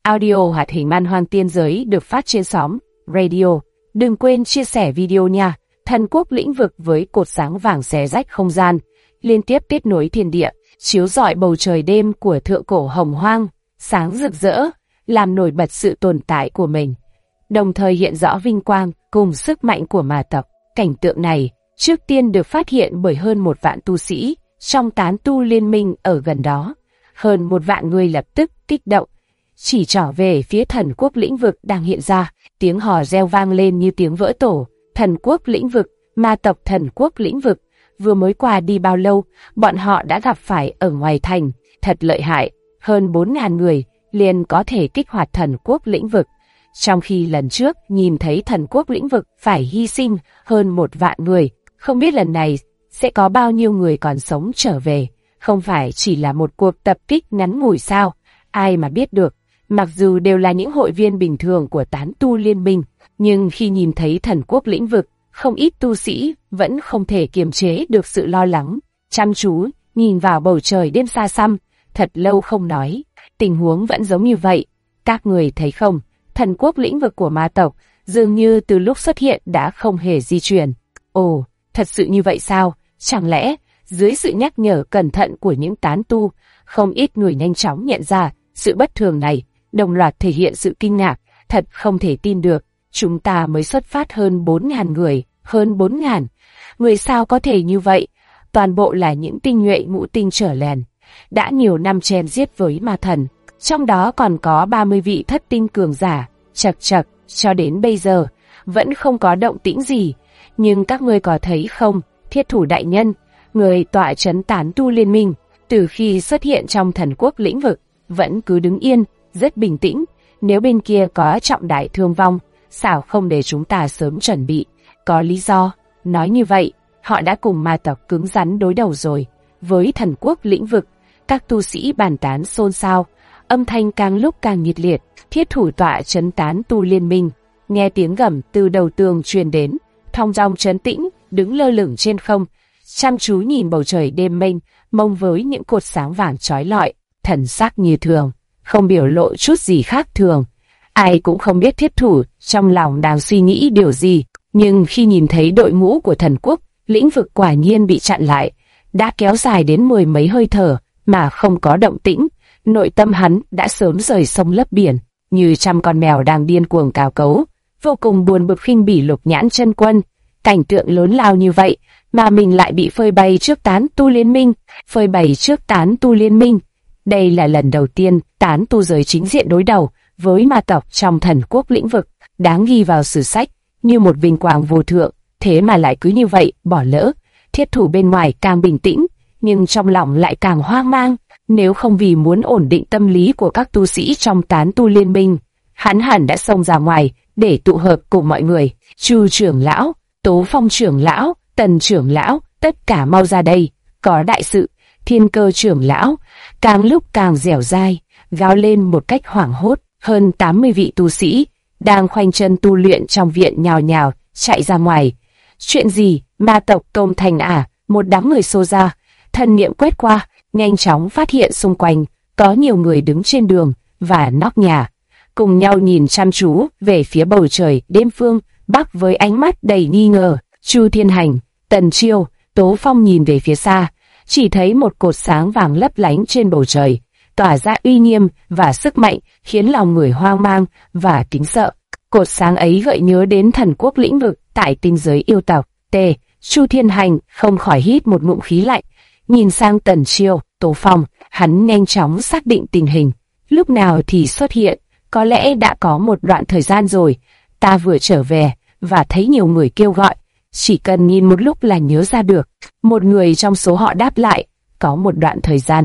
Audio hoạt hình man hoang tiên giới được phát trên xóm Radio. Đừng quên chia sẻ video nha. Thần quốc lĩnh vực với cột sáng vàng xé rách không gian, liên tiếp kết nối thiên địa, chiếu rọi bầu trời đêm của thượng cổ hồng hoang, sáng rực rỡ, làm nổi bật sự tồn tại của mình, đồng thời hiện rõ vinh quang cùng sức mạnh của ma tộc. Cảnh tượng này trước tiên được phát hiện bởi hơn 1 vạn tu sĩ trong tán tu liên minh ở gần đó. Hơn 1 vạn người lập tức kích động, chỉ trỏ về phía thần quốc lĩnh vực đang hiện ra. Tiếng hò reo vang lên như tiếng vỡ tổ. Thần quốc lĩnh vực, ma tộc thần quốc lĩnh vực. Vừa mới qua đi bao lâu, bọn họ đã gặp phải ở ngoài thành. Thật lợi hại, hơn 4.000 người liền có thể kích hoạt thần quốc lĩnh vực. Trong khi lần trước nhìn thấy thần quốc lĩnh vực phải hy sinh hơn 1 vạn người, không biết lần này sẽ có bao nhiêu người còn sống trở về. Không phải chỉ là một cuộc tập kích ngắn ngủi sao? Ai mà biết được. Mặc dù đều là những hội viên bình thường của tán tu liên minh, nhưng khi nhìn thấy thần quốc lĩnh vực, không ít tu sĩ vẫn không thể kiềm chế được sự lo lắng, chăm chú nhìn vào bầu trời đêm xa xăm. Thật lâu không nói, tình huống vẫn giống như vậy. Các người thấy không, thần quốc lĩnh vực của ma tộc dường như từ lúc xuất hiện đã không hề di chuyển. Ồ, thật sự như vậy sao? Chẳng lẽ dưới sự nhắc nhở cẩn thận của những tán tu, không ít người nhanh chóng nhận ra sự bất thường này, đồng loạt thể hiện sự kinh ngạc. Thật không thể tin được, chúng ta mới xuất phát hơn 4.000 người, hơn 4.000 người sao có thể như vậy? Toàn bộ là những tinh nhuệ ngũ tinh trở lên, đã nhiều năm chém giết với ma thần, trong đó còn có 30 vị thất tinh cường giả. Chậc chậc, cho đến bây giờ vẫn không có động tĩnh gì. Nhưng các ngươi có thấy không, Thiết Thủ đại nhân, người tọa trấn tán tu liên minh, từ khi xuất hiện trong thần quốc lĩnh vực, vẫn cứ đứng yên, rất bình tĩnh. Nếu bên kia có trọng đại thương vong, sao không để chúng ta sớm chuẩn bị? Có lý do. Nói như vậy, họ đã cùng ma tộc cứng rắn đối đầu rồi. Với thần quốc lĩnh vực, các tu sĩ bàn tán xôn xao, âm thanh càng lúc càng nhiệt liệt. Thiết Thủ tọa trấn tán tu liên minh, nghe tiếng gầm từ đầu tường truyền đến, thong dong trấn tĩnh, đứng lơ lửng trên không, chăm chú nhìn bầu trời đêm mênh mông với những cột sáng vàng chói lọi, thần sắc như thường, không biểu lộ chút gì khác thường. Ai cũng không biết Thiết Thủ trong lòng đang suy nghĩ điều gì, nhưng khi nhìn thấy đội ngũ của thần quốc lĩnh vực quả nhiên bị chặn lại, đã kéo dài đến 10 mấy hơi thở mà không có động tĩnh, nội tâm hắn đã sớm rời sông lấp biển, như trăm con mèo đang điên cuồng cào cấu, vô cùng buồn bực khinh bỉ Lục Nhãn chân quân. Cảnh tượng lớn lao như vậy mà mình lại bị phơi bày trước tán tu liên minh, phơi bày trước tán tu liên minh. Đây là lần đầu tiên tán tu giới chính diện đối đầu với ma tộc trong thần quốc lĩnh vực, đáng ghi vào sử sách như một vinh quang vô thượng. Thế mà lại cứ như vậy bỏ lỡ. Thiết Thủ bên ngoài càng bình tĩnh, nhưng trong lòng lại càng hoang mang. Nếu không vì muốn ổn định tâm lý của các tu sĩ trong tán tu liên minh, hắn hẳn đã xông ra ngoài để tụ hợp cùng mọi người. Chu trưởng lão, Tố Phong trưởng lão, Tần trưởng lão, tất cả mau ra đây, có đại sự. Thiên Cơ trưởng lão càng lúc càng dẻo dai, gào lên một cách hoảng hốt. Hơn 80 vị tu sĩ đang khoanh chân tu luyện trong viện nhào nhào chạy ra ngoài. Chuyện gì? Ma tộc công thành à? Một đám người xô ra, thần niệm quét qua, nhanh chóng phát hiện xung quanh có nhiều người đứng trên đường và nóc nhà, cùng nhau nhìn chăm chú về phía bầu trời đêm phương Bắc với ánh mắt đầy nghi ngờ. Chu Thiên Hành, Tần Chiêu, Tố Phong nhìn về phía xa, chỉ thấy một cột sáng vàng lấp lánh trên bầu trời, tỏa ra uy nghiêm và sức mạnh, khiến lòng người hoang mang và kính sợ. Cột sáng ấy gợi nhớ đến thần quốc lĩnh vực tại tinh giới yêu tộc. Chu Thiên Hành không khỏi hít một ngụm khí lạnh, nhìn sang Tần Chiêu, Tố Phong, hắn nhanh chóng xác định tình hình. Lúc nào thì xuất hiện? Có lẽ đã có một đoạn thời gian rồi. Ta vừa trở về và thấy nhiều người kêu gọi, chỉ cần nhìn một lúc là nhớ ra được. Một người trong số họ đáp lại, có một đoạn thời gian.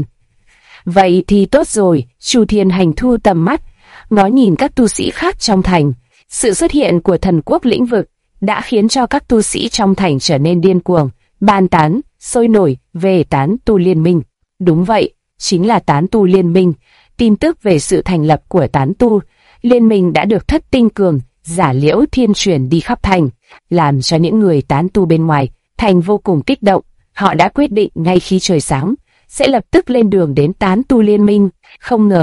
Vậy thì tốt rồi. Chu Thiên Hành thu tầm mắt, ngó nhìn các tu sĩ khác trong thành. Sự xuất hiện của thần quốc lĩnh vực đã khiến cho các tu sĩ trong thành trở nên điên cuồng, bàn tán, sôi nổi về tán tu liên minh. Đúng vậy, chính là tán tu liên minh. Tin tức về sự thành lập của tán tu liên minh đã được thất tinh cường giả Liễu Thiên truyền đi khắp thành, làm cho những người tán tu bên ngoài thành vô cùng kích động. Họ đã quyết định ngay khi trời sáng sẽ lập tức lên đường đến tán tu liên minh. Không ngờ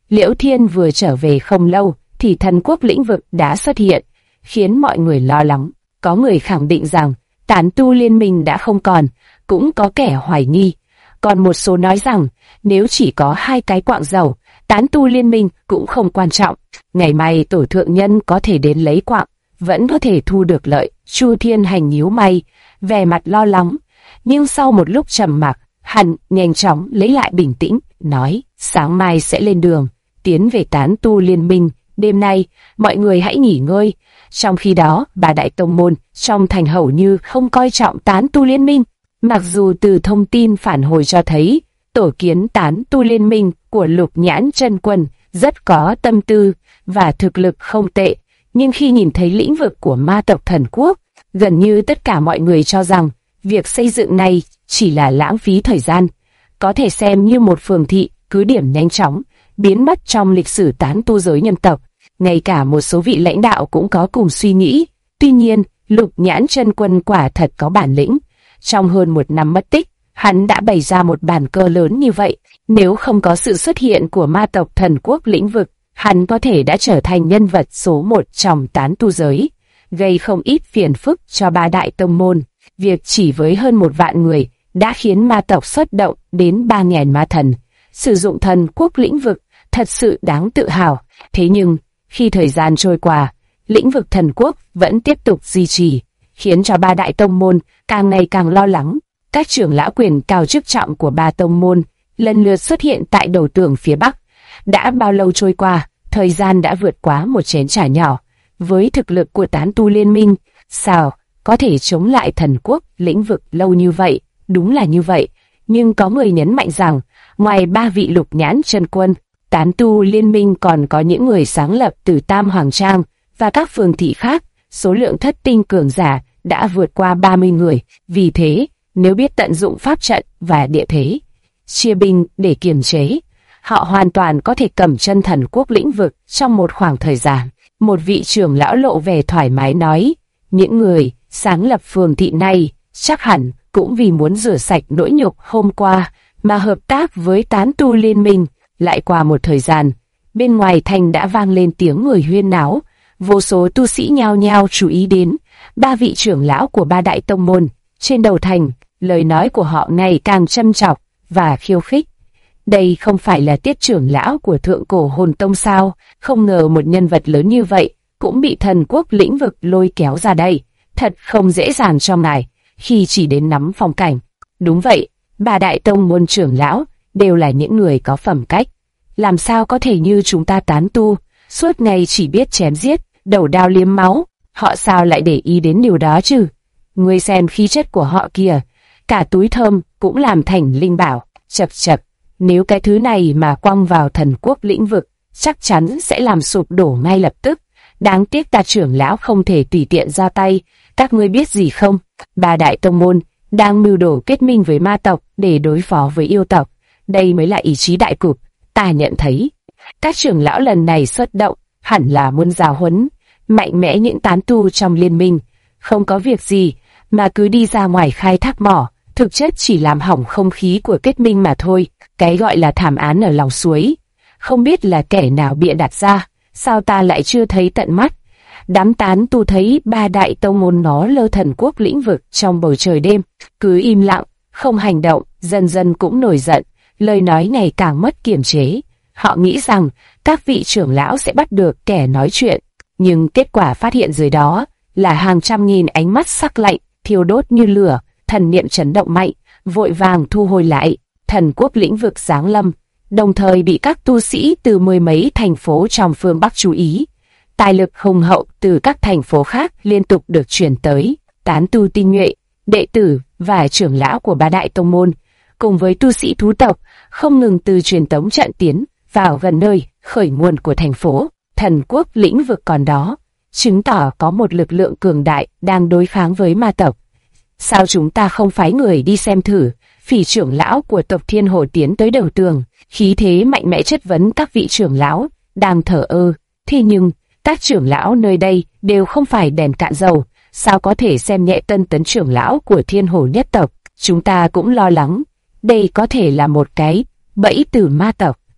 Liễu Thiên vừa trở về không lâu thì thần quốc lĩnh vực đã xuất hiện, khiến mọi người lo lắng. Có người khẳng định rằng tán tu liên minh đã không còn, cũng có kẻ hoài nghi. Còn một số nói rằng nếu chỉ có 2 cái quạng dầu, tán tu liên minh cũng không quan trọng. Ngày mai tổ thượng nhân có thể đến lấy quạng, vẫn có thể thu được lợi. Chu Thiên Hành nhíu mày, vẻ mặt lo lắng. Nhưng sau một lúc trầm mặc, hắn nhanh chóng lấy lại bình tĩnh, nói: sáng mai sẽ lên đường, tiến về tán tu liên minh. Đêm nay, mọi người hãy nghỉ ngơi. Trong khi đó, 3 đại tông môn trong thành hầu như không coi trọng tán tu liên minh. Mặc dù từ thông tin phản hồi cho thấy, tổ kiến tán tu liên minh của Lục Nhãn Chân Quân rất có tâm tư và thực lực không tệ, nhưng khi nhìn thấy lĩnh vực của ma tộc thần quốc, gần như tất cả mọi người cho rằng việc xây dựng này chỉ là lãng phí thời gian, có thể xem như một phường thị cứ điểm nhanh chóng biến mất trong lịch sử tán tu giới nhân tộc. Ngay cả một số vị lãnh đạo cũng có cùng suy nghĩ. Tuy nhiên, Lục Nhãn Chân Quân quả thật có bản lĩnh. Trong hơn 1 năm mất tích, hắn đã bày ra một bàn cờ lớn như vậy. Nếu không có sự xuất hiện của ma tộc thần quốc lĩnh vực, hắn có thể đã trở thành nhân vật số 1 trong tán tu giới, gây không ít phiền phức cho 3 đại tông môn. Việc chỉ với hơn 1 vạn người đã khiến ma tộc xuất động đến 3.000 ma thần, sử dụng thần quốc lĩnh vực, thật sự đáng tự hào. Thế nhưng, khi thời gian trôi qua, lĩnh vực thần quốc vẫn tiếp tục duy trì, khiến cho 3 đại tông môn càng ngày càng lo lắng. Các trưởng lão quyền cao chức trọng của 3 tông môn lần lượt xuất hiện tại đầu tường phía Bắc. Đã bao lâu trôi qua, thời gian đã vượt quá một chén trà nhỏ. Với thực lực của tán tu liên minh, sao có thể chống lại thần quốc lĩnh vực lâu như vậy? Đúng là như vậy, nhưng có người nhấn mạnh rằng, ngoài 3 vị Lục Nhãn Chân Quân, tán tu liên minh còn có những người sáng lập từ Tam Hoàng Trang và các phường thị khác. Số lượng thất tinh cường giả đã vượt qua 30 người. Vì thế, nếu biết tận dụng pháp trận và địa thế, chia binh để kiềm chế, họ hoàn toàn có thể cầm chân thần quốc lĩnh vực trong một khoảng thời gian. Một vị trưởng lão lộ vẻ thoải mái nói, những người sáng lập phường thị này chắc hẳn cũng vì muốn rửa sạch nỗi nhục hôm qua mà hợp tác với tán tu liên minh. Lại qua một thời gian, bên ngoài thành đã vang lên tiếng người huyên náo, vô số tu sĩ nhao nhao chú ý đến 3 vị trưởng lão của 3 đại tông môn. Trên đầu thành, lời nói của họ ngày càng châm chọc và khiêu khích. Đây không phải là Tiết trưởng lão của Thượng Cổ Hồn Tông sao? Không ngờ một nhân vật lớn như vậy cũng bị thần quốc lĩnh vực lôi kéo ra đây. Thật không dễ dàng trong này, khi chỉ đến nắm phong cảnh. Đúng vậy, 3 đại tông môn trưởng lão đều là những người có phẩm cách. Làm sao có thể như chúng ta tán tu, suốt ngày chỉ biết chém giết, đầu đao liếm máu. Họ sao lại để ý đến điều đó chứ? Ngươi xem khí chất của họ kìa, cả túi thơm cũng làm thành linh bảo. Chậc chậc, nếu cái thứ này mà quăng vào thần quốc lĩnh vực, chắc chắn sẽ làm sụp đổ ngay lập tức. Đáng tiếc ta trưởng lão không thể tùy tiện ra tay. Các ngươi biết gì không? 3 đại tông môn đang mưu đồ kết minh với ma tộc để đối phó với yêu tộc. Đây mới là ý chí đại cục. Ta nhận thấy các trưởng lão lần này xuất động hẳn là muốn giáo huấn mạnh mẽ những tán tu trong liên minh. Không có việc gì mà cứ đi ra ngoài khai thác mỏ, thực chất chỉ làm hỏng không khí của kết minh mà thôi. Cái gọi là thảm án ở lòng suối, không biết là kẻ nào bịa đặt ra, sao ta lại chưa thấy tận mắt. Đám tán tu thấy 3 đại tông môn nó lơ thần quốc lĩnh vực trong bầu trời đêm, cứ im lặng, không hành động, dần dần cũng nổi giận, lời nói ngày càng mất kiềm chế. Họ nghĩ rằng các vị trưởng lão sẽ bắt được kẻ nói chuyện, nhưng kết quả phát hiện dưới đó là hàng trăm nghìn ánh mắt sắc lạnh, thiêu đốt như lửa. Thần niệm chấn động mạnh, vội vàng thu hồi lại. Thần quốc lĩnh vực giáng lâm, đồng thời bị các tu sĩ từ 10 mấy thành phố trong phương Bắc chú ý. Tài lực hùng hậu từ các thành phố khác liên tục được chuyển tới. Tán tu tinh nhuệ, đệ tử và trưởng lão của 3 đại tông môn, cùng với tu sĩ thú tộc, không ngừng từ truyền tống trận tiến vào gần nơi khởi nguồn của thành phố. Thần quốc lĩnh vực còn đó, chứng tỏ có một lực lượng cường đại đang đối kháng với ma tộc. Sao chúng ta không phái người đi xem thử? Phỉ trưởng lão của tộc Thiên Hồ tiến tới đầu tường, khí thế mạnh mẽ chất vấn các vị trưởng lão đang thờ ơ. Thế nhưng các trưởng lão nơi đây đều không phải đèn cạn dầu, sao có thể xem nhẹ Tân Tấn trưởng lão của Thiên Hồ nhất tộc? Chúng ta cũng lo lắng, đây có thể là một cái bẫy từ ma tộc.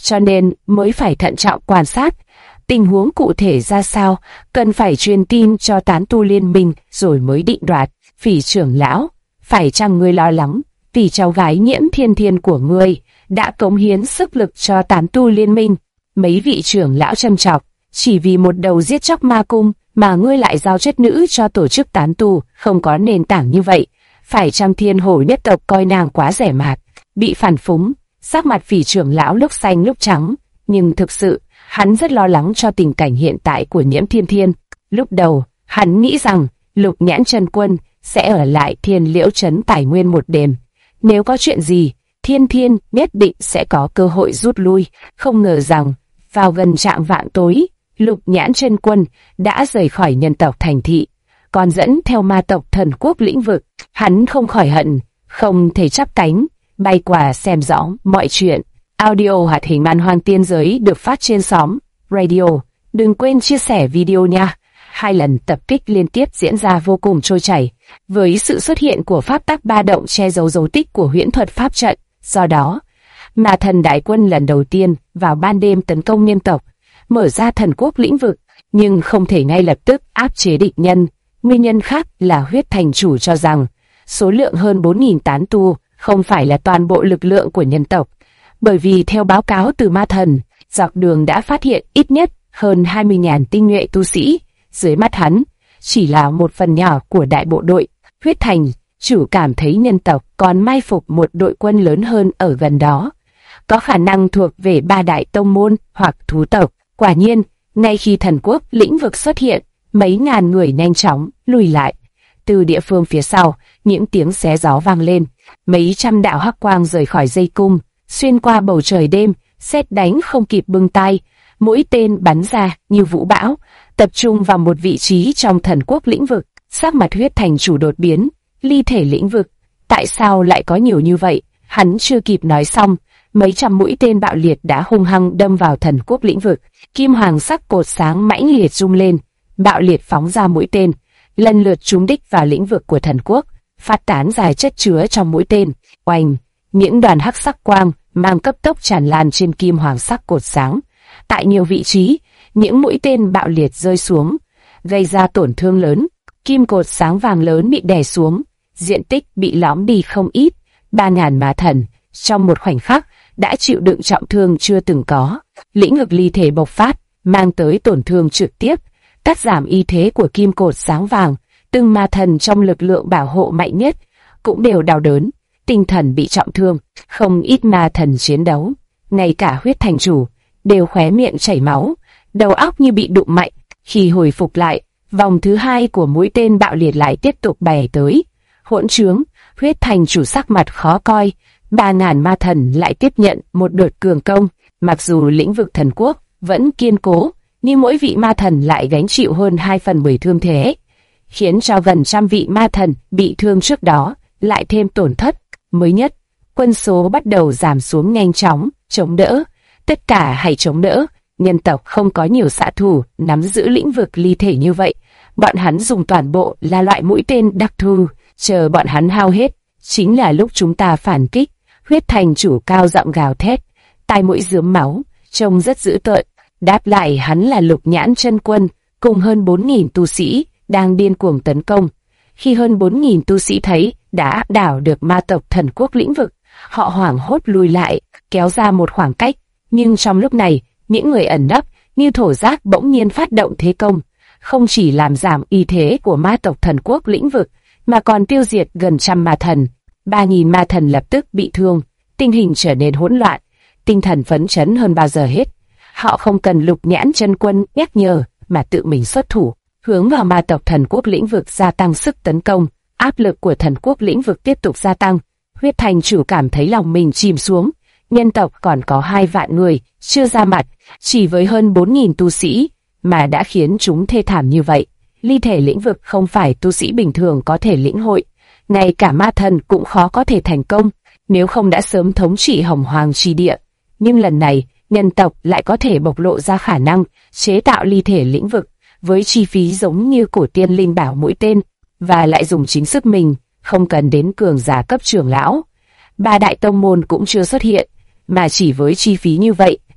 cho nên mới phải thận trọng quan sát. Tình huống cụ thể ra sao, cần phải truyền tin cho tán tu liên minh rồi mới định đoạt. Phỉ trưởng lão, phải chăng ngươi lo lắng vì cháu gái Nhiễm Thiên Thiên của ngươi đã cống hiến sức lực cho tán tu liên minh? Mấy vị trưởng lão châm chọc, chỉ vì một đầu giết chóc ma cung mà ngươi lại giao chất nữ cho tổ chức tán tu không có nền tảng như vậy. Phải chăng Thiên Hổ nhất tộc coi nàng quá rẻ mạt? Bị phản phúng, sắc mặt Phỉ trưởng lão lúc xanh lúc trắng, nhưng thực sự hắn rất lo lắng cho tình cảnh hiện tại của Nhiễm Thiên Thiên. Lúc đầu, hắn nghĩ rằng Lục Nhãn Chân Quân sẽ ở lại Thiên Liễu Trấn tài nguyên một đêm. Nếu có chuyện gì, Thiên Thiên nhất định sẽ có cơ hội rút lui. Không ngờ rằng, vào gần trạng vạng tối, Lục Nhãn Chân Quân đã rời khỏi nhân tộc thành thị, còn dẫn theo ma tộc Thần Quốc lĩnh vực. Hắn không khỏi hận, không thể chắp cánh, bay qua xem rõ mọi chuyện. Audio hoạt hình Man Hoang Tiên Giới được phát trên xóm Radio. Đừng quên chia sẻ video nha. 2 lần tập kích liên tiếp diễn ra vô cùng trôi chảy, với sự xuất hiện của pháp tắc ba động che giấu dấu tích của huyễn thuật pháp trận. Do đó, Ma Thần đại quân lần đầu tiên vào ban đêm tấn công nhân tộc, mở ra Thần Quốc lĩnh vực, nhưng không thể ngay lập tức áp chế địch nhân. Nguyên nhân khác là Huyết Thành chủ cho rằng số lượng hơn 4.000 tán tu không phải là toàn bộ lực lượng của nhân tộc, bởi vì theo báo cáo từ Ma Thần, dọc đường đã phát hiện ít nhất hơn 20.000 tinh nhuệ tu sĩ. Dưới mắt hắn, chỉ là một phần nhỏ của đại bộ đội. Huyết Thành chủ cảm thấy nhân tộc còn mai phục một đội quân lớn hơn ở gần đó, có khả năng thuộc về 3 đại tông môn hoặc thú tộc. Quả nhiên, ngay khi Thần Quốc lĩnh vực xuất hiện, mấy ngàn người nhanh chóng lùi lại. Từ địa phương phía sau, những tiếng xé gió vang lên, mấy trăm đạo hắc quang rời khỏi dây cung, xuyên qua bầu trời đêm, sét đánh không kịp bưng tay, mũi tên bắn ra như vũ bão, tập trung vào một vị trí trong Thần Quốc lĩnh vực. Sắc mặt Huyết Thành chủ đột biến. Ly thể lĩnh vực, tại sao lại có nhiều như vậy? Hắn chưa kịp nói xong, mấy trăm mũi tên bạo liệt đã hung hăng đâm vào Thần Quốc lĩnh vực. Kim hoàng sắc cột sáng mãnh liệt rung lên, bạo liệt phóng ra mũi tên, lần lượt trúng đích vào lĩnh vực của Thần Quốc, phát tán dài chất chứa trong mũi tên. Oanh, những đoàn hắc sắc quang mang cấp tốc tràn lan trên kim hoàng sắc cột sáng. Tại nhiều vị trí, những mũi tên bạo liệt rơi xuống, gây ra tổn thương lớn. Kim cột sáng vàng lớn bị đè xuống, diện tích bị lõm đi không ít. 3.000 ma thần trong một khoảnh khắc đã chịu đựng trọng thương chưa từng có. Lĩnh vực ly thể bộc phát, mang tới tổn thương trực tiếp, cắt giảm y thế của kim cột sáng vàng. Từng ma thần trong lực lượng bảo hộ mạnh nhất cũng đều đau đớn, tinh thần bị trọng thương. Không ít ma thần chiến đấu, ngay cả Huyết Thành chủ đều khóe miệng chảy máu, đầu óc như bị đụng mạnh. Khi hồi phục lại, vòng thứ 2 của mũi tên bạo liệt lại tiếp tục bẻ tới. Hỗn trướng, Huyết Thành chủ sắc mặt khó coi. 3.000 ma thần lại tiếp nhận một đợt cường công. Mặc dù lĩnh vực Thần Quốc vẫn kiên cố, nhưng mỗi vị ma thần lại gánh chịu hơn 2/10 thương thế, khiến cho gần trăm vị ma thần bị thương trước đó lại thêm tổn thất. Mới nhất, quân số bắt đầu giảm xuống nhanh chóng. Chống đỡ, tất cả hãy chống đỡ. Nhân tộc không có nhiều xạ thủ nắm giữ lĩnh vực ly thể như vậy. Bọn hắn dùng toàn bộ là loại mũi tên đặc thù, chờ bọn hắn hao hết, chính là lúc chúng ta phản kích. Huyết Thành chủ cao giọng gào thét, tai mũi rướm máu, trông rất dữ tợn. Đáp lại hắn là Lục Nhãn Chân Quân cùng hơn 4.000 tu sĩ đang điên cuồng tấn công. Khi hơn 4.000 tu sĩ thấy đã áp đảo được ma tộc Thần Quốc lĩnh vực, họ hoảng hốt lùi lại, kéo ra một khoảng cách. Nhưng trong lúc này, những người ẩn nấp như thổ giác bỗng nhiên phát động thế công, không chỉ làm giảm uy thế của ma tộc Thần Quốc lĩnh vực, mà còn tiêu diệt gần trăm ma thần. 3.000 ma thần lập tức bị thương, tình hình trở nên hỗn loạn, tinh thần phấn chấn hơn bao giờ hết. Họ không cần Lục Nhãn Chân Quân nhắc nhở, mà tự mình xuất thủ, hướng vào ma tộc Thần Quốc lĩnh vực gia tăng sức tấn công. Áp lực của Thần Quốc lĩnh vực tiếp tục gia tăng. Huyết Thành chủ cảm thấy lòng mình chìm xuống. Nhân tộc còn có 2 vạn người chưa ra mặt, chỉ với hơn 4.000 tu sĩ mà đã khiến chúng thê thảm như vậy. Ly thể lĩnh vực không phải tu sĩ bình thường có thể lĩnh hội, ngay cả ma thần cũng khó có thể thành công, nếu không đã sớm thống trị Hồng Hoàng Chi Địa. Nhưng lần này, nhân tộc lại có thể bộc lộ ra khả năng chế tạo ly thể lĩnh vực với chi phí giống như của tiên linh bảo mũi tên, và lại dùng chính sức mình, không cần đến cường giả cấp trưởng lão. 3 đại tông môn cũng chưa xuất hiện, mà chỉ với chi phí như vậy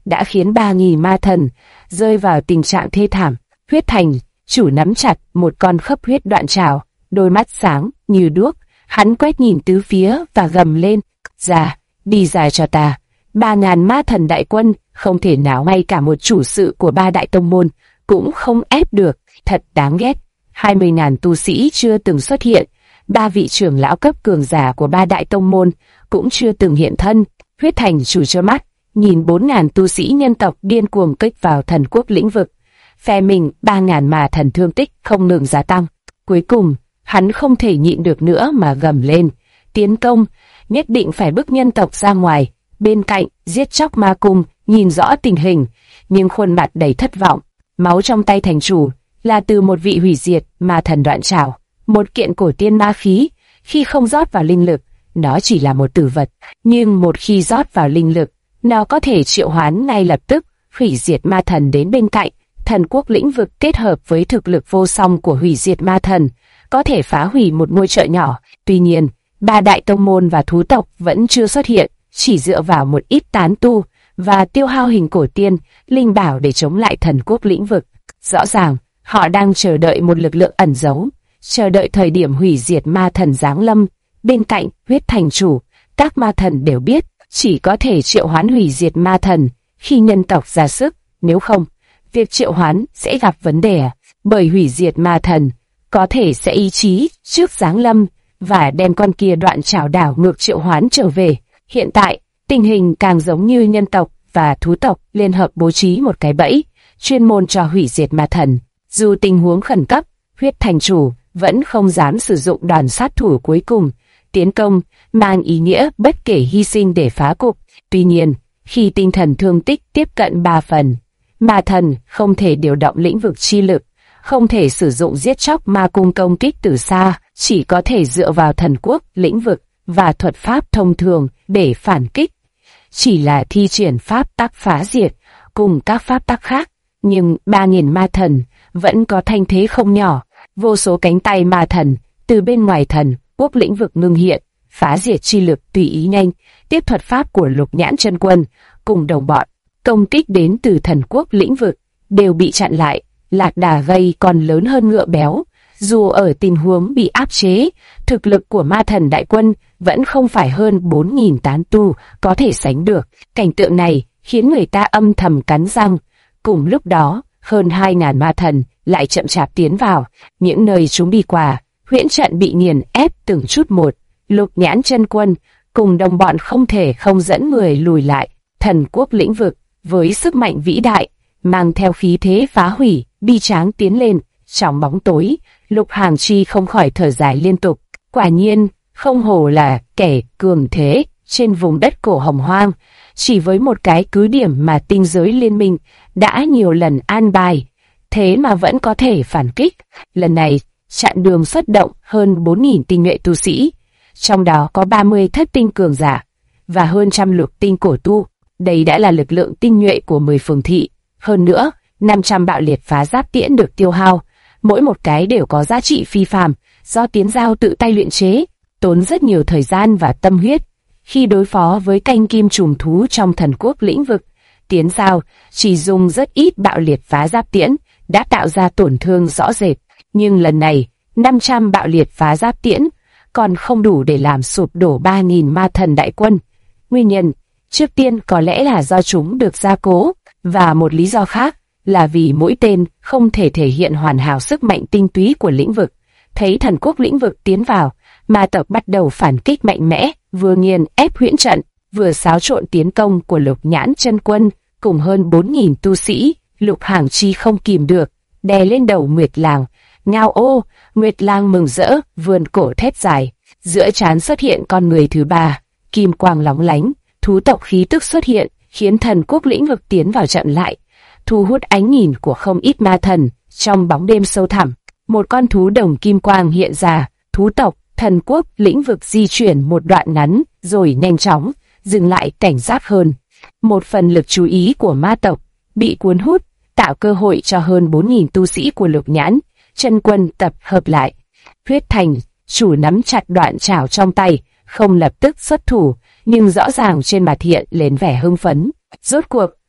đã khiến 3.000 ma thần rơi vào tình trạng thê thảm. Huyết thành chủ nắm chặt một con khấp huyết đoạn trảo, đôi mắt sáng như đuốc, hắn quét nhìn tứ phía và gầm lên: "Ra, đi ra cho ta." 3.000 ma thần đại quân không thể nào ngay cả một chủ sự của 3 đại tông môn cũng không ép được, thật đáng ghét. 20.000 tu sĩ chưa từng xuất hiện, 3 vị trưởng lão cấp cường giả của 3 đại tông môn cũng chưa từng hiện thân. Huyết thành chủ trơ mắt nhìn 4.000 tu sĩ nhân tộc điên cuồng kích vào thần quốc lĩnh vực. Phe mình 3.000 ma thần thương tích không ngừng gia tăng. Cuối cùng, hắn không thể nhịn được nữa mà gầm lên: "Tiến công, nhất định phải bức nhân tộc ra ngoài." Bên cạnh, giết chóc ma cung nhìn rõ tình hình, nhưng khuôn mặt đầy thất vọng. Máu trong tay thành chủ là từ một vị hủy diệt ma thần đoạn trảo, một kiện cổ tiên ma khí. Khi không rót vào linh lực, nó chỉ là một tử vật, nhưng một khi rót vào linh lực, nó có thể triệu hoán ngay lập tức, hủy diệt ma thần đến bên cạnh. Thần quốc lĩnh vực kết hợp với thực lực vô song của hủy diệt ma thần, có thể phá hủy một ngôi chợ nhỏ. Tuy nhiên, 3 đại tông môn và thú tộc vẫn chưa xuất hiện, chỉ dựa vào một ít tán tu và tiêu hao hình cổ tiên, linh bảo để chống lại thần quốc lĩnh vực. Rõ ràng, họ đang chờ đợi một lực lượng ẩn giấu, chờ đợi thời điểm hủy diệt ma thần giáng lâm. Bên cạnh huyết thành chủ, các ma thần đều biết chỉ có thể triệu hoán hủy diệt ma thần khi nhân tộc ra sức, nếu không, việc triệu hoán sẽ gặp vấn đề, bởi hủy diệt ma thần có thể sẽ ý chí trước giáng lâm và đem con kia đoạn trảo đảo ngược triệu hoán trở về. Hiện tại, tình hình càng giống như nhân tộc và thú tộc liên hợp bố trí một cái bẫy chuyên môn cho hủy diệt ma thần. Dù tình huống khẩn cấp, huyết thành chủ vẫn không dám sử dụng đòn sát thủ cuối cùng. Tiến công mang ý nghĩa bất kể hy sinh để phá cục. Tuy nhiên, khi tinh thần thương tích tiếp cận 3 phần, ma thần không thể điều động lĩnh vực chi lực, không thể sử dụng giết chóc ma cung công kích từ xa, chỉ có thể dựa vào thần quốc lĩnh vực và thuật pháp thông thường để phản kích. Chỉ là thi triển pháp tắc phá diệt cùng các pháp tắc khác, nhưng 3.000 ma thần vẫn có thanh thế không nhỏ. Vô số cánh tay ma thần từ bên ngoài thần quốc lĩnh vực ngưng hiện, phá diệt chi lực tùy ý nhanh. Tiếp thuật pháp của Lục Nhãn Chân Quân cùng đồng bọn công kích đến từ thần quốc lĩnh vực đều bị chặn lại. Lạc đà gầy còn lớn hơn ngựa béo. Dù ở tình huống bị áp chế, thực lực của ma thần đại quân vẫn không phải hơn 4.000 tán tu có thể sánh được. Cảnh tượng này khiến người ta âm thầm cắn răng. Cùng lúc đó, hơn 2.000 ma thần lại chậm chạp tiến vào. Những nơi chúng đi qua, huyễn trận bị nghiền ép từng chút một. Lục Nhãn Chân Quân cùng đồng bọn không thể không dẫn người lùi lại. Thần quốc lĩnh vực với sức mạnh vĩ đại, mang theo khí thế phá hủy, bi tráng tiến lên. Trong bóng tối, Lục Hàn Chi không khỏi thở dài liên tục. Quả nhiên, không hổ là kẻ cường thế trên vùng đất cổ hồng hoang. Chỉ với một cái cứ điểm mà tinh giới liên minh đã nhiều lần an bài, thế mà vẫn có thể phản kích. Lần này, chặn đường xuất động hơn 4.000 tinh nhuệ tu sĩ, trong đó có 30 thất tinh cường giả và hơn 100 lục tinh cổ tu. Đây đã là lực lượng tinh nhuệ của 10 phường thị. Hơn nữa, 500 bạo liệt phá giáp tiễn được tiêu hao, mỗi một cái đều có giá trị phi phàm, do Tiến Giao tự tay luyện chế, tốn rất nhiều thời gian và tâm huyết. Khi đối phó với canh kim trùng thú trong thần quốc lĩnh vực, Tiến Giao chỉ dùng rất ít bạo liệt phá giáp tiễn đã tạo ra tổn thương rõ rệt. Nhưng lần này, 500 bạo liệt phá giáp tiễn còn không đủ để làm sụp đổ 3.000 ma thần đại quân. Nguyên nhân, trước tiên có lẽ là do chúng được gia cố, và một lý do khác là vì mỗi tên không thể thể hiện hoàn hảo sức mạnh tinh túy của lĩnh vực. Thấy thần quốc lĩnh vực tiến vào, ma tộc bắt đầu phản kích mạnh mẽ, vừa nghiền ép huyễn trận, vừa xáo trộn tiến công của Lục Nhãn Chân Quân cùng hơn 4.000 tu sĩ. Lục Hàn Chi không kìm được, đè lên đầu Nguyệt Lang. Ngao ô! Nguyệt Lang mừng rỡ, vươn cổ thét dài. Giữa trán xuất hiện con người thứ 3, kim quang lóng lánh, thú tộc khí tức xuất hiện, khiến thần quốc lĩnh vực tiến vào chậm lại, thu hút ánh nhìn của không ít ma thần. Trong bóng đêm sâu thẳm, một con thú đồng kim quang hiện ra. Thú tộc thần quốc lĩnh vực di chuyển một đoạn ngắn rồi nhanh chóng dừng lại, cảnh giác hơn. Một phần lực chú ý của ma tộc bị cuốn hút, tạo cơ hội cho hơn 4.000 tu sĩ của Lục Nhãn Chân Quân tập hợp lại. Huyết thành chủ nắm chặt đoạn trảo trong tay, không lập tức xuất thủ, nhưng rõ ràng trên mặt hiện lên vẻ hưng phấn. Rốt cuộc,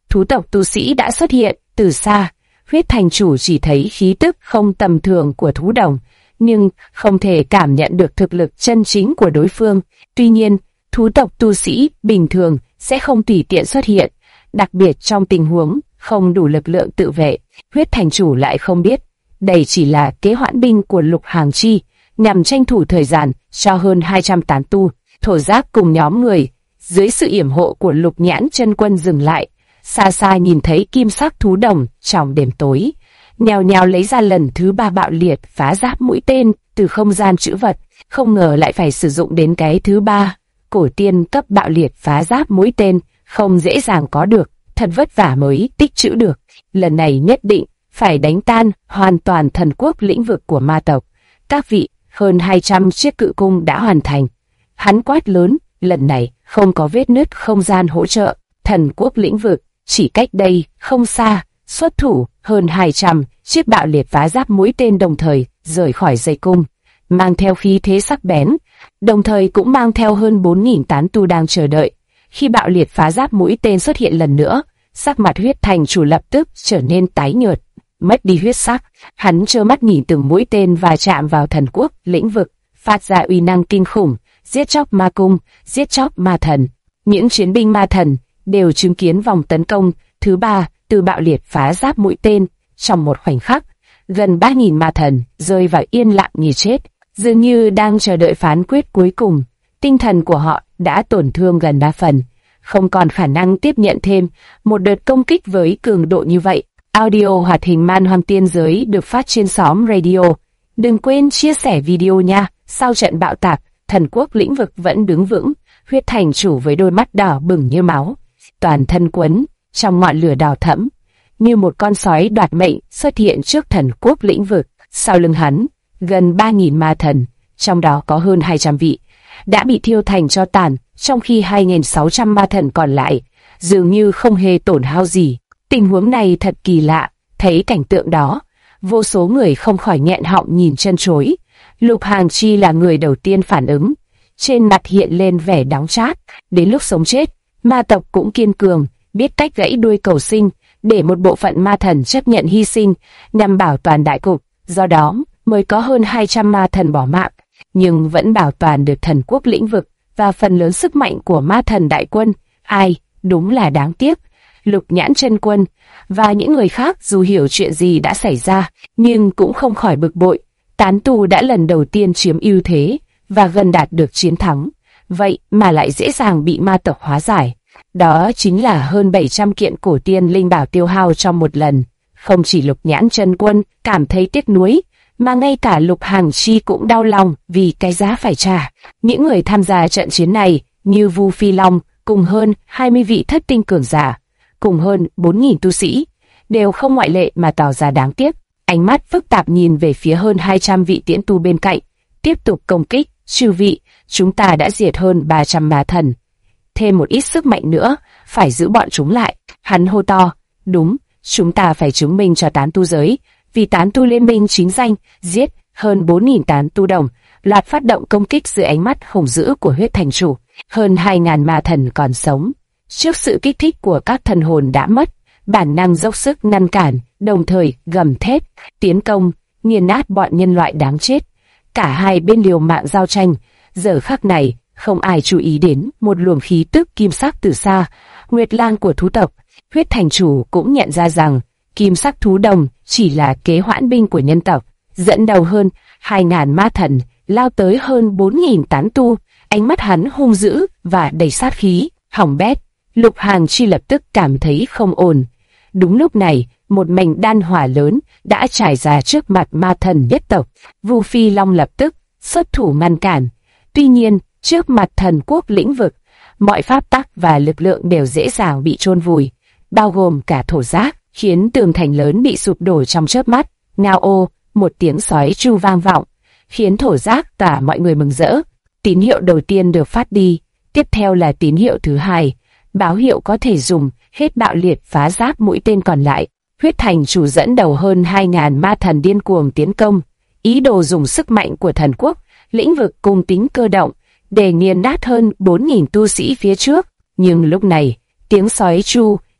thú tộc tu sĩ đã xuất hiện. Từ xa, huyết thành chủ chỉ thấy khí tức không tầm thường của thú đồng, nhưng không thể cảm nhận được thực lực chân chính của đối phương. Tuy nhiên, thú tộc tu sĩ bình thường sẽ không tùy tiện xuất hiện, đặc biệt trong tình huống không đủ lực lượng tự vệ. Huyết thành chủ lại không biết, đây chỉ là kế hoãn binh của Lục Hàng Chi, nhằm tranh thủ thời gian cho hơn 200 tán tu. Thổ Giác cùng nhóm người dưới sự yểm hộ của Lục Nhãn Chân Quân dừng lại, xa xa nhìn thấy kim sắc thú đồng trong đêm tối, nhào nhào lấy ra lần thứ 3 bạo liệt phá giáp mũi tên từ không gian trữ vật. Không ngờ lại phải sử dụng đến cái thứ 3, cổ tiên cấp bạo liệt phá giáp mũi tên, không dễ dàng có được, thật vất vả mới tích trữ được. Lần này nhất định phải đánh tan hoàn toàn thần quốc lĩnh vực của ma tộc. Các vị, hơn 200 chiếc cự cung đã hoàn thành. Hắn quát lớn, lần này không có vết nứt không gian hỗ trợ. Thần quốc lĩnh vực chỉ cách đây không xa, xuất thủ hơn 200 chiếc bạo liệt phá giáp mũi tên đồng thời rời khỏi dây cung, mang theo khí thế sắc bén, đồng thời cũng mang theo hơn 4.000 tán tu đang chờ đợi. Khi bạo liệt phá giáp mũi tên xuất hiện lần nữa, sắc mặt huyết thành chủ lập tức trở nên tái nhợt, mất đi huyết sắc. Hắn trơ mắt nhìn từng mũi tên va chạm vào thần quốc lĩnh vực, phát ra uy năng kinh khủng, giết chóc ma cung, giết chóc ma thần. Những chiến binh ma thần đều chứng kiến vòng tấn công thứ 3 từ bạo liệt phá giáp mũi tên. Trong một khoảnh khắc, gần 3.000 ma thần rơi vào yên lặng như chết, dường như đang chờ đợi phán quyết cuối cùng. Tinh thần của họ đã tổn thương gần 3 phần, không còn khả năng tiếp nhận thêm một đợt công kích với cường độ như vậy. Audio hoạt hình Man Hoang Tiên Giới được phát trên xóm radio. Đừng quên chia sẻ video nha. Sau trận bạo tạc, thần quốc lĩnh vực vẫn đứng vững. Huyết thành chủ với đôi mắt đỏ bừng như máu, toàn thân quấn trong ngọn lửa đỏ thẫm, như một con sói đoạt mệnh xuất hiện trước thần quốc lĩnh vực. Sau lưng hắn, gần 3.000 ma thần, trong đó có hơn 200 vị, đã bị thiêu thành tro tàn, trong khi 2.600 ma thần còn lại dường như không hề tổn hao gì. Tình huống này thật kỳ lạ, thấy cảnh tượng đó, vô số người không khỏi nghẹn họng nhìn chân chối. Lục Hàng Chi là người đầu tiên phản ứng, trên mặt hiện lên vẻ đắng chát. Đến lúc sống chết, ma tộc cũng kiên cường, biết cách gãy đuôi cầu sinh, để một bộ phận ma thần chấp nhận hy sinh nhằm bảo toàn đại cục. Do đó mới có hơn 200 ma thần bỏ mạng, nhưng vẫn bảo toàn được thần quốc lĩnh vực và phần lớn sức mạnh của ma thần đại quân. Ai, đúng là đáng tiếc. Lục Nhãn Chân Quân và những người khác dù hiểu chuyện gì đã xảy ra, nhưng cũng không khỏi bực bội. Tán tu đã lần đầu tiên chiếm ưu thế và gần đạt được chiến thắng, vậy mà lại dễ dàng bị ma tộc hóa giải. Đó chính là hơn 700 kiện cổ tiên linh bảo tiêu hao trong một lần. Không chỉ Lục Nhãn Chân Quân cảm thấy tiếc nuối, mà ngay cả Lục Hàng Chi cũng đau lòng vì cái giá phải trả. Những người tham gia trận chiến này như Vu Phi Long cùng hơn 20 vị thất tinh cường giả, cùng hơn 4.000 tu sĩ, đều không ngoại lệ mà tỏ ra đáng tiếc. Ánh mắt phức tạp nhìn về phía hơn 200 vị tiễn tu bên cạnh, tiếp tục công kích. Chư vị, chúng ta đã diệt hơn 300 ma thần, thêm một ít sức mạnh nữa, phải giữ bọn chúng lại. Hắn hô to, đúng, chúng ta phải chứng minh cho tán tu giới, vì tán tu liên minh chính danh, giết hơn 4.000 tán tu đồng, loạt phát động công kích dưới ánh mắt hùng dữ của huyết thành chủ. Hơn 2.000 ma thần còn sống, trước sự kích thích của các thần hồn đã mất, bản năng dốc sức ngăn cản, đồng thời gầm thét, tiến công, nghiền nát bọn nhân loại đáng chết. Cả hai bên liều mạng giao tranh. Giờ khắc này, không ai chú ý đến một luồng khí tức kim sắc từ xa, Nguyệt Lang của thú tộc. Huyết thành chủ cũng nhận ra rằng kim sắc thú đồng chỉ là kế hoãn binh của nhân tộc, dẫn đầu hơn 2.000 ma thần lao tới hơn 4.000 tán tu. Ánh mắt hắn hung dữ và đầy sát khí. Hỏng bét, Lục Hàng Chi lập tức cảm thấy không ổn. Đúng lúc này, một mảnh đan hỏa lớn đã trải ra trước mặt ma thần nhất tộc. Vu Phi Long lập tức xuất thủ ngăn cản. Tuy nhiên, trước mặt thần quốc lĩnh vực, mọi pháp tắc và lực lượng đều dễ dàng bị chôn vùi, bao gồm cả thổ giác, khiến tường thành lớn bị sụp đổ trong chớp mắt. Ngao ô, một tiếng sói tru vang vọng, khiến thổ giác cả mọi người mừng rỡ. Tín hiệu đầu tiên được phát đi, tiếp theo là tín hiệu thứ hai, báo hiệu có thể dùng hết bạo liệt phá giáp mũi tên còn lại. Huyết thành chủ dẫn đầu hơn 2.000 ma thần điên cuồng tiến công, ý đồ dùng sức mạnh của thần quốc lĩnh vực cùng tính cơ động để nghiền nát hơn 4.000 tu sĩ phía trước. Nhưng lúc này, tiếng sói tru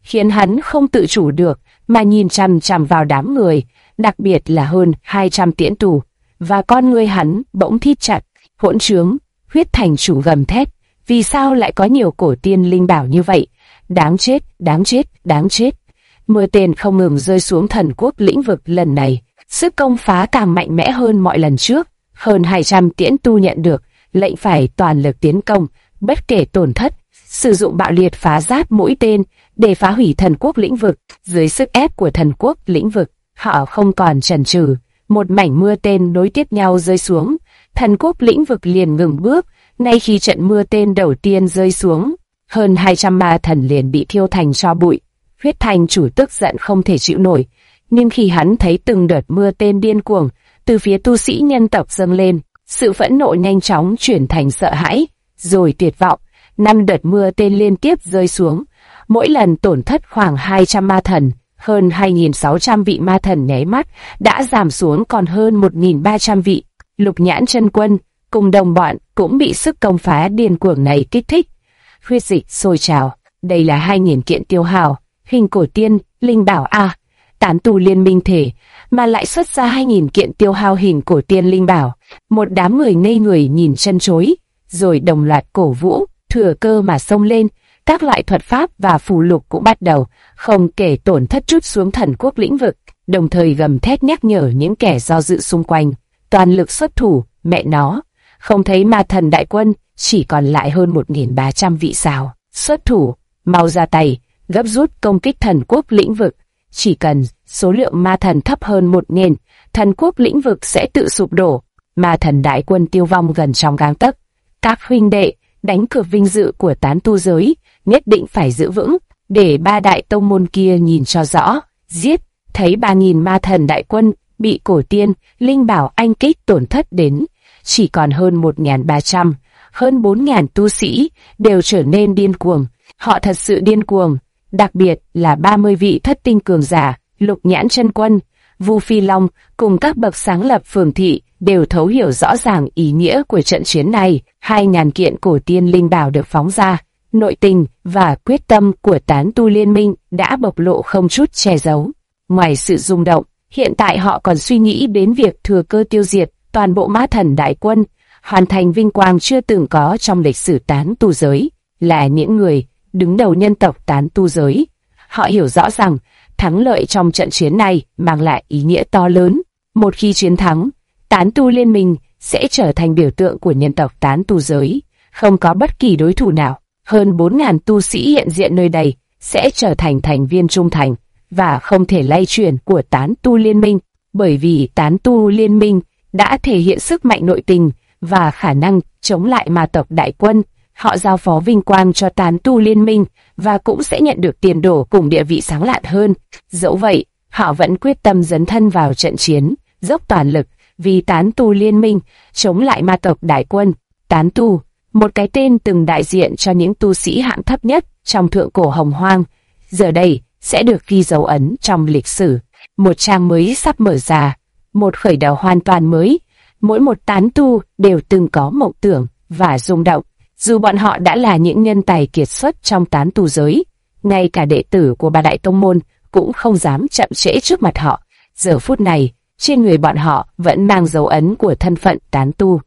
khiến hắn không tự chủ được mà nhìn chằm chằm vào đám người, đặc biệt là hơn 200 tiễn tù, và con ngươi hắn bỗng thít chặt. Hỗn trướng! Huyết Thành Chủ gầm thét, vì sao lại có nhiều cổ tiên linh bảo như vậy? Đáng chết, đáng chết, đáng chết! Mưa tên không ngừng rơi xuống Thần Quốc lĩnh vực lần này, sức công phá càng mạnh mẽ hơn mọi lần trước. Hơn 200 tiễn tu nhận được lệnh phải toàn lực tiến công, bất kể tổn thất, sử dụng bạo liệt phá giáp mũi tên để phá hủy Thần Quốc lĩnh vực. Dưới sức ép của Thần Quốc lĩnh vực, họ không còn chần chừ, một mảnh mưa tên nối tiếp nhau rơi xuống. Thần Quốc lĩnh vực liền ngừng bước. Ngay khi trận mưa tên đầu tiên rơi xuống, hơn 200 ma thần liền bị thiêu thành tro bụi. Huyết Thành Chủ tức giận không thể chịu nổi, nhưng khi hắn thấy từng đợt mưa tên điên cuồng từ phía tu sĩ nhân tộc dâng lên, sự phẫn nộ nhanh chóng chuyển thành sợ hãi, rồi tuyệt vọng. 5 đợt mưa tên liên tiếp rơi xuống, mỗi lần tổn thất khoảng 200 ma thần. Hơn 2.600 vị ma thần nháy mắt đã giảm xuống còn hơn 1.300 vị. Lục Nhãn Chân Quân cùng đồng bọn cũng bị sức công phá điên cuồng này kích thích. Huyết dịch sôi trào, đây là 2.000 kiện tiêu hào, hình cổ tiên, linh bảo a. Tán tu liên minh thể, mà lại xuất ra 2.000 kiện tiêu hao hình cổ tiên linh bảo. Một đám người ngây người nhìn chân chối, rồi đồng loạt cổ vũ, thừa cơ mà xông lên. Các loại thuật pháp và phù lục cũng bắt đầu, không kể tổn thất trút xuống Thần Quốc lĩnh vực, đồng thời gầm thét nhắc nhở những kẻ do dự xung quanh. Toàn lực xuất thủ, mẹ nó! Không thấy ma thần đại quân, chỉ còn lại hơn 1.300 vị sao. Xuất thủ, mau ra tay, gấp rút công kích Thần Quốc lĩnh vực. Chỉ cần số lượng ma thần thấp hơn 1.000, Thần Quốc lĩnh vực sẽ tự sụp đổ. Ma thần đại quân tiêu vong gần trong gang tấc. Các huynh đệ, đánh cược vinh dự của tán tu giới, nhất định phải giữ vững, để ba đại tông môn kia nhìn cho rõ. Giết! Thấy 3.000 ma thần đại quân bị cổ tiên, linh bảo anh kích tổn thất đến chỉ còn hơn 1.300, hơn 4.000 tu sĩ đều trở nên điên cuồng. Họ thật sự điên cuồng, đặc biệt là 30 vị thất tinh cường giả, Lục Nhãn Chân Quân, Vu Phi Long cùng các bậc sáng lập phường thị đều thấu hiểu rõ ràng ý nghĩa của trận chiến này. 2.000 kiện cổ tiên linh bảo được phóng ra, nội tình và quyết tâm của tán tu liên minh đã bộc lộ không chút che giấu. Ngoài sự rung động, hiện tại họ còn suy nghĩ đến việc thừa cơ tiêu diệt toàn bộ ma thần đại quân, hoàn thành vinh quang chưa từng có trong lịch sử tán tu giới, là những người đứng đầu nhân tộc tán tu giới. Họ hiểu rõ rằng thắng lợi trong trận chiến này mang lại ý nghĩa to lớn. Một khi chiến thắng, tán tu liên minh sẽ trở thành biểu tượng của nhân tộc tán tu giới, không có bất kỳ đối thủ nào. Hơn 4.000 tu sĩ hiện diện nơi đây sẽ trở thành thành viên trung thành và không thể lay chuyển của tán tu liên minh, bởi vì tán tu liên minh đã thể hiện sức mạnh nội tình và khả năng chống lại ma tộc đại quân. Họ giao phó vinh quang cho tán tu liên minh và cũng sẽ nhận được tiền đồ cùng địa vị sáng lạn hơn. Dẫu vậy, họ vẫn quyết tâm dấn thân vào trận chiến, dốc toàn lực vì tán tu liên minh chống lại ma tộc đại quân. Tán tu, một cái tên từng đại diện cho những tu sĩ hạng thấp nhất trong thượng cổ hồng hoang, giờ đây sẽ được ghi dấu ấn trong lịch sử. Một trang mới sắp mở ra, một khởi đầu hoàn toàn mới. Mỗi một tán tu đều từng có mộng tưởng và rung động, dù bọn họ đã là những nhân tài kiệt xuất trong tán tu giới. Ngay cả đệ tử của ba đại tông môn cũng không dám chậm trễ trước mặt họ. Giờ phút này, trên người bọn họ vẫn mang dấu ấn của thân phận tán tu.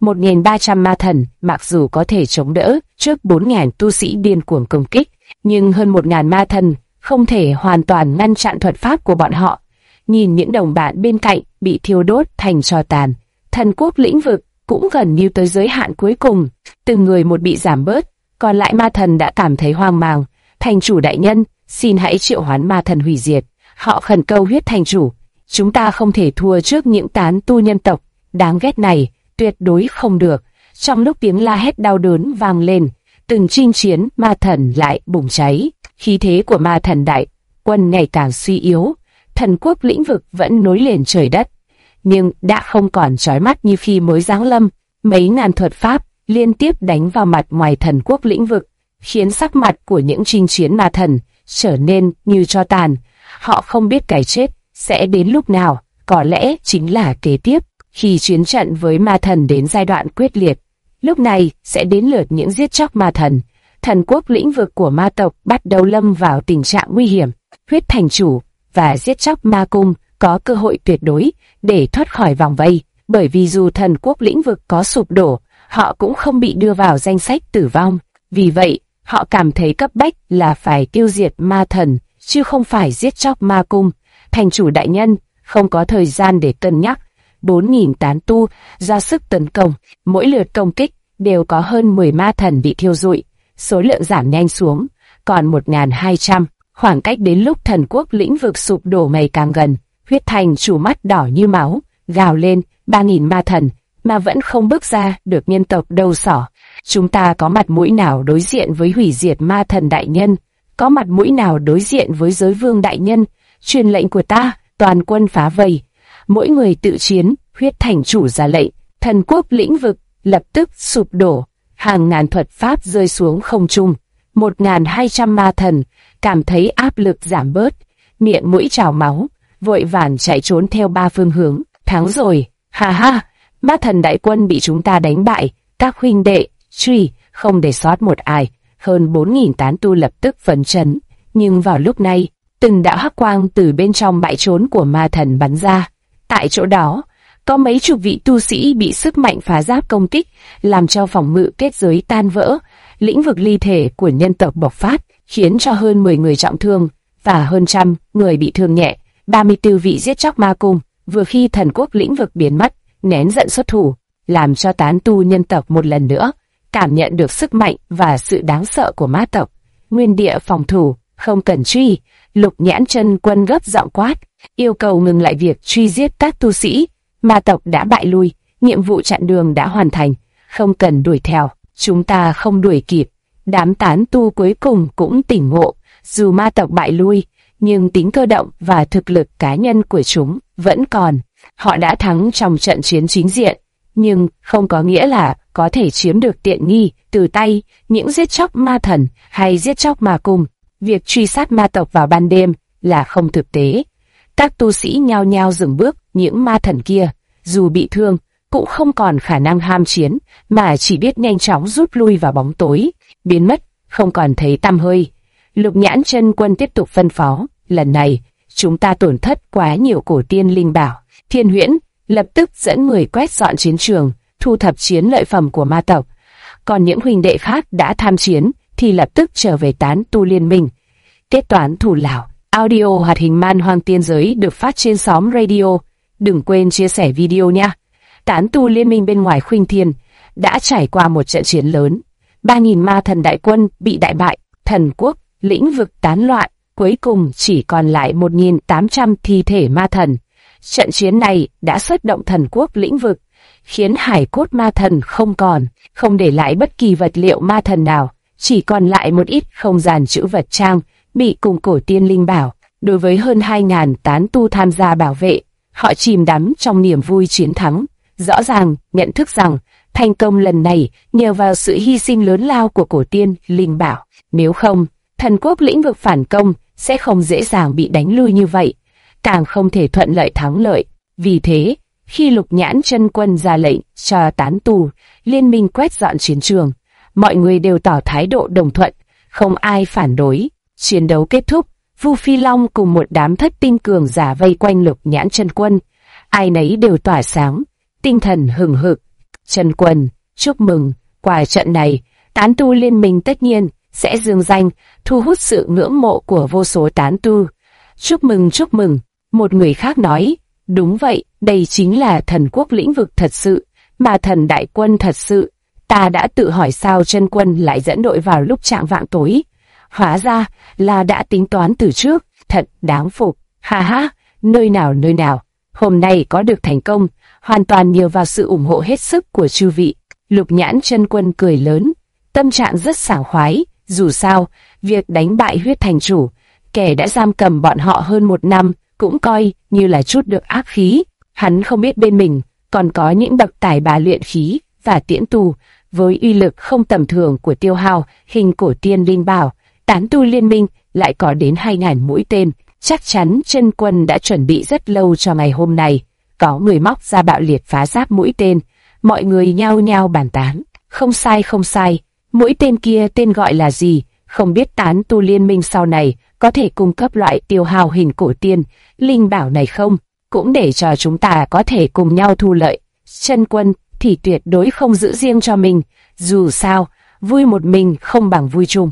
1.300 ma thần mặc dù có thể chống đỡ trước 4.000 tu sĩ điên cuồng công kích, nhưng hơn 1.000 ma thần không thể hoàn toàn ngăn chặn thuật pháp của bọn họ. Nhìn những đồng bạn bên cạnh bị thiêu đốt thành tro tàn, Thần Quốc lĩnh vực cũng gần như tới giới hạn cuối cùng. Từng người một bị giảm bớt, còn lại ma thần đã cảm thấy hoang mang. Thành chủ đại nhân, xin hãy triệu hoán ma thần hủy diệt. Họ khẩn cầu Huyết Thành Chủ, chúng ta không thể thua trước những tán tu nhân tộc đáng ghét này, tuyệt đối không được. Trong lúc tiếng la hét đau đớn vang lên, từng chinh chiến ma thần lại bùng cháy. Khí thế của ma thần đại quân ngày càng suy yếu. Thần Quốc lĩnh vực vẫn nối liền trời đất, nhưng đã không còn chói mắt như khi mới giáng lâm. Mấy ngàn thuật pháp liên tiếp đánh vào mặt ngoài Thần Quốc lĩnh vực, khiến sắc mặt của những chinh chiến ma thần trở nên như tro tàn. Họ không biết cái chết sẽ đến lúc nào, có lẽ chính là kế tiếp, khi chiến trận với ma thần đến giai đoạn quyết liệt. Lúc này sẽ đến lượt những giết chóc ma thần. thần quốc lĩnh vực của ma tộc bắt đầu lâm vào tình trạng nguy hiểm. Huyết thành chủ và giết chóc ma cung có cơ hội tuyệt đối để thoát khỏi vòng vây, bởi vì dù thần quốc lĩnh vực có sụp đổ, họ cũng không bị đưa vào danh sách tử vong. Vì vậy, họ cảm thấy cấp bách là phải tiêu diệt ma thần, chứ không phải giết chóc ma cung. Thành chủ đại nhân không có thời gian để cân nhắc. 4.000 tán tu ra sức tấn công, mỗi lượt công kích đều có hơn 10 ma thần bị thiêu rụi. Số lượng giảm nhanh xuống, còn 1.200. Khoảng cách đến lúc thần quốc lĩnh vực sụp đổ ngày càng gần. Huyết thành chủ mắt đỏ như máu, gào lên, 3.000 ma thần, mà vẫn không bước ra được nhân tộc đầu sỏ. Chúng ta có mặt mũi nào đối diện với hủy diệt ma thần đại nhân? Có mặt mũi nào đối diện với giới vương đại nhân? Truyền lệnh của ta, toàn quân phá vây. Mỗi người tự chiến, huyết thành chủ ra lệnh. Thần quốc lĩnh vực lập tức sụp đổ. Hàng ngàn thuật pháp rơi xuống không trung. 1.200 ma thần cảm thấy áp lực giảm bớt, miệng mũi trào máu, vội vàng chạy trốn theo 3 phương hướng. Thắng rồi, ha ha, ma thần đại quân bị chúng ta đánh bại. Các huynh đệ, truy, không để sót một ai. Hơn 4.000 tán tu lập tức phấn chấn. Nhưng vào lúc này, từng đạo hắc quang từ bên trong bãi trốn của ma thần bắn ra. Tại chỗ đó, có mấy chục vị tu sĩ bị sức mạnh phá giáp công kích, làm cho phòng ngự kết giới tan vỡ. Lĩnh vực ly thể của nhân tộc bộc phát, khiến cho hơn 10 người trọng thương và hơn 100 người bị thương nhẹ. 34 vị giết chóc ma cung, vừa khi thần quốc lĩnh vực biến mất, nén giận xuất thủ, làm cho tán tu nhân tộc một lần nữa cảm nhận được sức mạnh và sự đáng sợ của ma tộc. Nguyên địa phòng thủ, không cần truy. Lục Nhãn Chân Quân gấp giọng quát, yêu cầu ngừng lại việc truy giết các tu sĩ. Ma tộc đã bại lui, nhiệm vụ chặn đường đã hoàn thành, không cần đuổi theo, chúng ta không đuổi kịp. Đám tán tu cuối cùng cũng tỉnh ngộ, dù ma tộc bại lui, nhưng tính cơ động và thực lực cá nhân của chúng vẫn còn. Họ đã thắng trong trận chiến chính diện, nhưng không có nghĩa là có thể chiếm được tiện nghi từ tay những giết chóc ma thần hay giết chóc ma cung. Việc truy sát ma tộc vào ban đêm là không thực tế. Các tu sĩ nhao nhao dừng bước, những ma thần kia, dù bị thương, cũng không còn khả năng ham chiến, mà chỉ biết nhanh chóng rút lui vào bóng tối, biến mất, không còn thấy tăm hơi. Lục Nhãn Chân Quân tiếp tục phân phó, lần này, chúng ta tổn thất quá nhiều cổ tiên linh bảo. Thiên Huyễn lập tức dẫn người quét dọn chiến trường, thu thập chiến lợi phẩm của ma tộc. Còn những huynh đệ khác đã tham chiến, thì lập tức trở về tán tu liên minh. Kết toán thủ lão. Audio hoạt hình Man Hoang Tiên Giới được phát trên xóm radio. Đừng quên chia sẻ video nha. Tán tu liên minh bên ngoài Khuynh Thiên đã trải qua một trận chiến lớn. 3.000 ma thần đại quân bị đại bại, thần quốc, lĩnh vực tán loạn, cuối cùng chỉ còn lại 1.800 thi thể ma thần. Trận chiến này đã xuất động thần quốc lĩnh vực, khiến hải cốt ma thần không còn, không để lại bất kỳ vật liệu ma thần nào, chỉ còn lại một ít không gian trữ vật trang bị cùng cổ tiên linh bảo. Đối với hơn 2.000 tán tu tham gia bảo vệ, họ chìm đắm trong niềm vui chiến thắng, rõ ràng nhận thức rằng thành công lần này nhờ vào sự hy sinh lớn lao của cổ tiên linh bảo. Nếu không, thần quốc lĩnh vực phản công sẽ không dễ dàng bị đánh lui như vậy, càng không thể thuận lợi thắng lợi. Vì thế, khi Lục Nhãn Chân Quân ra lệnh cho tán tu liên minh quét dọn chiến trường, mọi người đều tỏ thái độ đồng thuận, không ai phản đối. Chiến đấu kết thúc, Vu Phi Long cùng một đám thất tinh cường giả vây quanh Lục Nhãn Chân Quân, ai nấy đều tỏa sáng, tinh thần hừng hực. Chân Quân, chúc mừng, qua trận này, tán tu liên minh tất nhiên sẽ dương danh, thu hút sự ngưỡng mộ của vô số tán tu. Chúc mừng, một người khác nói, đúng vậy, đây chính là thần quốc lĩnh vực thật sự, mà thần đại quân thật sự. Ta đã tự hỏi sao Chân Quân lại dẫn đội vào lúc trạng vạng tối. Hóa ra là đã tính toán từ trước, thật đáng phục. Ha ha, nơi nào, hôm nay có được thành công, hoàn toàn nhờ vào sự ủng hộ hết sức của chư vị. Lục Nhãn Chân Quân cười lớn, tâm trạng rất sảng khoái, dù sao, việc đánh bại huyết thành chủ, kẻ đã giam cầm bọn họ hơn 1 năm, cũng coi như là chút được ác khí. Hắn không biết bên mình còn có những bậc tài bà luyện khí và tiễn tu, với uy lực không tầm thường của tiêu hao hình cổ tiên linh bảo. Tán tu liên minh lại có đến 2.000 mũi tên, chắc chắn Chân Quân đã chuẩn bị rất lâu cho ngày hôm nay. Có người móc ra bạo liệt phá giáp mũi tên, mọi người nhao nhao bàn tán. Không sai, Mũi tên kia tên gọi là gì? Không biết tán tu liên minh sau này có thể cung cấp loại tiêu hao hình cổ tiên, linh bảo này không? Cũng để cho chúng ta có thể cùng nhau thu lợi. Chân Quân thì tuyệt đối không giữ riêng cho mình. Dù sao, vui một mình không bằng vui chung.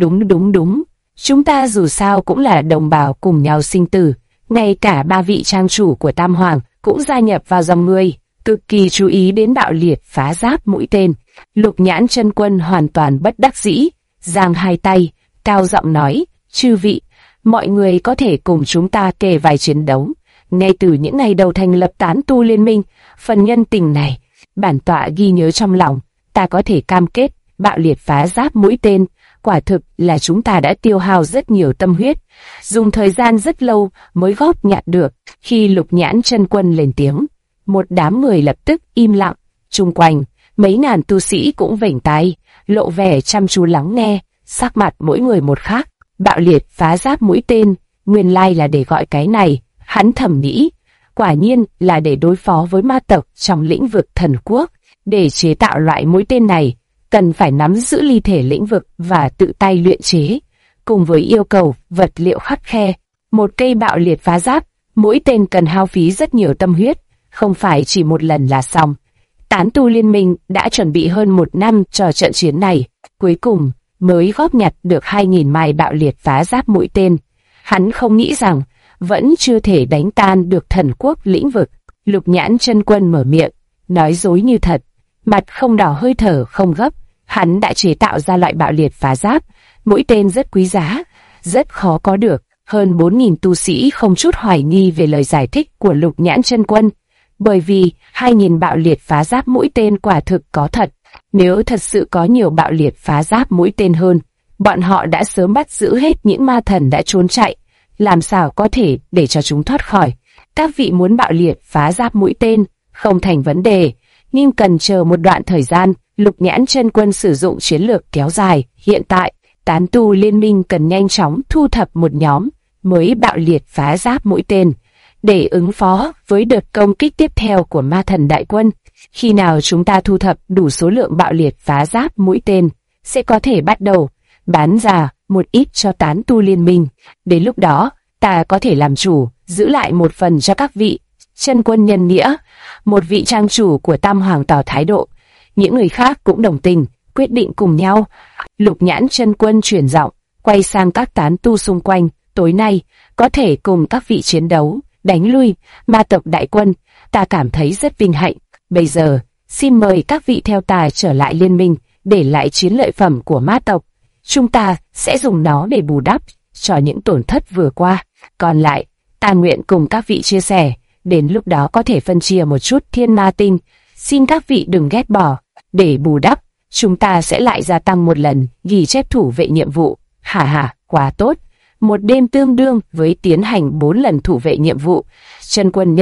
Đúng. Chúng ta dù sao cũng là đồng bào cùng nhau sinh tử. Ngay cả 3 vị trang chủ của Tam Hoàng cũng gia nhập vào dòng người, cực kỳ chú ý đến bạo liệt phá giáp mũi tên. Lục Nhãn Chân Quân hoàn toàn bất đắc dĩ, giang hai tay, cao giọng nói, chư vị, mọi người có thể cùng chúng ta kề vai chiến đấu. Ngay từ những ngày đầu thành lập tán tu liên minh, phần nhân tình này, bản tọa ghi nhớ trong lòng, ta có thể cam kết, bạo liệt phá giáp mũi tên, quả thực là chúng ta đã tiêu hao rất nhiều tâm huyết, dùng thời gian rất lâu mới góp nhặt được. Khi Lục Nhãn Chân Quân lên tiếng, một đám người lập tức im lặng, chung quanh, mấy ngàn tu sĩ cũng vểnh tai, lộ vẻ chăm chú lắng nghe, sắc mặt mỗi người một khác. Bạo liệt phá giáp mũi tên, nguyên lai là để gọi cái này, hắn thầm nghĩ, quả nhiên là để đối phó với ma tộc trong lĩnh vực thần quốc. Để chế tạo loại mũi tên này, cần phải nắm giữ ly thể lĩnh vực và tự tay luyện chế, cùng với yêu cầu vật liệu khắt khe. Một cây bạo liệt phá giáp, mũi tên cần hao phí rất nhiều tâm huyết, không phải chỉ một lần là xong. Tán tu liên minh đã chuẩn bị hơn 1 năm cho trận chiến này, cuối cùng mới góp nhặt được 2.000 mai bạo liệt phá giáp mũi tên. Hắn không nghĩ rằng vẫn chưa thể đánh tan được thần quốc lĩnh vực. Lục Nhãn Chân Quân mở miệng, nói dối như thật, mặt không đỏ hơi thở không gấp. Hắn đã chế tạo ra loại bạo liệt phá giáp, mũi tên rất quý giá, rất khó có được. Hơn 4.000 tu sĩ không chút hoài nghi về lời giải thích của Lục Nhãn Chân Quân, bởi vì 2.000 bạo liệt phá giáp mũi tên quả thực có thật. Nếu thật sự có nhiều bạo liệt phá giáp mũi tên hơn, bọn họ đã sớm bắt giữ hết những ma thần đã trốn chạy, làm sao có thể để cho chúng thoát khỏi. Các vị muốn bạo liệt phá giáp mũi tên, không thành vấn đề, nhưng cần chờ một đoạn thời gian. Lục Nhãn Chân Quân sử dụng chiến lược kéo dài. Hiện tại, tán tu liên minh cần nhanh chóng thu thập một nhóm mới bạo liệt phá giáp mũi tên, để ứng phó với đợt công kích tiếp theo của ma thần đại quân. Khi nào chúng ta thu thập đủ số lượng bạo liệt phá giáp mũi tên, sẽ có thể bắt đầu bán ra một ít cho tán tu liên minh. Đến lúc đó, ta có thể làm chủ, giữ lại một phần cho các vị. Chân Quân nhân nghĩa, một vị trang chủ của Tam Hoàng tỏ thái độ. Những người khác cũng đồng tình, quyết định cùng nhau. Lục Nhãn Chân Quân chuyển giọng, quay sang các tán tu xung quanh. Tối nay, có thể cùng các vị chiến đấu, đánh lui ma tộc đại quân, ta cảm thấy rất vinh hạnh. Bây giờ, xin mời các vị theo ta trở lại liên minh, để lại chiến lợi phẩm của ma tộc. Chúng ta sẽ dùng nó để bù đắp cho những tổn thất vừa qua. Còn lại, ta nguyện cùng các vị chia sẻ, đến lúc đó có thể phân chia một chút thiên ma tinh. Xin các vị đừng ghét bỏ, để bù đắp, chúng ta sẽ lại gia tăng một lần ghi chép thủ vệ nhiệm vụ. Hả, quá tốt. Một đêm tương đương với tiến hành 4 lần thủ vệ nhiệm vụ. Chân Quân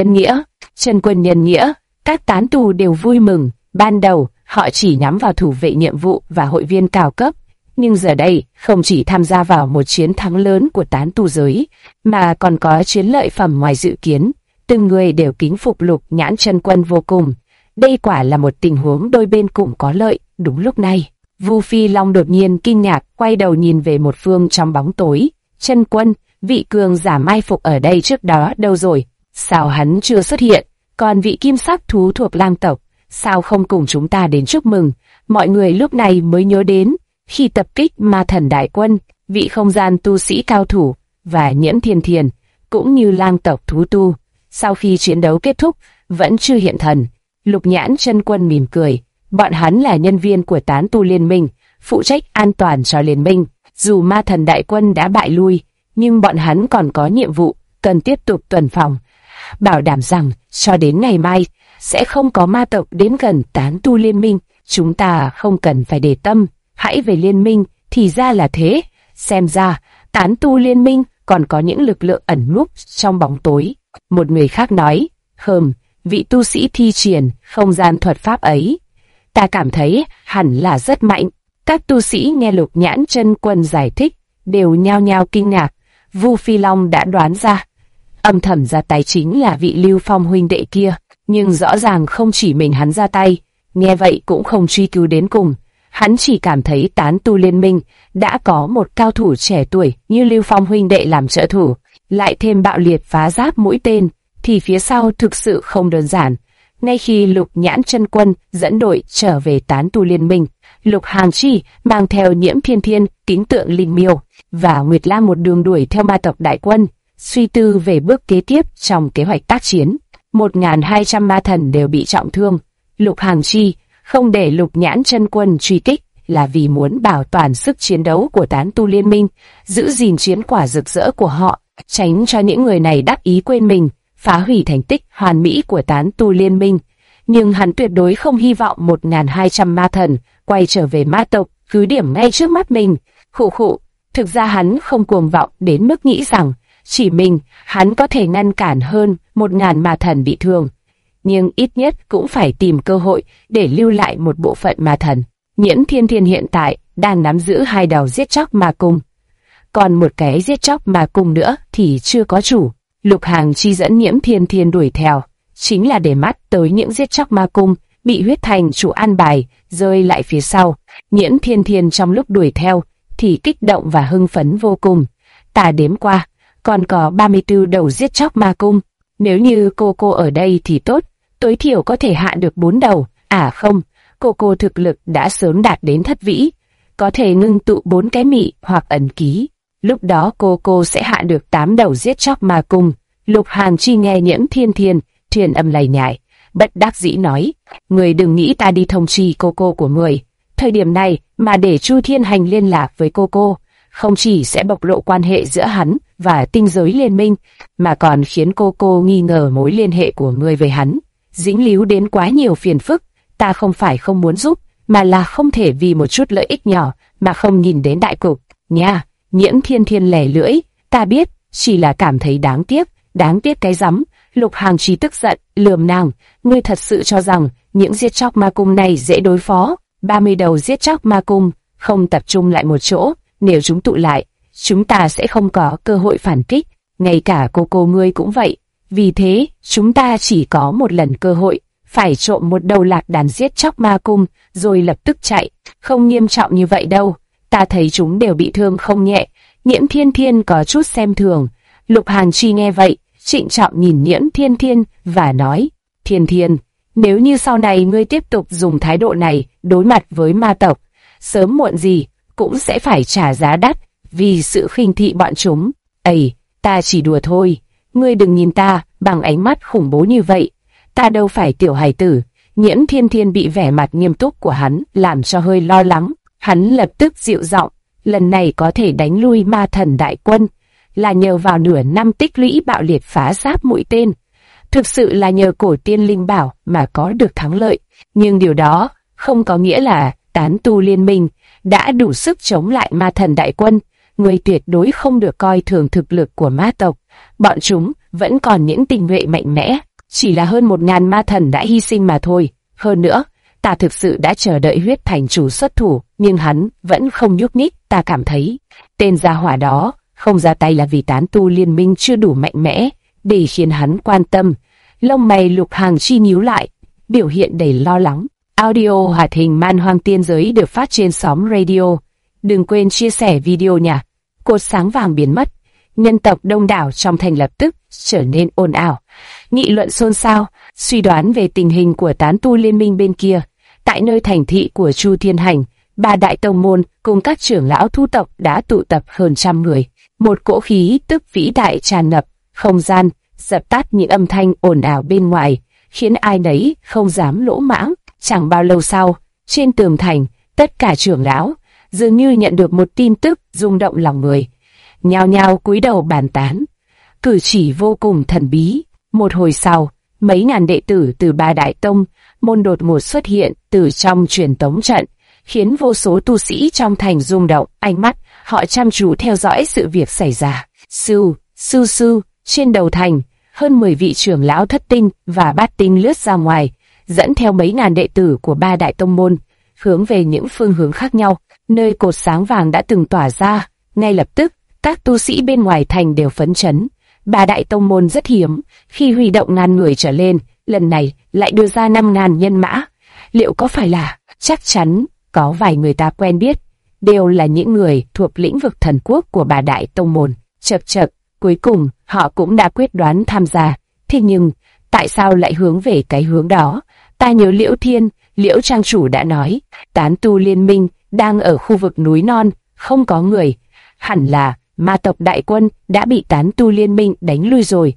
nhân nghĩa, các tán tu đều vui mừng. Ban đầu, họ chỉ nhắm vào thủ vệ nhiệm vụ và hội viên cao cấp. Nhưng giờ đây, không chỉ tham gia vào một chiến thắng lớn của tán tu giới, mà còn có chiến lợi phẩm ngoài dự kiến. Từng người đều kính phục Lục Nhãn Chân Quân vô cùng. Đây quả là một tình huống đôi bên cùng có lợi. Đúng lúc này, Vu Phi Long đột nhiên kinh ngạc, quay đầu nhìn về một phương trong bóng tối. Chân Quân, vị cường giả mai phục ở đây trước đó đâu rồi? Sao hắn chưa xuất hiện? Còn vị kim sắc thú thuộc lang tộc, sao không cùng chúng ta đến chúc mừng? Mọi người lúc này mới nhớ đến, khi tập kích ma thần đại quân, vị không gian tu sĩ cao thủ và Nhiễm Thiên Thiền, cũng như lang tộc thú tu, sau khi chiến đấu kết thúc, vẫn chưa hiện thần. Lục Nhãn Chân Quân mỉm cười, bọn hắn là nhân viên của tán tu liên minh, phụ trách an toàn cho liên minh. Dù ma thần đại quân đã bại lui, nhưng bọn hắn còn có nhiệm vụ, cần tiếp tục tuần phòng, bảo đảm rằng cho đến ngày mai sẽ không có ma tộc đến gần tán tu liên minh. Chúng ta không cần phải để tâm, hãy về liên minh. Thì ra là thế, xem ra tán tu liên minh còn có những lực lượng ẩn núp trong bóng tối. Một người khác nói, vị tu sĩ thi triển không gian thuật pháp ấy, ta cảm thấy hẳn là rất mạnh. Các tu sĩ nghe Lục Nhãn Chân Quân giải thích, đều nhao nhao kinh ngạc. Vu Phi Long đã đoán ra, âm thầm ra tay chính là vị Lưu Phong huynh đệ kia, nhưng rõ ràng không chỉ mình hắn ra tay. Nghe vậy cũng không truy cứu đến cùng, Hắn chỉ cảm thấy tán tu liên minh đã có một cao thủ trẻ tuổi như Lưu Phong huynh đệ làm trợ thủ, lại thêm bạo liệt phá giáp mũi tên, thì phía sau thực sự không đơn giản. Ngay khi Lục Nhãn Chân Quân dẫn đội trở về tán tu liên minh, Lục Hàn Chi mang theo Nhiễm Thiên Thiên, Kính Tượng Linh Miêu và Nguyệt Lam một đường đuổi theo ma tộc đại quân, suy tư về bước kế tiếp trong kế hoạch tác chiến. 1.200 ma thần đều bị trọng thương. Lục Hàn Chi không để Lục Nhãn Chân Quân truy kích là vì muốn bảo toàn sức chiến đấu của tán tu liên minh, giữ gìn chiến quả rực rỡ của họ, tránh cho những người này đắc ý quên mình, phá hủy thành tích hoàn mỹ của tán tu liên minh. Nhưng hắn tuyệt đối không hy vọng 1.200 ma thần quay trở về ma tộc cứ điểm ngay trước mắt mình. Khụ khụ, thực ra hắn không cuồng vọng đến mức nghĩ rằng chỉ mình hắn có thể ngăn cản hơn 1.000 ma thần bị thương, nhưng ít nhất cũng phải tìm cơ hội để lưu lại một bộ phận ma thần. Nhiễm Thiên Thiên hiện tại đang nắm giữ 2 đầu giết chóc ma cung, còn một cái giết chóc ma cung nữa thì chưa có chủ. Lục Hàn Chi dẫn Nhiễm Thiên Thiên đuổi theo, chính là để mắt tới những giết chóc ma cung bị huyết thành chủ an bài rơi lại phía sau. Nhiễm Thiên Thiên trong lúc đuổi theo thì kích động và hưng phấn vô cùng. Ta đếm qua, còn có 34 đầu giết chóc ma cung. Nếu như cô ở đây thì tốt, tối thiểu có thể hạ được 4 đầu. À không, cô thực lực đã sớm đạt đến thất vĩ, có thể ngưng tụ 4 cái mị hoặc ẩn ký. Lúc đó cô sẽ hạ được 8 đầu giết chóc ma cung. Lục Hàn Chi nghe Nhiễm Thiên Thiên truyền âm lầy nhải, bất đắc dĩ nói: người đừng nghĩ ta đi thông chi cô của người. Thời điểm này mà để Chu Thiên Hành liên lạc với cô, không chỉ sẽ bộc lộ quan hệ giữa hắn và tinh giới liên minh, mà còn khiến cô nghi ngờ mối liên hệ của người với hắn, dính líu đến quá nhiều phiền phức. Ta không phải không muốn giúp, mà là không thể vì một chút lợi ích nhỏ mà không nhìn đến đại cục nha. Nhiễm Thiên Thiên lẻ lưỡi: ta biết, chỉ là cảm thấy đáng tiếc cái rắm. Lục Hàn Chi tức giận lườm nàng: ngươi thật sự cho rằng những giết chóc ma cung này dễ đối phó? 30 đầu giết chóc ma cung không tập trung lại một chỗ, nếu chúng tụ lại, chúng ta sẽ không có cơ hội phản kích. Ngay cả cô ngươi cũng vậy. Vì thế, chúng ta chỉ có một lần cơ hội, phải trộm một đầu lạc đàn giết chóc ma cung, rồi lập tức chạy. Không nghiêm trọng như vậy đâu, ta thấy chúng đều bị thương không nhẹ. Nhiễm Thiên Thiên có chút xem thường. Lục Hàn Chi nghe vậy, trịnh trọng nhìn Nhiễm Thiên Thiên và nói: Thiên Thiên, nếu như sau này ngươi tiếp tục dùng thái độ này đối mặt với ma tộc, sớm muộn gì cũng sẽ phải trả giá đắt vì sự khinh thị bọn chúng. Ây, ta chỉ đùa thôi, ngươi đừng nhìn ta bằng ánh mắt khủng bố như vậy, ta đâu phải tiểu hài tử. Nhiễm Thiên Thiên bị vẻ mặt nghiêm túc của hắn làm cho hơi lo lắng. Hắn lập tức dịu giọng: lần này có thể đánh lui ma thần đại quân là nhờ vào nửa năm tích lũy bạo liệt phá giáp mũi tên, thực sự là nhờ cổ tiên linh bảo mà có được thắng lợi. Nhưng điều đó không có nghĩa là tán tu liên minh đã đủ sức chống lại ma thần đại quân. Người tuyệt đối không được coi thường thực lực của ma tộc, bọn chúng vẫn còn những tinh nhuệ mạnh mẽ, chỉ là hơn 1.000 ma thần đã hy sinh mà thôi. Hơn nữa, ta thực sự đã chờ đợi huyết thành chủ xuất thủ, nhưng hắn vẫn không nhúc nhích. Ta cảm thấy tên gia hỏa đó không ra tay là vì tán tu liên minh chưa đủ mạnh mẽ để khiến hắn quan tâm. Lông mày Lục Hàn Chi nhíu lại, biểu hiện đầy lo lắng. Audio hoạt hình Man Hoang Tiên Giới được phát trên Xóm Radio. Đừng quên chia sẻ video nha. Cột sáng vàng biến mất, nhân tộc đông đảo trong thành lập tức trở nên ồn ào, nghị luận xôn xao, suy đoán về tình hình của tán tu liên minh bên kia. Tại nơi thành thị của Chu Thiên Hành, 3 đại tông môn cùng các trưởng lão thu tộc đã tụ tập hơn 100 người. Một cỗ khí tức vĩ đại tràn ngập không gian, dập tắt những âm thanh ồn ào bên ngoài, khiến ai nấy không dám lỗ mãng. Chẳng bao lâu sau, trên tường thành, tất cả trưởng lão dường như nhận được một tin tức rung động lòng người, nhao nhao cúi đầu bàn tán, cử chỉ vô cùng thần bí. Một hồi sau, mấy ngàn đệ tử từ 3 đại tông môn đột ngột xuất hiện từ trong truyền tống trận, khiến vô số tu sĩ trong thành rung động, ánh mắt họ chăm chú theo dõi sự việc xảy ra. Sư, trên đầu thành, hơn 10 vị trưởng lão thất tinh và bát tinh lướt ra ngoài, dẫn theo mấy ngàn đệ tử của 3 đại tông môn, hướng về những phương hướng khác nhau. Nơi cột sáng vàng đã từng tỏa ra, ngay lập tức, các tu sĩ bên ngoài thành đều phấn chấn. 3 đại tông môn rất hiếm khi huy động ngàn người trở lên, lần này lại đưa ra 5.000 nhân mã. Liệu có phải là? Chắc chắn có vài người ta quen biết, đều là những người thuộc lĩnh vực thần quốc của Ba Đại Tông Môn. Chậc chậc, cuối cùng họ cũng đã quyết đoán tham gia. Thế nhưng, tại sao lại hướng về cái hướng đó? Ta nhớ Liễu Trang chủ đã nói, tán tu liên minh đang ở khu vực núi non, không có người. Hẳn là ma tộc đại quân đã bị tán tu liên minh đánh lui rồi.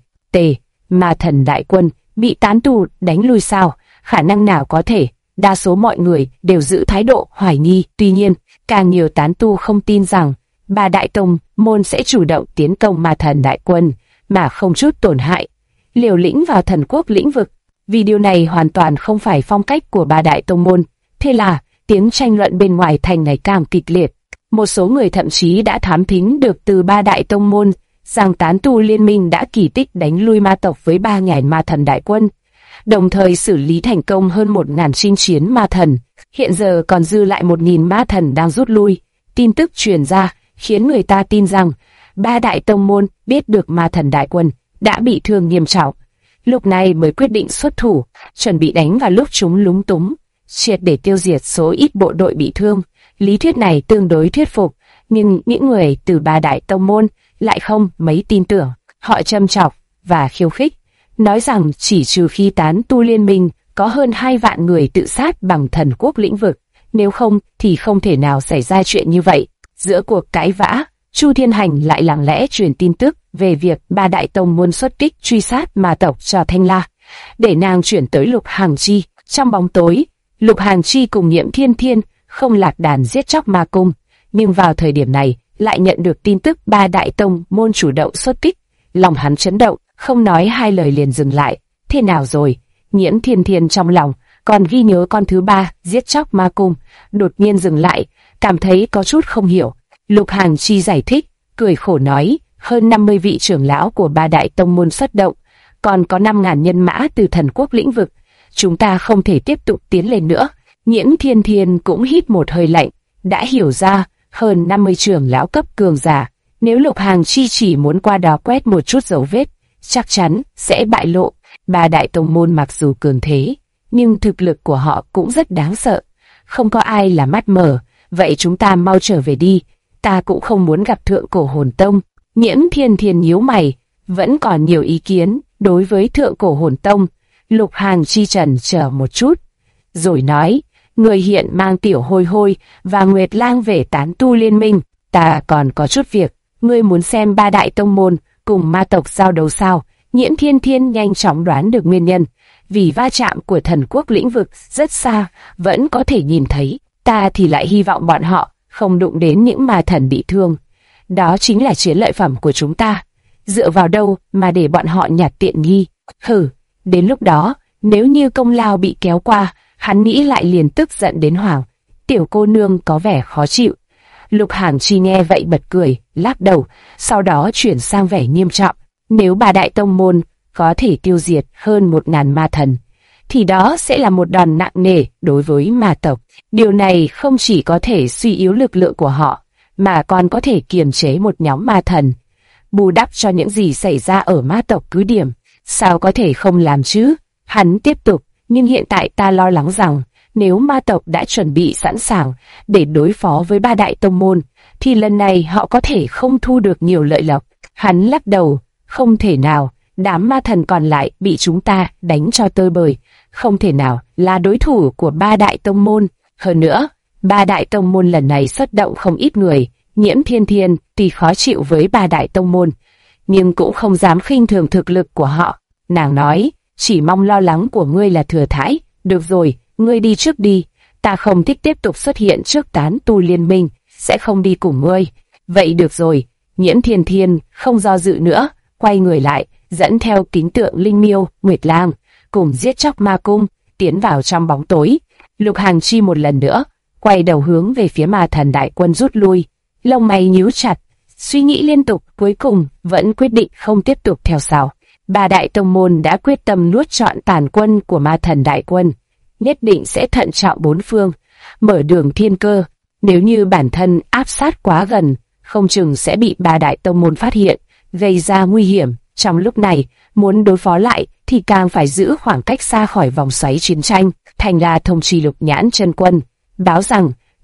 Ma thần đại quân bị tán tu đánh lui sao? Khả năng nào có thể? Đa số mọi người đều giữ thái độ hoài nghi. Tuy nhiên, càng nhiều tán tu không tin rằng Ba Đại Tông Môn sẽ chủ động tiến công ma thần đại quân mà không chút tổn hại, liều lĩnh vào thần quốc lĩnh vực. Vì điều này hoàn toàn không phải phong cách của Ba Đại Tông Môn. Thế là tiếng tranh luận bên ngoài thành ngày càng kịch liệt. Một số người thậm chí đã thám thính được từ Ba Đại Tông Môn rằng tán tu liên minh đã kỳ tích đánh lui ma tộc với 3.000 ma thần đại quân, đồng thời xử lý thành công hơn 1.000 chinh chiến ma thần. Hiện giờ còn dư lại 1.000 ma thần đang rút lui. Tin tức truyền ra khiến người ta tin rằng Ba Đại Tông Môn biết được ma thần đại quân đã bị thương nghiêm trọng, lúc này mới quyết định xuất thủ, chuẩn bị đánh vào lúc chúng lúng túng, triệt để tiêu diệt số ít bộ đội bị thương. Lý thuyết này tương đối thuyết phục, nhưng những người từ Ba Đại Tông Môn lại không mấy tin tưởng. Họ châm chọc và khiêu khích, nói rằng chỉ trừ khi tán tu liên minh có hơn 2 vạn người tự sát bằng thần quốc lĩnh vực, nếu không thì không thể nào xảy ra chuyện như vậy. Giữa cuộc cãi vã, Chu Thiên Hành lại lặng lẽ truyền tin tức về việc Ba Đại Tông Môn xuất kích truy sát ma tộc cho Thanh La, để nàng chuyển tới Lục Hàng Chi. Trong bóng tối, Lục Hàng Chi cùng Nhiễm Thiên Thiên không lạc đàn giết chóc ma cung, nhưng vào thời điểm này lại nhận được tin tức Ba Đại Tông Môn chủ động xuất kích. Lòng hắn chấn động, không nói hai lời liền dừng lại. Thế nào rồi? Nhiễm Thiên Thiên trong lòng còn ghi nhớ con thứ ba giết chóc ma cung, đột nhiên dừng lại, cảm thấy có chút không hiểu. Lục Hàng Chi giải thích, cười khổ nói, hơn 50 vị trưởng lão của Ba Đại Tông Môn xuất động, còn có 5.000 nhân mã từ thần quốc lĩnh vực. Chúng ta không thể tiếp tục tiến lên nữa. Nhiễm Thiên Thiên cũng hít một hơi lạnh, đã hiểu ra, hơn 50 trưởng lão cấp cường giả, nếu Lục Hàng Chi chỉ muốn qua đó quét một chút dấu vết, chắc chắn sẽ bại lộ. Ba Đại Tông Môn mặc dù cường thế, nhưng thực lực của họ cũng rất đáng sợ, không có ai là mắt mờ. Vậy chúng ta mau trở về đi, ta cũng không muốn gặp Thượng Cổ Hồn Tông. Nhiễm Thiên Thiên nhíu mày, vẫn còn nhiều ý kiến đối với Thượng Cổ Hồn Tông. Lục Hàng Chi chần chờ một chút, rồi nói, người hiện mang Tiểu Hôi Hôi và Nguyệt Lang về tán tu liên minh, ta còn có chút việc. Ngươi muốn xem Ba Đại Tông Môn cùng ma tộc giao đấu sao? Nhiễm Thiên Thiên nhanh chóng đoán được nguyên nhân, vì va chạm của thần quốc lĩnh vực rất xa, vẫn có thể nhìn thấy. Ta thì lại hy vọng bọn họ không đụng đến những ma thần bị thương. Đó chính là chiến lợi phẩm của chúng ta. Dựa vào đâu mà để bọn họ nhặt tiện nghi? Hừ, đến lúc đó, nếu như công lao bị kéo qua, hắn nghĩ lại liền tức giận đến hoảng. Tiểu cô nương có vẻ khó chịu. Lục Hàng Chi nghe vậy bật cười, lắc đầu, sau đó chuyển sang vẻ nghiêm trọng. Nếu Ba Đại Tông Môn có thể tiêu diệt hơn 1.000 ma thần, thì đó sẽ là một đòn nặng nề đối với ma tộc. Điều này không chỉ có thể suy yếu lực lượng của họ, mà còn có thể kiềm chế một nhóm ma thần, bù đắp cho những gì xảy ra ở ma tộc cứ điểm. Sao có thể không làm chứ? Hắn tiếp tục, nhưng hiện tại ta lo lắng rằng, nếu ma tộc đã chuẩn bị sẵn sàng để đối phó với Ba Đại Tông Môn, thì lần này họ có thể không thu được nhiều lợi lộc. Hắn lắc đầu, không thể nào, đám ma thần còn lại bị chúng ta đánh cho tơi bời, không thể nào là đối thủ của Ba Đại Tông Môn. Hơn nữa, Ba Đại Tông Môn lần này xuất động không ít người. Nhiễm Thiên Thiên tuy khó chịu với Ba Đại Tông Môn, nhưng cũng không dám khinh thường thực lực của họ. Nàng nói, chỉ mong lo lắng của ngươi là thừa thãi. Được rồi, ngươi đi trước đi, ta không thích tiếp tục xuất hiện trước tán tu liên minh, sẽ không đi cùng ngươi. Vậy được rồi. Nhiễm Thiên Thiên không do dự nữa, quay người lại, dẫn theo kính tượng Linh Miêu, Nguyệt Lang, cùng giết chóc ma cung, tiến vào trong bóng tối. Lục Hàng Chi một lần nữa, quay đầu hướng về phía ma thần đại quân rút lui, lông mày nhíu chặt, suy nghĩ liên tục, cuối cùng vẫn quyết định không tiếp tục theo sau. Ba Đại Tông Môn đã quyết tâm nuốt trọn tàn quân của ma thần đại quân, nhất định sẽ thận trọng bốn phương, mở đường thiên cơ. Nếu như bản thân áp sát quá gần, không chừng sẽ bị Ba Đại Tông Môn phát hiện, gây ra nguy hiểm. Trong lúc này, muốn đối phó lại thì càng phải giữ khoảng cách xa khỏi vòng xoáy chiến tranh. Thành La thông trì Lục Nhãn Chân Quân, báo rằng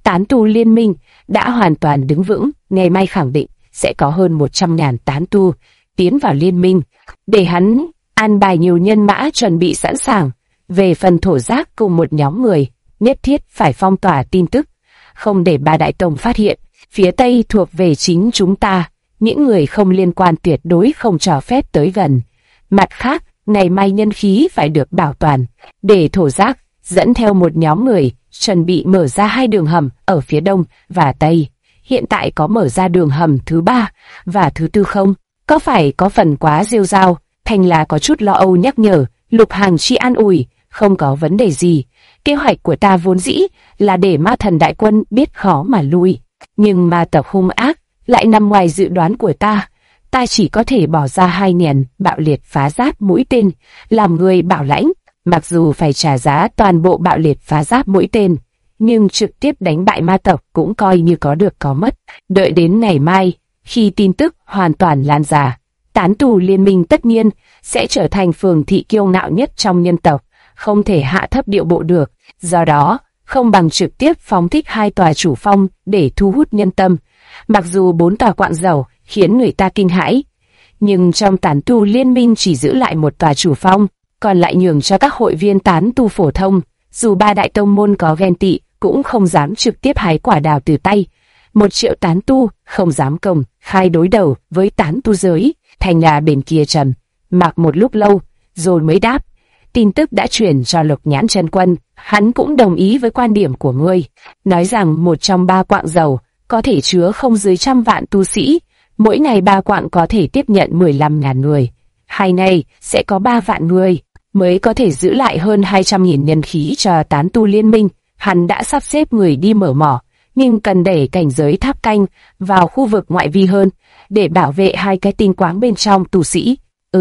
Tán tu liên minh đã hoàn toàn đứng vững, ngày mai khẳng định sẽ có hơn 100.000 tán tu tiến vào liên minh, để hắn an bài nhiều nhân mã chuẩn bị sẵn sàng. Về phần Thổ Giác cùng một nhóm người, nhất thiết phải phong tỏa tin tức, không để Ba Đại Tông phát hiện. Phía Tây thuộc về chính chúng ta, những người không liên quan tuyệt đối không cho phép tới gần. Mặt khác, ngày mai nhân khí phải được bảo toàn, để Thổ Giác dẫn theo một nhóm người chuẩn bị mở ra 2 đường hầm ở phía Đông và Tây. Hiện tại có mở ra đường hầm thứ 3 và thứ 4 không? Có phải có phần quá rêu rao? Thành là có chút lo âu nhắc nhở. Lục Hàng Chi an ủi, không có vấn đề gì. Kế hoạch của ta vốn dĩ là để Ma Thần đại quân biết khó mà lui, nhưng ma tộc hung ác lại nằm ngoài dự đoán của ta. Ta chỉ có thể bỏ ra 2 nền bạo liệt phá giáp mũi tên làm người bảo lãnh. Mặc dù phải trả giá toàn bộ bạo liệt phá giáp mũi tên, nhưng trực tiếp đánh bại ma tộc cũng coi như có được có mất. Đợi đến ngày mai, khi tin tức hoàn toàn lan ra, tán tu liên minh tất nhiên sẽ trở thành phường thị kiêu ngạo nhất trong nhân tộc, không thể hạ thấp điệu bộ được. Do đó, không bằng trực tiếp phóng thích 2 tòa chủ phong để thu hút nhân tâm. Mặc dù 4 tòa quạng dầu khiến người ta kinh hãi, nhưng trong tán tu liên minh chỉ giữ lại 1 tòa chủ phong, còn lại nhường cho các hội viên tán tu phổ thông. Dù 3 đại tông môn có ghen tị, cũng không dám trực tiếp hái quả đào từ tay. 1 triệu tán tu không dám công khai đối đầu với tán tu giới. Thành là bên kia trầm mặc một lúc lâu, rồi mới đáp. Tin tức đã truyền cho Lục Nhãn Chân Quân, hắn cũng đồng ý với quan điểm của ngươi, nói rằng 1 trong 3 quạng dầu có thể chứa không dưới 100 vạn tu sĩ, mỗi ngày 3 quạng có thể tiếp nhận 15.000 người. Hai ngày sẽ có 3 vạn người, mới có thể giữ lại hơn 200.000 nhân khí cho tán tu liên minh. Hắn đã sắp xếp người đi mở mỏ, nhưng cần đẩy cảnh giới tháp canh vào khu vực ngoại vi hơn, để bảo vệ 2 cái tinh quáng bên trong tu sĩ.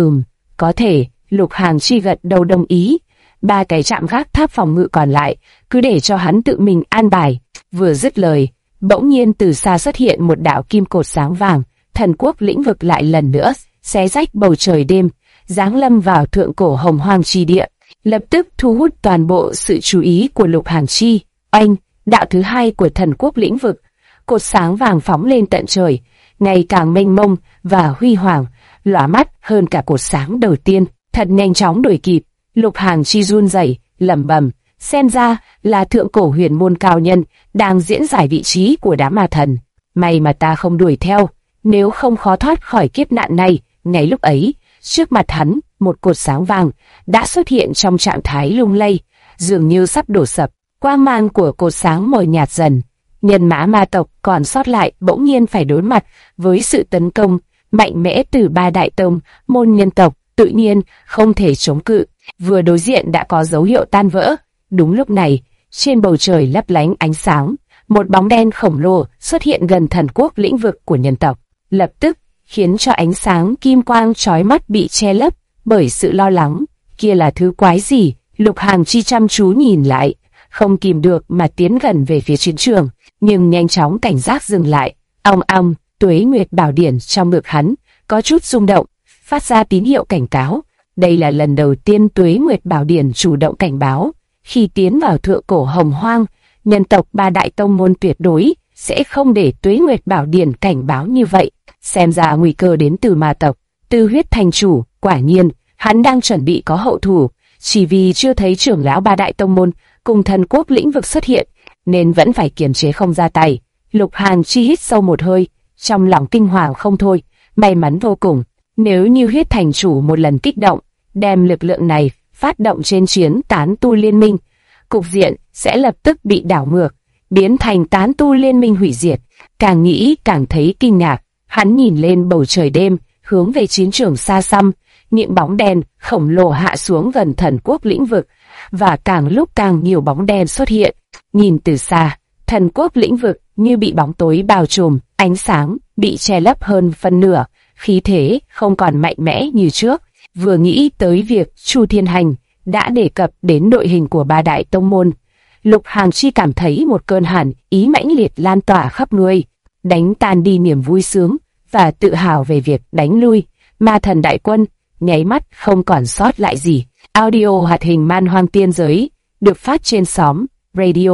Có thể. Lục Hàng Chi gật đầu đồng ý. 3 cái trạm gác tháp phòng ngự còn lại cứ để cho hắn tự mình an bài. Vừa dứt lời, bỗng nhiên từ xa xuất hiện một đạo kim cột sáng vàng. Thần quốc lĩnh vực lại lần nữa xé rách bầu trời đêm, giáng lâm vào thượng cổ hồng hoang chi địa, lập tức thu hút toàn bộ sự chú ý của Lục Hàng Chi. Oanh! Đạo thứ 2 của thần quốc lĩnh vực, cột sáng vàng phóng lên tận trời, ngày càng mênh mông và huy hoàng, lóa mắt hơn cả cột sáng đầu tiên. Thật nhanh chóng đuổi kịp. Lục Hàng Chi run rẩy, lẩm bẩm, xem ra là thượng cổ huyền môn cao nhân đang diễn giải vị trí của đám ma thần. May mà ta không đuổi theo, nếu không khó thoát khỏi kiếp nạn này. Ngay lúc ấy, trước mặt hắn, một cột sáng vàng đã xuất hiện trong trạng thái lung lay, dường như sắp đổ sập. Quang mang của cột sáng mờ nhạt dần. Nhân mã ma tộc còn sót lại bỗng nhiên phải đối mặt với sự tấn công mạnh mẽ từ 3 đại tông môn nhân tộc, tự nhiên không thể chống cự. Vừa đối diện đã có dấu hiệu tan vỡ. Đúng lúc này, trên bầu trời lấp lánh ánh sáng, một bóng đen khổng lồ xuất hiện gần thần quốc lĩnh vực của nhân tộc, lập tức khiến cho ánh sáng kim quang chói mắt bị che lấp bởi sự lo lắng. Kia là thứ quái gì? Lục Hàng Chi chăm chú nhìn lại, không kìm được mà tiến gần về phía chiến trường, nhưng nhanh chóng cảnh giác dừng lại. Ong ong, Tuế Nguyệt Bảo Điển trong ngực hắn có chút rung động, phát ra tín hiệu cảnh cáo. Đây là lần đầu tiên Tuế Nguyệt Bảo Điển chủ động cảnh báo. Khi tiến vào thượng cổ hồng hoang, nhân tộc 3 đại tông môn tuyệt đối sẽ không để Tuế Nguyệt Bảo Điển cảnh báo như vậy. Xem ra nguy cơ đến từ ma tộc. Tư Huyết thành chủ, quả nhiên, hắn đang chuẩn bị có hậu thủ, chỉ vì chưa thấy trưởng lão 3 đại tông môn cùng thần quốc lĩnh vực xuất hiện, nên vẫn phải kiềm chế không ra tay. Lục Hàng Chi hít sâu một hơi, trong lòng kinh hoàng không thôi, may mắn vô cùng. Nếu như Huyết thành chủ một lần kích động, đem lực lượng này phát động trên chiến tán tu liên minh, cục diện sẽ lập tức bị đảo ngược, biến thành tán tu liên minh hủy diệt. Càng nghĩ càng thấy kinh ngạc, hắn nhìn lên bầu trời đêm, hướng về chiến trường xa xăm, những bóng đen khổng lồ hạ xuống gần thần quốc lĩnh vực, và càng lúc càng nhiều bóng đen xuất hiện. Nhìn từ xa, thần quốc lĩnh vực như bị bóng tối bao trùm, ánh sáng bị che lấp hơn phân nửa, khí thế không còn mạnh mẽ như trước. Vừa nghĩ tới việc Chu Thiên Hành đã đề cập đến đội hình của 3 đại tông môn, Lục Hàng Chi cảm thấy một cơn hàn ý mãnh liệt lan tỏa khắp người, đánh tan đi niềm vui sướng và tự hào về việc đánh lui ma thần đại quân, nháy mắt không còn sót lại gì. Audio hoạt hình Man Hoang Tiên Giới được phát trên xóm Radio.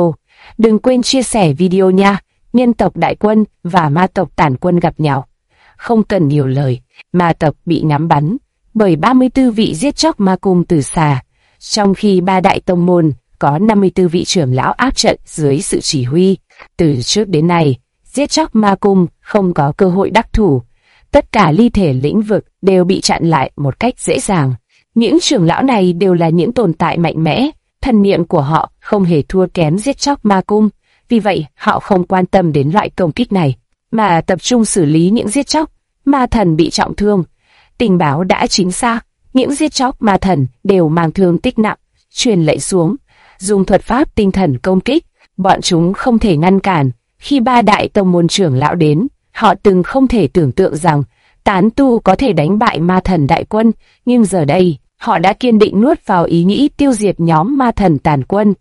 Đừng quên chia sẻ video nha. Nhân tộc đại quân và ma tộc tản quân gặp nhau. Không cần nhiều lời, ma tộc bị ngắm bắn bởi 34 vị giết chóc ma cung từ xa, trong khi ba đại tông môn có 54 vị trưởng lão áp trận dưới sự chỉ huy. Từ trước đến nay, giết chóc ma cung không có cơ hội đắc thủ. Tất cả ly thể lĩnh vực đều bị chặn lại một cách dễ dàng. Những trưởng lão này đều là những tồn tại mạnh mẽ, thần niệm của họ không hề thua kém giết chóc ma cung. Vì vậy, họ không quan tâm đến loại công kích này, mà tập trung xử lý những giết chóc ma thần bị trọng thương. Tình báo đã chính xác, những giết chóc ma thần đều mang thương tích nặng, truyền lệnh xuống, dùng thuật pháp tinh thần công kích. Bọn chúng không thể ngăn cản. Khi ba đại tông môn trưởng lão đến, họ từng không thể tưởng tượng rằng tán tu có thể đánh bại ma thần đại quân, nhưng giờ đây, họ đã kiên định nuốt vào ý nghĩ tiêu diệt nhóm ma thần tàn quân.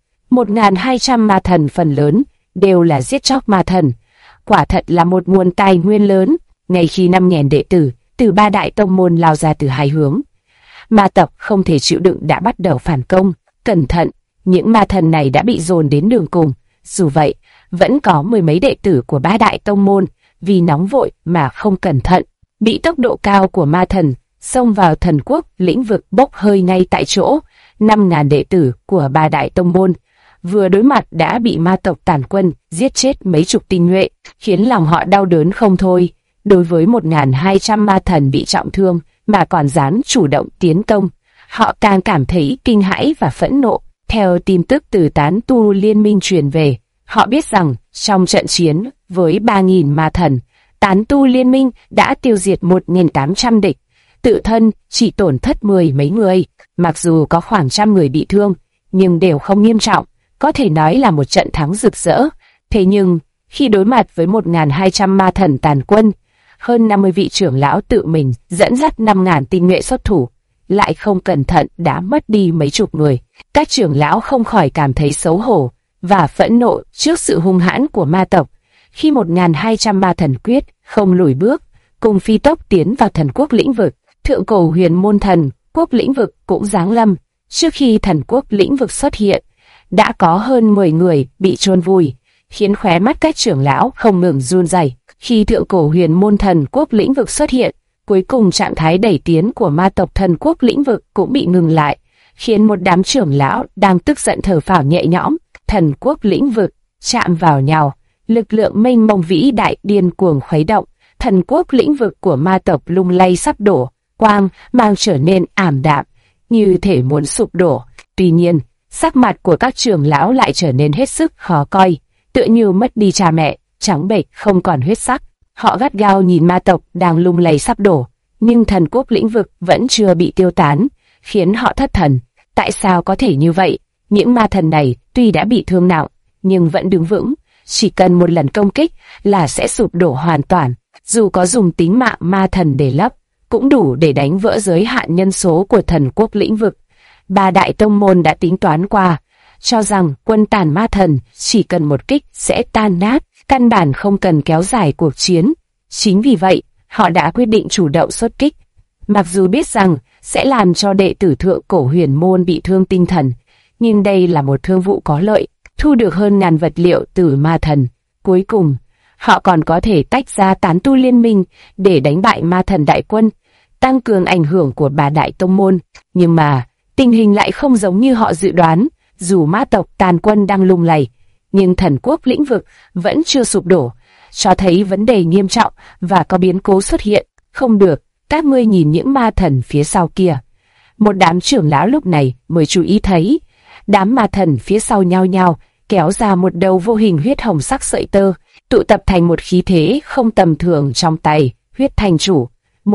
1.200 ma thần phần lớn đều là giết chóc ma thần. Quả thật là một nguồn tài nguyên lớn. Ngay khi 5.000 đệ tử từ ba đại tông môn lao ra từ hai hướng, ma tộc không thể chịu đựng đã bắt đầu phản công. Cẩn thận, những ma thần này đã bị dồn đến đường cùng. Dù vậy, vẫn có mười mấy đệ tử của ba đại tông môn vì nóng vội mà không cẩn thận, bị tốc độ cao của ma thần xông vào thần quốc lĩnh vực bốc hơi ngay tại chỗ. 5.000 đệ tử của ba đại tông môn vừa đối mặt đã bị ma tộc tàn quân giết chết mấy chục tinh nhuệ, khiến lòng họ đau đớn không thôi. Đối với 1.200 ma thần bị trọng thương mà còn dám chủ động tiến công, họ càng cảm thấy kinh hãi và phẫn nộ. Theo tin tức từ tán tu liên minh truyền về, họ biết rằng trong trận chiến với 3.000 ma thần, tán tu liên minh đã tiêu diệt 1.800 địch, tự thân chỉ tổn thất mười mấy người. Mặc dù có khoảng trăm người bị thương, nhưng đều không nghiêm trọng, có thể nói là một trận thắng rực rỡ. Thế nhưng, khi đối mặt với 1.200 ma thần tàn quân, hơn 50 vị trưởng lão tự mình dẫn dắt 5.000 tinh nhuệ xuất thủ, lại không cẩn thận đã mất đi mấy chục người. Các trưởng lão không khỏi cảm thấy xấu hổ và phẫn nộ trước sự hung hãn của ma tộc. Khi 1.200 ma thần quyết không lùi bước, cùng phi tốc tiến vào thần quốc lĩnh vực, thượng cổ huyền môn thần quốc lĩnh vực cũng giáng lâm. Trước khi thần quốc lĩnh vực xuất hiện, đã có hơn 10 người bị chôn vùi, khiến khóe mắt các trưởng lão không ngừng run rẩy. Khi thượng cổ huyền môn thần quốc lĩnh vực xuất hiện, cuối cùng trạng thái đẩy tiến của ma tộc thần quốc lĩnh vực cũng bị ngừng lại, khiến một đám trưởng lão đang tức giận thở phào nhẹ nhõm. Thần quốc lĩnh vực chạm vào nhau, lực lượng mênh mông vĩ đại điên cuồng khuấy động. Thần quốc lĩnh vực của ma tộc lung lay sắp đổ, quang mang trở nên ảm đạm, như thể muốn sụp đổ. Tuy nhiên, sắc mặt của các trưởng lão lại trở nên hết sức khó coi, tựa như mất đi cha mẹ, trắng bệch không còn huyết sắc. Họ gắt gao nhìn ma tộc đang lung lay sắp đổ, nhưng thần quốc lĩnh vực vẫn chưa bị tiêu tán, khiến họ thất thần. Tại sao có thể như vậy? Những ma thần này tuy đã bị thương nặng, nhưng vẫn đứng vững, chỉ cần một lần công kích là sẽ sụp đổ hoàn toàn. Dù có dùng tính mạng ma thần để lấp, cũng đủ để đánh vỡ giới hạn nhân số của thần quốc lĩnh vực. Ba đại tông môn đã tính toán qua, cho rằng quân tàn ma thần chỉ cần một kích sẽ tan nát, căn bản không cần kéo dài cuộc chiến. Chính vì vậy, họ đã quyết định chủ động xuất kích. Mặc dù biết rằng sẽ làm cho đệ tử thượng cổ huyền môn bị thương tinh thần, nhưng đây là một thương vụ có lợi, thu được hơn ngàn vật liệu từ ma thần. Cuối cùng, họ còn có thể tách ra tán tu liên minh để đánh bại ma thần đại quân, tăng cường ảnh hưởng của ba đại tông môn. Nhưng mà, tình hình lại không giống như họ dự đoán. Dù ma tộc tàn quân đang lung lay, nhưng thần quốc lĩnh vực vẫn chưa sụp đổ, cho thấy vấn đề nghiêm trọng và có biến cố xuất hiện. Không được, các ngươi nhìn những ma thần phía sau kia. Một đám trưởng lão lúc này mới chú ý thấy, đám ma thần phía sau nhao nhao kéo ra một đầu vô hình huyết hồng sắc sợi tơ, tụ tập thành một khí thế không tầm thường trong tay. Huyết thành chủ,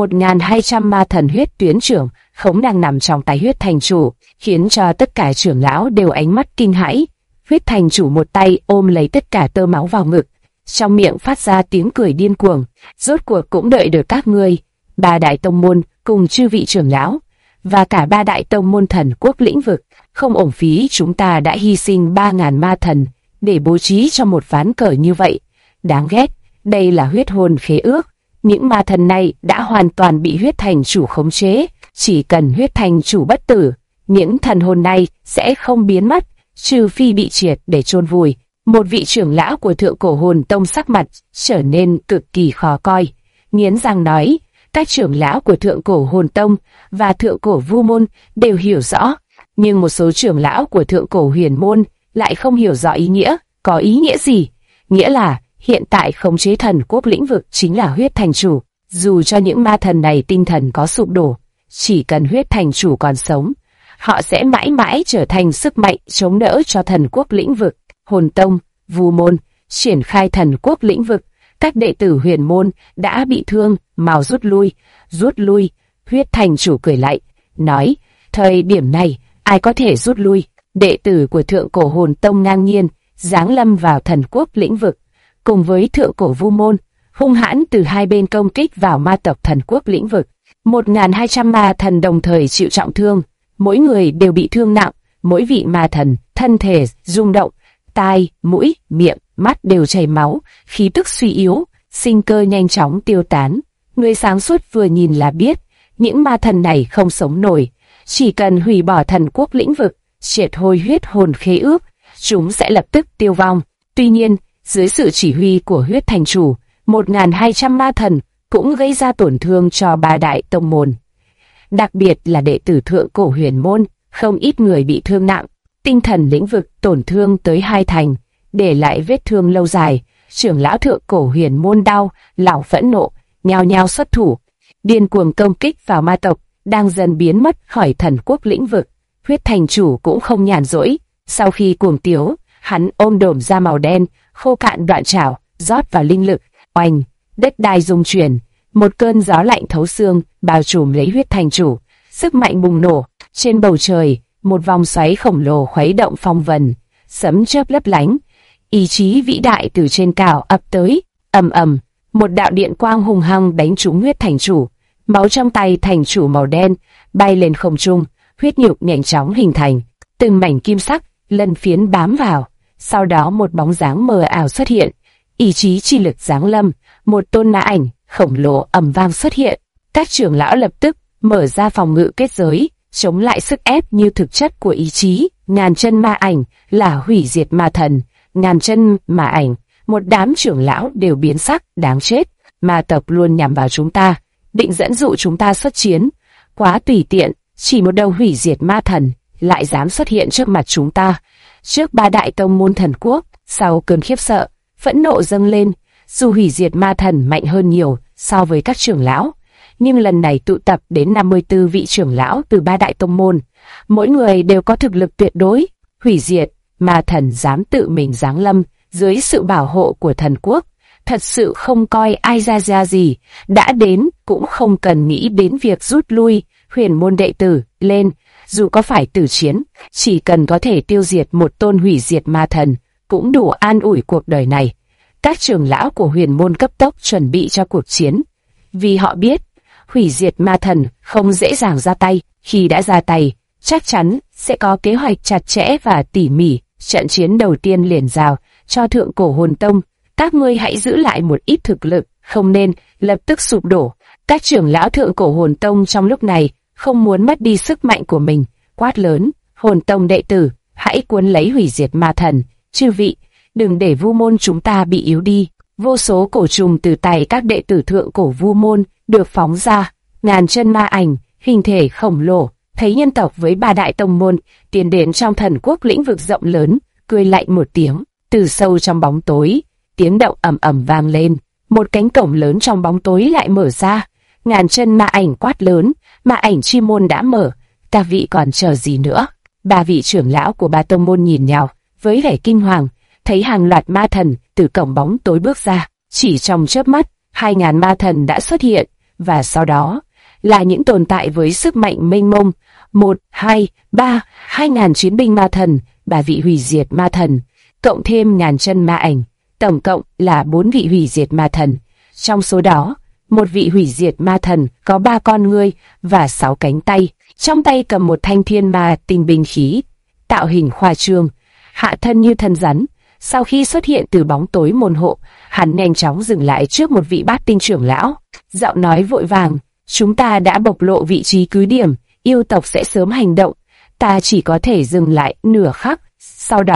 1.200 ma thần huyết tuyến trưởng khống đang nằm trong tay huyết thành chủ, khiến cho tất cả trưởng lão đều ánh mắt kinh hãi. Huyết thành chủ một tay ôm lấy tất cả tơ máu vào ngực, trong miệng phát ra tiếng cười điên cuồng. Rốt cuộc cũng đợi được các ngươi, ba đại tông môn cùng chư vị trưởng lão và cả ba đại tông môn thần quốc lĩnh vực. Không uổng phí chúng ta đã hy sinh 3.000 ma thần để bố trí cho một ván cờ như vậy. Đáng ghét, đây là huyết hồn khế ước. Những ma thần này đã hoàn toàn bị huyết thành chủ khống chế. Chỉ cần huyết thành chủ bất tử, những thần hồn này sẽ không biến mất, trừ phi bị triệt để chôn vùi. Một vị trưởng lão của Thượng Cổ Hồn Tông sắc mặt trở nên cực kỳ khó coi, nghiến răng nói, các trưởng lão của Thượng Cổ Hồn Tông và Thượng Cổ Vu Môn đều hiểu rõ, nhưng một số trưởng lão của Thượng Cổ Huyền Môn lại không hiểu rõ ý nghĩa. Có ý nghĩa gì? Nghĩa là hiện tại khống chế thần quốc lĩnh vực chính là huyết thành chủ. Dù cho những ma thần này tinh thần có sụp đổ, chỉ cần huyết thành chủ còn sống, họ sẽ mãi mãi trở thành sức mạnh chống đỡ cho thần quốc lĩnh vực. Hồn Tông, Vu Môn triển khai thần quốc lĩnh vực, các đệ tử Huyền Môn đã bị thương, mau rút lui. Rút lui? Huyết thành chủ cười lạnh, nói, thời điểm này ai có thể rút lui? Đệ tử của Thượng Cổ Hồn Tông ngang nhiên giáng lâm vào thần quốc lĩnh vực, cùng với Thượng Cổ Vu Môn hung hãn từ hai bên công kích vào ma tộc thần quốc lĩnh vực. 1.200 ma thần đồng thời chịu trọng thương, mỗi người đều bị thương nặng, mỗi vị ma thần thân thể rung động, tai, mũi, miệng, mắt đều chảy máu, khí tức suy yếu, sinh cơ nhanh chóng tiêu tán. Người sáng suốt vừa nhìn là biết, những ma thần này không sống nổi, chỉ cần hủy bỏ thần quốc lĩnh vực, triệt hồi huyết hồn khế ước, chúng sẽ lập tức tiêu vong. Tuy nhiên, dưới sự chỉ huy của huyết thành chủ, 1.200 ma thần cũng gây ra tổn thương cho ba đại tông môn. Đặc biệt là đệ tử Thượng Cổ Huyền Môn, không ít người bị thương nặng, tinh thần lĩnh vực tổn thương tới 2 thành, để lại vết thương lâu dài. Trưởng lão Thượng Cổ Huyền Môn đau lòng phẫn nộ, nhao nhao xuất thủ, điên cuồng công kích vào ma tộc đang dần biến mất khỏi thần quốc lĩnh vực. Huyết thành chủ cũng không nhàn rỗi, sau khi cuồng tiếu, hắn ôm đồm da màu đen, khô cạn đoạn trảo, rót vào linh lực, oanh, đất đai rung chuyển, một cơn gió lạnh thấu xương bao trùm lấy huyết thành chủ, sức mạnh bùng nổ, trên bầu trời, một vòng xoáy khổng lồ khuấy động phong vân, sấm chớp lấp lánh, ý chí vĩ đại từ trên cao ập tới, ầm ầm, một đạo điện quang hùng hăng đánh trúng huyết thành chủ, máu trong tay thành chủ màu đen bay lên không trung, huyết nhục nhanh chóng hình thành, từng mảnh kim sắc lân phiến bám vào, sau đó một bóng dáng mờ ảo xuất hiện, ý chí chi lực giáng lâm, một tôn ma ảnh khổng lồ ầm vang xuất hiện. Các trưởng lão lập tức mở ra phòng ngự kết giới, chống lại sức ép như thực chất của ý chí. Ngàn chân ma ảnh là hủy diệt ma thần, ngàn chân ma ảnh, một đám trưởng lão đều biến sắc, đáng chết, ma tộc luôn nhằm vào chúng ta, định dẫn dụ chúng ta xuất chiến, quá tùy tiện, chỉ một đầu hủy diệt ma thần lại dám xuất hiện trước mặt chúng ta. Trước ba đại tông môn thần quốc, sau cơn khiếp sợ, phẫn nộ dâng lên, dù hủy diệt ma thần mạnh hơn nhiều so với các trưởng lão, nhưng lần này tụ tập đến 54 vị trưởng lão từ ba đại tông môn, mỗi người đều có thực lực tuyệt đối. Hủy diệt ma thần dám tự mình giáng lâm dưới sự bảo hộ của thần quốc, thật sự không coi ai ra gì, đã đến cũng không cần nghĩ đến việc rút lui. Huyền môn đệ tử lên, dù có phải tử chiến, chỉ cần có thể tiêu diệt một tôn hủy diệt ma thần cũng đủ an ủi cuộc đời này. Các trưởng lão của huyền môn cấp tốc chuẩn bị cho cuộc chiến, vì họ biết hủy diệt ma thần không dễ dàng ra tay, khi đã ra tay chắc chắn sẽ có kế hoạch chặt chẽ và tỉ mỉ. Trận chiến đầu tiên liền giao cho Thượng Cổ Hồn Tông, các ngươi hãy giữ lại một ít thực lực, không nên lập tức sụp đổ. Các trưởng lão Thượng Cổ Hồn Tông trong lúc này không muốn mất đi sức mạnh của mình, quát lớn, Hồn Tông đệ tử, hãy cuốn lấy hủy diệt ma thần, chư vị, đừng để Vu môn chúng ta bị yếu đi. Vô số cổ trùng từ tay các đệ tử Thượng Cổ Vu môn được phóng ra, ngàn chân ma ảnh, hình thể khổng lồ, thấy nhân tộc với ba đại tông môn tiến đến trong thần quốc lĩnh vực rộng lớn, cười lạnh một tiếng, từ sâu trong bóng tối, tiếng động ầm ầm vang lên, một cánh cổng lớn trong bóng tối lại mở ra, ngàn chân ma ảnh quát lớn, ma ảnh chi môn đã mở, các vị còn chờ gì nữa? Ba vị trưởng lão của ba tông môn nhìn nhau với vẻ kinh hoàng, thấy hàng loạt ma thần từ cổng bóng tối bước ra, chỉ trong chớp mắt, 2.000 ma thần đã xuất hiện, và sau đó là những tồn tại với sức mạnh mênh mông, 1, 2, 3, 2.000 chiến binh ma thần, 3 vị hủy diệt ma thần, cộng thêm ngàn chân ma ảnh, tổng cộng là 4 vị hủy diệt ma thần. Trong số đó, một vị hủy diệt ma thần có 3 con ngươi và 6 cánh tay, trong tay cầm một thanh thiên ma tinh binh khí, tạo hình khoa trương, hạ thân như thân rắn. Sau khi xuất hiện từ bóng tối môn hộ, hắn nhanh chóng dừng lại trước một vị bát tinh trưởng lão, giọng nói vội vàng, chúng ta đã bộc lộ vị trí cứ điểm, yêu tộc sẽ sớm hành động, ta chỉ có thể dừng lại nửa khắc, sau đó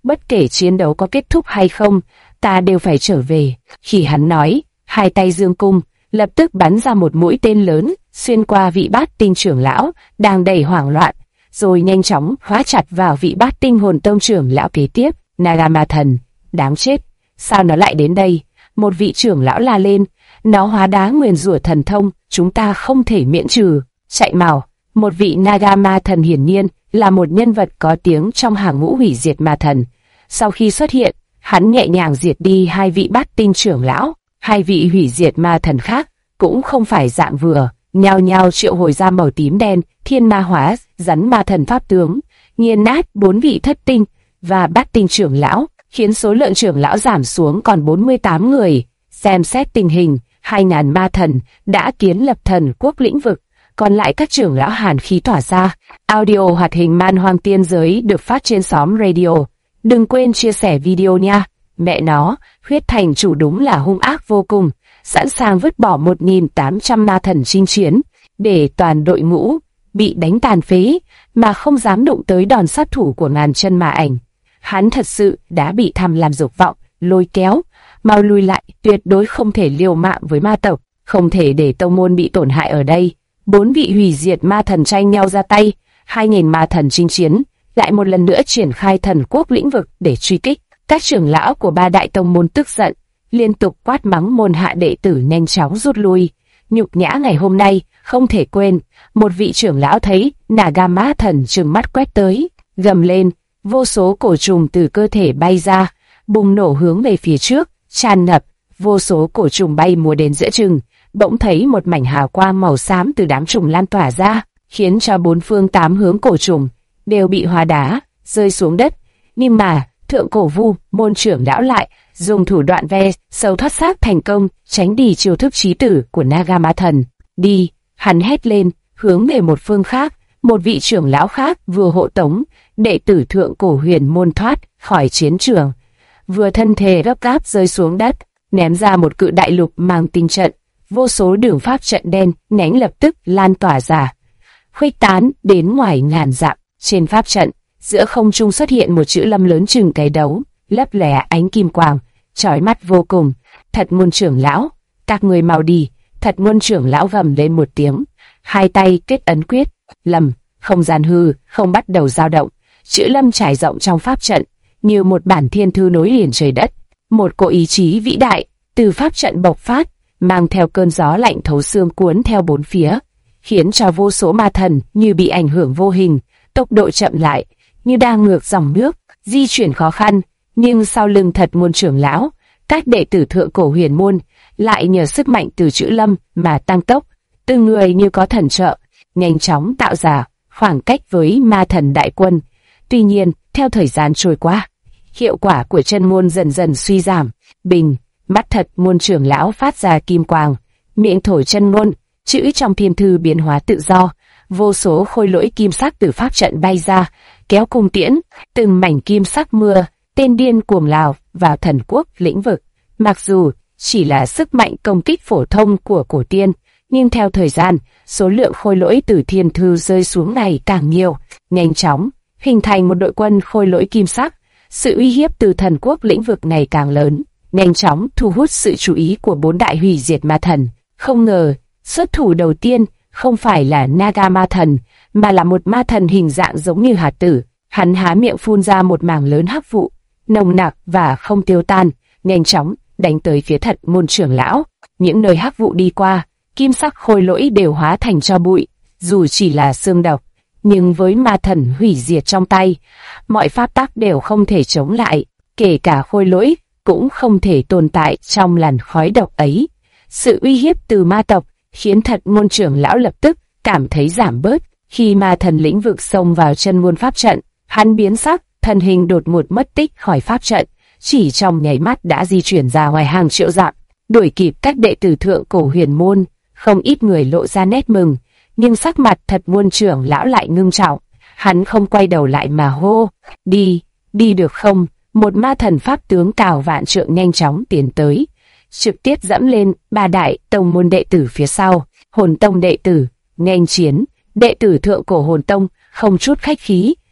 bất kể chiến đấu có kết thúc hay không, ta đều phải trở về. Khi hắn nói, hai tay dương cung, lập tức bắn ra một mũi tên lớn, xuyên qua vị Bát Tinh trưởng lão, đang đầy hoảng loạn, rồi nhanh chóng hóa chặt vào vị Bát Tinh hồn tông trưởng lão kế tiếp. Nagama thần, đáng chết, sao nó lại đến đây? Một vị trưởng lão la lên, nó hóa đá nguyền rủa thần thông, chúng ta không thể miễn trừ. Chạy mau! Một vị Nagama thần hiển nhiên là một nhân vật có tiếng trong hàng ngũ hủy diệt ma thần. Sau khi xuất hiện, hắn nhẹ nhàng diệt đi hai vị Bát Tinh trưởng lão. Hai vị hủy diệt ma thần khác cũng không phải dạng vừa, nhao nhao triệu hồi ra màu tím đen, thiên ma hóa, rắn ma thần pháp tướng, nghiền nát bốn vị thất tinh và Bát Tinh trưởng lão, khiến số lượng trưởng lão giảm xuống còn 48 người. Xem xét tình hình, 2.000 ma thần đã kiến lập thần quốc lĩnh vực, còn lại các trưởng lão hàn khí tỏa ra. Audio hoạt hình Man Hoang Tiên Giới được phát trên xóm radio. Đừng quên chia sẻ video nha. Mẹ nó, huyết thành chủ đúng là hung ác vô cùng, sẵn sàng vứt bỏ 1.800 ma thần chinh chiến, để toàn đội ngũ bị đánh tàn phế, mà không dám đụng tới đòn sát thủ của ngàn chân ma ảnh. Hắn thật sự đã bị tham lam dục vọng lôi kéo, mau lui lại, tuyệt đối không thể liều mạng với ma tộc, không thể để tông môn bị tổn hại ở đây. 4 vị hủy diệt ma thần tranh nhau ra tay, 2.000 ma thần chinh chiến, lại một lần nữa triển khai thần quốc lĩnh vực để truy kích. Các trưởng lão của 3 đại tông môn tức giận, liên tục quát mắng môn hạ đệ tử nhanh chóng rút lui. Nhục nhã ngày hôm nay không thể quên. Một vị trưởng lão thấy Nagama thần trừng mắt quét tới, gầm lên, vô số cổ trùng từ cơ thể bay ra, bùng nổ hướng về phía trước, tràn ngập. Vô số cổ trùng bay múa đến giữa chừng, bỗng thấy một mảnh hào quang màu xám từ đám trùng lan tỏa ra, khiến cho 4 phương 8 hướng cổ trùng đều bị hóa đá rơi xuống đất. Nhưng mà Thượng Cổ Vu môn trưởng lão lại dùng thủ đoạn ve sâu thoát xác thành công, tránh đi chiêu thức chí tử của Nagama thần. Đi! Hắn hét lên, hướng về một phương khác. Một vị trưởng lão khác vừa hộ tống đệ tử Thượng Cổ Huyền môn thoát khỏi chiến trường, vừa thân thể gấp gáp rơi xuống đất, ném ra một cự đại lục mang tinh trận. Vô số đường pháp trận đen nhánh lập tức lan tỏa ra, khuếch tán đến ngoài ngàn dặm. Trên pháp trận, giữa không trung xuất hiện một chữ Lâm lớn chừng cái đấu, lấp lẻ ánh kim quang, chói mắt vô cùng. Thật Ngôn trưởng lão, các người mau đi! Thật Ngôn trưởng lão gầm lên một tiếng, hai tay kết ấn quyết, Lâm, không gian hư không bắt đầu dao động. Chữ Lâm trải rộng trong pháp trận, như một bản thiên thư nối liền trời đất. Một cỗ ý chí vĩ đại từ pháp trận bộc phát, mang theo cơn gió lạnh thấu xương cuốn theo bốn phía, khiến cho vô số ma thần như bị ảnh hưởng vô hình, tốc độ chậm lại, như đang ngược dòng nước, di chuyển khó khăn. Nhưng sau lưng Thật Ngôn trưởng lão, các đệ tử Thượng Cổ Huyền môn lại nhờ sức mạnh từ chữ Lâm mà tăng tốc, từng người như có thần trợ, nhanh chóng tạo ra khoảng cách với ma thần đại quân. Tuy nhiên, theo thời gian trôi qua, hiệu quả của chân ngôn dần dần suy giảm. Bình, mắt Thật Ngôn trưởng lão phát ra kim quang, miệng thổi chân ngôn, chữ trong thiên thư biến hóa tự do, vô số khôi lỗi kim sắc từ pháp trận bay ra, kéo cung tiễn, từng mảnh kim sắc mưa, tên điên cuồng lao vào thần quốc lĩnh vực. Mặc dù chỉ là sức mạnh công kích phổ thông của cổ tiên, nhưng theo thời gian, số lượng khôi lỗi từ thiên thư rơi xuống ngày càng nhiều, nhanh chóng hình thành một đội quân khôi lỗi kim sắc. Sự uy hiếp từ thần quốc lĩnh vực ngày càng lớn, nhanh chóng thu hút sự chú ý của 4 đại hủy diệt ma thần. Không ngờ, xuất thủ đầu tiên không phải là Nagama thần, mà là một ma thần hình dạng giống như hạt tử. Hắn há miệng phun ra một mảng lớn hắc vụ, nồng nặc và không tiêu tan, nhanh chóng đánh tới phía Thật Ngôn trưởng lão. Những nơi hắc vụ đi qua, kim sắc khôi lỗi đều hóa thành tro bụi. Dù chỉ là xương độc, nhưng với ma thần hủy diệt trong tay, mọi pháp tắc đều không thể chống lại, kể cả khôi lỗi cũng không thể tồn tại trong làn khói độc ấy. Sự uy hiếp từ ma tộc khiến Thật Ngôn trưởng lão lập tức cảm thấy giảm bớt. Khi ma thần lĩnh vực xông vào chân ngôn pháp trận, hắn biến sắc, thân hình đột ngột mất tích khỏi pháp trận, chỉ trong nháy mắt đã di chuyển ra ngoài hàng triệu dặm, đuổi kịp các đệ tử Thượng Cổ Huyền môn. Không ít người lộ ra nét mừng, nhưng sắc mặt Thật Ngôn trưởng lão lại ngưng trọng. Hắn không quay đầu lại mà hô, đi, đi được không? Một ma thần pháp tướng cào vạn trượng nhanh chóng tiến tới, trực tiếp dẫm lên 3 đại tông môn đệ tử phía sau. Hồn tông đệ tử, nghênh chiến. Đệ tử Thượng Cổ Hồn tông không chút khách khí,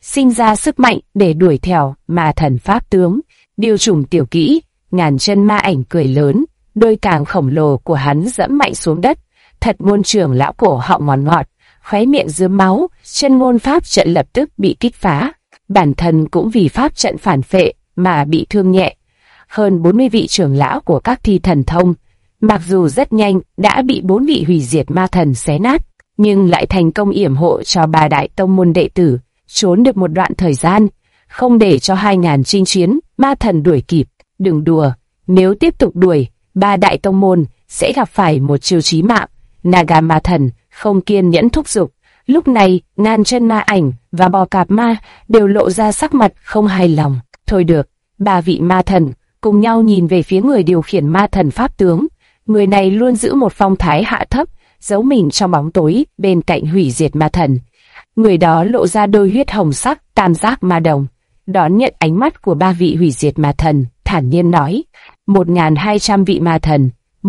sinh ra sức mạnh để đuổi theo ma thần pháp tướng. Điều trùng tiểu kỹ, ngàn chân ma ảnh cười lớn, đôi càng khổng lồ của hắn dẫm mạnh xuống đất. Thật Ngôn trưởng lão cổ họng ngọt ngọt, khóe miệng rướm máu, chân ngôn pháp trận lập tức bị kích phá. Bản thân cũng vì pháp trận phản phệ mà bị thương nhẹ. Hơn 40 vị trưởng lão của các thi thần thông, mặc dù rất nhanh đã bị 4 vị hủy diệt ma thần xé nát, nhưng lại thành công yểm hộ cho 3 đại tông môn đệ tử, trốn được một đoạn thời gian, không để cho 2000 chinh chiến ma thần đuổi kịp. Đừng đùa, nếu tiếp tục đuổi, 3 đại tông môn sẽ gặp phải một chiêu chí mạng. Naga ma thần không kiên nhẫn thúc giục. Lúc này, ngàn chân ma ảnh và bò cạp ma đều lộ ra sắc mặt không hài lòng. Thôi được, 3 vị ma thần cùng nhau nhìn về phía người điều khiển ma thần pháp tướng. Người này luôn giữ một phong thái hạ thấp, giấu mình trong bóng tối bên cạnh hủy diệt ma thần. Người đó lộ ra đôi huyết hồng sắc tam giác ma đồng, đón nhận ánh mắt của 3 vị hủy diệt ma thần, thản nhiên nói: 1200 vị ma thần,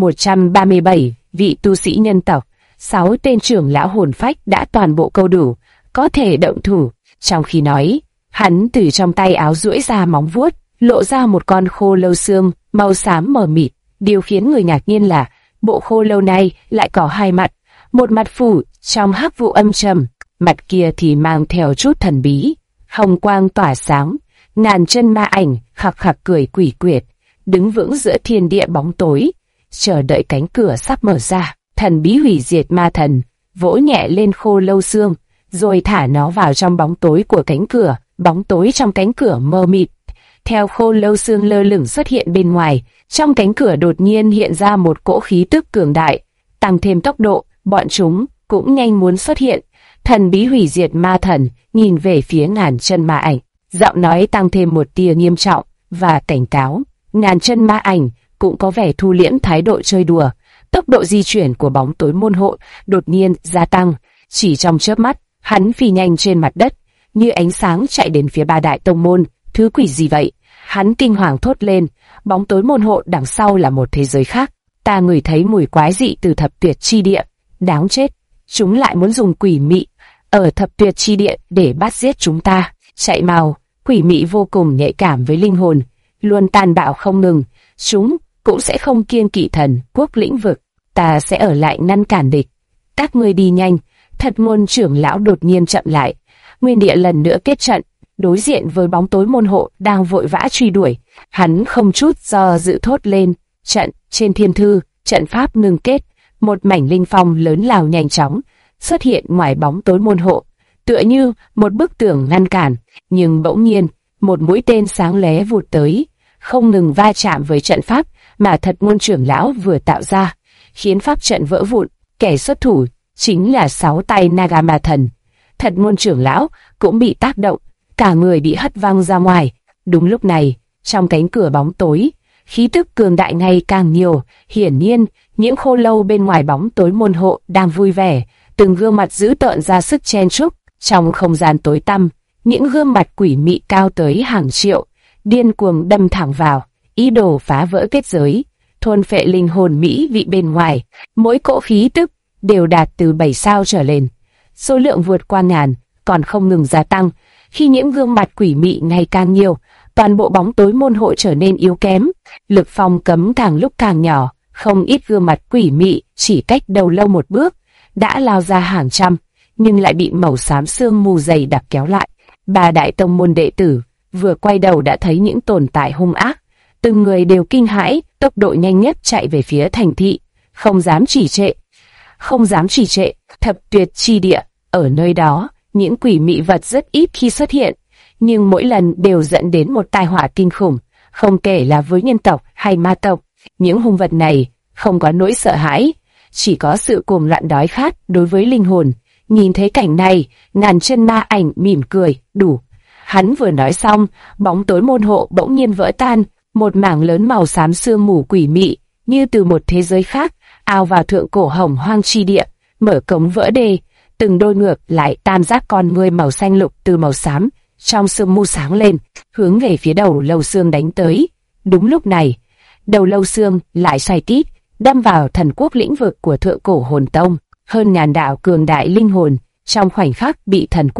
137 vị tu sĩ nhân tộc, 6 tên trưởng lão hồn phách đã toàn bộ câu đủ, có thể động thủ. Trong khi nói, hắn từ trong tay áo duỗi ra móng vuốt, lộ ra một con khô lâu xương màu xám mờ mịt. Điều khiến người ngạc nhiên là bộ khô lâu này lại có 2 mặt, một mặt phủ trong hắc vụ âm trầm, mặt kia thì mang theo chút thần bí, hồng quang tỏa sáng. Ngàn chân ma ảnh khặc khặc cười quỷ quyệt, đứng vững giữa thiên địa bóng tối, chờ đợi cánh cửa sắp mở ra. Thần bí hủy diệt ma thần vỗ nhẹ lên khô lâu xương, rồi thả nó vào trong bóng tối của cánh cửa. Bóng tối trong cánh cửa mờ mịt, theo khô lâu xương lơ lửng xuất hiện bên ngoài. Trong cánh cửa đột nhiên hiện ra một cỗ khí tức cường đại, tăng thêm tốc độ, bọn chúng cũng nhanh muốn xuất hiện. Thần bí hủy diệt ma thần nhìn về phía ngàn chân ma ảnh, giọng nói tăng thêm một tia nghiêm trọng và cảnh cáo. Ngàn chân ma ảnh cũng có vẻ thu liễm thái độ chơi đùa. Tốc độ di chuyển của bóng tối môn hộ đột nhiên gia tăng, chỉ trong chớp mắt, hắn phi nhanh trên mặt đất, như ánh sáng chạy đến phía 3 đại tông môn. Thứ quỷ gì vậy? Hắn kinh hoàng thốt lên. Bóng tối môn hộ đằng sau là một thế giới khác. Ta ngửi thấy mùi quái dị từ thập tuyệt chi địa. Đáng chết, chúng lại muốn dùng quỷ mị ở thập tuyệt chi địa để bắt giết chúng ta. Chạy mau! Quỷ mị vô cùng nhạy cảm với linh hồn, luôn tàn bạo không ngừng. Chúng cũng sẽ không kiêng kỵ thần quốc lĩnh vực. Ta sẽ ở lại ngăn cản địch. Các ngươi đi nhanh. Thật Ngôn trưởng lão đột nhiên chậm lại. Nguyên địa lần nữa kết trận, đối diện với bóng tối môn hộ đang vội vã truy đuổi. Hắn không chút do dự thốt lên: trận. Trên thiên thư, trận pháp ngưng kết, một mảnh linh phong lớn lao nhanh chóng xuất hiện ngoài bóng tối môn hộ, tựa như một bức tường ngăn cản. Nhưng bỗng nhiên, một mũi tên sáng lóe vụt tới, không ngừng va chạm với trận pháp mà Thật Ngôn trưởng lão vừa tạo ra, khiến pháp trận vỡ vụn. Kẻ xuất thủ chính là 6 tay Naga ma thần. Thật Ngôn trưởng lão cũng bị tác động, cả người bị hất văng ra ngoài. Đúng lúc này, trong cánh cửa bóng tối, khí tức cường đại ngày càng nhiều. Hiển nhiên, những khô lâu bên ngoài bóng tối môn hộ đang vui vẻ, từng gương mặt dữ tợn ra sức chen chúc. Trong không gian tối tăm, những gương mặt quỷ mị cao tới hàng triệu, điên cuồng đâm thẳng vào, ý đồ phá vỡ kết giới, thôn phệ linh hồn mỹ vị bên ngoài. Mỗi cỗ khí tức đều đạt từ 7 sao trở lên, số lượng vượt qua ngàn, còn không ngừng gia tăng. Khi những gương mặt quỷ mị ngày càng nhiều, toàn bộ bóng tối môn hộ trở nên yếu kém, lực phong cấm càng lúc càng nhỏ. Không ít gương mặt quỷ mị chỉ cách đầu lâu một bước đã lao ra hàng trăm, nhưng lại bị màu xám sương mù dày đặc kéo lại. 3 đại tông môn đệ tử vừa quay đầu đã thấy những tồn tại hung ác, từng người đều kinh hãi, tốc độ nhanh nhất chạy về phía thành thị, không dám trì trệ. Thập tuyệt chi địa, ở nơi đó, những quỷ mị vật rất ít khi xuất hiện, nhưng mỗi lần đều dẫn đến một tai họa kinh khủng, không kể là với nhân tộc hay ma tộc. Những hung vật này không có nỗi sợ hãi, chỉ có sự cuồng loạn đói khát đối với linh hồn. Nhìn thấy cảnh này, ngàn chân ma ảnh mỉm cười, đủ. Hắn vừa nói xong, bóng tối môn hộ bỗng nhiên vỡ tan, một mảng lớn màu xám sương mù quỷ mị, như từ một thế giới khác, ao vào thượng cổ hồng hoang chi địa, mở cống vỡ đê, từng đôi ngược lại tam giác con ngươi màu xanh lục từ màu xám, trong sương mù sáng lên, hướng về phía đầu lâu xương đánh tới. Đúng lúc này, đầu lâu xương lại xoay tít, đâm vào thần quốc lĩnh vực của thượng cổ hồn tông. Hơn ngàn đạo cường đại linh hồn trong khoảnh khắc bị thần quốc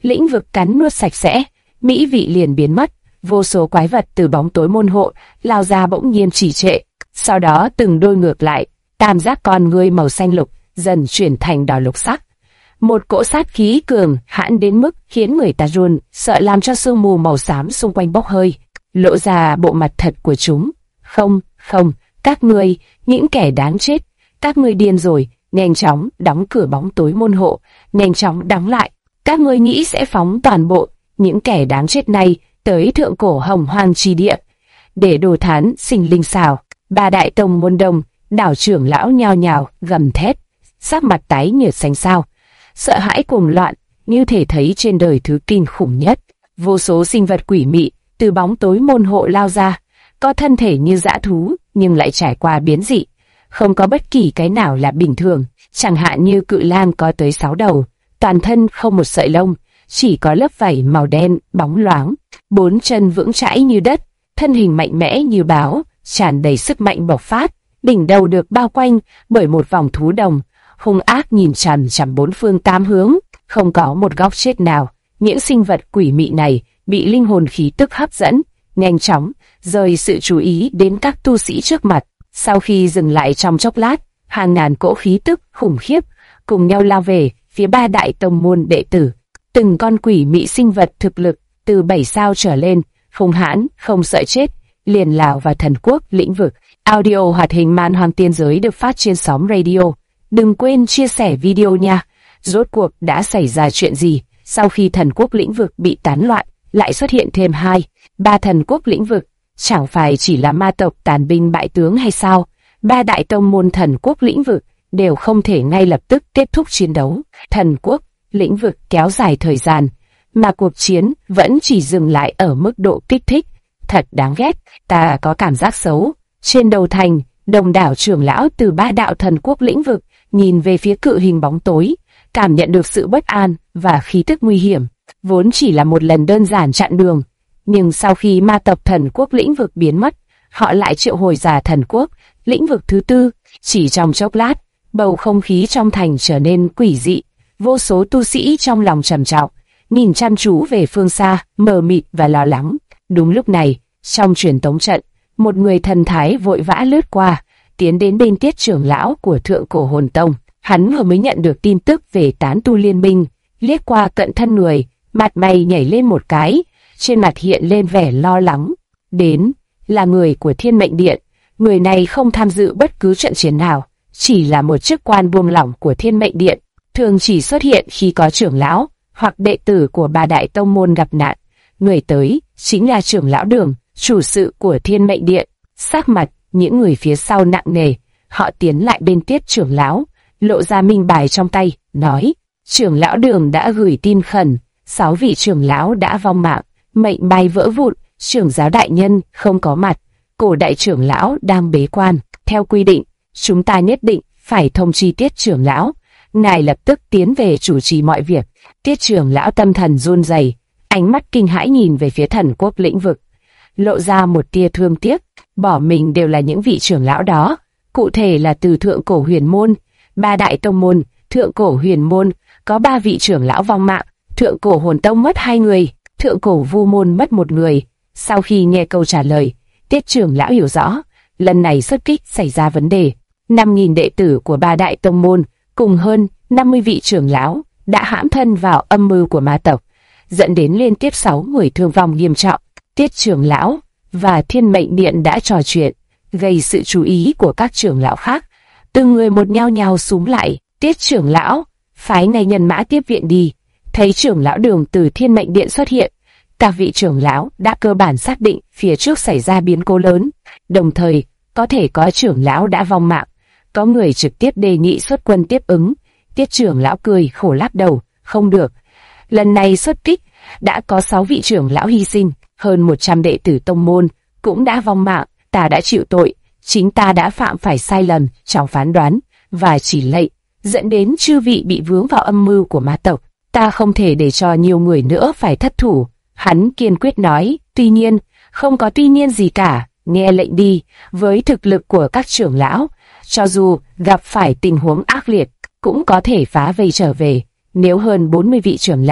lĩnh vực cắn nuốt sạch sẽ, mỹ vị liền biến mất. Vô số quái vật từ bóng tối môn hộ lao ra bỗng nhiên trì trệ, sau đó từng đôi ngược lại, tam giác con ngươi màu xanh lục dần chuyển thành đỏ lục sắc. Một cỗ sát khí cường hãn đến mức khiến người ta run sợ, làm cho sương mù màu xám xung quanh bốc hơi, lộ ra bộ mặt thật của chúng. Không, không, các ngươi, những kẻ đáng chết, các ngươi điên rồi. Nhanh chóng đóng cửa bóng tối môn hộ, nhanh chóng đóng lại. Các ngươi nghĩ sẽ phóng toàn bộ những kẻ đáng chết này tới thượng cổ hồng hoang chi địa để đồ thán sinh linh sao? Ba đại tông môn Đông đảo trưởng lão nhao nhao gầm thét, sắc mặt tái nhợt xanh xao, sợ hãi cuồng loạn, như thể thấy trên đời thứ kinh khủng nhất. Vô số sinh vật quỷ mị từ bóng tối môn hộ lao ra, có thân thể như dã thú nhưng lại trải qua biến dị, không có bất kỳ cái nào là bình thường. Chẳng hạn như cự lang có tới 6 đầu, toàn thân không một sợi lông, chỉ có lớp vảy màu đen bóng loáng, 4 chân vững chãi như đất, thân hình mạnh mẽ như báo, tràn đầy sức mạnh bộc phát. Đỉnh đầu được bao quanh bởi một vòng thú đồng, hung ác nhìn chằm chằm bốn phương tám hướng, không có một góc chết nào. Những sinh vật quỷ mị này bị linh hồn khí tức hấp dẫn, nhanh chóng rời sự chú ý đến các tu sĩ trước mặt. Sau khi dừng lại trong chốc lát, hàng ngàn cỗ khí tức khủng khiếp cùng nhau lao về phía ba đại tông môn đệ tử. Từng con quỷ mị sinh vật thực lực từ 7 sao trở lên, hung hãn, không sợ chết, liền lao vào thần quốc lĩnh vực. Audio hoạt hình Man Hoang Tiên Giới được phát trên sóng radio. Đừng quên chia sẻ video nha. Rốt cuộc đã xảy ra chuyện gì? Sau khi thần quốc lĩnh vực bị tán loạn, lại xuất hiện thêm 2, 3 thần quốc lĩnh vực. Chẳng phải chỉ là ma tộc tàn binh bại tướng hay sao? Ba đại tông môn thần quốc lĩnh vực đều không thể ngay lập tức kết thúc chiến đấu. Thần quốc lĩnh vực kéo dài thời gian, mà cuộc chiến vẫn chỉ dừng lại ở mức độ kích thích. Thật đáng ghét, ta có cảm giác xấu. Trên đầu thành, đông đảo trưởng lão từ ba đạo thần quốc lĩnh vực nhìn về phía cự hình bóng tối, cảm nhận được sự bất an và khí tức nguy hiểm. Vốn chỉ là một lần đơn giản chặn đường, nhưng sau khi ma tộc thần quốc lĩnh vực biến mất, họ lại triệu hồi ra thần quốc lĩnh vực thứ 4. Chỉ trong chốc lát, bầu không khí trong thành trở nên quỷ dị. Vô số tu sĩ trong lòng trầm trọng, nhìn chăm chú về phương xa, mờ mịt và lo lắng. Đúng lúc này, trong truyền tống trận, một người thần thái vội vã lướt qua, tiến đến bên Tiết trưởng lão của Thượng Cổ Hồn Tông. Hắn vừa mới nhận được tin tức về tán tu liên minh, liếc qua cận thân người, mặt mày nhảy lên một cái, trên mặt hiện lên vẻ lo lắng. Đến là người của Thiên Mệnh Điện. Người này không tham dự bất cứ trận chiến nào, chỉ là một chức quan buông lỏng của Thiên Mệnh Điện, thường chỉ xuất hiện khi có trưởng lão hoặc đệ tử của ba đại tông môn gặp nạn. Người tới chính là trưởng lão Đường, chủ sự của Thiên Mệnh Điện. Sắc mặt những người phía sau nặng nề, họ tiến lại bên Tiết trưởng lão, lộ ra minh bài trong tay, nói: trưởng lão Đường đã gửi tin khẩn, 6 vị trưởng lão đã vong mạng, mệnh bài vỡ vụn, trưởng giáo đại nhân không có mặt, cổ đại trưởng lão đang bế quan. Theo quy định, chúng ta nhất định phải thông chi Tiết trưởng lão, ngài lập tức tiến về chủ trì mọi việc. Tiết trưởng lão tâm thần run rẩy, ánh mắt kinh hãi nhìn về phía thần quốc lĩnh vực, lộ ra một tia thương tiếc. Bỏ mình đều là những vị trưởng lão đó, cụ thể là từ Thượng Cổ Huyền Môn, ba đại tông môn. Thượng Cổ Huyền Môn có 3 vị trưởng lão vong mạng, Thượng Cổ Hồn Tông mất 2 người, Thượng Cổ Vu Môn mất 1 người. Sau khi nghe câu trả lời, Tiết trưởng lão hiểu rõ, lần này xuất kích xảy ra vấn đề. 5.000 đệ tử của ba đại tông môn cùng hơn 50 vị trưởng lão đã hãm thân vào âm mưu của ma tộc, dẫn đến liên tiếp 6 người thương vong nghiêm trọng. Tiết trưởng lão và Thiên Mệnh Điện đã trò chuyện, gây sự chú ý của các trưởng lão khác. Từng người một nhao nhao xúm lại. Tiết trưởng lão phái ngay nhân mã tiếp viện đi. Thấy trưởng lão Đường từ Thiên Mệnh Điện xuất hiện, các vị trưởng lão đã cơ bản xác định phía trước xảy ra biến cố lớn, đồng thời có thể có trưởng lão đã vong mạng. Có người trực tiếp đề nghị xuất quân tiếp ứng. Tiết trưởng lão cười khổ lắc đầu: không được, lần này xuất kích đã có 6 vị trưởng lão hy sinh, hơn 100 đệ tử tông môn cũng đã vong mạng. Ta đã chịu tội, chính ta đã phạm phải sai lầm trong phán đoán và chỉ lệnh, dẫn đến chư vị bị vướng vào âm mưu của ma tộc. Ta không thể để cho nhiều người nữa phải thất thủ. Hắn kiên quyết nói. Tuy nhiên, không có tuy nhiên gì cả, nghe lệnh đi. Với thực lực của các trưởng lão, cho dù gặp phải tình huống ác liệt, cũng có thể phá vây trở về. Nếu hơn 40 vị trưởng lão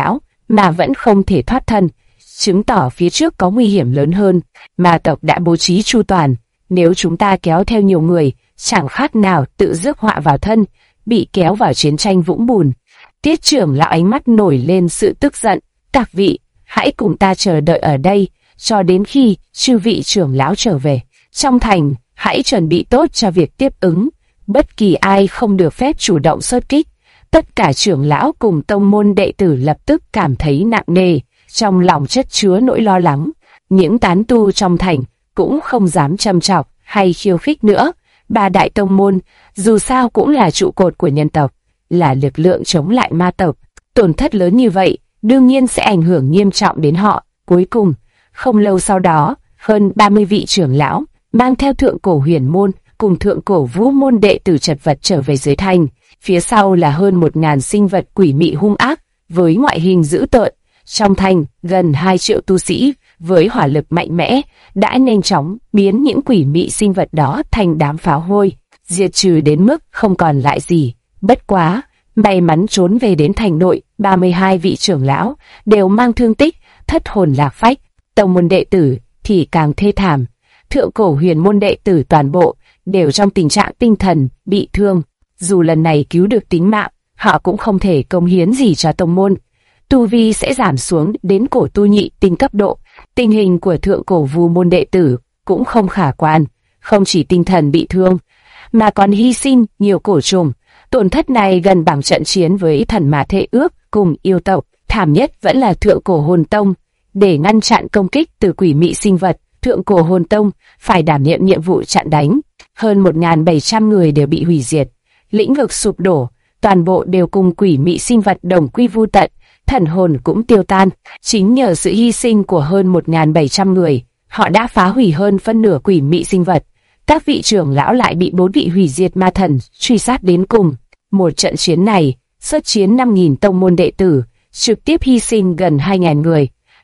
mà vẫn không thể thoát thân, chứng tỏ phía trước có nguy hiểm lớn hơn. Ma tộc đã bố trí chu toàn, nếu chúng ta kéo theo nhiều người, chẳng khác nào tự rước họa vào thân, bị kéo vào chiến tranh vũng bùn. Tiết trưởng lão ánh mắt nổi lên sự tức giận. Các vị, hãy cùng ta chờ đợi ở đây, cho đến khi chư vị trưởng lão trở về. Trong thành, hãy chuẩn bị tốt cho việc tiếp ứng. Bất kỳ ai không được phép chủ động xuất kích. Tất cả trưởng lão cùng tông môn đệ tử lập tức cảm thấy nặng nề, trong lòng chất chứa nỗi lo lắng. Những tán tu trong thành cũng không dám châm chọc hay khiêu khích nữa. Ba đại tông môn, dù sao cũng là trụ cột của nhân tộc, là lực lượng chống lại ma tộc. Tổn thất lớn như vậy, đương nhiên sẽ ảnh hưởng nghiêm trọng đến họ. Cuối cùng, không lâu sau đó, hơn 30 vị trưởng lão, mang theo thượng cổ huyền môn, cùng thượng cổ vũ môn đệ tử chật vật trở về dưới thành. Phía sau là hơn 1000 sinh vật quỷ mị hung ác, với ngoại hình dữ tợn. Trong thành, gần 2 triệu tu sĩ, với hỏa lực mạnh mẽ, đã nhanh chóng biến những quỷ mị sinh vật đó thành đám pháo hôi, diệt trừ đến mức không còn lại gì. Bất quá, may mắn trốn về đến thành nội, 32 vị trưởng lão đều mang thương tích, thất hồn lạc phách. Tông môn đệ tử thì càng thê thảm. Thượng cổ huyền môn đệ tử toàn bộ đều trong tình trạng tinh thần bị thương. Dù lần này cứu được tính mạng, họ cũng không thể cống hiến gì cho tông môn. Tu vi sẽ giảm xuống đến cổ tu nhị tinh cấp độ. Tình hình của thượng cổ vu môn đệ tử cũng không khả quan, không chỉ tinh thần bị thương, mà còn hy sinh nhiều cổ trùng. Tổn thất này gần bằng trận chiến với thần ma thệ ước cùng yêu tộc. Thảm nhất vẫn là thượng cổ hồn tông. Để ngăn chặn công kích từ quỷ mị sinh vật, thượng cổ hồn tông phải đảm nhiệm nhiệm vụ chặn đánh. Hơn 1700 người đều bị hủy diệt, lĩnh vực sụp đổ, toàn bộ đều cùng quỷ mị sinh vật đồng quy vu tận. Thần hồn cũng tiêu tan. Chính nhờ sự hy sinh của hơn 1700 người, họ đã phá hủy hơn phân nửa quỷ mị sinh vật. Các vị trưởng lão lại bị 4 vị hủy diệt ma thần truy sát đến cùng. Một trận chiến này, xuất chiến 5000 tông môn đệ tử, trực tiếp hy sinh gần 2000 người.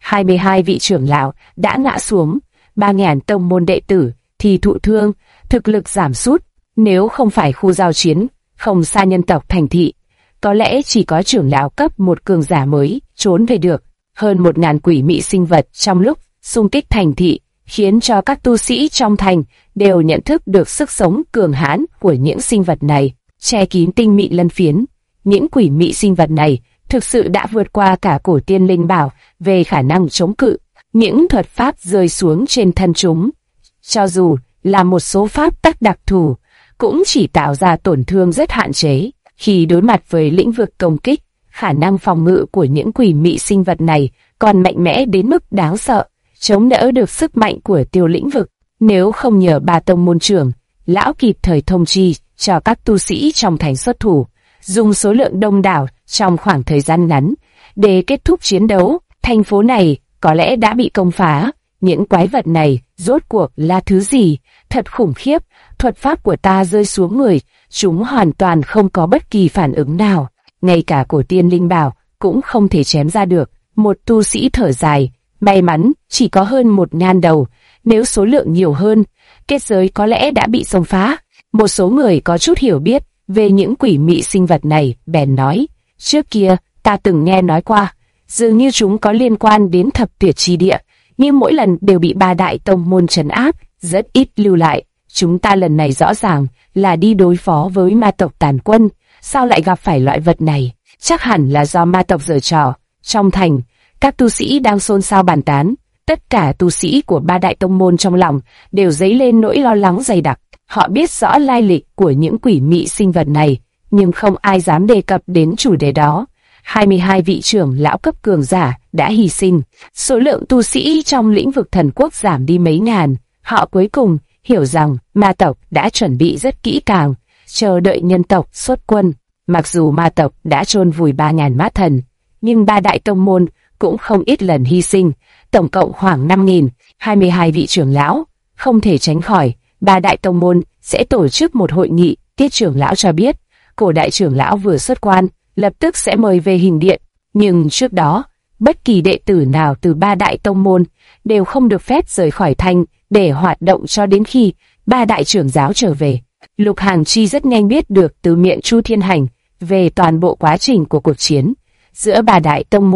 22 vị trưởng lão đã ngã xuống, 3000 tông môn đệ tử thì thụ thương, thực lực giảm sút. Nếu không phải khu giao chiến, không xa nhân tộc thành thị, có lẽ chỉ có trưởng lão cấp một cường giả mới trốn về được. Hơn 1000 quỷ mị sinh vật trong lúc xung kích thành thị, khiến cho các tu sĩ trong thành đều nhận thức được sức sống cường hãn của những sinh vật này. Che kín tinh mị lân phiến, những quỷ mị sinh vật này thực sự đã vượt qua cả cổ tiên linh bảo về khả năng chống cự. Những thuật pháp rơi xuống trên thân chúng, cho dù là một số pháp tắc đặc thù, cũng chỉ tạo ra tổn thương rất hạn chế. Khi đối mặt với lĩnh vực công kích, khả năng phòng ngự của những quỷ mị sinh vật này còn mạnh mẽ đến mức đáng sợ, chống đỡ được sức mạnh của tiêu lĩnh vực. Nếu không nhờ ba tông môn trưởng lão kịp thời thông chi cho các tu sĩ trong thành xuất thủ, dùng số lượng đông đảo trong khoảng thời gian ngắn để kết thúc chiến đấu, thành phố này có lẽ đã bị công phá. Những quái vật này rốt cuộc là thứ gì? Thật khủng khiếp. Thuật pháp của ta rơi xuống người, chúng hoàn toàn không có bất kỳ phản ứng nào. Ngay cả cổ tiên linh bảo cũng không thể chém ra được. Một tu sĩ thở dài, may mắn chỉ có hơn 1000 đầu. Nếu số lượng nhiều hơn, kết giới có lẽ đã bị xông phá. Một số người có chút hiểu biết về những quỷ mị sinh vật này bèn nói, trước kia ta từng nghe nói qua, dường như chúng có liên quan đến thập tuyệt chi địa, nhưng mỗi lần đều bị ba đại tông môn trấn áp, rất ít lưu lại. Chúng ta lần này rõ ràng là đi đối phó với ma tộc tàn quân, sao lại gặp phải loại vật này? Chắc hẳn là do ma tộc giở trò. Trong thành, các tu sĩ đang xôn xao bàn tán. Tất cả tu sĩ của ba đại tông môn trong lòng đều dấy lên nỗi lo lắng dày đặc. Họ biết rõ lai lịch của những quỷ mị sinh vật này, nhưng không ai dám đề cập đến chủ đề đó. 22 vị trưởng lão cấp cường giả đã hy sinh, số lượng tu sĩ trong lĩnh vực thần quốc giảm đi mấy ngàn. Họ cuối cùng hiểu rằng ma tộc đã chuẩn bị rất kỹ càng, chờ đợi nhân tộc xuất quân. Mặc dù ma tộc đã chôn vùi 3000 ma thần, nhưng ba đại tông môn cũng không ít lần hy sinh, tổng cộng khoảng 5000. 22 vị trưởng lão không thể tránh khỏi, ba đại tông môn sẽ tổ chức một hội nghị. Tiết trưởng lão cho biết, cổ đại trưởng lão vừa xuất quan, lập tức sẽ mời về hình điện, nhưng trước đó, bất kỳ đệ tử nào từ ba đại tông môn đều không được phép rời khỏi thành để hoạt động cho đến khi ba đại trưởng giáo trở về. Lục Hàng Chi rất nhanh biết được từ miệng Chu Thiên Hành về toàn bộ quá trình của cuộc chiến giữa ba đại tông môn.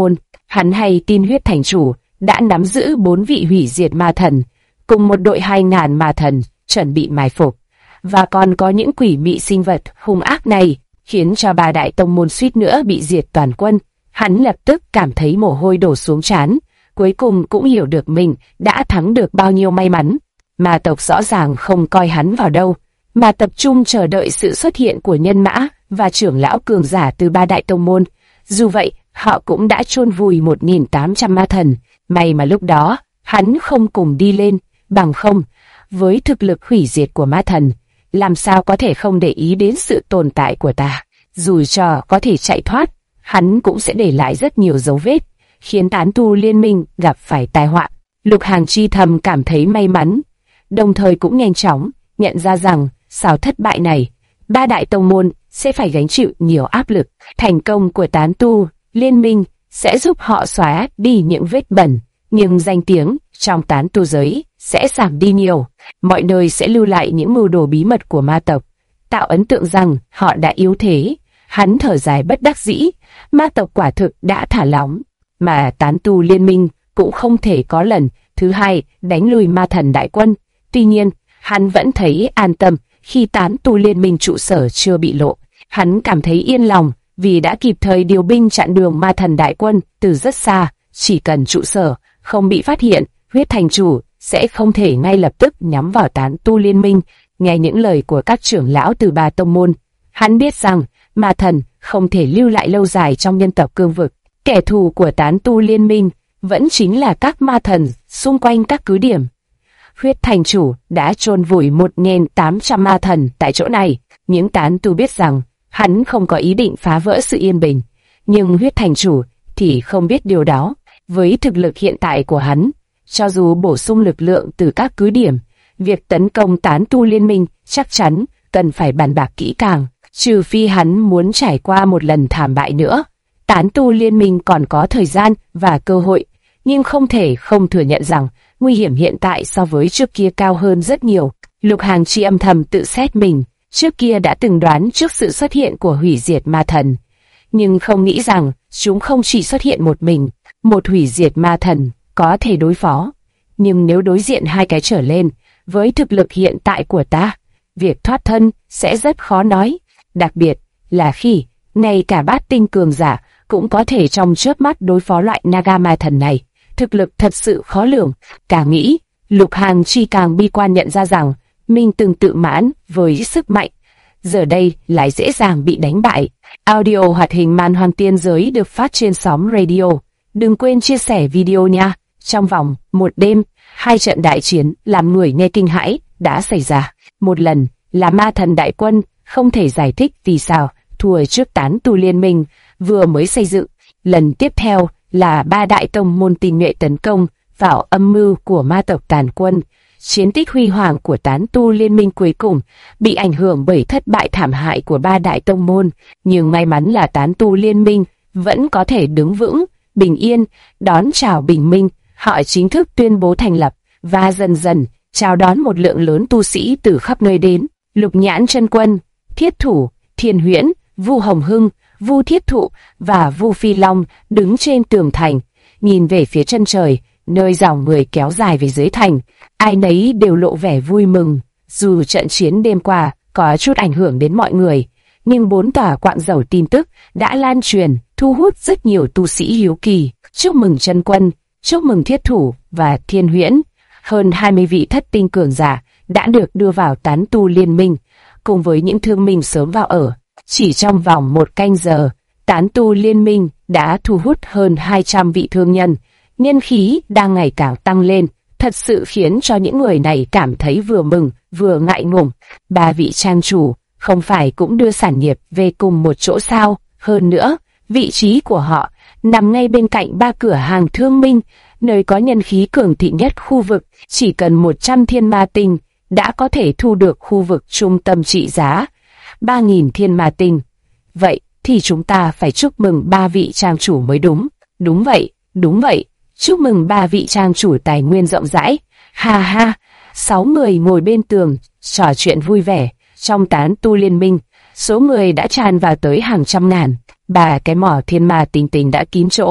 Hắn hay tin huyết thành chủ đã nắm giữ 4 vị hủy diệt ma thần, cùng một đội 2.000 ma thần chuẩn bị mai phục, và còn có những quỷ mị sinh vật hung ác này, khiến cho 3 đại tông môn suýt nữa bị diệt toàn quân. Hắn lập tức cảm thấy mồ hôi đổ xuống trán, cuối cùng cũng hiểu được mình đã thắng được bao nhiêu may mắn. Ma tộc rõ ràng không coi hắn vào đâu, mà tập trung chờ đợi sự xuất hiện của nhân mã và trưởng lão cường giả từ 3 đại tông môn. Dù vậy, họ cũng đã chôn vùi 1.800 ma thần. May mà lúc đó, hắn không cùng đi lên, bằng không, với thực lực hủy diệt của ma thần, làm sao có thể không để ý đến sự tồn tại của ta. Dù cho có thể chạy thoát, hắn cũng sẽ để lại rất nhiều dấu vết, khiến tán tu liên minh gặp phải tai họa. Lục Hàng Chi thầm cảm thấy may mắn, đồng thời cũng nhanh chóng nhận ra rằng sau thất bại này, 3 đại tông môn sẽ phải gánh chịu nhiều áp lực. Thành công của tán tu liên minh sẽ giúp họ xóa đi những vết bẩn, nhưng danh tiếng trong tán tu giới sẽ giảm đi nhiều. Mọi nơi sẽ lưu lại những mưu đồ bí mật của ma tộc, tạo ấn tượng rằng họ đã yếu thế. Hắn thở dài bất đắc dĩ, ma tộc quả thực đã thả lỏng, mà tán tu liên minh cũng không thể có lần thứ hai đánh lùi ma thần đại quân. Tuy nhiên, hắn vẫn thấy an tâm khi tán tu liên minh trụ sở chưa bị lộ. Hắn cảm thấy yên lòng vì đã kịp thời điều binh chặn đường ma thần đại quân từ rất xa. Chỉ cần trụ sở không bị phát hiện, huyết thành chủ sẽ không thể ngay lập tức nhắm vào tán tu liên minh. Nghe những lời của các trưởng lão từ 3 tông môn, hắn biết rằng ma thần không thể lưu lại lâu dài trong nhân tộc cương vực. Kẻ thù của tán tu liên minh vẫn chính là các ma thần xung quanh các cứ điểm. Huyết thành chủ đã chôn vùi 1.800 ma thần tại chỗ này. Những tán tu biết rằng hắn không có ý định phá vỡ sự yên bình, nhưng huyết thành chủ thì không biết điều đó. Với thực lực hiện tại của hắn, cho dù bổ sung lực lượng từ các cứ điểm, việc tấn công tán tu liên minh chắc chắn cần phải bàn bạc kỹ càng, trừ phi hắn muốn trải qua một lần thảm bại nữa. Tán tu liên minh còn có thời gian và cơ hội, nhưng không thể không thừa nhận rằng nguy hiểm hiện tại so với trước kia cao hơn rất nhiều. Lục Hàng Chi âm thầm tự xét mình, trước kia đã từng đoán trước sự xuất hiện của hủy diệt ma thần, nhưng không nghĩ rằng chúng không chỉ xuất hiện một mình. Một hủy diệt ma thần có thể đối phó, nhưng nếu đối diện 2 cái trở lên, với thực lực hiện tại của ta, việc thoát thân sẽ rất khó nói. Đặc biệt là khi ngay cả bát tinh cường giả cũng có thể trong chớp mắt đối phó loại Naga ma thần này, thực lực thật sự khó lường. Càng nghĩ, Lục Hàng Chi càng bi quan, nhận ra rằng mình từng tự mãn với sức mạnh, giờ đây lại dễ dàng bị đánh bại. Audio hoạt hình Man Hoang Tiên Giới được phát trên Xóm Radio. Đừng quên chia sẻ video nha. Trong vòng một đêm, 2 trận đại chiến làm người nghe kinh hãi đã xảy ra. Một lần là ma thần đại quân không thể giải thích vì sao thua trước tán tu liên minh vừa mới xây dựng. Lần tiếp theo là 3 đại tông môn tinh nhuệ tấn công vào âm mưu của ma tộc tàn quân. Chiến tích huy hoàng của tán tu liên minh cuối cùng bị ảnh hưởng bởi thất bại thảm hại của 3 đại tông môn, nhưng may mắn là tán tu liên minh vẫn có thể đứng vững, bình yên, đón chào bình minh. Họ chính thức tuyên bố thành lập, và dần dần chào đón một lượng lớn tu sĩ từ khắp nơi đến. Lục Nhãn Chân Quân, Thiết Thủ, Thiên Huyễn, Vu Hồng Hưng, Vu Thiết Thụ và Vu Phi Long đứng trên tường thành, nhìn về phía chân trời, nơi dòng người kéo dài về dưới thành. Ai nấy đều lộ vẻ vui mừng. Dù trận chiến đêm qua có chút ảnh hưởng đến mọi người, nhưng 4 tòa quạng dầu tin tức đã lan truyền, thu hút rất nhiều tu sĩ hiếu kỳ. Chúc mừng Chân Quân, chúc mừng Thiết Thủ và Thiên Huyễn. Hơn 20 vị thất tinh cường giả đã được đưa vào tán tu liên minh, cùng với những thương binh sớm vào ở. Chỉ trong vòng 1 canh giờ, tán tu liên minh đã thu hút hơn 200 vị thương nhân. Nhân khí đang ngày càng tăng lên, thật sự khiến cho những người này cảm thấy vừa mừng vừa ngại ngùng. 3 vị trang chủ không phải cũng đưa sản nghiệp về cùng một chỗ sao? Hơn nữa, vị trí của họ nằm ngay bên cạnh 3 cửa hàng thương minh, nơi có nhân khí cường thịnh nhất khu vực. Chỉ cần 100 thiên ma tinh đã có thể thu được khu vực trung tâm trị giá 3.000 thiên ma tinh. Vậy thì chúng ta phải chúc mừng 3 vị trang chủ mới đúng. Đúng vậy, đúng vậy. Chúc mừng 3 vị trang chủ tài nguyên rộng rãi. Ha ha, 6 người ngồi bên tường, trò chuyện vui vẻ. Trong tán tu liên minh, số người đã tràn vào tới hàng trăm ngàn. 3 cái mỏ thiên ma tinh tinh đã kín chỗ.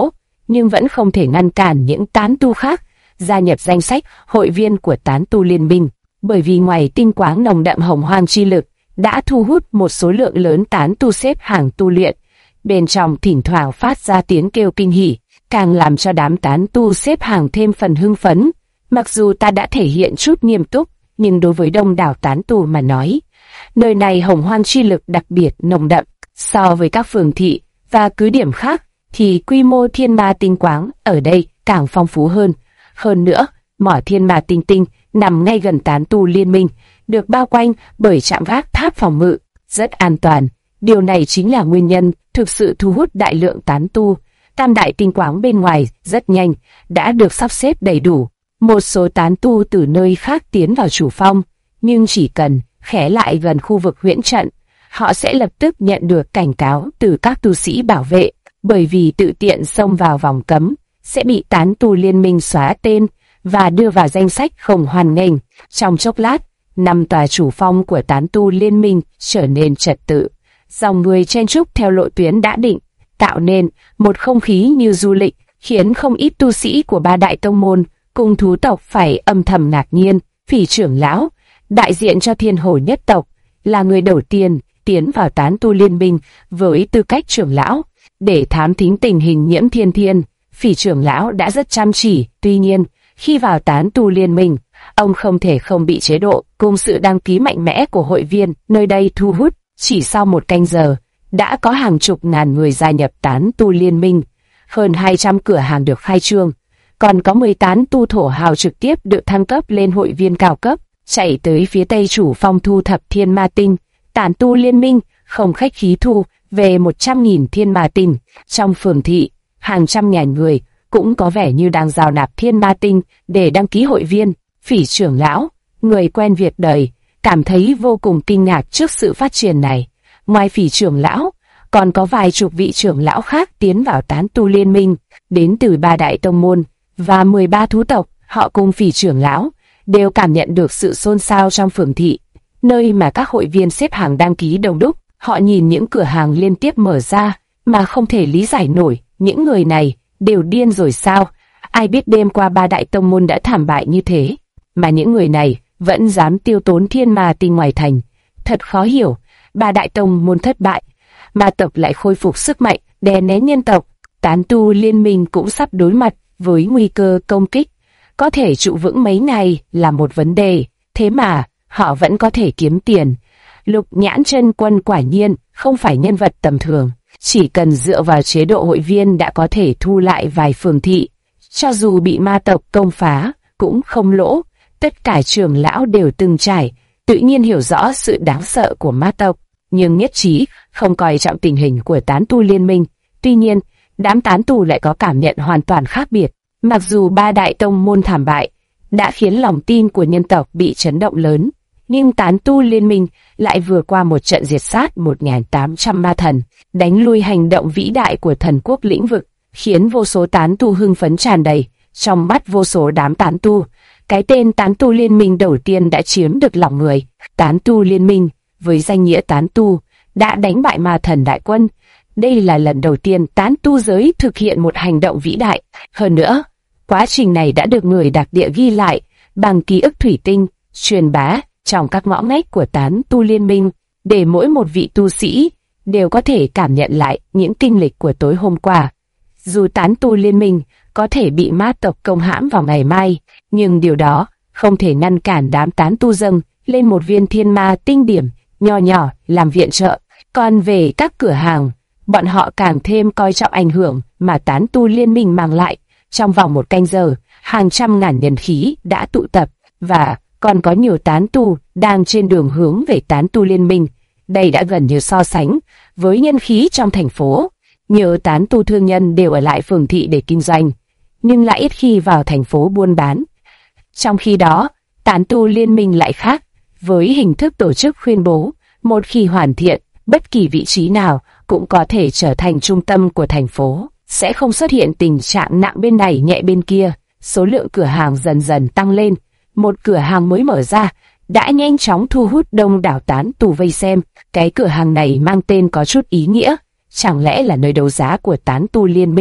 nhưng vẫn không thể ngăn cản những tán tu khác gia nhập danh sách hội viên của tán tu liên minh, bởi vì ngoài tinh quáng nồng đậm hồng hoang chi lực đã thu hút một số lượng lớn tán tu xếp hàng tu luyện, bên trong thỉnh thoảng phát ra tiếng kêu kinh hỉ, càng làm cho đám tán tu xếp hàng thêm phần hưng phấn. Mặc dù ta đã thể hiện chút nghiêm túc, nhưng đối với đông đảo tán tu mà nói, nơi này hồng hoang chi lực đặc biệt nồng đậm. So với các phường thị và cứ điểm khác, thì quy mô thiên ma tinh quáng ở đây càng phong phú hơn. Hơn nữa, mỏ thiên ma tinh tinh nằm ngay gần tán tu liên minh, được bao quanh bởi trạm gác tháp phòng ngự, rất an toàn. Điều này chính là nguyên nhân thực sự thu hút đại lượng tán tu. Tam đại tinh quáng bên ngoài rất nhanh đã được sắp xếp đầy đủ. Một số tán tu từ nơi khác tiến vào chủ phong, nhưng chỉ cần khẽ lại gần khu vực huyễn trận, họ sẽ lập tức nhận được cảnh cáo từ các tu sĩ bảo vệ, bởi vì tự tiện xông vào vòng cấm sẽ bị tán tu liên minh xóa tên và đưa vào danh sách không hoan nghênh. Trong chốc lát, 5 tòa chủ phong của tán tu liên minh trở nên trật tự, dòng người chen chúc theo lộ tuyến đã định, tạo nên một không khí như du lịch, khiến không ít tu sĩ của 3 đại tông môn cùng thú tộc phải âm thầm ngạc nhiên. Phỉ trưởng lão, đại diện cho Thiên Hồ nhất tộc, là người đầu tiên tiến vào tán tu liên minh với tư cách trưởng lão để thám thính tình hình Nhiễm Thiên Thiên. Phỉ trưởng lão đã rất chăm chỉ, tuy nhiên khi vào tán tu liên minh, ông không thể không bị chế độ cùng sự đăng ký mạnh mẽ của hội viên nơi đây thu hút. Chỉ sau 1 canh giờ, đã có hàng chục ngàn người gia nhập tán tu liên minh, hơn 200 cửa hàng được khai trương, còn có 10 tán tu thổ hào trực tiếp được thăng cấp lên hội viên cao cấp, chạy tới phía tây chủ phong thu thập thiên ma tinh. Tán tu liên minh không khách khí thu về 100.000 thiên ma tinh. Trong phường thị, hàng trăm ngàn người cũng có vẻ như đang giao nạp thiên ma tinh để đăng ký hội viên. Phỉ trưởng lão, người quen việc đời, cảm thấy vô cùng kinh ngạc trước sự phát triển này. Ngoài Phỉ trưởng lão, còn có vài chục vị trưởng lão khác tiến vào tán tu liên minh, đến từ 3 đại tông môn và 13 thú tộc. Họ cùng Phỉ trưởng lão đều cảm nhận được sự xôn xao trong phường thị, nơi mà các hội viên xếp hàng đăng ký đông đúc. Họ nhìn những cửa hàng liên tiếp mở ra mà không thể lý giải nổi, những người này đều điên rồi sao? Ai biết đêm qua 3 đại tông môn đã thảm bại như thế, mà những người này vẫn dám tiêu tốn thiên ma tinh ngoài thành. Thật khó hiểu, 3 đại tông môn thất bại, ma tộc lại khôi phục sức mạnh, đè nén nhân tộc. Tán tu liên minh cũng sắp đối mặt với nguy cơ công kích, có thể trụ vững mấy ngày là một vấn đề, thế mà họ vẫn có thể kiếm tiền. Lục Nhãn Chân Quân quả nhiên không phải nhân vật tầm thường, chỉ cần dựa vào chế độ hội viên đã có thể thu lại vài phường thị, cho dù bị ma tộc công phá cũng không lỗ. Tất cả trưởng lão đều từng trải, tự nhiên hiểu rõ sự đáng sợ của ma tộc, nhưng nhất trí không coi trọng tình hình của tán tu liên minh. Tuy nhiên, đám tán tu lại có cảm nhận hoàn toàn khác biệt. Mặc dù 3 đại tông môn thảm bại đã khiến lòng tin của nhân tộc bị chấn động lớn, nhưng tán tu liên minh lại vừa qua một trận diệt sát 1.800 ma thần, đánh lui hành động vĩ đại của thần quốc lĩnh vực, khiến vô số tán tu hưng phấn tràn đầy. Trong mắt vô số đám tán tu, cái tên tán tu liên minh đầu tiên đã chiếm được lòng người. Tán tu liên minh, với danh nghĩa tán tu, đã đánh bại ma thần đại quân. Đây là lần đầu tiên tán tu giới thực hiện một hành động vĩ đại. Hơn nữa, quá trình này đã được người đặc địa ghi lại bằng ký ức thủy tinh, truyền bá trong các ngõ ngách của tán tu liên minh, để mỗi một vị tu sĩ đều có thể cảm nhận lại những kinh lịch của tối hôm qua. Dù tán tu liên minh có thể bị ma tộc công hãm vào ngày mai, nhưng điều đó không thể ngăn cản đám tán tu dâng lên một viên thiên ma tinh điểm nho nhỏ làm viện trợ. Còn về các cửa hàng, bọn họ càng thêm coi trọng ảnh hưởng mà tán tu liên minh mang lại. Trong vòng 1 canh giờ, hàng trăm ngàn nhân khí đã tụ tập, và còn có nhiều tán tu đang trên đường hướng về tán tu liên minh. Đây đã gần như so sánh với nhân khí trong thành phố. Nhiều tán tu thương nhân đều ở lại phường thị để kinh doanh, nhưng lại ít khi vào thành phố buôn bán. Trong khi đó, tán tu liên minh lại khác, với hình thức tổ chức khuyên bố, một khi hoàn thiện, bất kỳ vị trí nào cũng có thể trở thành trung tâm của thành phố, sẽ không xuất hiện tình trạng nặng bên này nhẹ bên kia. Số lượng cửa hàng dần dần tăng lên, một cửa hàng mới mở ra đã nhanh chóng thu hút đông đảo tán tu vây xem. Cái cửa hàng này mang tên có chút ý nghĩa, chẳng lẽ là nơi đấu giá của tán tu liên minh,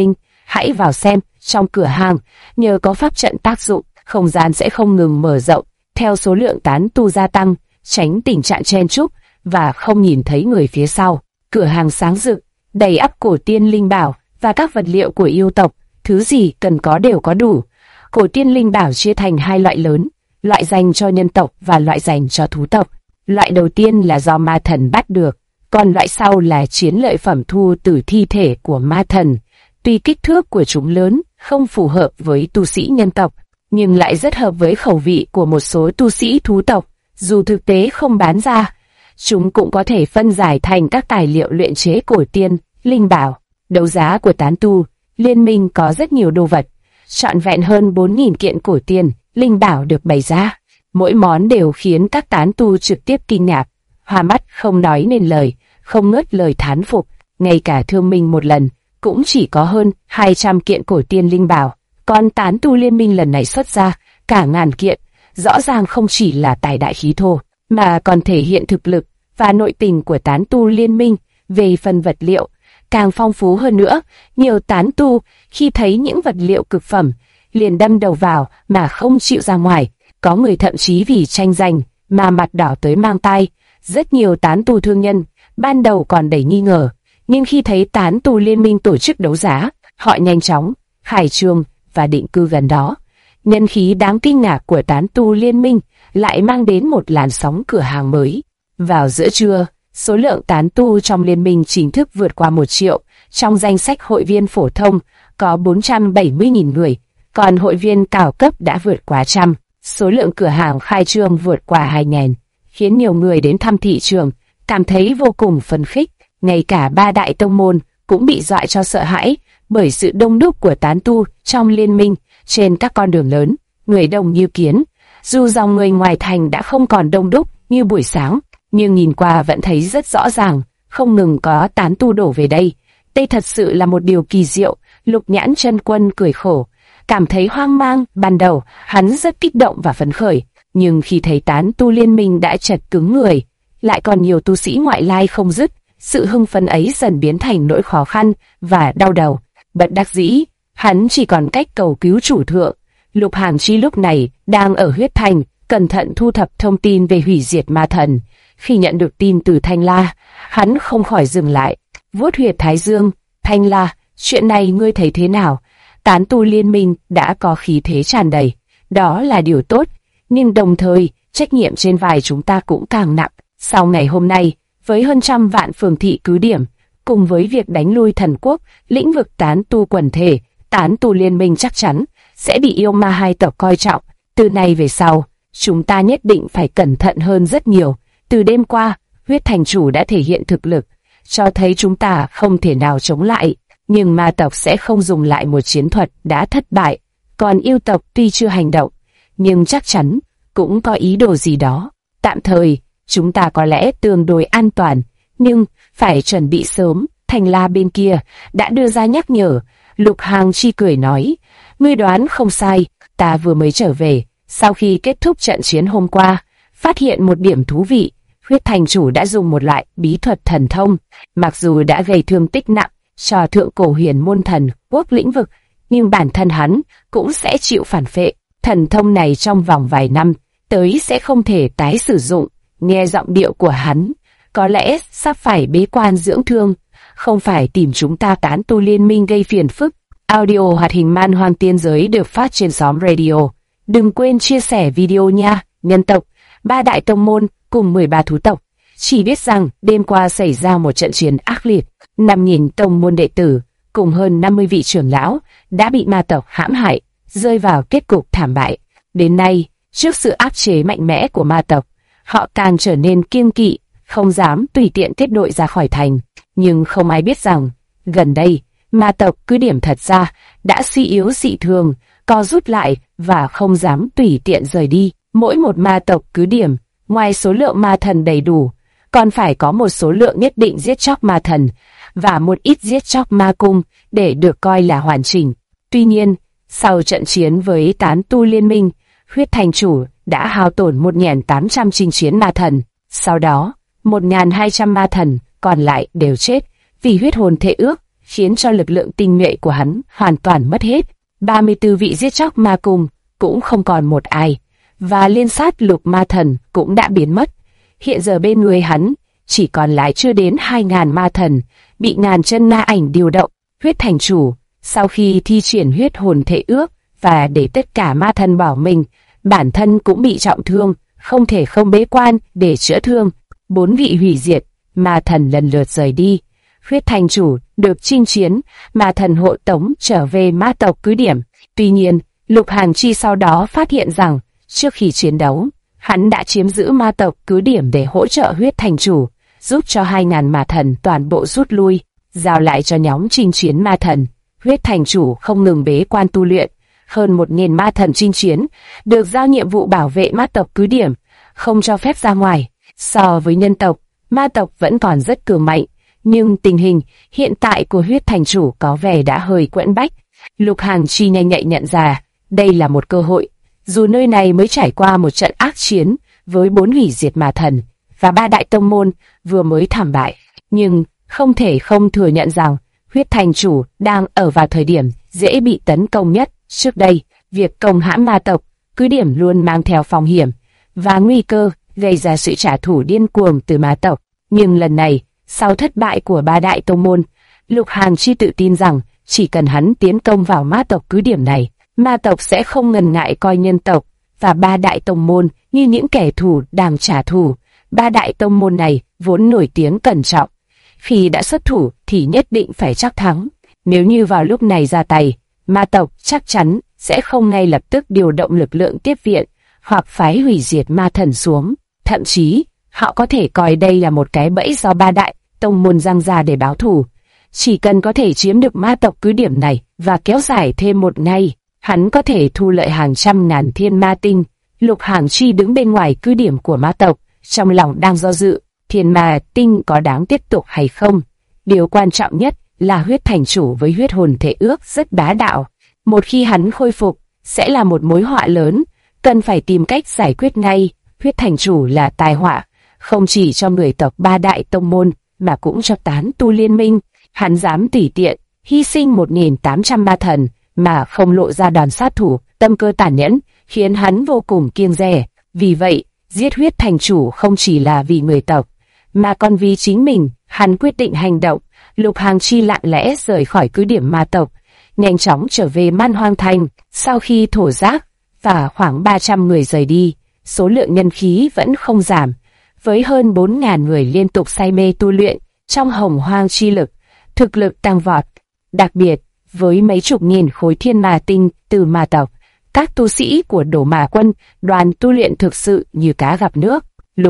Hãy vào xem, trong cửa hàng, nhờ có pháp trận tác dụng, không gian sẽ không ngừng mở rộng, theo số lượng tán tu gia tăng, tránh tình trạng chen chúc và không nhìn thấy người phía sau. Cửa hàng sáng rực, đầy ắp cổ tiên linh bảo và các vật liệu của yêu tộc, thứ gì cần có đều có đủ. Cổ tiên linh bảo chia thành hai loại lớn, loại dành cho nhân tộc và loại dành cho thú tộc. Loại đầu tiên là do ma thần bắt được, còn loại sau là chiến lợi phẩm thu từ thi thể của ma thần. Tuy kích thước của chúng lớn, không phù hợp với tu sĩ nhân tộc, nhưng lại rất hợp với khẩu vị của một số tu sĩ thú tộc. Dù thực tế không bán ra, chúng cũng có thể phân giải thành các tài liệu luyện chế cổ tiên, linh bảo. Đấu giá của tán tu, liên minh có rất nhiều đồ vật, trọn vẹn hơn 4.000 kiện cổ tiên, linh bảo được bày ra. Mỗi món đều khiến các tán tu trực tiếp kinh ngạc, hoa mắt không nói nên lời, không ngớt lời thán phục. Ngay cả Thương Minh một lần cũng chỉ có hơn 200 kiện cổ tiên linh bảo, còn tán tu liên minh lần này xuất ra cả ngàn kiện, rõ ràng không chỉ là tài đại khí thô, mà còn thể hiện thực lực và nội tình của tán tu liên minh. Về phần vật liệu, càng phong phú hơn nữa, nhiều tán tu khi thấy những vật liệu cực phẩm, liền đâm đầu vào mà không chịu ra ngoài. Có người thậm chí vì tranh giành mà mặt đỏ tới mang tai. Rất nhiều tán tu thương nhân ban đầu còn đầy nghi ngờ, nhưng khi thấy tán tu liên minh tổ chức đấu giá, họ nhanh chóng khai trương và định cư gần đó. Nhân khí đáng kinh ngạc của tán tu liên minh lại mang đến một làn sóng cửa hàng mới. Vào giữa trưa, số lượng tán tu trong liên minh chính thức vượt qua 1 triệu. Trong danh sách hội viên phổ thông có 470.000 người, còn hội viên cao cấp đã vượt quá trăm. Số lượng cửa hàng khai trương vượt qua 2.000, khiến nhiều người đến thăm thị trường cảm thấy vô cùng phấn khích. Ngay cả 3 đại tông môn cũng bị dọa cho sợ hãi bởi sự đông đúc của tán tu trong liên minh. Trên các con đường lớn, người đông như kiến. Dù dòng người ngoài thành đã không còn đông đúc như buổi sáng, nhưng nhìn qua vẫn thấy rất rõ ràng, không ngừng có tán tu đổ về đây. Đây thật sự là một điều kỳ diệu. Lục Nhãn Chân Quân cười khổ, cảm thấy hoang mang. Ban đầu, hắn rất kích động và phấn khởi, nhưng khi thấy tán tu liên minh đã chật cứng người, lại còn nhiều tu sĩ ngoại lai không dứt, sự hưng phấn ấy dần biến thành nỗi khó khăn và đau đầu. Bất đắc dĩ, hắn chỉ còn cách cầu cứu chủ thượng. Lục Hàm Chi lúc này đang ở huyết thành, cẩn thận thu thập thông tin về hủy diệt ma thần. Khi nhận được tin từ Thanh La, hắn không khỏi dừng lại, vuốt huyệt thái dương. Thanh La, chuyện này ngươi thấy thế nào? Tán tu liên minh đã có khí thế tràn đầy, đó là điều tốt, nhưng đồng thời trách nhiệm trên vai chúng ta cũng càng nặng. Sau ngày hôm nay, với hơn 100 vạn phường thị cứ điểm, cùng với việc đánh lui thần quốc, lĩnh vực tán tu quần thể, tán tu liên minh chắc chắn sẽ bị yêu ma hai tộc coi trọng. Từ nay về sau, chúng ta nhất định phải cẩn thận hơn rất nhiều. Từ đêm qua, huyết thành chủ đã thể hiện thực lực, cho thấy chúng ta không thể nào chống lại. Nhưng ma tộc sẽ không dùng lại một chiến thuật đã thất bại. Còn yêu tộc tuy chưa hành động, nhưng chắc chắn cũng có ý đồ gì đó. Tạm thời, chúng ta có lẽ tương đối an toàn, nhưng phải chuẩn bị sớm. Thanh La bên kia đã đưa ra nhắc nhở. Lục Hàm Chi cười nói, ngươi đoán không sai, ta vừa mới trở về, sau khi kết thúc trận chiến hôm qua, phát hiện một điểm thú vị. Huyết thành chủ đã dùng một loại bí thuật thần thông, mặc dù đã gây thương tích nặng cho thượng cổ huyền môn thần quốc lĩnh vực, nhưng bản thân hắn cũng sẽ chịu phản phệ. Thần thông này trong vòng vài năm tới sẽ không thể tái sử dụng. Nghe giọng điệu của hắn, có lẽ sắp phải bế quan dưỡng thương, không phải tìm chúng ta tán tu liên minh gây phiền phức. Audio hoạt hình Man Hoang Tiên Giới được phát trên xóm radio. Đừng quên chia sẻ video nha. Nhân tộc, 3 đại tông môn cùng 13 thú tộc. Chỉ biết rằng đêm qua xảy ra một trận chiến ác liệt, 5.000 tông môn đệ tử cùng hơn 50 vị trưởng lão đã bị ma tộc hãm hại, rơi vào kết cục thảm bại. Đến nay, trước sự áp chế mạnh mẽ của ma tộc, họ càng trở nên kiêng kỵ, không dám tùy tiện tiết đội ra khỏi thành. Nhưng không ai biết rằng, gần đây, ma tộc cứ điểm thật ra đã suy yếu dị thường, co rút lại và không dám tùy tiện rời đi. Mỗi một ma tộc cứ điểm, ngoài số lượng ma thần đầy đủ, còn phải có một số lượng nhất định giết chóc ma thần và một ít giết chóc ma cung để được coi là hoàn chỉnh. Tuy nhiên, sau trận chiến với tán tu liên minh, huyết thành chủ đã hao tổn 1.800 chinh chiến ma thần. Sau đó, 1.200 ma thần còn lại đều chết vì huyết hồn thệ ước. khiến cho lực lượng tinh nhuệ của hắn hoàn toàn mất hết. 34 vị giết chóc ma cung cũng không còn một ai, và liên sát lục ma thần cũng đã biến mất. Hiện giờ bên người hắn chỉ còn lại chưa đến 2.000 ma thần, bị ngàn chân ma ảnh điều động. Huyết thành chủ, sau khi thi triển huyết hồn thể ước và để tất cả ma thần bỏ mình, bản thân cũng bị trọng thương, không thể không bế quan để chữa thương. 4 vị hủy diệt ma thần lần lượt rời đi. Huyết thành chủ được chinh chiến, ma thần hộ tống trở về ma tộc cứ điểm. Tuy nhiên, Lục Hàn Chi sau đó phát hiện rằng, trước khi chiến đấu, hắn đã chiếm giữ ma tộc cứ điểm để hỗ trợ huyết thành chủ, giúp cho 2.000 ma thần toàn bộ rút lui, giao lại cho nhóm chinh chiến ma thần. Huyết thành chủ không ngừng bế quan tu luyện, hơn 1.000 ma thần chinh chiến, được giao nhiệm vụ bảo vệ ma tộc cứ điểm, không cho phép ra ngoài. So với nhân tộc, ma tộc vẫn còn rất cường mạnh, nhưng tình hình hiện tại của huyết thành chủ có vẻ đã hơi quẫn bách. Lục Hàn Chi nhanh nhạy nhận ra, đây là một cơ hội. Dù nơi này mới trải qua một trận ác chiến với 4 hủy diệt ma thần và 3 đại tông môn vừa mới thảm bại, nhưng không thể không thừa nhận rằng huyết thành chủ đang ở vào thời điểm dễ bị tấn công nhất. Trước đây, việc công hãm ma tộc cứ điểm luôn mang theo phong hiểm và nguy cơ gây ra sự trả thù điên cuồng từ ma tộc. Nhưng lần này, sau thất bại của 3 đại tông môn, Lục Hàn Chi tự tin rằng chỉ cần hắn tiến công vào ma tộc cứ điểm này, ma tộc sẽ không ngần ngại coi nhân tộc và 3 đại tông môn như những kẻ thù đang trả thù. 3 đại tông môn này vốn nổi tiếng cẩn trọng, khi đã xuất thủ thì nhất định phải chắc thắng. Nếu như vào lúc này ra tay, ma tộc chắc chắn sẽ không ngay lập tức điều động lực lượng tiếp viện hoặc phái hủy diệt ma thần xuống. Thậm chí, họ có thể coi đây là một cái bẫy do 3 đại tông môn giăng ra để báo thù. Chỉ cần có thể chiếm được ma tộc cứ điểm này và kéo dài thêm một ngày, hắn có thể thu lợi hàng trăm ngàn thiên ma tinh. Lục Hàn Chi đứng bên ngoài cứ điểm của ma tộc, trong lòng đang do dự, thiên ma tinh có đáng tiếp tục hay không. Điều quan trọng nhất là huyết thành chủ với huyết hồn thể ước rất bá đạo. Một khi hắn khôi phục, sẽ là một mối họa lớn, cần phải tìm cách giải quyết ngay. Huyết thành chủ là tai họa, không chỉ cho người tộc 3 đại tông môn, mà cũng cho tán tu liên minh. Hắn dám tùy tiện, hy sinh 1.800 ma thần, mà không lộ ra đòn sát thủ, tâm cơ tàn nhẫn, khiến hắn vô cùng kiêng dè. Vì vậy, giết huyết thành chủ không chỉ là vì người tộc, mà còn vì chính mình. Hắn quyết định hành động. Lục Hàn Chi lặng lẽ rời khỏi cứ điểm ma tộc, nhanh chóng trở về Man Hoang Thành. Sau khi thổ giác và khoảng 300 người rời đi, số lượng nhân khí vẫn không giảm, với hơn 4.000 người liên tục say mê tu luyện trong hồng hoang chi lực, thực lực tăng vọt. Đặc biệt, với mấy chục nghìn khối thiên ma tinh từ ma tộc, các tu sĩ của Đổ Ma Quân đoàn tu luyện thực sự như cá gặp nước.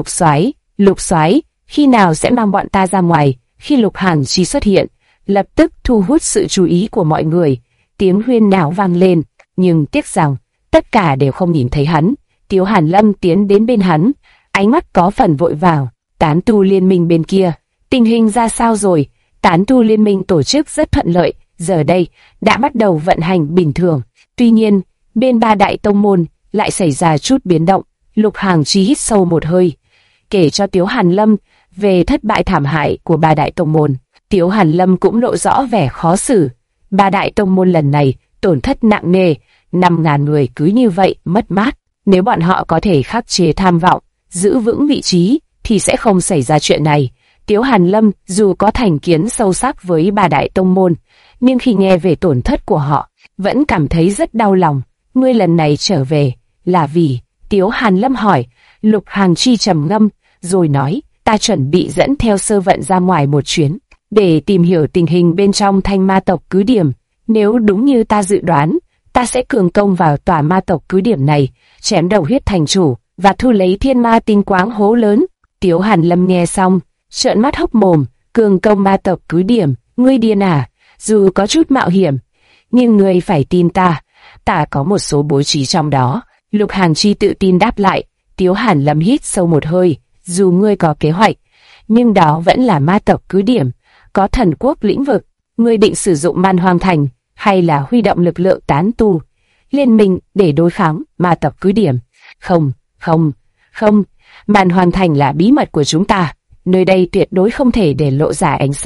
Lục Soái, khi nào sẽ mang bọn ta ra ngoài? Khi Lục Hàn Chi xuất hiện, lập tức thu hút sự chú ý của mọi người. Tiếng huyên náo vang lên, nhưng tiếc rằng tất cả đều không nhìn thấy hắn. Tiếu Hàn Lâm tiến đến bên hắn, ánh mắt có phần vội vàng. Tán tu liên minh bên kia, tình hình ra sao rồi? Tán tu liên minh tổ chức rất thuận lợi, giờ đây đã bắt đầu vận hành bình thường. Tuy nhiên, bên 3 đại tông môn lại xảy ra chút biến động. Lục Hàn Chi hít sâu một hơi, kể cho Tiếu Hàn Lâm về thất bại thảm hại của 3 đại tông môn. Tiếu Hàn Lâm cũng lộ rõ vẻ khó xử. 3 đại tông môn lần này tổn thất nặng nề, 5.000 người cứ như vậy mất mát. Nếu bọn họ có thể khắc chế tham vọng, giữ vững vị trí, thì sẽ không xảy ra chuyện này. Tiếu Hàn Lâm dù có thành kiến sâu sắc với 3 đại tông môn, nhưng khi nghe về tổn thất của họ, vẫn cảm thấy rất đau lòng. Ngươi lần này trở về là vì? Tiếu Hàn Lâm hỏi. Lục Hàn Chi trầm ngâm, rồi nói, ta chuẩn bị dẫn theo Sơ Vận ra ngoài một chuyến, để tìm hiểu tình hình bên trong Thanh Ma tộc cứ điểm. Nếu đúng như ta dự đoán, ta sẽ cường công vào tòa ma tộc cứ điểm này, chém đầu huyết thành chủ và thu lấy thiên ma tinh quáng hố lớn. Tiếu Hàn Lâm nghe xong, trợn mắt hốc mồm. Cường công ma tộc cứ điểm? Ngươi điên à? Dù có chút mạo hiểm, nhưng ngươi phải tin ta, ta có một số bố trí trong đó. Lục Hàn Chi tự tin đáp lại. Tiếu Hàn Lâm hít sâu một hơi. Dù ngươi có kế hoạch, nhưng đó vẫn là ma tộc cứ điểm, có thần quốc lĩnh vực. Ngươi định sử dụng Man Hoang Thành, hay là huy động lực lượng tán tu liên minh để đối kháng ma tộc cứ điểm? Không, Man Hoang Thành là bí mật của chúng ta, nơi đây tuyệt đối không thể để lộ ra ánh sáng.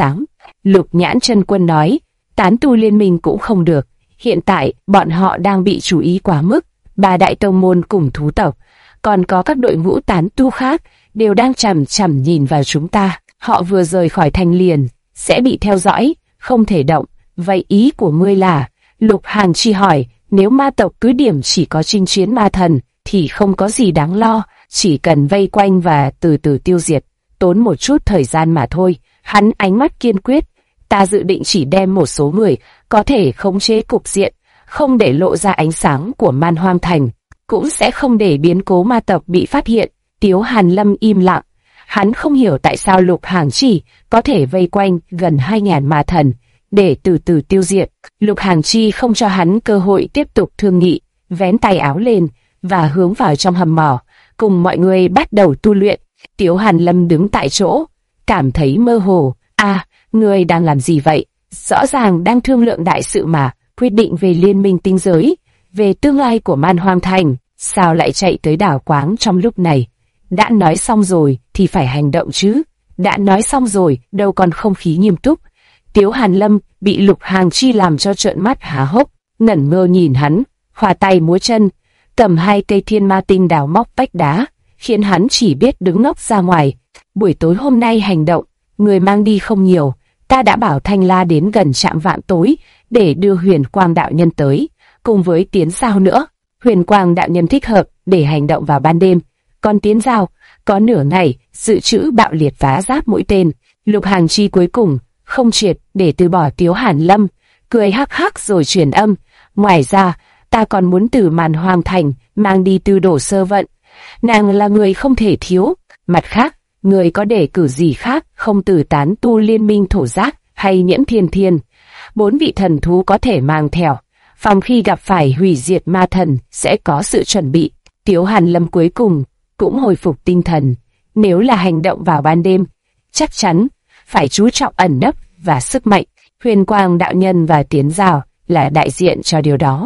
Lục Nhãn Chân Quân nói, tán tu liên minh cũng không được. Hiện tại, bọn họ đang bị chú ý quá mức. 3 đại tông môn cùng thú tộc, còn có các đội ngũ tán tu khác, đều đang chằm chằm nhìn vào chúng ta. Họ vừa rời khỏi thành liền, sẽ bị theo dõi, không thể động. Vậy ý của ngươi là? Lục Hàn Chi hỏi, nếu ma tộc cứ điểm chỉ có chinh chiến ma thần, thì không có gì đáng lo, chỉ cần vây quanh và từ từ tiêu diệt, tốn một chút thời gian mà thôi. Hắn ánh mắt kiên quyết, ta dự định chỉ đem một số người có thể khống chế cục diện, không để lộ ra ánh sáng của Man Hoang Thành, cũng sẽ không để biến cố ma tộc bị phát hiện. Tiếu Hàn Lâm im lặng, hắn không hiểu tại sao Lục Hàn Chi có thể vây quanh gần 2.000 ma thần, để từ từ tiêu diệt. Lục Hàn Chi không cho hắn cơ hội tiếp tục thương nghị, vén tay áo lên và hướng vào trong hầm mỏ, cùng mọi người bắt đầu tu luyện. Tiếu Hàn Lâm đứng tại chỗ, cảm thấy mơ hồ. Ngươi đang làm gì vậy? Rõ ràng đang thương lượng đại sự mà, quyết định về liên minh tinh giới, về tương lai của Man Hoang Thành, sao lại chạy tới đảo quáng trong lúc này? Đã nói xong rồi thì phải hành động chứ. Đã nói xong rồi, đâu còn không khí nghiêm túc. Tiếu Hàn Lâm bị Lục Hàn Chi làm cho trợn mắt há hốc, ngẩn ngơ nhìn hắn, khoa tay múa chân, cầm 2 cây thiên ma tinh đào móc vách đá, khiến hắn chỉ biết đứng ngốc ra ngoài. Buổi tối hôm nay hành động, người mang đi không nhiều, ta đã bảo Thanh La đến gần trạm vạn tối để đưa Huyền Quang đạo nhân tới, cùng với Tiến Giao nữa. Huyền Quang đạo nhân thích hợp để hành động vào ban đêm, còn Tiến Giao có nửa ngày dự trữ bạo liệt phá giáp mũi tên. Lục Hàn Chi cuối cùng không triệt để từ bỏ Tiếu Hàn Lâm, cười hắc hắc rồi truyền âm, ngoài ra ta còn muốn từ Man Hoang Thành mang đi Tư Đồ Sơ Vận, nàng là người không thể thiếu. Mặt khác, người có đề cử gì khác không từ tán tu liên minh Thổ Giác hay Nhiễm Thiên Thiên? 4 vị thần thú có thể mang theo, phòng khi gặp phải hủy diệt ma thần sẽ có sự chuẩn bị. Tiếu Hàn Lâm cuối cùng cũng hồi phục tinh thần. Nếu là hành động vào ban đêm, chắc chắn phải chú trọng ẩn nấp và sức mạnh. Huyền Quang đạo nhân và Tiến Giao là đại diện cho điều đó.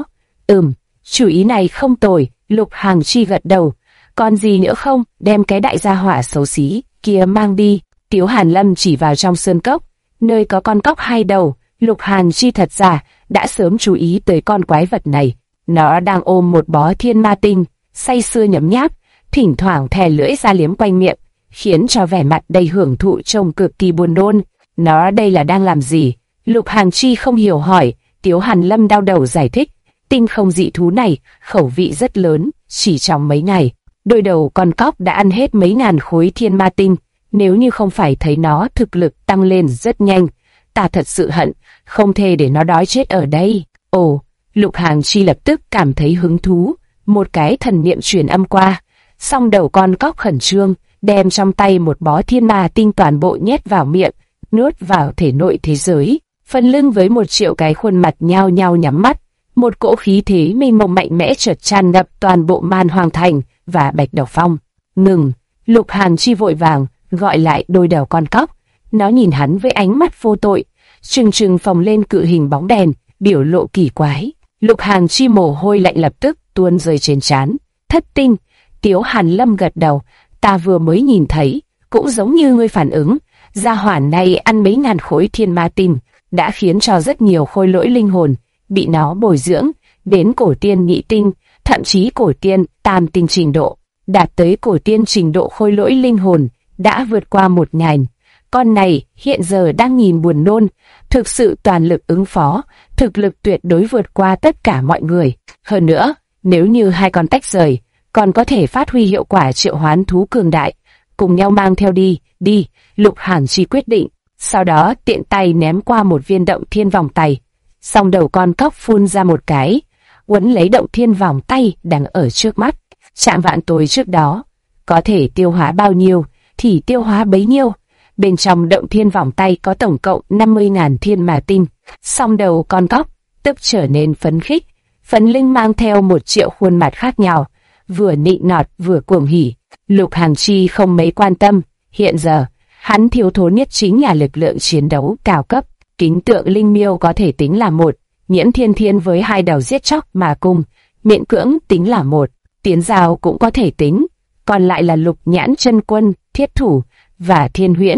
Chủ ý này không tồi. Lục Hàn Chi gật đầu. Còn gì nữa không? Đem cái đại gia hỏa xấu xí kia mang đi. Tiếu Hàn Lâm chỉ vào trong sơn cốc, nơi có con cóc 2 đầu. Lục Hàn Chi thật ra đã sớm chú ý tới con quái vật này. Nó đang ôm một bó thiên ma tinh, say sưa nhấm nháp, thỉnh thoảng thè lưỡi ra liếm quanh miệng, khiến cho vẻ mặt đầy hưởng thụ trông cực kỳ buồn nôn. Nó đây là đang làm gì? Lục Hàn Chi không hiểu hỏi. Tiếu Hàn Lâm đau đầu giải thích, tinh không dị thú này khẩu vị rất lớn, chỉ trong mấy ngày, đôi đầu con cóc đã ăn hết mấy ngàn khối thiên ma tinh. Nếu như không phải thấy nó thực lực tăng lên rất nhanh, ta thật sự hận, không thể để nó đói chết ở đây. Ồ, Lục Hàn Chi lập tức cảm thấy hứng thú, một cái thần niệm truyền âm qua, song đầu con cóc khẩn trương, đem trong tay một bó thiên ma tinh toàn bộ nhét vào miệng, nuốt vào thể nội thế giới. Phần lưng với 1 triệu cái khuôn mặt nhao nhao nhắm mắt, một cỗ khí thế mênh mông mạnh mẽ chợt tràn ngập toàn bộ Man Hoang Thành và Bạch Đầu Phong. Ngừng! Lục Hàn Chi vội vàng gọi lại đôi đầu con cóc. Nó nhìn hắn với ánh mắt vô tội, trừng trừng phồng lên cự hình bóng đèn, biểu lộ kỳ quái. Lục Hàn Chi mồ hôi lạnh lập tức tuôn rơi trên trán. Thất tinh! Tiếu Hàn Lâm gật đầu. Ta vừa mới nhìn thấy, cũng giống như ngươi phản ứng. Gia hỏa này ăn mấy ngàn khối thiên ma tinh, đã khiến cho rất nhiều khôi lỗi linh hồn bị nó bồi dưỡng đến cổ tiên nhị tinh, thậm chí cổ tiên tam tinh trình độ. Đạt tới cổ tiên trình độ khôi lỗi linh hồn đã vượt qua 1.000. Con này hiện giờ đang nhìn buồn nôn, thực sự toàn lực ứng phó, thực lực tuyệt đối vượt qua tất cả mọi người. Hơn nữa, nếu như 2 con tách rời, còn có thể phát huy hiệu quả triệu hoán thú cường đại, cùng nhau mang theo đi. Lục Hàn Chi quyết định, sau đó tiện tay ném qua một viên động thiên vòng tay. Song đầu con cóc phun ra một cái, quấn lấy động thiên vòng tay đang ở trước mắt. Trạm vạn tối trước đó, có thể tiêu hóa bao nhiêu thì tiêu hóa bấy nhiêu. Bên trong động thiên vòng tay có tổng cộng 50.000 thiên ma tinh. Song đầu con cóc tức trở nên phấn khích, phấn linh mang theo 1 triệu khuôn mặt khác nhau, vừa nịnh nọt vừa cuồng hỉ. Lục Hàn Chi không mấy quan tâm, hiện giờ hắn thiếu thốn nhất chính là lực lượng chiến đấu cao cấp. Kính tượng linh miêu có thể tính là 1, Nhiễm Thiên Thiên với 2 đầu giết chóc mà cung, miễn cưỡng tính là 1, Tiến Giao cũng có thể tính, còn lại là Lục Nhãn Chân Quân, Thiết Thủ và Thiên Huyễn.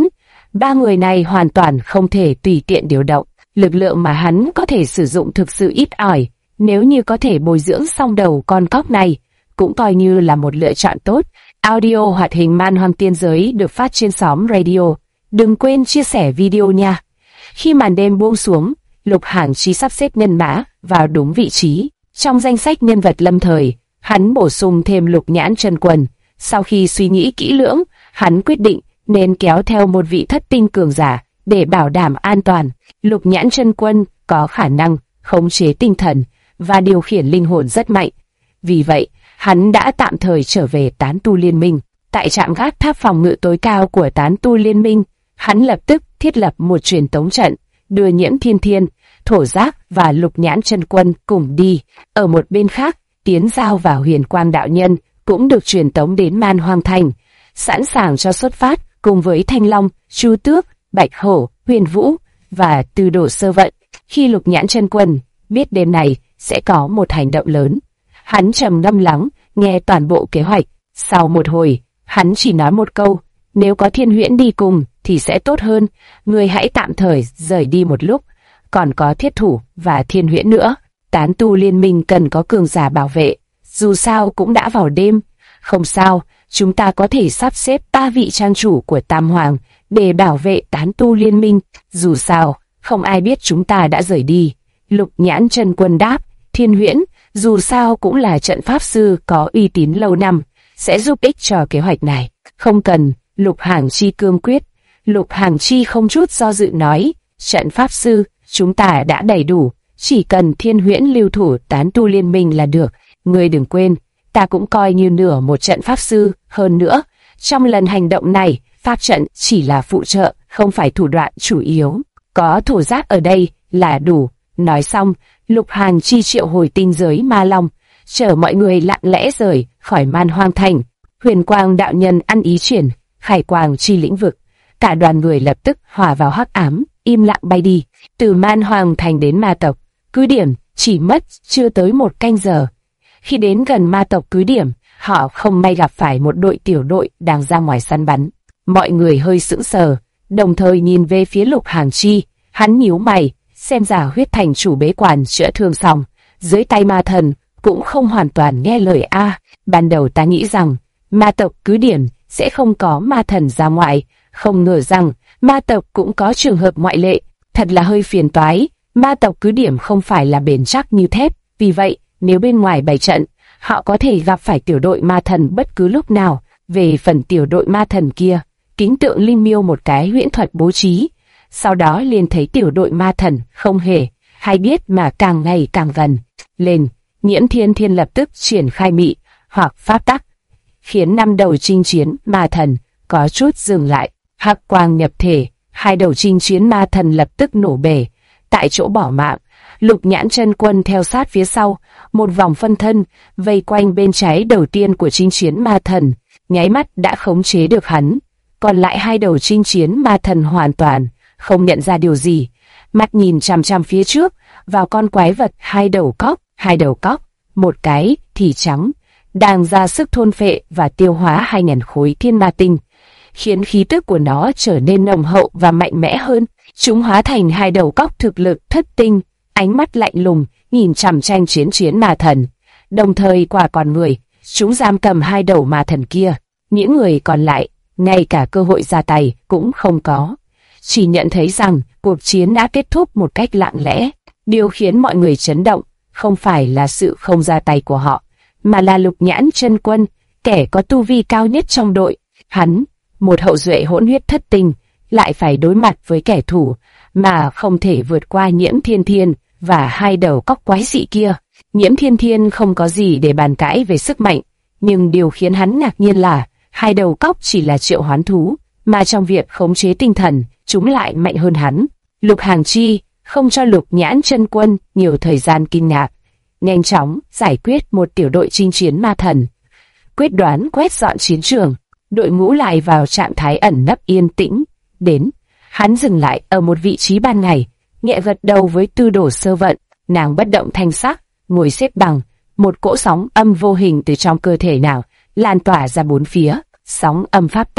Ba người này hoàn toàn không thể tùy tiện điều động. Lực lượng mà hắn có thể sử dụng thực sự ít ỏi. Nếu như có thể bồi dưỡng xong đầu con cóc này, cũng coi như là một lựa chọn tốt. Audio hoạt hình Man Hoang Tiên Giới được phát trên xóm radio. Đừng quên chia sẻ video nha. Khi màn đêm buông xuống, Lục Hằng Chi sắp xếp nhân mã vào đúng vị trí. Trong danh sách nhân vật lâm thời, hắn bổ sung thêm Lục Nhãn Chân Quân. Sau khi suy nghĩ kỹ lưỡng, hắn quyết định nên kéo theo một vị thất tinh cường giả để bảo đảm an toàn. Lục Nhãn Chân Quân có khả năng khống chế tinh thần và điều khiển linh hồn rất mạnh. Vì vậy, hắn đã tạm thời trở về Tán Tu Liên Minh. Tại trạm gác tháp phòng ngự tối cao của Tán Tu Liên Minh, hắn lập tức thiết lập một truyền tống trận, đưa Nhiễm Thiên Thiên, Thổ Giác và Lục Nhãn Chân Quân cùng đi. Ở một bên khác, Tiến Giao và Huyền Quang Đạo Nhân cũng được truyền tống đến Man Hoang Thành, sẵn sàng cho xuất phát cùng với Thanh Long, Chu Tước, Bạch Hổ, Huyền Vũ và Tư Đồ Sơ Vận. Khi Lục Nhãn Chân Quân biết đêm này sẽ có một hành động lớn, hắn trầm ngâm lắng nghe toàn bộ kế hoạch. Sau một hồi, hắn chỉ nói một câu: nếu có Thiên Huyễn đi cùng thì sẽ tốt hơn, người hãy tạm thời rời đi một lúc. Còn có Thiết Thủ và Thiên Huyễn nữa, Tán Tu Liên Minh cần có cường giả bảo vệ. Dù sao cũng đã vào đêm. Không sao, chúng ta có thể sắp xếp 3 vị trang chủ của Tam Hoàng để bảo vệ Tán Tu Liên Minh. Dù sao, không ai biết chúng ta đã rời đi. Lục Nhãn Chân Quân đáp. Thiên Huyễn dù sao cũng là trận pháp sư có uy tín lâu năm, sẽ giúp ích cho kế hoạch này. Không cần. Lục Hằng Chi cương quyết. Lục Hằng Chi không chút do dự nói, trận pháp sư chúng ta đã đầy đủ, chỉ cần Thiên Huyễn lưu thủ Tán Tu Liên Minh là được. Ngươi đừng quên, ta cũng coi như nửa một trận pháp sư. Hơn nữa, trong lần hành động này, pháp trận chỉ là phụ trợ, không phải thủ đoạn chủ yếu. Có Thổ Giác ở đây là đủ. Nói xong, Lục Hằng Chi triệu hồi tinh giới Ma Long, chở mọi người lặng lẽ rời khỏi Man Hoang Thành. Huyền Quang Đạo Nhân ăn ý chuyển Khải Quang Chi lĩnh vực, cả đoàn người lập tức hòa vào hắc ám, im lặng bay đi. Từ Man Hoang Thành đến ma tộc cứ điểm chỉ mất chưa tới 1 canh giờ. Khi đến gần ma tộc cứ điểm, họ không may gặp phải một tiểu đội đang ra ngoài săn bắn. Mọi người hơi sững sờ, đồng thời nhìn về phía Lục Hằng Chi. Hắn nhíu mày, xem ra Huyết Thành chủ bế quan chữa thương xong, dưới tay ma thần cũng không hoàn toàn nghe lời a. Ban đầu ta nghĩ rằng ma tộc cứ điểm sẽ không có ma thần ra ngoại, không ngờ rằng ma tộc cũng có trường hợp ngoại lệ. Thật là hơi phiền toái. Ma tộc cứ điểm không phải là bền chắc như thép, vì vậy nếu bên ngoài bày trận, họ có thể gặp phải tiểu đội ma thần bất cứ lúc nào. Về phần tiểu đội ma thần kia, Kính Tượng Linh miêu một cái huyễn thuật bố trí, sau đó liền thấy tiểu đội ma thần không hề hay biết mà càng ngày càng gần lên. Nhiễm Thiên Thiên lập tức triển khai mị hoặc pháp tắc, khiến 5 đầu chinh chiến ma thần có chút dừng lại. Hắc quang nhập thể, 2 đầu chinh chiến ma thần lập tức nổ bể, tại chỗ bỏ mạng. Lục Nhãn Chân Quân theo sát phía sau, một vòng phân thân vây quanh bên trái đầu tiên của chinh chiến ma thần, nháy mắt đã khống chế được hắn. Còn lại 2 đầu chinh chiến ma thần hoàn toàn không nhận ra điều gì, mắt nhìn chằm chằm phía trước vào con quái vật 2 đầu cóc, một cái thì trắng, đang ra sức thôn phệ và tiêu hóa 2.000 khối thiên ma tinh, khiến khí tức của nó trở nên nồng hậu và mạnh mẽ hơn. Chúng hóa thành 2 đầu cóc thực lực thất tinh, ánh mắt lạnh lùng nhìn chằm chằm chiến ma thần. Đồng thời qua con người, chúng giam cầm 2 đầu ma thần kia. Những người còn lại ngay cả cơ hội ra tay cũng không có, chỉ nhận thấy rằng cuộc chiến đã kết thúc một cách lặng lẽ. Điều khiến mọi người chấn động không phải là sự không ra tay của họ, mà là Lục Nhãn Chân Quân, kẻ có tu vi cao nhất trong đội. Hắn, một hậu duệ hỗn huyết thất tinh, lại phải đối mặt với kẻ thù mà không thể vượt qua Nhiễm Thiên Thiên và 2 đầu cóc quái dị kia. Nhiễm Thiên Thiên không có gì để bàn cãi về sức mạnh, nhưng điều khiến hắn ngạc nhiên là 2 đầu cóc chỉ là triệu hoán thú, mà trong việc khống chế tinh thần, chúng lại mạnh hơn hắn. Lục Hằng Chi không cho Lục Nhãn Chân Quân nhiều thời gian kinh ngạc, nhanh chóng giải quyết một tiểu đội chinh chiến ma thần, quyết đoán quét dọn chiến trường. Đội ngũ lại vào trạng thái ẩn nấp yên tĩnh. Đến, hắn dừng lại ở một vị trí ban ngày, nhẹ gật đầu với Tư Đồ Sơ Vận. Nàng bất động thanh sắc, ngồi xếp bằng. Một cỗ sóng âm vô hình từ trong cơ thể nàng lan tỏa ra bốn phía. Sóng âm pháp tắc,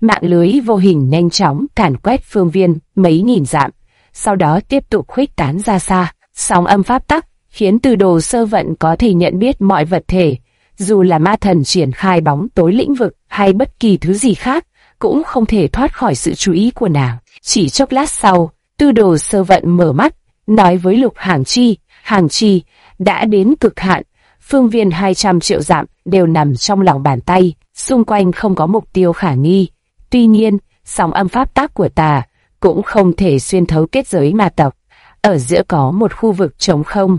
Mạng lưới vô hình nhanh chóng càn quét phương viên mấy nghìn dặm, sau đó tiếp tục khuếch tán ra xa. Sóng âm pháp tắc khiến Tư Đồ Sơ Vận có thể nhận biết mọi vật thể, dù là ma thần triển khai bóng tối lĩnh vực hay bất kỳ thứ gì khác, cũng không thể thoát khỏi sự chú ý của nàng. Chỉ chốc lát sau, Tư Đồ Sơ Vận mở mắt, nói với Lục Hàng Chi đã đến cực hạn, phương viên 200 triệu dặm đều nằm trong lòng bàn tay, xung quanh không có mục tiêu khả nghi. Tuy nhiên, sóng âm pháp tắc của ta cũng không thể xuyên thấu kết giới ma tộc. Ở giữa có một khu vực trống không.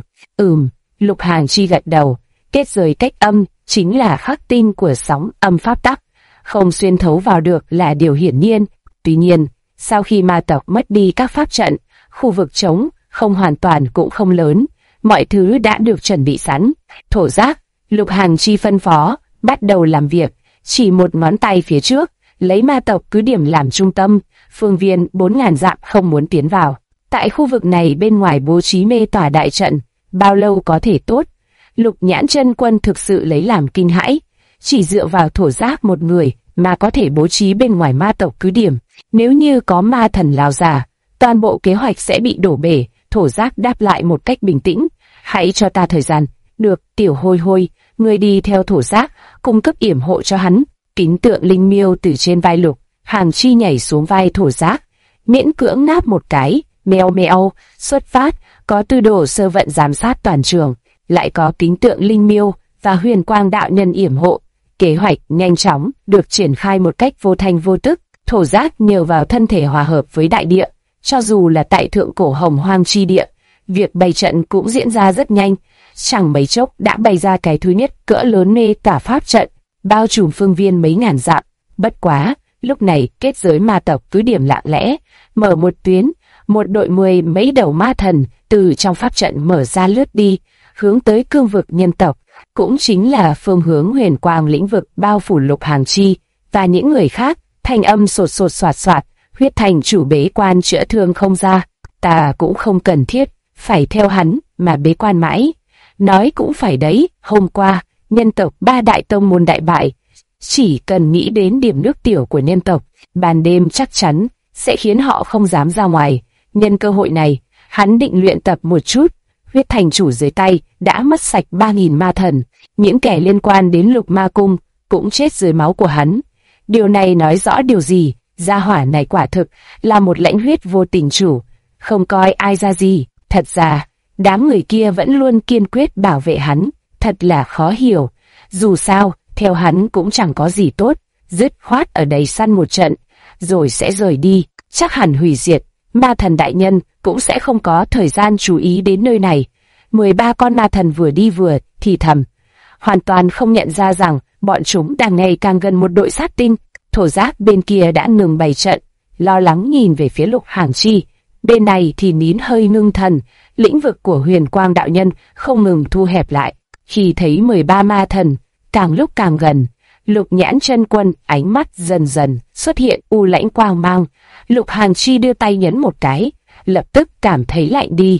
Lục Hàng Chi gật đầu. Kết giới cách âm chính là khắc tinh của sóng âm pháp tắc, không xuyên thấu vào được là điều hiển nhiên. Tuy nhiên, sau khi ma tộc mất đi các pháp trận, khu vực trống không hoàn toàn cũng không lớn, mọi thứ đã được chuẩn bị sẵn. Thổ giác, Lục Hàng Chi phân phó, bắt đầu làm việc, chỉ một ngón tay phía trước, lấy ma tộc cứ điểm làm trung tâm, phương viên 4.000 dặm không muốn tiến vào. Tại khu vực này bên ngoài bố trí mê tỏa đại trận, bao lâu có thể tốt? Lục Nhãn Chân Quân thực sự lấy làm kinh hãi, chỉ dựa vào thổ giác một người mà có thể bố trí bên ngoài ma tộc cứ điểm. Nếu như có ma thần lao ra, toàn bộ kế hoạch sẽ bị đổ bể. Thổ giác đáp lại một cách bình tĩnh, hãy cho ta thời gian. Được, Tiểu Hôi Hôi, người đi theo thổ giác, cung cấp yểm hộ cho hắn. Kính tượng linh miêu từ trên vai Lục Hàng Chi nhảy xuống vai thổ giác, miễn cưỡng ngáp một cái, meo meo. Xuất phát, có Tư Đồ Sơ Vận giám sát toàn trường, lại có kính tượng linh miêu và Huyền Quang đạo nhân yểm hộ. Kế hoạch nhanh chóng được triển khai một cách vô thanh vô tức. Thổ giác nhờ vào thân thể hòa hợp với đại địa, cho dù là tại thượng cổ hồng hoang chi địa, việc bày trận cũng diễn ra rất nhanh. Chẳng mấy chốc đã bày ra cái thứ nhất cỡ lớn mê tỏa pháp trận, bao trùm phương viên mấy ngàn dặm. Bất quá, lúc này kết giới ma tộc cứ điểm lặng lẽ mở một tuyến, một đội 10 mấy đầu ma thần từ trong pháp trận mở ra lướt đi, hướng tới cương vực nhân tộc, cũng chính là phương hướng Huyền Quang lĩnh vực bao phủ Lục Hàng Chi và những người khác. Thanh âm sột sột soạt soạt, Huyết Thành chủ bế quan chữa thương không ra, ta cũng không cần thiết phải theo hắn mà bế quan mãi. Nói cũng phải đấy, hôm qua nhân tộc 3 đại tông môn đại bại, chỉ cần nghĩ đến điểm nước tiểu của nhân tộc, ban đêm chắc chắn sẽ khiến họ không dám ra ngoài. Nhân cơ hội này, hắn định luyện tập một chút. Huyết Thành chủ dưới tay đã mất sạch 3.000 ma thần, những kẻ liên quan đến Lục Ma Cung cũng chết dưới máu của hắn. Điều này nói rõ điều gì? Gia hỏa này quả thực là một lãnh huyết vô tình chủ, không coi ai ra gì. Thật ra, đám người kia vẫn luôn kiên quyết bảo vệ hắn, thật là khó hiểu. Dù sao, theo hắn cũng chẳng có gì tốt, dứt khoát ở đây săn một trận, rồi sẽ rời đi, chắc hẳn hủy diệt. Ma thần đại nhân cũng sẽ không có thời gian chú ý đến nơi này. 13 con ma thần vừa đi vừa thì thầm, hoàn toàn không nhận ra rằng bọn chúng đang ngày càng gần một đội sát tinh. Thổ giác bên kia đã ngừng bày trận, lo lắng nhìn về phía Lục Hàng Chi. Bên này thì nín hơi ngưng thần, lĩnh vực của Huyền Quang đạo nhân không ngừng thu hẹp lại. Khi thấy 13 ma thần càng lúc càng gần, Lục Nhãn Chân Quân ánh mắt dần dần xuất hiện u lãnh quang mang. Lục Hàng Chi đưa tay nhấn một cái, lập tức cảm thấy lạnh đi.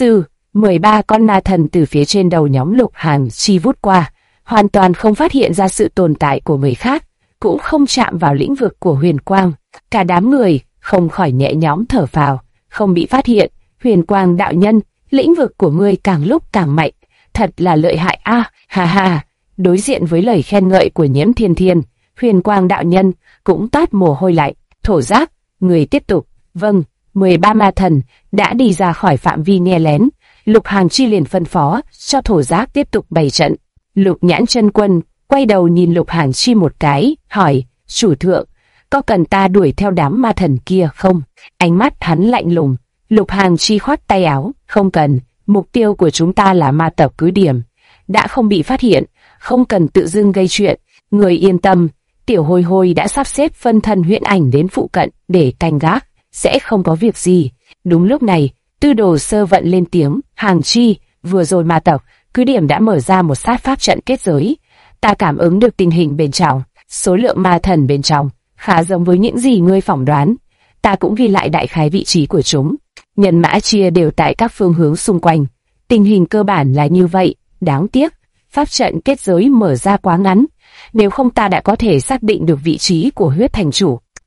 13 con ma thần từ phía trên đầu nhóm Lục Hàng Chi vút qua, hoàn toàn không phát hiện ra sự tồn tại của người khác, cũng không chạm vào lĩnh vực của Huyền Quang. Cả đám người không khỏi nhẹ nhõm thở phào, không bị phát hiện. Huyền Quang đạo nhân, lĩnh vực của ngươi càng lúc càng mạnh, thật là lợi hại a, ha ha. Đối diện với lời khen ngợi của Nhiễm Thiên Thiên, Huyền Quang đạo nhân cũng toát mồ hôi lạnh. Thổ giác, người tiếp tục. Vâng. 13 ma thần đã đi ra khỏi phạm vi nghe lén. Lục Hàng Chi liền phân phó cho thổ giác tiếp tục bày trận. Lục Nhãn Chân Quân quay đầu nhìn Lục Hàng Chi một cái, hỏi, chủ thượng, có cần ta đuổi theo đám ma thần kia không? Ánh mắt hắn lạnh lùng. Lục Hàng Chi khoát tay áo, không cần, mục tiêu của chúng ta là ma tộc cứ điểm, đã không bị phát hiện, không cần tự dưng gây chuyện. Người yên tâm, Tiểu Hôi Hôi đã sắp xếp phân thân huyễn ảnh đến phụ cận để canh gác, sẽ không có việc gì. Đúng lúc này, Tư Đồ Sơ Vận lên tiếng, Hàng Chi, vừa rồi ma tộc cứ điểm đã mở ra một sát pháp trận kết giới. Ta cảm ứng được tình hình bên trong, số lượng ma thần bên trong khá giống với những gì ngươi phỏng đoán. Ta cũng ghi lại đại khái vị trí của chúng. Nhân mã chia đều tại các phương hướng xung quanh. Tình hình cơ bản là như vậy. Đáng tiếc, pháp trận kết giới mở ra quá ngắn. Nếu không ta đã có thể xác định được vị trí của Huyết Thành chủ.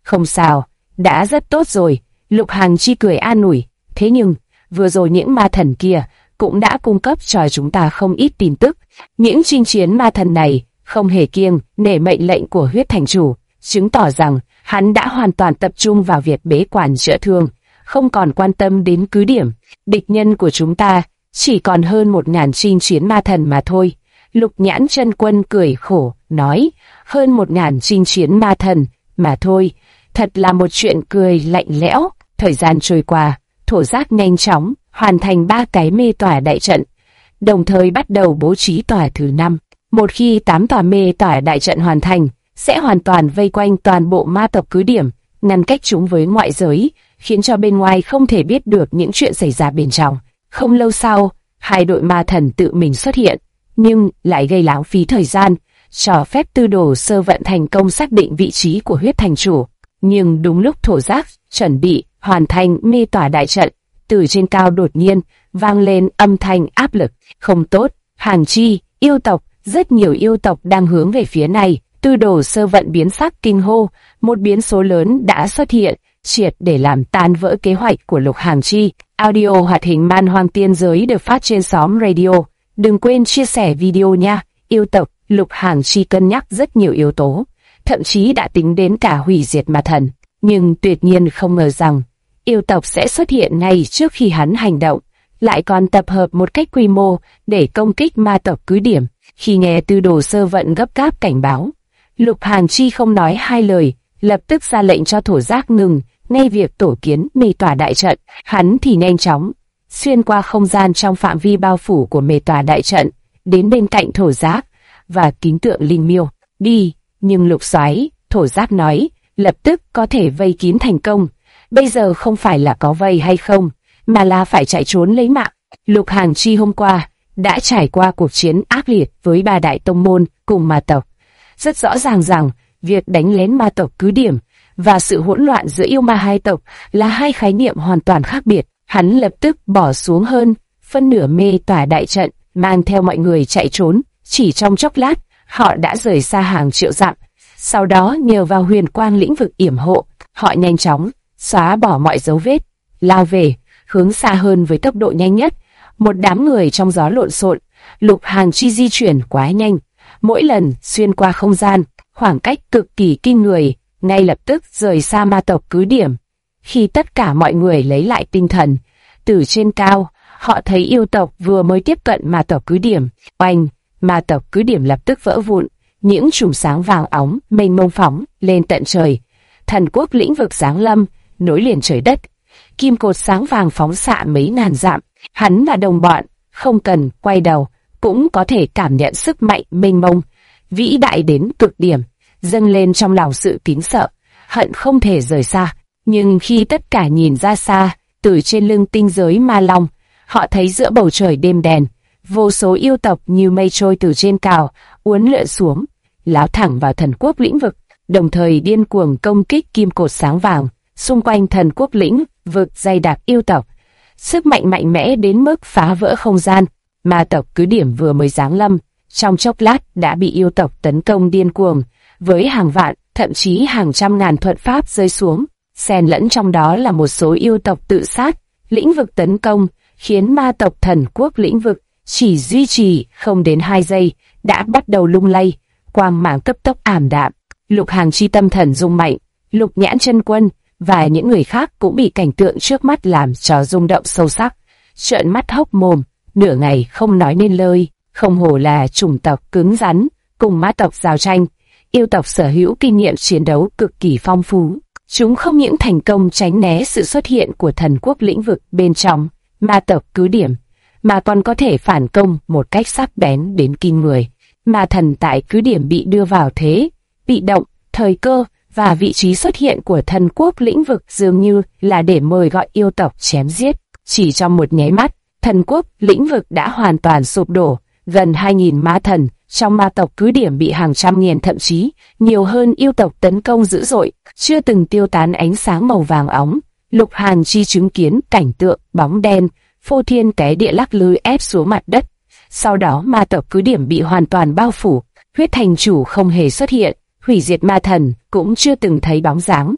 Không sao, đã rất tốt rồi, Lục Hàng Chi cười an ủi. Thế nhưng, vừa rồi những ma thần kia cũng đã cung cấp cho chúng ta không ít tin tức. Những chinh chiến ma thần này không hề kiêng nể mệnh lệnh của huyết thành chủ, chứng tỏ rằng hắn đã hoàn toàn tập trung vào việc bế quan chữa thương, không còn quan tâm đến cứ điểm. Địch nhân của chúng ta chỉ còn hơn 1000 chinh chiến ma thần mà thôi. Lục Nhãn Chân Quân cười khổ, nói, hơn 1000 chinh chiến ma thần mà thôi, thật là một chuyện cười lạnh lẽo. Thời gian trôi qua, Thổ Giác nhanh chóng hoàn thành 3 cái mê tỏa đại trận, đồng thời bắt đầu bố trí tỏa thứ 5. Một khi 8 tòa mê tỏa đại trận hoàn thành, sẽ hoàn toàn vây quanh toàn bộ ma tộc cứ điểm, ngăn cách chúng với ngoại giới, khiến cho bên ngoài không thể biết được những chuyện xảy ra bên trong. Không lâu sau, 2 đội ma thần tự mình xuất hiện, nhưng lại gây lãng phí thời gian, cho phép Tư Đồ Sơ Vận thành công xác định vị trí của huyết thành chủ. Nhưng đúng lúc Thổ Giác chuẩn bị hoàn thành mê tỏa đại trận, từ trên cao đột nhiên vang lên âm thanh áp lực. Không tốt, Hàng Chi, yêu tộc, rất nhiều yêu tộc đang hướng về phía này. Tư Đồ Sơ Vận biến sắc kinh hô, một biến số lớn đã xuất hiện, triệt để làm tan vỡ kế hoạch của Lục Hàng Chi. Audio hoạt hình Man Hoang Tiên Giới được phát trên xóm radio. Đừng quên chia sẻ video nha. Yêu tộc, Lục Hàng Chi cân nhắc rất nhiều yếu tố, thậm chí đã tính đến cả hủy diệt ma thần, nhưng tuyệt nhiên không ngờ rằng yêu tộc sẽ xuất hiện ngay trước khi hắn hành động, lại còn tập hợp một cách quy mô để công kích ma tộc cứ điểm. Khi nghe Tư Đồ Sơ Vận gấp gáp cảnh báo, Lục Hàng Chi không nói hai lời, lập tức ra lệnh cho Thổ Giác ngừng ngay việc tổ kiến mê tỏa đại trận. Hắn thì nhanh chóng xuyên qua không gian trong phạm vi bao phủ của mê tỏa đại trận, đến bên cạnh Thổ Giác và kính tượng linh miêu. Đi, nhưng Lục Soái, Thổ Giác nói, lập tức có thể vây kín thành công. Bây giờ không phải là có vây hay không, mà là phải chạy trốn lấy mạng. Lục Hàng Chi hôm qua đã trải qua cuộc chiến ác liệt với 3 đại tông môn cùng ma tộc. Rất rõ ràng rằng việc đánh lén ma tộc cứ điểm và sự hỗn loạn giữa yêu ma hai tộc là hai khái niệm hoàn toàn khác biệt. Hắn lập tức bỏ xuống hơn phân nửa mê tỏa đại trận, mang theo mọi người chạy trốn. Chỉ trong chốc lát, họ đã rời xa hàng triệu dặm. Sau đó nhờ vào huyền quang lĩnh vực yểm hộ, họ nhanh chóng xóa bỏ mọi dấu vết, lao về, hướng xa hơn với tốc độ nhanh nhất. Một đám người trong gió lộn xộn. Lục Hàng Chi di chuyển quá nhanh, mỗi lần xuyên qua không gian, khoảng cách cực kỳ kinh người, ngay lập tức rời xa ma tộc cứ điểm. Khi tất cả mọi người lấy lại tinh thần, từ trên cao, họ thấy yêu tộc vừa mới tiếp cận ma tộc cứ điểm. Oanh, ma tộc cứ điểm lập tức vỡ vụn, những chùm sáng vàng óng mênh mông phóng lên tận trời. Thần quốc lĩnh vực giáng lâm, nối liền trời đất. Kim cột sáng vàng phóng xạ mấy ngàn dặm. Hắn và đồng bọn không cần quay đầu cũng có thể cảm nhận sức mạnh mênh mông, vĩ đại đến cực điểm, dâng lên trong lòng sự kính sợ, hận không thể rời xa. Nhưng khi tất cả nhìn ra xa, từ trên lưng tinh giới ma long, họ thấy giữa bầu trời đêm đen, vô số yêu tộc như mây trôi từ trên cao uốn lượn xuống, lao thẳng vào thần quốc lĩnh vực, đồng thời điên cuồng công kích kim cột sáng vàng xung quanh thần quốc lĩnh vực dày đặc yêu tộc. Sức mạnh mạnh mẽ đến mức phá vỡ không gian. Ma tộc cứ điểm vừa mới giáng lâm, trong chốc lát đã bị yêu tộc tấn công điên cuồng, với hàng vạn, thậm chí hàng trăm ngàn thuật pháp rơi xuống. Xen lẫn trong đó là một số yêu tộc tự sát. Lĩnh vực tấn công khiến ma tộc thần quốc lĩnh vực chỉ duy trì không đến 2 giây đã bắt đầu lung lay, quang mang cấp tốc ảm đạm. Lục Hàng Chi tâm thần rung mạnh, Lục Nhãn Chân Quân và những người khác cũng bị cảnh tượng trước mắt làm cho rung động sâu sắc, trợn mắt hốc mồm, nửa ngày không nói nên lời. Không hổ là chủng tộc cứng rắn, cùng ma tộc giao tranh, yêu tộc sở hữu kinh nghiệm chiến đấu cực kỳ phong phú. Chúng không những thành công tránh né sự xuất hiện của thần quốc lĩnh vực bên trong ma tộc cứ điểm, mà còn có thể phản công một cách sắc bén đến kinh người. Ma thần tại cứ điểm bị đưa vào thế bị động, thời cơ và vị trí xuất hiện của thần quốc lĩnh vực dường như là để mời gọi yêu tộc chém giết. Chỉ trong một nháy mắt, thần quốc lĩnh vực đã hoàn toàn sụp đổ. Gần 2000 ma thần trong ma tộc cứ điểm bị hàng trăm nghìn thậm chí nhiều hơn yêu tộc tấn công dữ dội, chưa từng tiêu tán ánh sáng màu vàng óng. Lục Hàng Chi chứng kiến cảnh tượng bóng đen phô thiên cái địa lắc lư ép xuống mặt đất. Sau đó ma tộc cứ điểm bị hoàn toàn bao phủ, huyết thành chủ không hề xuất hiện, hủy diệt ma thần cũng chưa từng thấy bóng dáng.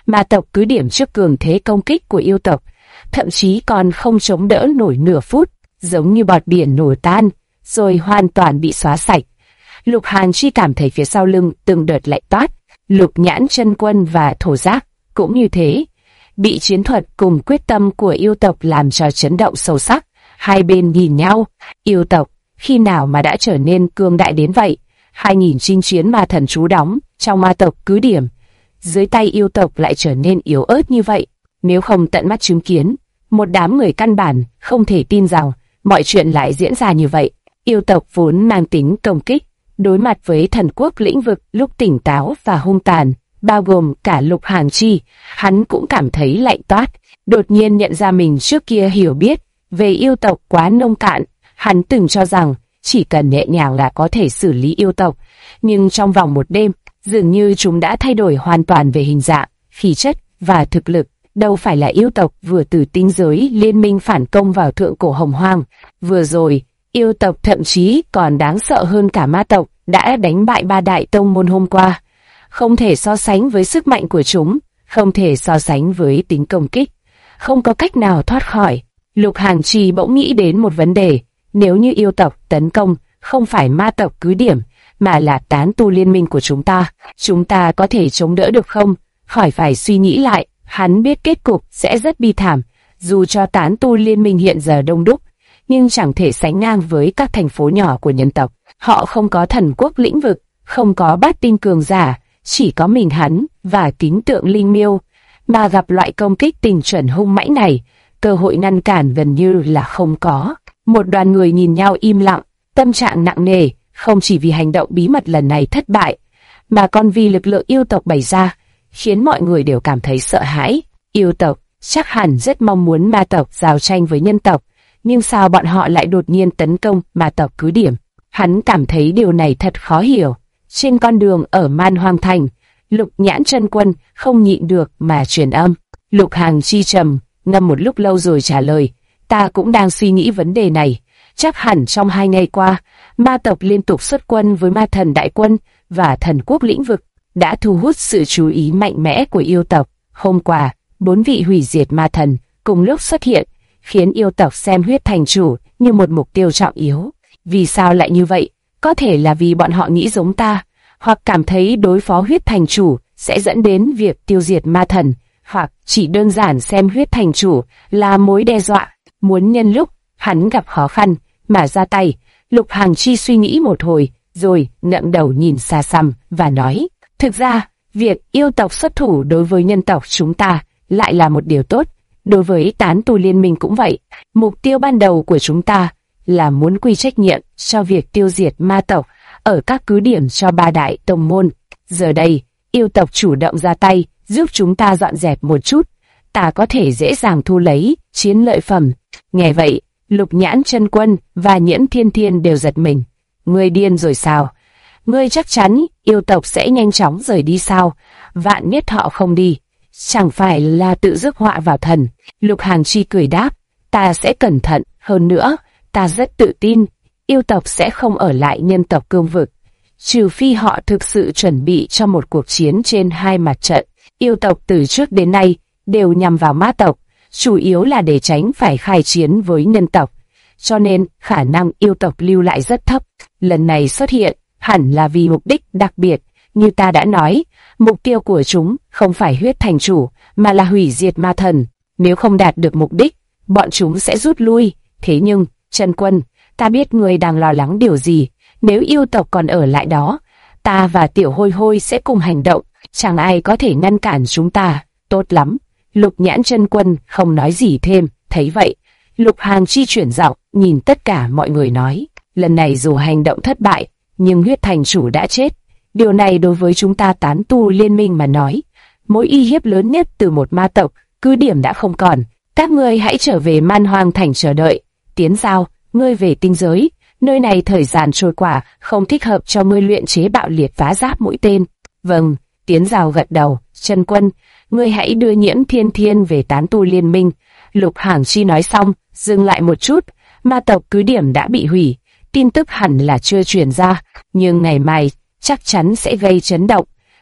Ma tộc cứ điểm trước cường thế công kích của yêu tộc, thậm chí còn không chống đỡ nổi nửa phút, giống như bọt biển nổi tan, rồi hoàn toàn bị xóa sạch. Lục Hàn Chi cảm thấy phía sau lưng từng đợt lạnh toát, Lục Nhãn Chân Quân và Thổ Giác cũng như thế, bị chiến thuật cùng quyết tâm của yêu tộc làm cho chấn động sâu sắc. Hai bên nhìn nhau, yêu tộc khi nào mà đã trở nên cường đại đến vậy? 2000 chinh chiến ma thần trú đóng trong ma tộc cứ điểm, dưới tay yêu tộc lại trở nên yếu ớt như vậy. Nếu không tận mắt chứng kiến, một đám người căn bản không thể tin rằng mọi chuyện lại diễn ra như vậy. Yêu tộc vốn mang tính công kích, đối mặt với thần quốc lĩnh vực lúc tỉnh táo và hung tàn, bao gồm cả Lục Hàn Chi, hắn cũng cảm thấy lạnh toát. Đột nhiên nhận ra mình trước kia hiểu biết về yêu tộc quá nông cạn. Hắn từng cho rằng chỉ cần nhẹ nhàng là có thể xử lý yêu tộc, nhưng trong vòng một đêm, dường như chúng đã thay đổi hoàn toàn về hình dạng, khí chất và thực lực. Đâu phải là yêu tộc vừa từ tinh giới liên minh phản công vào thượng cổ hồng hoang. Vừa rồi, yêu tộc thậm chí còn đáng sợ hơn cả ma tộc đã đánh bại ba đại tông môn hôm qua. Không thể so sánh với sức mạnh của chúng, không thể so sánh với tính công kích, không có cách nào thoát khỏi. Lục Hàn Chi bỗng nghĩ đến một vấn đề, nếu như yêu tộc tấn công không phải ma tộc cứ điểm, mà là tán tu liên minh của chúng ta có thể chống đỡ được không? Khỏi phải suy nghĩ lại, hắn biết kết cục sẽ rất bi thảm, dù cho tán tu liên minh hiện giờ đông đúc, nhưng chẳng thể sánh ngang với các thành phố nhỏ của nhân tộc. Họ không có thần quốc lĩnh vực, không có bát tinh cường giả, chỉ có mình hắn và kính tượng linh miêu, mà gặp loại công kích tình chuẩn hung mãnh này, cơ hội ngăn cản gần như là không có. Một đoàn người nhìn nhau im lặng, tâm trạng nặng nề, không chỉ vì hành động bí mật lần này thất bại, mà còn vì lực lượng yêu tộc bày ra, khiến mọi người đều cảm thấy sợ hãi. Yêu tộc chắc hẳn rất mong muốn ma tộc giao tranh với nhân tộc, nhưng sao bọn họ lại đột nhiên tấn công ma tộc cứ điểm? Hắn cảm thấy điều này thật khó hiểu. Trên con đường ở Man Hoang Thành, Lục Nhãn Chân Quân không nhịn được mà truyền âm. Lục Hàn Chi trầm ngâm một lúc lâu rồi trả lời, ta cũng đang suy nghĩ vấn đề này. Chắc hẳn trong 2 ngày qua, ma tộc liên tục xuất quân với ma thần đại quân và thần quốc lĩnh vực, đã thu hút sự chú ý mạnh mẽ của yêu tộc. Hôm qua, 4 vị hủy diệt ma thần cùng lúc xuất hiện, khiến yêu tộc xem huyết thành chủ như một mục tiêu trọng yếu. Vì sao lại như vậy? Có thể là vì bọn họ nghĩ giống ta, hoặc cảm thấy đối phó huyết thành chủ sẽ dẫn đến việc tiêu diệt ma thần, hoặc chỉ đơn giản xem huyết thành chủ là mối đe dọa, muốn nhân lúc hắn gặp khó khăn mà ra tay. Lục Hàn Chi suy nghĩ một hồi, rồi ngẩng đầu nhìn xa xăm và nói, thực ra, việc yêu tộc xuất thủ đối với nhân tộc chúng ta lại là một điều tốt, đối với tán tu liên minh cũng vậy. Mục tiêu ban đầu của chúng ta là muốn quy trách nhiệm cho việc tiêu diệt ma tộc ở các cứ điểm cho ba đại tông môn. Giờ đây, yêu tộc chủ động ra tay, giúp chúng ta dọn dẹp một chút, ta có thể dễ dàng thu lấy chiến lợi phẩm. Nghe vậy, Lục Nhãn Chân Quân và Nhiễm Thiên Thiên đều giật mình. Ngươi điên rồi sao? Ngươi chắc chắn yêu tộc sẽ nhanh chóng rời đi sao? Vạn nhất họ không đi, chẳng phải là tự rước họa vào thân. Lục Hàn Chi cười đáp, ta sẽ cẩn thận, hơn nữa, ta rất tự tin, yêu tộc sẽ không ở lại nhân tộc cương vực, trừ phi họ thực sự chuẩn bị cho một cuộc chiến trên 2 mặt trận. Yêu tộc từ trước đến nay đều nhằm vào ma tộc, chủ yếu là để tránh phải khai chiến với nhân tộc, cho nên khả năng yêu tộc lưu lại rất thấp. Lần này xuất hiện hẳn là vì mục đích đặc biệt, như ta đã nói, mục tiêu của chúng không phải huyết thành chủ, mà là hủy diệt ma thần. Nếu không đạt được mục đích, bọn chúng sẽ rút lui. Thế nhưng, Chân Quân, ta biết ngươi đang lo lắng điều gì. Nếu yêu tộc còn ở lại đó, ta và Tiểu Hôi Hôi sẽ cùng hành động, chẳng ai có thể ngăn cản chúng ta. Tốt lắm. Lục Nhãn Chân Quân không nói gì thêm. Thấy vậy, Lục Hàn Chi chuyển giọng nhìn tất cả mọi người nói, lần này dù hành động thất bại, nhưng huyết thành chủ đã chết. Điều này đối với chúng ta tán tu liên minh mà nói, mối uy hiếp lớn nhất từ một ma tộc cứ điểm đã không còn. Các ngươi hãy trở về Man Hoang Thành chờ đợi. Tiến Giao, ngươi về tinh giới, nơi này thời gian trôi qua không thích hợp cho ngươi luyện chế bạo liệt phá giáp mũi tên. Vâng. Tiến Giao gật đầu. Chân Quân, ngươi hãy đưa Nhiễm Thiên Thiên về tán tu liên minh. Lục Hàn Chi nói xong, dừng lại một chút. Ma tộc cứ điểm đã bị hủy, tin tức hẳn là chưa truyền ra, nhưng ngày mai chắc chắn sẽ gây chấn động.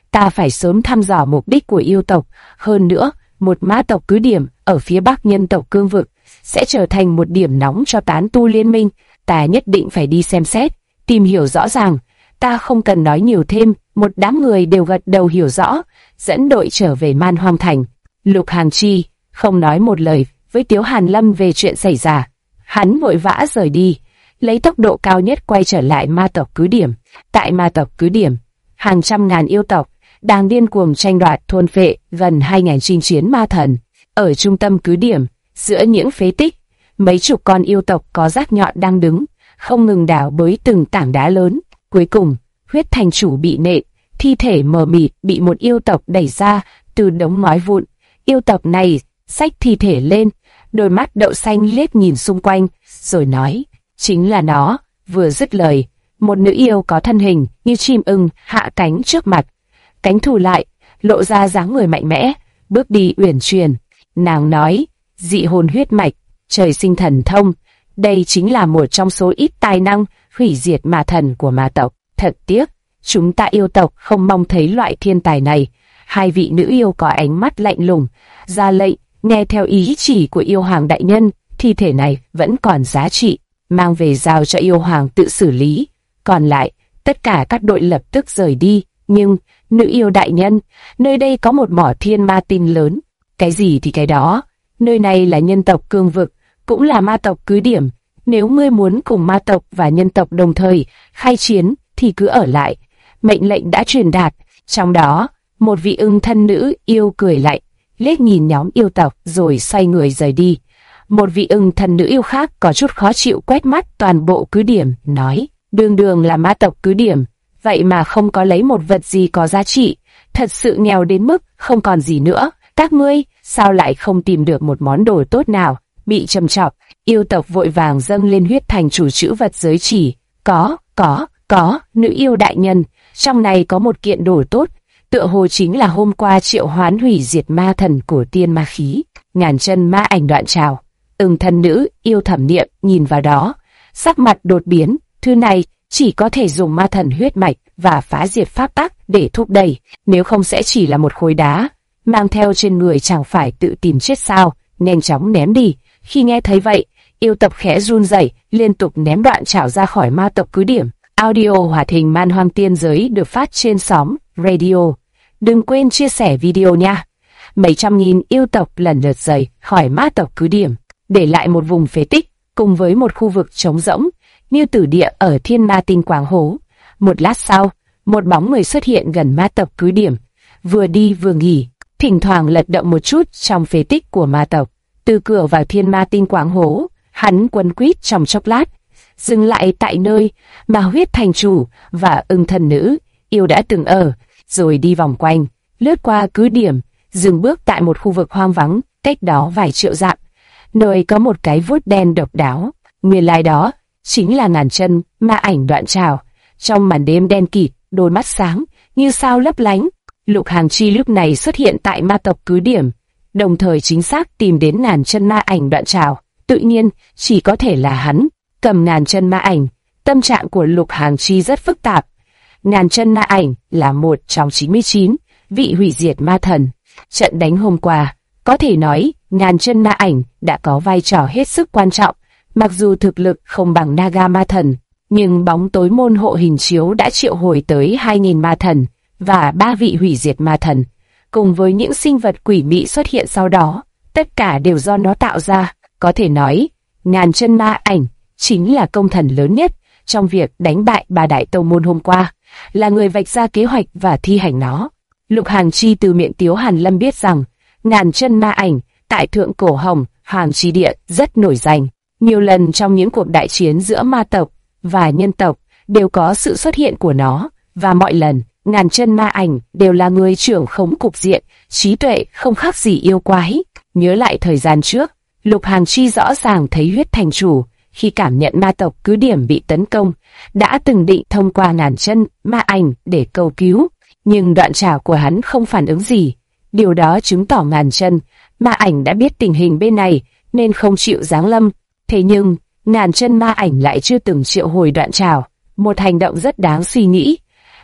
Ta phải sớm thăm dò mục đích của yêu tộc. Hơn nữa, một ma tộc cứ điểm ở phía bắc nhân tộc cương vực sẽ trở thành một điểm nóng cho tán tu liên minh. Ta nhất định phải đi xem xét, tìm hiểu rõ ràng. Ta không cần nói nhiều thêm, một đám người đều gật đầu hiểu rõ, dẫn đội trở về Man Hoang Thành. Lục Hàn Chi không nói một lời với Tiếu Hàn Lâm về chuyện xảy ra. Hắn vội vã rời đi, lấy tốc độ cao nhất quay trở lại ma tộc cứ điểm. Tại ma tộc cứ điểm, hàng trăm ngàn yêu tộc đang điên cuồng tranh đoạt thôn phệ gần 2.000 chinh chiến ma thần. Ở trung tâm cứ điểm, giữa những phế tích, mấy chục con yêu tộc có rác nhọn đang đứng, không ngừng đào bới từng tảng đá lớn. Cuối cùng, huyết thành chủ bị nện, thi thể mờ mịt bị một yêu tộc đẩy ra từ đống ngói vụn. Yêu tộc này xách thi thể lên, đôi mắt đậu xanh liếc nhìn xung quanh, rồi nói, chính là nó. Vừa dứt lời, một nữ yêu có thân hình như chim ưng hạ cánh trước mặt, cánh thu lại, lộ ra dáng người mạnh mẽ, bước đi uyển chuyển. Nàng nói, dị hồn huyết mạch, trời sinh thần thông, đây chính là một trong số ít tài năng hủy diệt ma thần của ma tộc. Thật tiếc, chúng ta yêu tộc không mong thấy loại thiên tài này. Hai vị nữ yêu có ánh mắt lạnh lùng, ra lệnh, nghe theo ý chỉ của yêu hoàng đại nhân, thi thể này vẫn còn giá trị, mang về giao cho yêu hoàng tự xử lý. Còn lại, tất cả các đội lập tức rời đi. Nhưng, nữ yêu đại nhân, nơi đây có một mỏ thiên ma tinh lớn. Cái gì thì cái đó, nơi này là nhân tộc cương vực, cũng là ma tộc cứ điểm. Nếu ngươi muốn cùng ma tộc và nhân tộc đồng thời khai chiến thì cứ ở lại. Mệnh lệnh đã truyền đạt. Trong đó, một vị ưng thân nữ yêu cười lạnh, liếc nhìn nhóm yêu tộc rồi xoay người rời đi. Một vị ưng thân nữ yêu khác có chút khó chịu quét mắt toàn bộ cứ điểm, nói, đường đường là ma tộc cứ điểm, vậy mà không có lấy một vật gì có giá trị, thật sự nghèo đến mức không còn gì nữa. Các ngươi, sao lại không tìm được một món đồ tốt nào? Bị trầm trọng, yêu tộc vội vàng dâng lên huyết thành chủ chữ vật giới chỉ. Có, nữ yêu đại nhân, trong này có một kiện đồ tốt, tựa hồ chính là hôm qua triệu hoán hủy diệt ma thần của tiên ma khí, ngàn chân ma ảnh đoạn trào. Ưng thân nữ yêu thẩm niệm nhìn vào đó, sắc mặt đột biến, thứ này chỉ có thể dùng ma thần huyết mạch và phá diệt pháp tắc để thúc đẩy, nếu không sẽ chỉ là một khối đá, mang theo trên người chẳng phải tự tìm chết sao, nhanh chóng ném đi. Khi nghe thấy vậy, yêu tộc khẽ run rẩy, liên tục ném đoạn trảo ra khỏi ma tộc cứ điểm. Audio hoạt hình Man Hoang Tiên Giới được phát trên xóm Radio. Đừng quên chia sẻ video nha. Mấy trăm nghìn yêu tộc lần lượt rời khỏi ma tộc cứ điểm, để lại một vùng phế tích cùng với một khu vực trống rỗng như tử địa ở thiên ma tinh quảng hố. Một lát sau, một bóng người xuất hiện gần ma tộc cứ điểm, vừa đi vừa nghỉ, thỉnh thoảng lật động một chút trong phế tích của ma tộc. Từ cửa vào thiên ma tinh quảng hố, hắn quấn quýt trong chốc lát, dừng lại tại nơi mà huyết thành chủ và ưng thần nữ yêu đã từng ở, rồi đi vòng quanh, lướt qua cứ điểm, dừng bước tại một khu vực hoang vắng cách đó vài triệu dặm, nơi có một cái vuốt đen độc đáo. Nguyên lai đó chính là ngàn chân ma ảnh đoạn trào. Trong màn đêm đen kịt, đôi mắt sáng như sao lấp lánh. Lục Hàn Chi lúc này xuất hiện tại ma tộc cứ điểm, đồng thời chính xác tìm đến ngàn chân ma ảnh đoạn trào. Tự nhiên, chỉ có thể là hắn cầm ngàn chân ma ảnh. Tâm trạng của Lục Hàn Chi rất phức tạp. Ngàn chân ma ảnh là một trong 99 vị hủy diệt ma thần. Trận đánh hôm qua, có thể nói ngàn chân ma ảnh đã có vai trò hết sức quan trọng. Mặc dù thực lực không bằng Naga ma thần, nhưng bóng tối môn hộ hình chiếu đã triệu hồi tới 2.000 ma thần và 3 vị hủy diệt ma thần, cùng với những sinh vật quỷ mị xuất hiện sau đó, tất cả đều do nó tạo ra. Có thể nói, ngàn chân ma ảnh chính là công thần lớn nhất trong việc đánh bại 3 đại tông môn hôm qua, là người vạch ra kế hoạch và thi hành nó. Lục Hàn Chi từ miệng Tiếu Hàn Lâm biết rằng, ngàn chân ma ảnh tại Thượng Cổ Hồng Hoàng Chi Địa rất nổi danh. Nhiều lần trong những cuộc đại chiến giữa ma tộc và nhân tộc đều có sự xuất hiện của nó, và mọi lần ngàn chân ma ảnh đều là người trưởng khống cục diện, trí tuệ không khác gì yêu quái. Nhớ lại thời gian trước, Lục Hàn Chi rõ ràng thấy huyết thành chủ khi cảm nhận ma tộc cứ điểm bị tấn công, đã từng định thông qua ngàn chân ma ảnh để cầu cứu, nhưng đoạn trảo của hắn không phản ứng gì. Điều đó chứng tỏ ngàn chân ma ảnh đã biết tình hình bên này nên không chịu giáng lâm. Thế nhưng, ngàn chân ma ảnh lại chưa từng triệu hồi đoạn trảo, một hành động rất đáng suy nghĩ.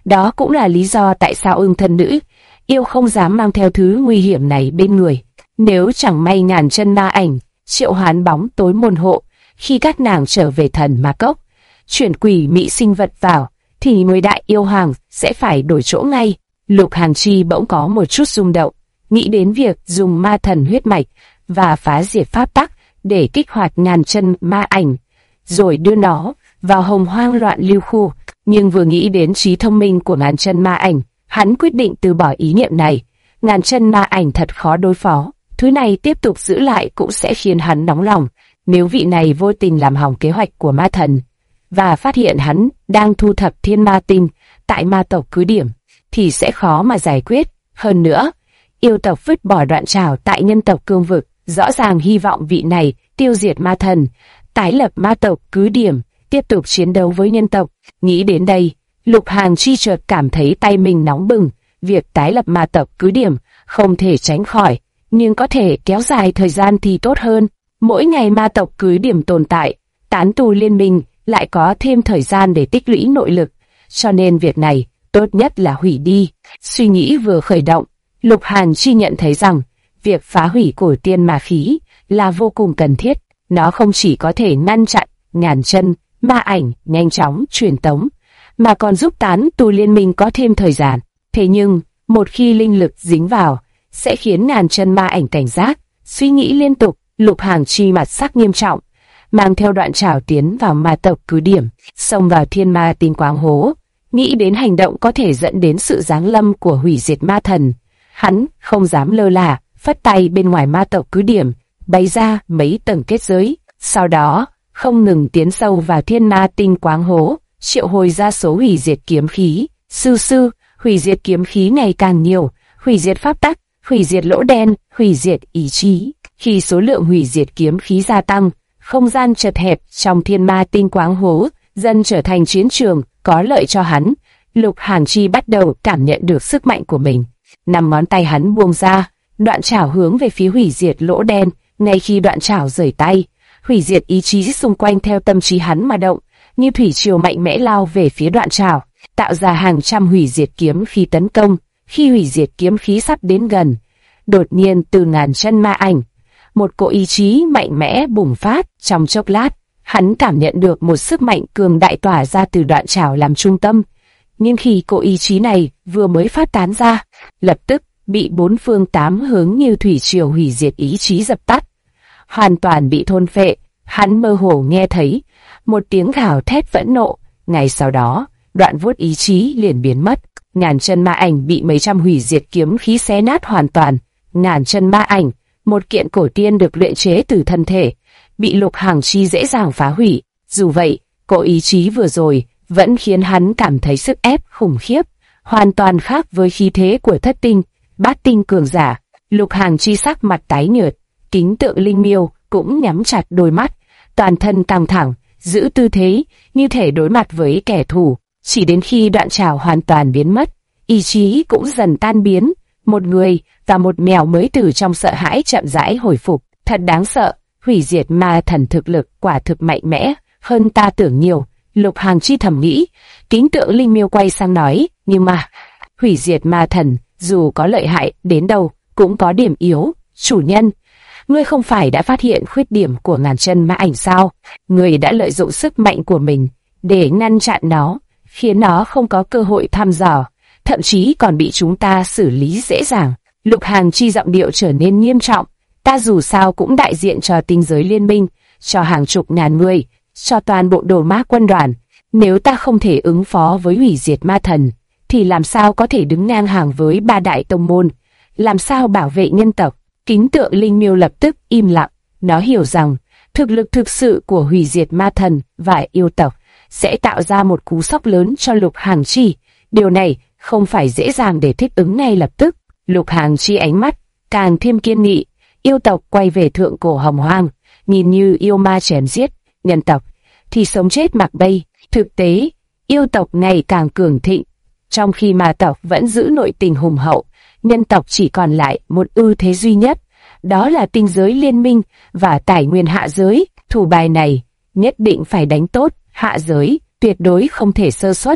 Đó cũng là lý do tại sao ưng thân nữ yêu không dám mang theo thứ nguy hiểm này bên người. Nếu chẳng may ngàn chân ma ảnh triệu hoán bóng tối môn hộ, khi các nàng trở về thần ma cốc, chuyển quỷ mị sinh vật vào, thì 10 đại yêu hoàng sẽ phải đổi chỗ ngay. Lục Hàn Chi bỗng có một chút rung động, nghĩ đến việc dùng ma thần huyết mạch và phá diệt pháp tắc để kích hoạt ngàn chân ma ảnh, rồi đưa nó vào hồng hoang loạn lưu khu. Nhưng vừa nghĩ đến trí thông minh của ngàn chân ma ảnh, hắn quyết định từ bỏ ý niệm này. Ngàn chân ma ảnh thật khó đối phó, thứ này tiếp tục giữ lại cũng sẽ khiến hắn nóng lòng. Nếu vị này vô tình làm hỏng kế hoạch của ma thần và phát hiện hắn đang thu thập thiên ma tinh tại ma tộc cứ điểm, thì sẽ khó mà giải quyết. Hơn nữa, yêu tộc vứt bỏ đoạn trảo tại nhân tộc cương vực, rõ ràng hy vọng vị này tiêu diệt ma thần, tái lập ma tộc cứ điểm, tiếp tục chiến đấu với nhân tộc. Nghĩ đến đây, Lục Hàn Chi chợt cảm thấy tay mình nóng bừng. Việc tái lập ma tộc cứ điểm không thể tránh khỏi, nhưng có thể kéo dài thời gian thì tốt hơn. Mỗi ngày ma tộc cứ điểm tồn tại, tán tu liên minh lại có thêm thời gian để tích lũy nội lực, cho nên việc này tốt nhất là hủy đi. Suy nghĩ vừa khởi động, Lục Hàn Chi nhận thấy rằng việc phá hủy cổ tiên ma khí là vô cùng cần thiết. Nó không chỉ có thể ngăn chặn ngàn chân ma ảnh nhanh chóng truyền tống, mà còn giúp tán tu liên minh có thêm thời gian. Thế nhưng, một khi linh lực dính vào, sẽ khiến ngàn chân ma ảnh cảnh giác, suy nghĩ liên tục. Lục Hàn Chi mặt sắc nghiêm trọng, mang theo đoạn trảo tiến vào ma tộc cứ điểm, xông vào thiên ma tinh quáng hố. Nghĩ đến hành động có thể dẫn đến sự giáng lâm của hủy diệt ma thần, hắn không dám lơ là, phất tay bên ngoài ma tộc cứ điểm, bày ra mấy tầng kết giới. Sau đó, không ngừng tiến sâu vào thiên ma tinh quáng hố, triệu hồi ra số hủy diệt kiếm khí. Sư, hủy diệt kiếm khí ngày càng nhiều, hủy diệt pháp tắc, hủy diệt lỗ đen, hủy diệt ý chí. Khi số lượng hủy diệt kiếm khí gia tăng, không gian chật hẹp trong thiên ma tinh quáng hố dần trở thành chiến trường có lợi cho hắn. Lục Hàn Chi bắt đầu cảm nhận được sức mạnh của mình. 5 ngón tay hắn buông ra, đoạn trảo hướng về phía hủy diệt lỗ đen. Ngay khi đoạn trảo rời tay, hủy diệt ý chí xung quanh theo tâm trí hắn mà động, như thủy triều mạnh mẽ lao về phía đoạn trảo, tạo ra hàng trăm hủy diệt kiếm khí tấn công. Khi hủy diệt kiếm khí sắp đến gần, đột nhiên từ ngàn chân ma ảnh, một cỗ ý chí mạnh mẽ bùng phát. Trong chốc lát, hắn cảm nhận được một sức mạnh cường đại tỏa ra từ đoạn trảo làm trung tâm. Nhưng khi cỗ ý chí này vừa mới phát tán ra, lập tức bị 4 phương 8 hướng như thủy triều hủy diệt ý chí dập tắt, hoàn toàn bị thôn phệ. Hắn mơ hồ nghe thấy một tiếng gào thét phẫn nộ. Ngay sau đó, đoạn vuốt ý chí liền biến mất. Ngàn chân ma ảnh bị mấy trăm hủy diệt kiếm khí xé nát hoàn toàn. Ngàn chân ma ảnh, một kiện cổ tiên được luyện chế từ thân thể, bị Lục Hàn Chi dễ dàng phá hủy. Dù vậy, cỗ ý chí vừa rồi vẫn khiến hắn cảm thấy sức ép khủng khiếp, hoàn toàn khác với khí thế của thất tinh, bát tinh cường giả. Lục Hàn Chi sắc mặt tái nhợt, kính tượng linh miêu cũng nhắm chặt đôi mắt, toàn thân căng thẳng, giữ tư thế như thể đối mặt với kẻ thù. Chỉ đến khi đoạn trảo hoàn toàn biến mất, ý chí cũng dần tan biến. Một người và một mèo mới từ trong sợ hãi chậm rãi hồi phục. Thật đáng sợ, hủy diệt ma thần thực lực quả thực mạnh mẽ hơn ta tưởng nhiều. Lục Hàn Chi thầm nghĩ. Kính tượng linh miêu quay sang nói, nhưng mà hủy diệt ma thần dù có lợi hại đến đâu cũng có điểm yếu. Chủ nhân, ngươi không phải đã phát hiện khuyết điểm của ngàn chân ma ảnh sao? Ngươi đã lợi dụng sức mạnh của mình để ngăn chặn nó, khiến nó không có cơ hội thăm dò, thậm chí còn bị chúng ta xử lý dễ dàng. Lục Hàn Chi giọng điệu trở nên nghiêm trọng. Ta dù sao cũng đại diện cho tinh giới liên minh, cho hàng chục ngàn người, cho toàn bộ đồ ma quân đoàn. Nếu ta không thể ứng phó với hủy diệt ma thần, thì làm sao có thể đứng ngang hàng với 3 đại tông môn? Làm sao bảo vệ nhân tộc? Kính tượng linh miêu lập tức im lặng. Nó hiểu rằng thực lực thực sự của hủy diệt ma thần và yêu tộc sẽ tạo ra một cú sốc lớn cho Lục Hàn Chi. Điều này không phải dễ dàng để thích ứng ngay lập tức. Lục Hàn Chi ánh mắt càng thêm kiên nghị. Yêu tộc quay về thượng cổ hồng hoang, nhìn như yêu ma chém giết, nhân tộc thì sống chết mặc bay. Thực tế, yêu tộc ngày càng cường thịnh, trong khi ma tộc vẫn giữ nội tình hùng hậu. Nhân tộc chỉ còn lại một ưu thế duy nhất, đó là tinh giới liên minh và tài nguyên hạ giới. Thủ bài này nhất định phải đánh tốt. Hạ giới tuyệt đối không thể sơ suất.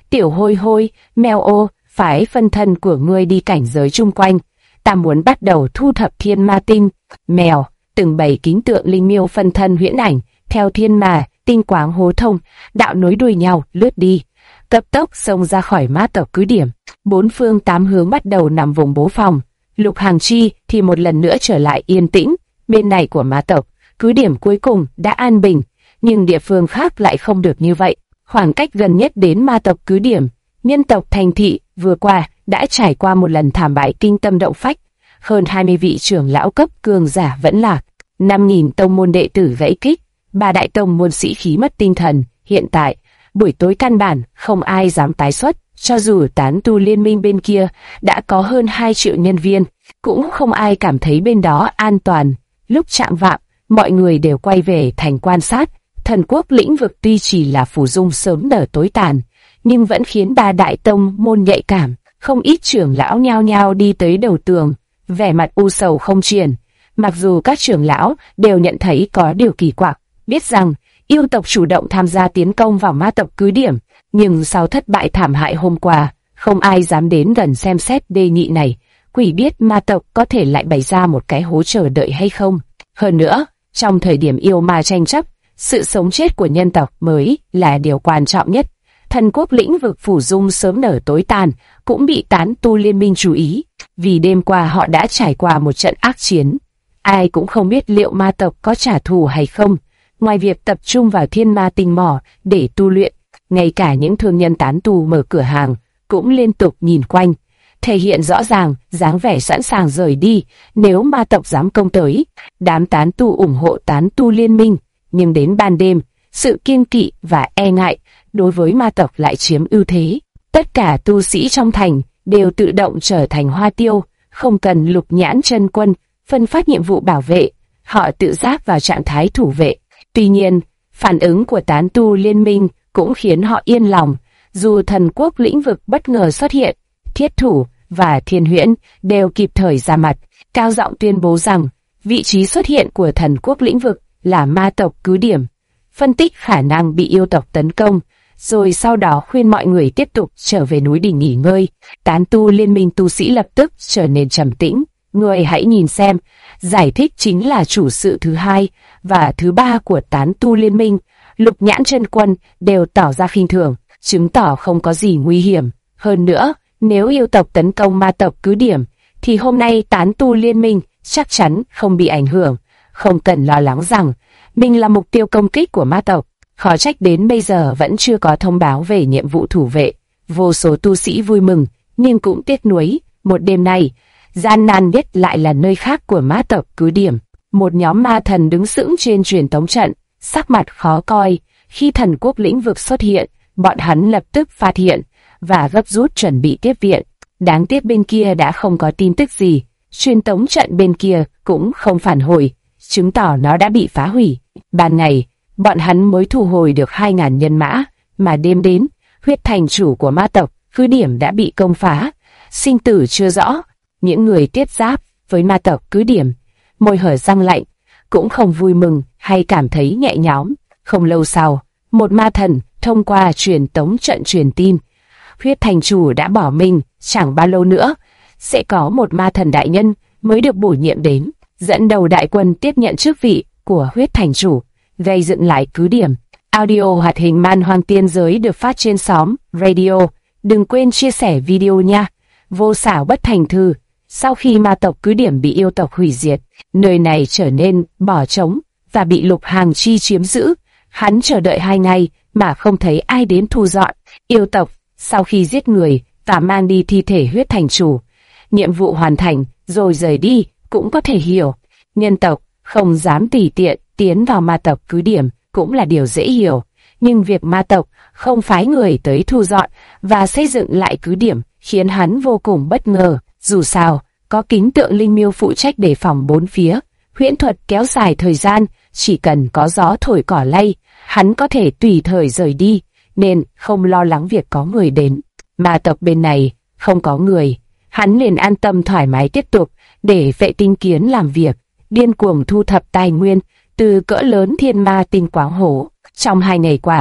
Tiểu hôi hôi, mèo ô, phái phân thân của ngươi đi cảnh giới chung quanh. Ta muốn bắt đầu thu thập thiên ma tinh. Mèo, từng bầy kính tượng linh miêu phân thân huyễn ảnh, theo thiên ma, tinh quáng hố thông, đạo nối đuôi nhau, lướt đi. Cấp tốc xông ra khỏi ma tộc cứ điểm. Bốn phương tám hướng bắt đầu nằm vùng bố phòng. Lục Hàng Chi thì một lần nữa trở lại yên tĩnh. Bên này của ma tộc, cứ điểm cuối cùng đã an bình, nhưng địa phương khác lại không được như vậy. Khoảng cách gần nhất đến ma tộc cứ điểm, nhân tộc thành thị vừa qua đã trải qua một lần thảm bại kinh tâm động phách. Hơn 20 vị trưởng lão cấp cường giả vẫn lạc, 5.000 tông môn đệ tử gãy kích, 3 đại tông môn sĩ khí mất tinh thần. Hiện tại, buổi tối căn bản không ai dám tái xuất, cho dù tán tu liên minh bên kia đã có hơn 2 triệu nhân viên, cũng không ai cảm thấy bên đó an toàn. Lúc chạng vạng, mọi người đều quay về thành quan sát. Thần quốc lĩnh vực tuy chỉ là phù dung sớm nở tối tàn, nhưng vẫn khiến 3 đại tông môn nhạy cảm. Không ít trưởng lão nhao nhao đi tới đầu tường, vẻ mặt u sầu không triển. Mặc dù các trưởng lão đều nhận thấy có điều kỳ quặc, biết rằng yêu tộc chủ động tham gia tiến công vào ma tộc cứ điểm, nhưng sau thất bại thảm hại hôm qua, không ai dám đến gần xem xét đề nghị này. Quỷ biết ma tộc có thể lại bày ra một cái hố chờ đợi hay không. Hơn nữa, trong thời điểm yêu ma tranh chấp, sự sống chết của nhân tộc mới là điều quan trọng nhất. Thần quốc lĩnh vực phủ dung sớm nở tối tàn cũng bị tán tu liên minh chú ý, vì đêm qua họ đã trải qua một trận ác chiến. Ai cũng không biết liệu ma tộc có trả thù hay không. Ngoài việc tập trung vào thiên ma tinh mỏ để tu luyện, ngay cả những thương nhân tán tu mở cửa hàng cũng liên tục nhìn quanh, thể hiện rõ ràng dáng vẻ sẵn sàng rời đi nếu ma tộc dám công tới. Đám tán tu ủng hộ tán tu liên minh, nhưng đến ban đêm, sự kiêng kỵ và e ngại đối với ma tộc lại chiếm ưu thế. Tất cả tu sĩ trong thành đều tự động trở thành hoa tiêu, không cần Lục Nhãn chân quân phân phát nhiệm vụ bảo vệ, họ tự giác vào trạng thái thủ vệ. Tuy nhiên, phản ứng của tán tu liên minh cũng khiến họ yên lòng. Dù thần quốc lĩnh vực bất ngờ xuất hiện, Thiết Thủ và Thiên Huyễn đều kịp thời ra mặt, cao giọng tuyên bố rằng vị trí xuất hiện của thần quốc lĩnh vực là ma tộc cứ điểm, phân tích khả năng bị yêu tộc tấn công, rồi sau đó khuyên mọi người tiếp tục trở về núi đỉnh nghỉ ngơi. Tán tu liên minh tu sĩ lập tức trở nên trầm tĩnh. Người hãy nhìn xem, giải thích chính là chủ sự thứ hai và thứ ba của tán tu liên minh, Lục Nhãn chân quân, đều tỏ ra khinh thường, chứng tỏ không có gì nguy hiểm. Hơn nữa, nếu yêu tộc tấn công ma tộc cứ điểm, thì hôm nay tán tu liên minh chắc chắn không bị ảnh hưởng, không cần lo lắng rằng mình là mục tiêu công kích của ma tộc. Khó trách đến bây giờ vẫn chưa có thông báo về nhiệm vụ thủ vệ. Vô số tu sĩ vui mừng, nhưng cũng tiếc nuối, một đêm này, gian nan nhất lại là nơi khác của ma tộc cứ điểm. Một nhóm ma thần đứng sững trên truyền tống trận, sắc mặt khó coi. Khi thần quốc lĩnh vực xuất hiện, bọn hắn lập tức phát hiện và gấp rút chuẩn bị tiếp viện. Đáng tiếc bên kia đã không có tin tức gì, truyền tống trận bên kia cũng không phản hồi, chứng tỏ nó đã bị phá hủy. Ban ngày, bọn hắn mới thu hồi được 2.000 nhân mã, mà đêm đến, huyết thành chủ của ma tộc cứ điểm đã bị công phá, sinh tử chưa rõ. Những người tiếp giáp với ma tộc cứ điểm, môi hở răng lạnh, cũng không vui mừng hay cảm thấy nhẹ nhõm. Không lâu sau, một ma thần thông qua truyền tống trận truyền tin, huyết thành chủ đã bỏ mình. Chẳng bao lâu nữa, sẽ có một ma thần đại nhân mới được bổ nhiệm đến, dẫn đầu đại quân tiếp nhận chức vị của huyết thành chủ, gây dựng lại cứ điểm. Audio hoạt hình Man Hoang Tiên Giới được phát trên xóm Radio. Đừng quên chia sẻ video nha. Vô xảo bất thành thư. Sau khi ma tộc cứ điểm bị yêu tộc hủy diệt, nơi này trở nên bỏ trống và bị Lục Hàng Chi chiếm giữ. Hắn chờ đợi 2 ngày mà không thấy ai đến thu dọn. Yêu tộc sau khi giết người và mang đi thi thể huyết thành chủ, nhiệm vụ hoàn thành rồi rời đi cũng có thể hiểu. Nhân tộc không dám tùy tiện tiến vào ma tộc cứ điểm cũng là điều dễ hiểu, nhưng việc ma tộc không phái người tới thu dọn và xây dựng lại cứ điểm khiến hắn vô cùng bất ngờ. Dù sao, có kính tượng linh miêu phụ trách đề phòng bốn phía, huyễn thuật kéo dài thời gian, chỉ cần có gió thổi cỏ lay, hắn có thể tùy thời rời đi, nên không lo lắng việc có người đến. Ma tộc bên này không có người, hắn liền an tâm thoải mái tiếp tục để vệ tinh kiến làm việc, điên cuồng thu thập tài nguyên từ cỡ lớn thiên ma tinh quáng hổ. Trong 2 ngày qua,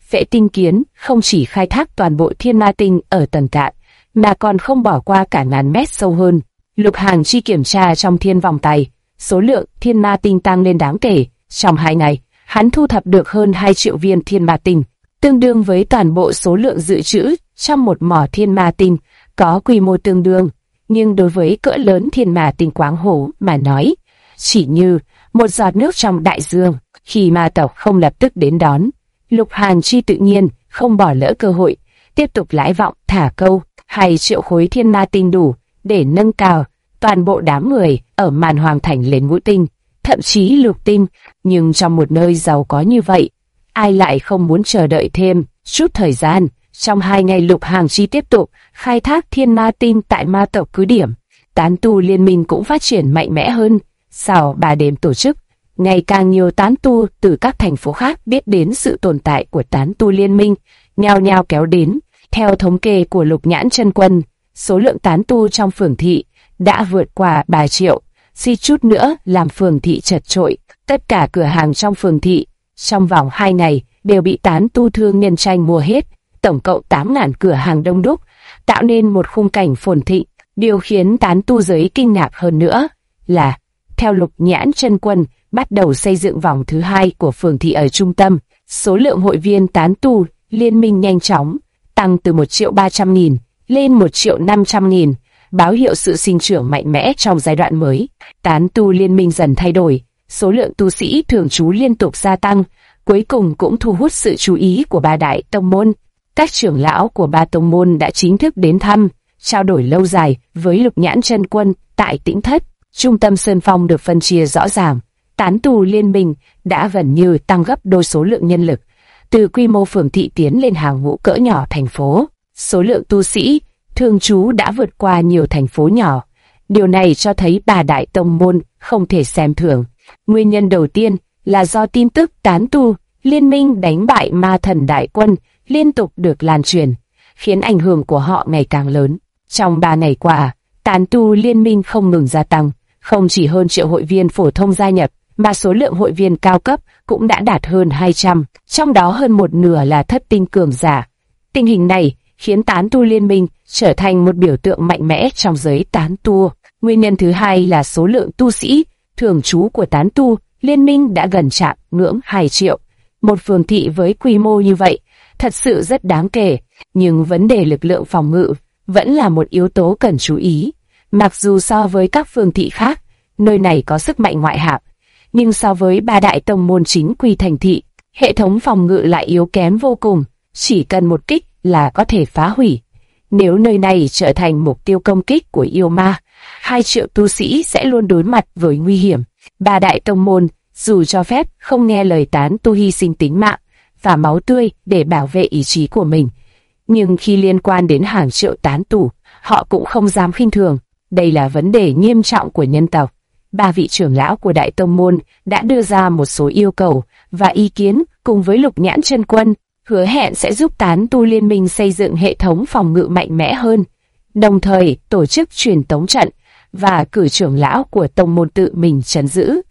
Vệ Tinh Kiến không chỉ khai thác toàn bộ thiên ma tinh ở tầng cạn, mà còn không bỏ qua cả ngàn mét sâu hơn. Lục Hàn Chi kiểm tra trong thiên vòng tay, số lượng thiên ma tinh tăng lên đáng kể. Trong 2 ngày, hắn thu thập được hơn 2 triệu viên thiên ma tinh, tương đương với toàn bộ số lượng dự trữ trong một mỏ thiên ma tinh, có quy mô tương đương. Nhưng đối với cỡ lớn thiên ma tinh quáng hổ mà nói, chỉ như một giọt nước trong đại dương. Khi ma tộc không lập tức đến đón, Lục Hàn Chi tự nhiên không bỏ lỡ cơ hội, tiếp tục lãi vọng thả câu 2 triệu khối thiên ma tinh đủ để nâng cao toàn bộ đám người ở Màn Hoàng Thành lên ngũ tinh, thậm chí lục tinh. Nhưng trong một nơi giàu có như vậy, ai lại không muốn chờ đợi thêm chút thời gian. Trong 2 ngày, Lục Hàn Chi tiếp tục khai thác thiên ma tinh tại ma tộc cứ điểm. Tán tu liên minh cũng phát triển mạnh mẽ hơn. Sau 3 đêm tổ chức, ngày càng nhiều tán tu từ các thành phố khác biết đến sự tồn tại của tán tu liên minh, nhao nhao kéo đến. Theo thống kê của Lục Nhãn Chân Quân, số lượng tán tu trong phường thị đã vượt qua 3 triệu, suýt chút nữa làm phường thị chật trội. Tất cả cửa hàng trong phường thị trong vòng 2 ngày đều bị tán tu thương nhân tranh mua hết, tổng cộng 8.000 cửa hàng đông đúc, tạo nên một khung cảnh phồn thịnh. Điều khiến tán tu giới kinh ngạc hơn nữa là, theo Lục Nhãn Chân Quân bắt đầu xây dựng vòng thứ 2 của phường thị ở trung tâm, số lượng hội viên tán tu liên minh nhanh chóng tăng từ 1.300.000 lên 1.500.000, báo hiệu sự sinh trưởng mạnh mẽ trong giai đoạn mới. Tán tu liên minh dần thay đổi, số lượng tu sĩ thường trú liên tục gia tăng, cuối cùng cũng thu hút sự chú ý của 3 đại tông môn. Các trưởng lão của 3 tông môn đã chính thức đến thăm, trao đổi lâu dài với Lục Nhãn Chân Quân tại Tĩnh Thất. Trung tâm Sơn Phong được phân chia rõ ràng, tán tu liên minh đã gần như tăng gấp đôi số lượng nhân lực, từ quy mô phường thị tiến lên hàng ngũ cỡ nhỏ thành phố. Số lượng tu sĩ thường trú đã vượt qua nhiều thành phố nhỏ. Điều này cho thấy 3 đại tông môn không thể xem thường. Nguyên nhân đầu tiên là do tin tức tán tu liên minh đánh bại ma thần đại quân liên tục được lan truyền, khiến ảnh hưởng của họ ngày càng lớn. Trong 3 ngày qua, tán tu liên minh không ngừng gia tăng, không chỉ hơn triệu hội viên phổ thông gia nhập, mà số lượng hội viên cao cấp cũng đã đạt hơn 200, trong đó hơn một nửa là thất tinh cường giả. Tình hình này khiến tán tu liên minh trở thành một biểu tượng mạnh mẽ trong giới tán tu. Nguyên nhân thứ hai là số lượng tu sĩ thường trú của tán tu liên minh đã gần chạm ngưỡng 2 triệu. Một phường thị với quy mô như vậy thật sự rất đáng kể, nhưng vấn đề lực lượng phòng ngự vẫn là một yếu tố cần chú ý. Mặc dù so với các phường thị khác, nơi này có sức mạnh ngoại hạng, nhưng so với 3 đại tông môn chính quy thành thị, hệ thống phòng ngự lại yếu kém vô cùng, chỉ cần một kích là có thể phá hủy. Nếu nơi này trở thành mục tiêu công kích của yêu ma, 2 triệu tu sĩ sẽ luôn đối mặt với nguy hiểm. 3 đại tông môn dù cho phép không nghe lời tán tu hy sinh tính mạng và máu tươi để bảo vệ ý chí của mình, nhưng khi liên quan đến hàng triệu tán tu, họ cũng không dám khinh thường. Đây là vấn đề nghiêm trọng của nhân tộc. 3 vị trưởng lão của đại tông môn đã đưa ra một số yêu cầu và ý kiến cùng với Lục Nhãn Chân Quân, hứa hẹn sẽ giúp tán tu liên minh xây dựng hệ thống phòng ngự mạnh mẽ hơn, đồng thời tổ chức truyền tống trận và cử trưởng lão của tông môn tự mình trấn giữ.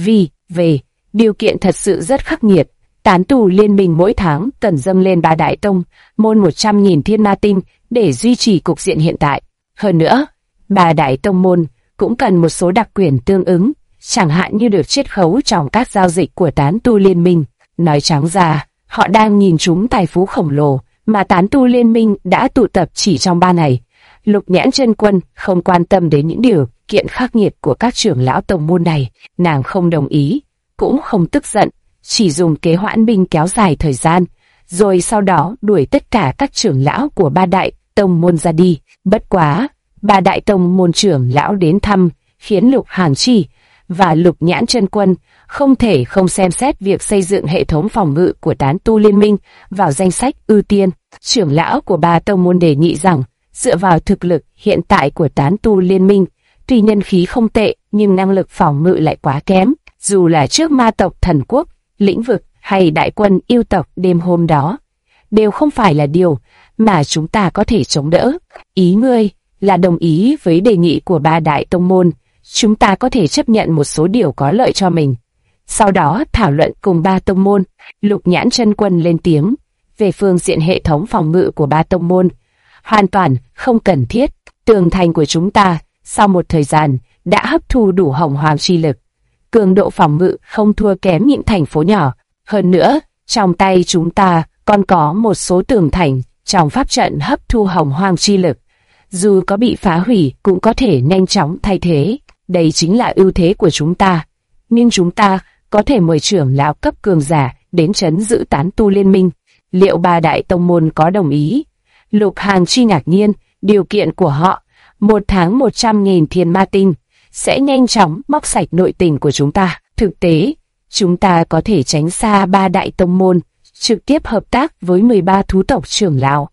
Về điều kiện thật sự rất khắc nghiệt, tán tu liên minh mỗi tháng cần dâng lên 3 đại tông môn 100.000 thiên ma tinh để duy trì cục diện hiện tại. Hơn nữa, 3 đại tông môn cũng cần một số đặc quyền tương ứng, chẳng hạn như được chiết khấu trong các giao dịch của tán tu liên minh. Nói trắng ra, họ đang nhìn trúng tài phú khổng lồ mà tán tu liên minh đã tụ tập chỉ trong 3 ngày. Lục Nhãn Chân Quân không quan tâm đến những điều kiện khắc nghiệt của các trưởng lão tông môn này, nàng không đồng ý, cũng không tức giận, chỉ dùng kế hoãn binh kéo dài thời gian, rồi sau đó đuổi tất cả các trưởng lão của 3 đại tông môn ra đi. Bất quá, 3 đại tông môn trưởng lão đến thăm khiến Lục Hàn Chi và Lục Nhãn Chân Quân không thể không xem xét việc xây dựng hệ thống phòng ngự của tán tu liên minh vào danh sách ưu tiên. Trưởng lão của 3 tông môn đề nghị rằng, dựa vào thực lực hiện tại của tán tu liên minh, tuy nhân khí không tệ nhưng năng lực phòng ngự lại quá kém. Dù là trước ma tộc Thần Quốc, Lĩnh Vực hay đại quân yêu tộc đêm hôm đó, đều không phải là điều mà chúng ta có thể chống đỡ. Ý ngươi là đồng ý với đề nghị của 3 đại tông môn, chúng ta có thể chấp nhận một số điều có lợi cho mình, sau đó thảo luận cùng 3 tông môn. Lục Nhãn Chân Quân lên tiếng, về phương diện hệ thống phòng ngự của ba tông môn. Hoàn toàn không cần thiết, tường thành của chúng ta sau một thời gian đã hấp thu đủ hồng hoang chi lực. Cường độ phòng ngự không thua kém những thành phố nhỏ. Hơn nữa, trong tay chúng ta còn có một số tường thành trong pháp trận hấp thu hồng hoang chi lực. Dù có bị phá hủy cũng có thể nhanh chóng thay thế. Đây chính là ưu thế của chúng ta. Nhưng chúng ta có thể mời trưởng lão cấp cường giả đến trấn giữ tán tu liên minh. Liệu ba đại tông môn có đồng ý? Lục Hàng Chi ngạc nhiên, điều kiện của họ, 1 tháng 100.000 thiên ma tinh, sẽ nhanh chóng móc sạch nội tình của chúng ta. Thực tế, chúng ta có thể tránh xa ba đại tông môn, trực tiếp hợp tác với 13 thú tộc trưởng lão.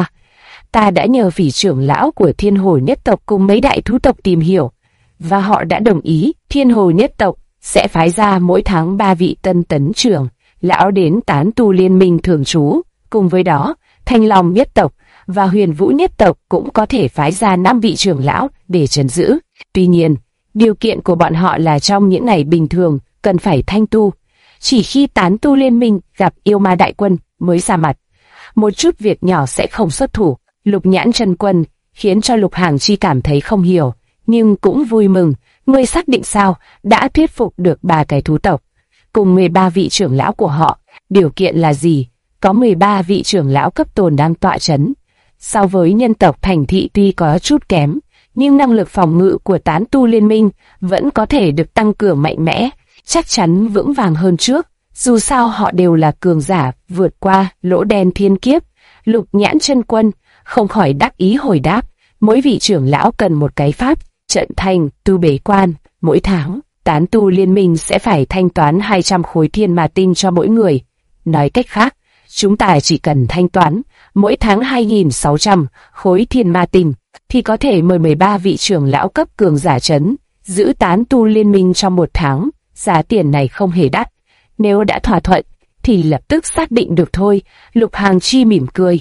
Ta đã nhờ vị trưởng lão của Thiên Hồ nhất tộc cùng mấy đại thú tộc tìm hiểu, và họ đã đồng ý Thiên Hồ nhất tộc sẽ phái ra mỗi tháng 3 vị tân tấn trưởng lão đến tán tu liên minh thường trú. Cùng với đó, Thanh Long nhất tộc và Huyền Vũ nhất tộc cũng có thể phái ra 5 vị trưởng lão để trấn giữ. Tuy nhiên, điều kiện của bọn họ là trong những ngày bình thường cần phải thanh tu. Chỉ khi tán tu liên minh gặp yêu ma đại quân mới ra mặt. Một chút việc nhỏ sẽ không xuất thủ. Lục Nhãn chân quân khiến cho Lục Hàng Chi cảm thấy không hiểu, nhưng cũng vui mừng. Ngươi xác định sao đã thuyết phục được 3 cái thú tộc cùng 13 vị trưởng lão của họ? Điều kiện là gì? Có 13 vị trưởng lão cấp tồn đang tọa chấn. So với nhân tộc thành thị tuy có chút kém, nhưng năng lực phòng ngự của tán tu liên minh vẫn có thể được tăng cường mạnh mẽ, chắc chắn vững vàng hơn trước. Dù sao họ đều là cường giả vượt qua lỗ đen thiên kiếp. Lục Nhãn chân quân không khỏi đắc ý hồi đáp, mỗi vị trưởng lão cần một cái pháp trận thành tu bế quan. Mỗi tháng, tán tu liên minh sẽ phải thanh toán 200 khối thiên ma tinh cho mỗi người. Nói cách khác, chúng ta chỉ cần thanh toán mỗi tháng 2.600 khối thiên ma tinh, thì có thể mời 13 vị trưởng lão cấp cường giả trấn giữ tán tu liên minh trong 1 tháng. Giá tiền này không hề đắt. Nếu đã thỏa thuận, thì lập tức xác định được thôi. Lục Hàng Chi mỉm cười.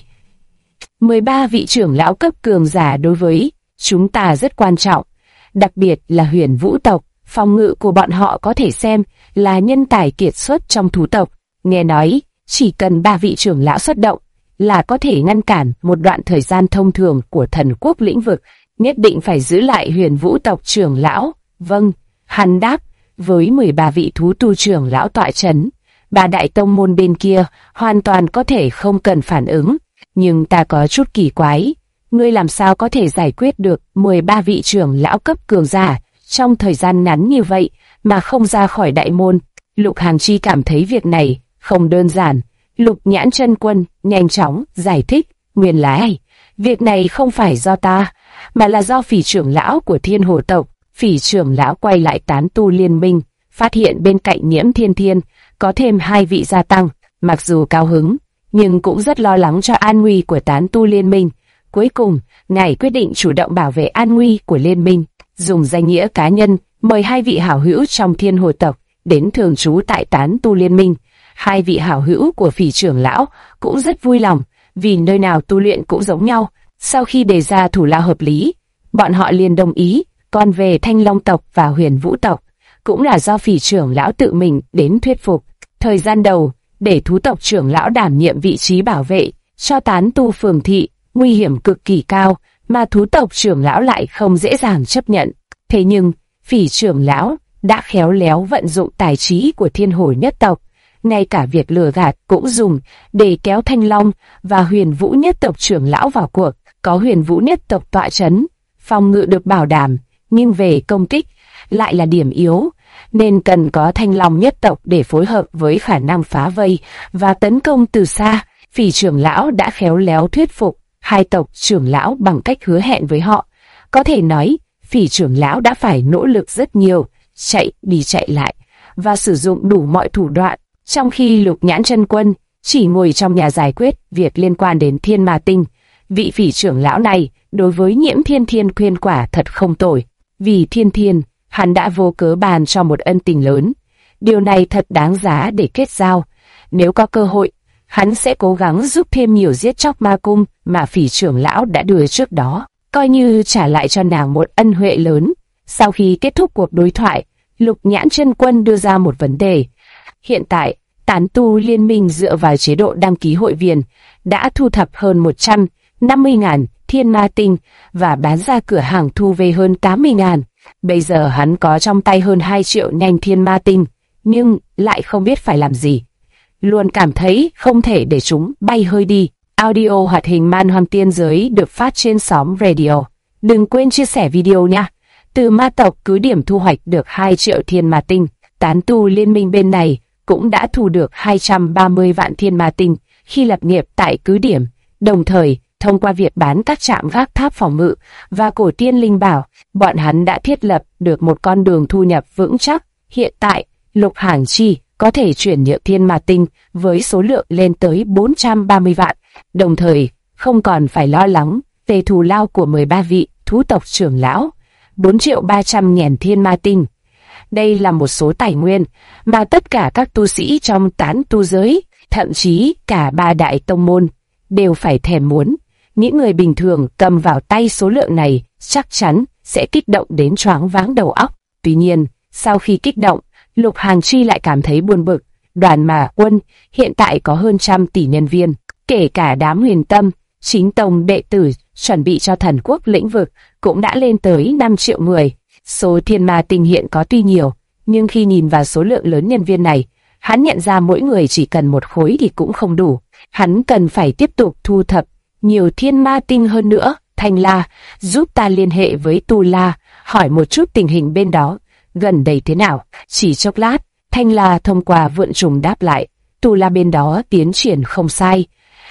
13 vị trưởng lão cấp cường giả đối với chúng ta rất quan trọng. Đặc biệt là Huyền Vũ tộc, phòng ngự của bọn họ có thể xem là nhân tài kiệt xuất trong thú tộc. Nghe nói, chỉ cần 3 vị trưởng lão xuất động là có thể ngăn cản một đoạn thời gian thông thường của thần quốc lĩnh vực. Nhất định phải giữ lại Huyền Vũ tộc trưởng lão. Vâng, hắn đáp. Với 13 vị thú tu trưởng lão tọa chấn, 3 đại tông môn bên kia hoàn toàn có thể không cần phản ứng. Nhưng ta có chút kỳ quái, ngươi làm sao có thể giải quyết được 13 vị trưởng lão cấp cường giả trong thời gian ngắn như vậy mà không ra khỏi đại môn? Lục Hàng Chi cảm thấy việc này không đơn giản. Lục Nhãn chân quân nhanh chóng giải thích, nguyên lai việc này không phải do ta, mà là do Phỉ trưởng lão của Thiên Hồ tộc. Phỉ trưởng lão quay lại tán tu liên minh, phát hiện bên cạnh Nhiễm Thiên Thiên có thêm 2 vị gia tăng, mặc dù cao hứng, nhưng cũng rất lo lắng cho an nguy của tán tu liên minh. Cuối cùng, ngài quyết định chủ động bảo vệ an nguy của liên minh, dùng danh nghĩa cá nhân mời 2 vị hảo hữu trong Thiên Hồ tộc đến thường trú tại tán tu liên minh. 2 vị hảo hữu của Phỉ trưởng lão cũng rất vui lòng, vì nơi nào tu luyện cũng giống nhau. Sau khi đề ra thủ lao hợp lý, bọn họ liền đồng ý. Còn về Thanh Long tộc và Huyền Vũ tộc, cũng là do Phỉ trưởng lão tự mình đến thuyết phục. Thời gian đầu, để thú tộc trưởng lão đảm nhiệm vị trí bảo vệ cho tán tu phường thị, nguy hiểm cực kỳ cao, mà thú tộc trưởng lão lại không dễ dàng chấp nhận. Thế nhưng, Phỉ trưởng lão đã khéo léo vận dụng tài trí của Thiên Hồ nhất tộc, ngay cả việc lừa gạt cũng dùng để kéo Thanh Long và Huyền Vũ nhất tộc trưởng lão vào cuộc. Có Huyền Vũ nhất tộc tọa chấn, phòng ngự được bảo đảm, nhưng về công kích lại là điểm yếu, nên cần có Thanh Long nhất tộc để phối hợp với khả năng phá vây và tấn công từ xa. Phỉ trưởng lão đã khéo léo thuyết phục 2 tộc trưởng lão bằng cách hứa hẹn với họ. Có thể nói, Phỉ trưởng lão đã phải nỗ lực rất nhiều, chạy đi chạy lại và sử dụng đủ mọi thủ đoạn, trong khi Lục Nhãn chân quân chỉ ngồi trong nhà giải quyết việc liên quan đến thiên ma tinh. Vị Phỉ trưởng lão này đối với Nhiễm Thiên Thiên khuyên quả thật không tồi. Vì Thiên Thiên, hắn đã vô cớ bàn cho một ân tình lớn. Điều này thật đáng giá để kết giao. Nếu có cơ hội, hắn sẽ cố gắng giúp thêm nhiều giết chóc ma cung mà Phỉ trưởng lão đã đưa trước đó, coi như trả lại cho nàng một ân huệ lớn. Sau khi kết thúc cuộc đối thoại, Lục Nhãn chân quân đưa ra một vấn đề. Hiện tại, Tán tu liên minh dựa vào chế độ đăng ký hội viên đã thu thập hơn 150.000 thiên ma tinh và bán ra cửa hàng thu về hơn 80.000. Bây giờ hắn có trong tay hơn 2 triệu nhanh thiên ma tinh, nhưng lại không biết phải làm gì. Luôn cảm thấy không thể để chúng bay hơi đi. Audio hoạt hình Man Hoang Tiên Giới được phát trên sóng radio. Đừng quên chia sẻ video nha. Từ ma tộc cứ điểm thu hoạch được 2 triệu thiên ma tinh. Tán tu liên minh bên này cũng đã thu được 230 vạn thiên ma tinh khi lập nghiệp tại cứ điểm. Đồng thời, thông qua việc bán các trạm gác tháp phòng ngự và cổ tiên linh bảo, bọn hắn đã thiết lập được một con đường thu nhập vững chắc. Hiện tại, Lục Hàng Chi có thể chuyển nhượng thiên ma tinh với số lượng lên tới 430 vạn, đồng thời không còn phải lo lắng về thù lao của 13 vị thú tộc trưởng lão. 4.300.000 thiên ma tinh. Đây là một số tài nguyên mà tất cả các tu sĩ trong tán tu giới, thậm chí cả 3 đại tông môn, đều phải thèm muốn. Những người bình thường cầm vào tay số lượng này chắc chắn sẽ kích động đến choáng váng đầu óc. Tuy nhiên, sau khi kích động, Lục Hàng Chi lại cảm thấy buồn bực. Đoàn Ma Quân hiện tại có hơn 100 tỷ nhân viên, kể cả đám Huyền Tâm, chính tông đệ tử chuẩn bị cho thần quốc lĩnh vực cũng đã lên tới 5 triệu người. Số thiên ma tinh hiện có tuy nhiều, nhưng khi nhìn vào số lượng lớn nhân viên này, hắn nhận ra mỗi người chỉ cần một khối thì cũng không đủ. Hắn cần phải tiếp tục thu thập nhiều thiên ma tinh hơn nữa. Thanh La, giúp ta liên hệ với Tu La, hỏi một chút tình hình bên đó gần đây thế nào. Chỉ chốc lát, Thanh La thông qua vượn trùng đáp lại, Tu La bên đó tiến triển không sai.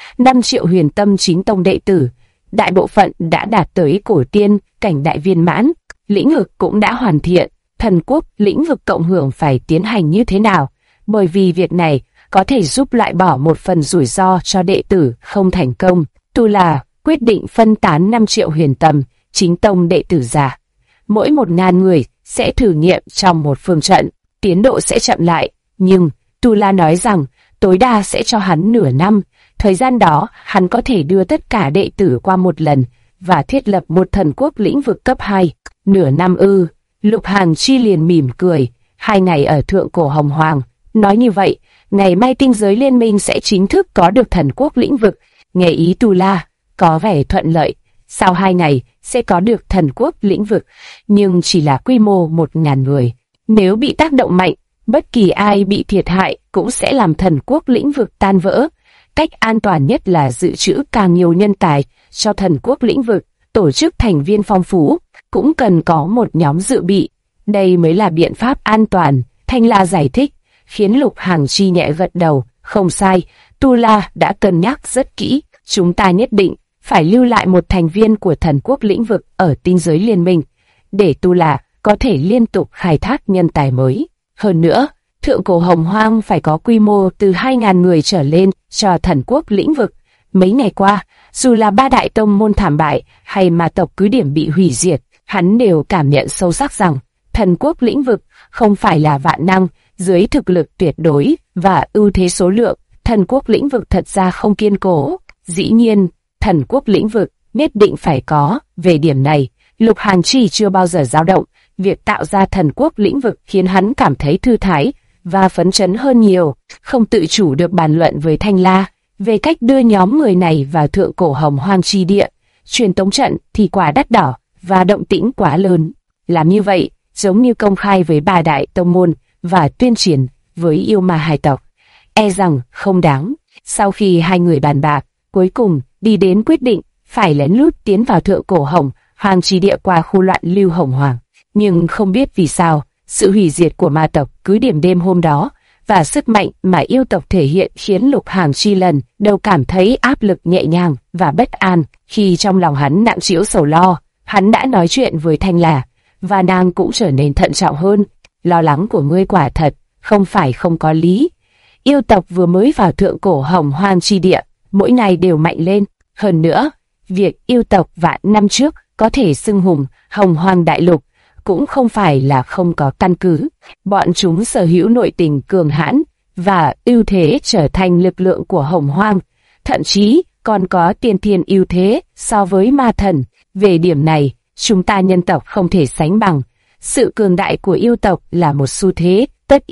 5 triệu Huyền Tâm chính tông đệ tử, đại bộ phận đã đạt tới cổ tiên cảnh đại viên mãn. Lĩnh vực cũng đã hoàn thiện. Thần quốc lĩnh vực cộng hưởng phải tiến hành như thế nào? Bởi vì việc này có thể giúp loại bỏ một phần rủi ro cho đệ tử không thành công. Tu La quyết định phân tán 5 triệu Huyền Tâm chính tông đệ tử ra. Mỗi 1.000 người sẽ thử nghiệm trong một phương trận. Tiến độ sẽ chậm lại, nhưng Tu La nói rằng tối đa sẽ cho hắn nửa năm. Thời gian đó, hắn có thể đưa tất cả đệ tử qua một lần và thiết lập một thần quốc lĩnh vực cấp 2. Nửa năm ư? Lục Hàng Chi liền mỉm cười. 2 ngày ở Thượng Cổ Hồng Hoàng. Nói như vậy, ngày mai tinh giới liên minh sẽ chính thức có được thần quốc lĩnh vực. Nghe ý Tu La, có vẻ thuận lợi. Sau 2 ngày, sẽ có được thần quốc lĩnh vực, nhưng chỉ là quy mô 1.000 người. Nếu bị tác động mạnh, bất kỳ ai bị thiệt hại cũng sẽ làm thần quốc lĩnh vực tan vỡ. Cách an toàn nhất là dự trữ càng nhiều nhân tài cho thần quốc lĩnh vực, tổ chức thành viên phong phú, cũng cần có một nhóm dự bị. Đây mới là biện pháp an toàn, Thanh La giải thích, khiến Lục Hàng Chi nhẹ gật đầu. Không sai, Tu La đã cân nhắc rất kỹ, chúng ta nhất định phải lưu lại một thành viên của thần quốc lĩnh vực ở tinh giới liên minh, để Tu La có thể liên tục khai thác nhân tài mới. Hơn nữa, Thượng Cổ Hồng Hoang phải có quy mô từ 2.000 người trở lên cho thần quốc lĩnh vực. Mấy ngày qua, dù là 3 đại tông môn thảm bại hay ma tộc cứ điểm bị hủy diệt, hắn đều cảm nhận sâu sắc rằng thần quốc lĩnh vực không phải là vạn năng. Dưới thực lực tuyệt đối và ưu thế số lượng, thần quốc lĩnh vực thật ra không kiên cố. Dĩ nhiên, thần quốc lĩnh vực nhất định phải có. Về điểm này, Lục Hàng Chi chưa bao giờ dao động. Việc tạo ra thần quốc lĩnh vực khiến hắn cảm thấy thư thái và phấn chấn hơn nhiều. Không tự chủ được bàn luận với Thanh La về cách đưa nhóm người này vào Thượng Cổ Hồng Hoang chi địa. Truyền tống trận thì quá đắt đỏ và động tĩnh quá lớn. Làm như vậy, giống như công khai với 3 đại tông môn và tuyên truyền với yêu ma hai tộc, e rằng không đáng. Sau khi 2 người bàn bạc, cuối cùng đi đến quyết định phải lén lút tiến vào Thượng Cổ Hồng Hoang chi địa qua khu loạn lưu Hồng Hoàng. Nhưng không biết vì sao, sự hủy diệt của ma tộc cứ điểm đêm hôm đó và sức mạnh mà yêu tộc thể hiện khiến Lục Hàng Chi lần đầu cảm thấy áp lực nhẹ nhàng và bất an. Khi trong lòng hắn nặng trĩu sầu lo, hắn đã nói chuyện với Thanh La và nàng cũng trở nên thận trọng hơn. Lo lắng của ngươi quả thật không phải không có lý. Yêu tộc vừa mới vào Thượng Cổ Hồng Hoang chi địa, mỗi ngày đều mạnh lên. Hơn nữa, việc yêu tộc vạn năm trước có thể xưng hùng Hồng Hoang đại lục cũng không phải là không có căn cứ. Bọn chúng sở hữu nội tình cường hãn và ưu thế trở thành lực lượng của Hồng Hoang, thậm chí còn có tiên thiên ưu thế so với ma thần. Về điểm này, chúng ta nhân tộc không thể sánh bằng. Sự cường đại của yêu tộc là một xu thế tất yếu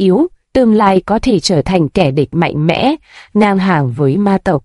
tương lai có thể trở thành kẻ địch mạnh mẽ, ngang hàng với ma tộc.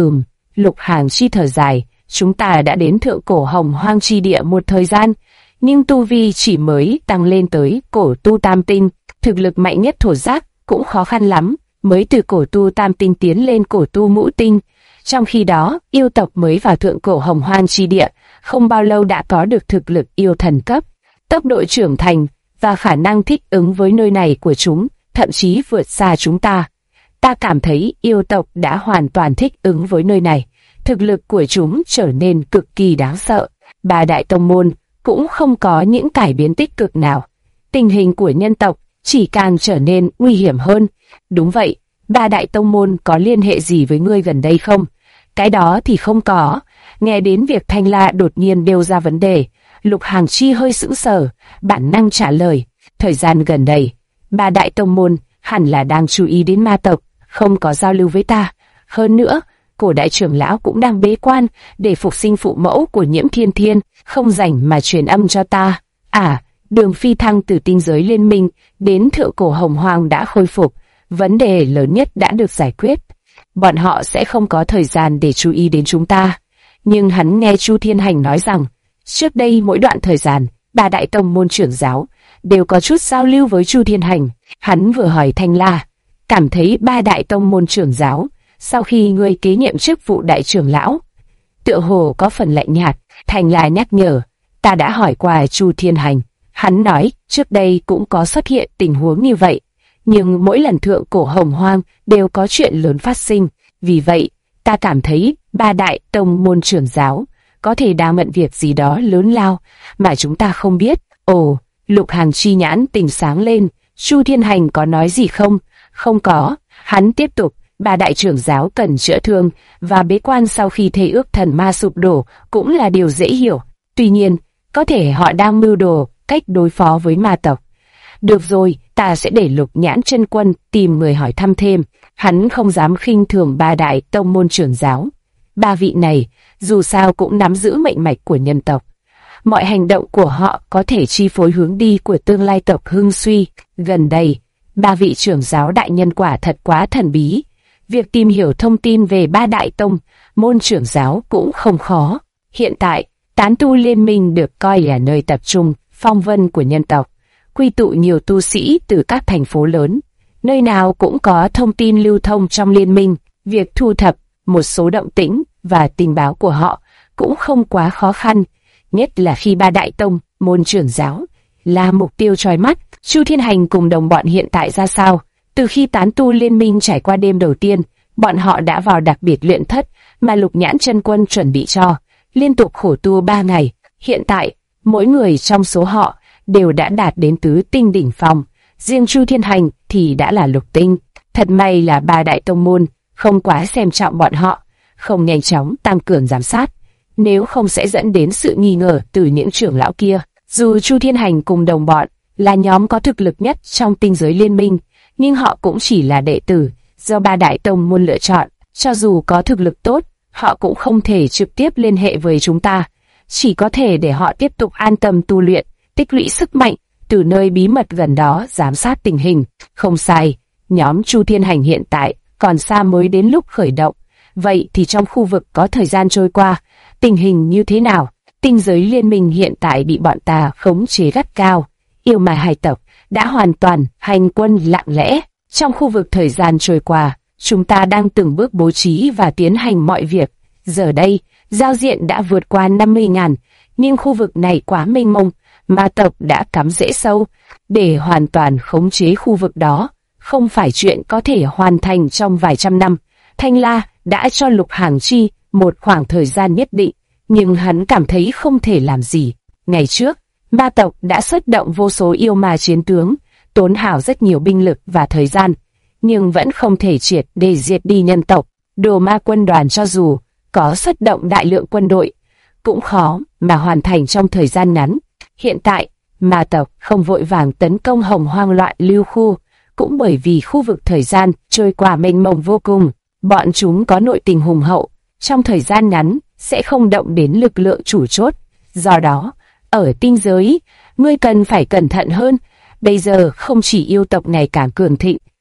Lục Hàng Chi thở dài, chúng ta đã đến thượng cổ hồng hoang chi địa một thời gian, nhưng tu vi chỉ mới tăng lên tới cổ tu tam tinh, thực lực mạnh nhất thổ giác cũng khó khăn lắm, mới từ cổ tu tam tinh tiến lên cổ tu ngũ tinh. Trong khi đó, yêu tộc mới vào thượng cổ hồng hoang chi địa, không bao lâu đã có được thực lực yêu thần cấp. Tốc độ trưởng thành và khả năng thích ứng với nơi này của chúng thậm chí vượt xa chúng ta. Ta cảm thấy yêu tộc đã hoàn toàn thích ứng với nơi này. Thực lực của chúng trở nên cực kỳ đáng sợ. Ba đại tông môn cũng không có những cải biến tích cực nào. Tình hình của nhân tộc chỉ càng trở nên nguy hiểm hơn. Đúng vậy, ba đại tông môn có liên hệ gì với ngươi gần đây không? Cái đó thì không có. Nghe đến việc Thanh La đột nhiên nêu ra vấn đề, Lục Hàng Chi hơi sững sờ, bản năng trả lời. Thời gian gần đây, ba đại tông môn hẳn là đang chú ý đến ma tộc, không có giao lưu với ta. Hơn nữa, cổ đại trưởng lão cũng đang bế quan để phục sinh phụ mẫu của Nhiễm Thiên Thiên, không rảnh mà truyền âm cho ta. Đường phi thăng từ tinh giới liên minh đến thượng cổ hồng hoang đã khôi phục, vấn đề lớn nhất đã được giải quyết. Bọn họ sẽ không có thời gian để chú ý đến chúng ta. Nhưng hắn nghe Chu Thiên Hành nói rằng, trước đây mỗi đoạn thời gian, ba đại tông môn trưởng giáo đều có chút giao lưu với Chu Thiên Hành. Hắn vừa hỏi Thanh La, cảm thấy ba đại tông môn trưởng giáo, sau khi ngươi kế nhiệm chức vụ đại trưởng lão, tựa hồ có phần lạnh nhạt. Thanh La nhắc nhở, ta đã hỏi qua Chu Thiên Hành. Hắn nói, trước đây cũng có xuất hiện tình huống như vậy, nhưng mỗi lần thượng cổ hồng hoang đều có chuyện lớn phát sinh. Vì vậy, ta cảm thấy ba đại tông môn trưởng giáo có thể đang bận việc gì đó lớn lao mà chúng ta không biết. Ồ, Lục Hàng Chi nhãn tỉnh sáng lên. Chu Thiên Hành có nói gì không? Không có. Hắn tiếp tục, ba đại trưởng giáo cần chữa thương và bế quan sau khi thề ước thần ma sụp đổ cũng là điều dễ hiểu. Tuy nhiên, có thể họ đang mưu đồ cách đối phó với ma tộc. Được rồi, ta sẽ để Lục Nhãn Chân Quân tìm người hỏi thăm thêm. Hắn không dám khinh thường ba đại tông môn trưởng giáo. Ba vị này, dù sao cũng nắm giữ mệnh mạch của nhân tộc. Mọi hành động của họ có thể chi phối hướng đi của tương lai tộc hưng suy. Gần đây, ba vị trưởng giáo đại nhân quả thật quá thần bí. Việc tìm hiểu thông tin về ba đại tông môn trưởng giáo cũng không khó. Hiện tại, Tán Tu Liên Minh được coi là nơi tập trung phong vân của nhân tộc, quy tụ nhiều tu sĩ từ các thành phố lớn. Nơi nào cũng có thông tin lưu thông trong liên minh. Việc thu thập một số động tĩnh và tình báo của họ cũng không quá khó khăn, nhất là khi ba đại tông môn trưởng giáo là mục tiêu chói mắt. Chu Thiên Hành cùng đồng bọn hiện tại ra sao? Từ khi Tán Tu Liên Minh trải qua đêm đầu tiên, bọn họ đã vào đặc biệt luyện thất mà Lục Nhãn Chân Quân chuẩn bị cho, liên tục khổ tu 3 ngày. Hiện tại, mỗi người trong số họ đều đã đạt đến tứ tinh đỉnh phong, riêng Chu Thiên Hành thì đã là lục tinh. Thật may là ba đại tông môn không quá xem trọng bọn họ, không nhanh chóng tăng cường giám sát, nếu không sẽ dẫn đến sự nghi ngờ từ những trưởng lão kia. Dù Chu Thiên Hành cùng đồng bọn là nhóm có thực lực nhất trong tinh giới liên minh, nhưng họ cũng chỉ là đệ tử do ba đại tông môn lựa chọn. Cho dù có thực lực tốt, họ cũng không thể trực tiếp liên hệ với chúng ta, chỉ có thể để họ tiếp tục an tâm tu luyện, tích lũy sức mạnh từ nơi bí mật gần đó giám sát tình hình. Không sai, nhóm Chu Thiên Hành hiện tại còn xa mới đến lúc khởi động. Vậy thì trong khu vực có thời gian trôi qua, tình hình như thế nào? Tinh giới liên minh hiện tại bị bọn ta khống chế gắt cao. Yêu Ma hai tộc đã hoàn toàn hành quân lặng lẽ. Trong khu vực thời gian trôi qua, chúng ta đang từng bước bố trí và tiến hành mọi việc. Giờ đây, giao diện đã vượt qua 50.000, nhưng khu vực này quá mênh mông, ma tộc đã cắm rễ sâu. Để hoàn toàn khống chế khu vực đó, không phải chuyện có thể hoàn thành trong vài trăm năm. Thanh La đã cho Lục Hàng Chi một khoảng thời gian nhất định, nhưng hắn cảm thấy không thể làm gì. Ngày trước, ma tộc đã xuất động vô số yêu ma chiến tướng, tốn hao rất nhiều binh lực và thời gian, nhưng vẫn không thể triệt để diệt đi nhân tộc. Đồ Ma quân đoàn cho dù có xuất động đại lượng quân đội, cũng khó mà hoàn thành trong thời gian ngắn. Hiện tại, ma tộc không vội vàng tấn công hồng hoang loạn lưu khu, cũng bởi vì khu vực thời gian trôi qua mênh mông vô cùng. Bọn chúng có nội tình hùng hậu, trong thời gian ngắn sẽ không động đến lực lượng chủ chốt. Do đó, ở tinh giới, ngươi cần phải cẩn thận hơn. Bây giờ không chỉ yêu tộc ngày càng cường thịnh,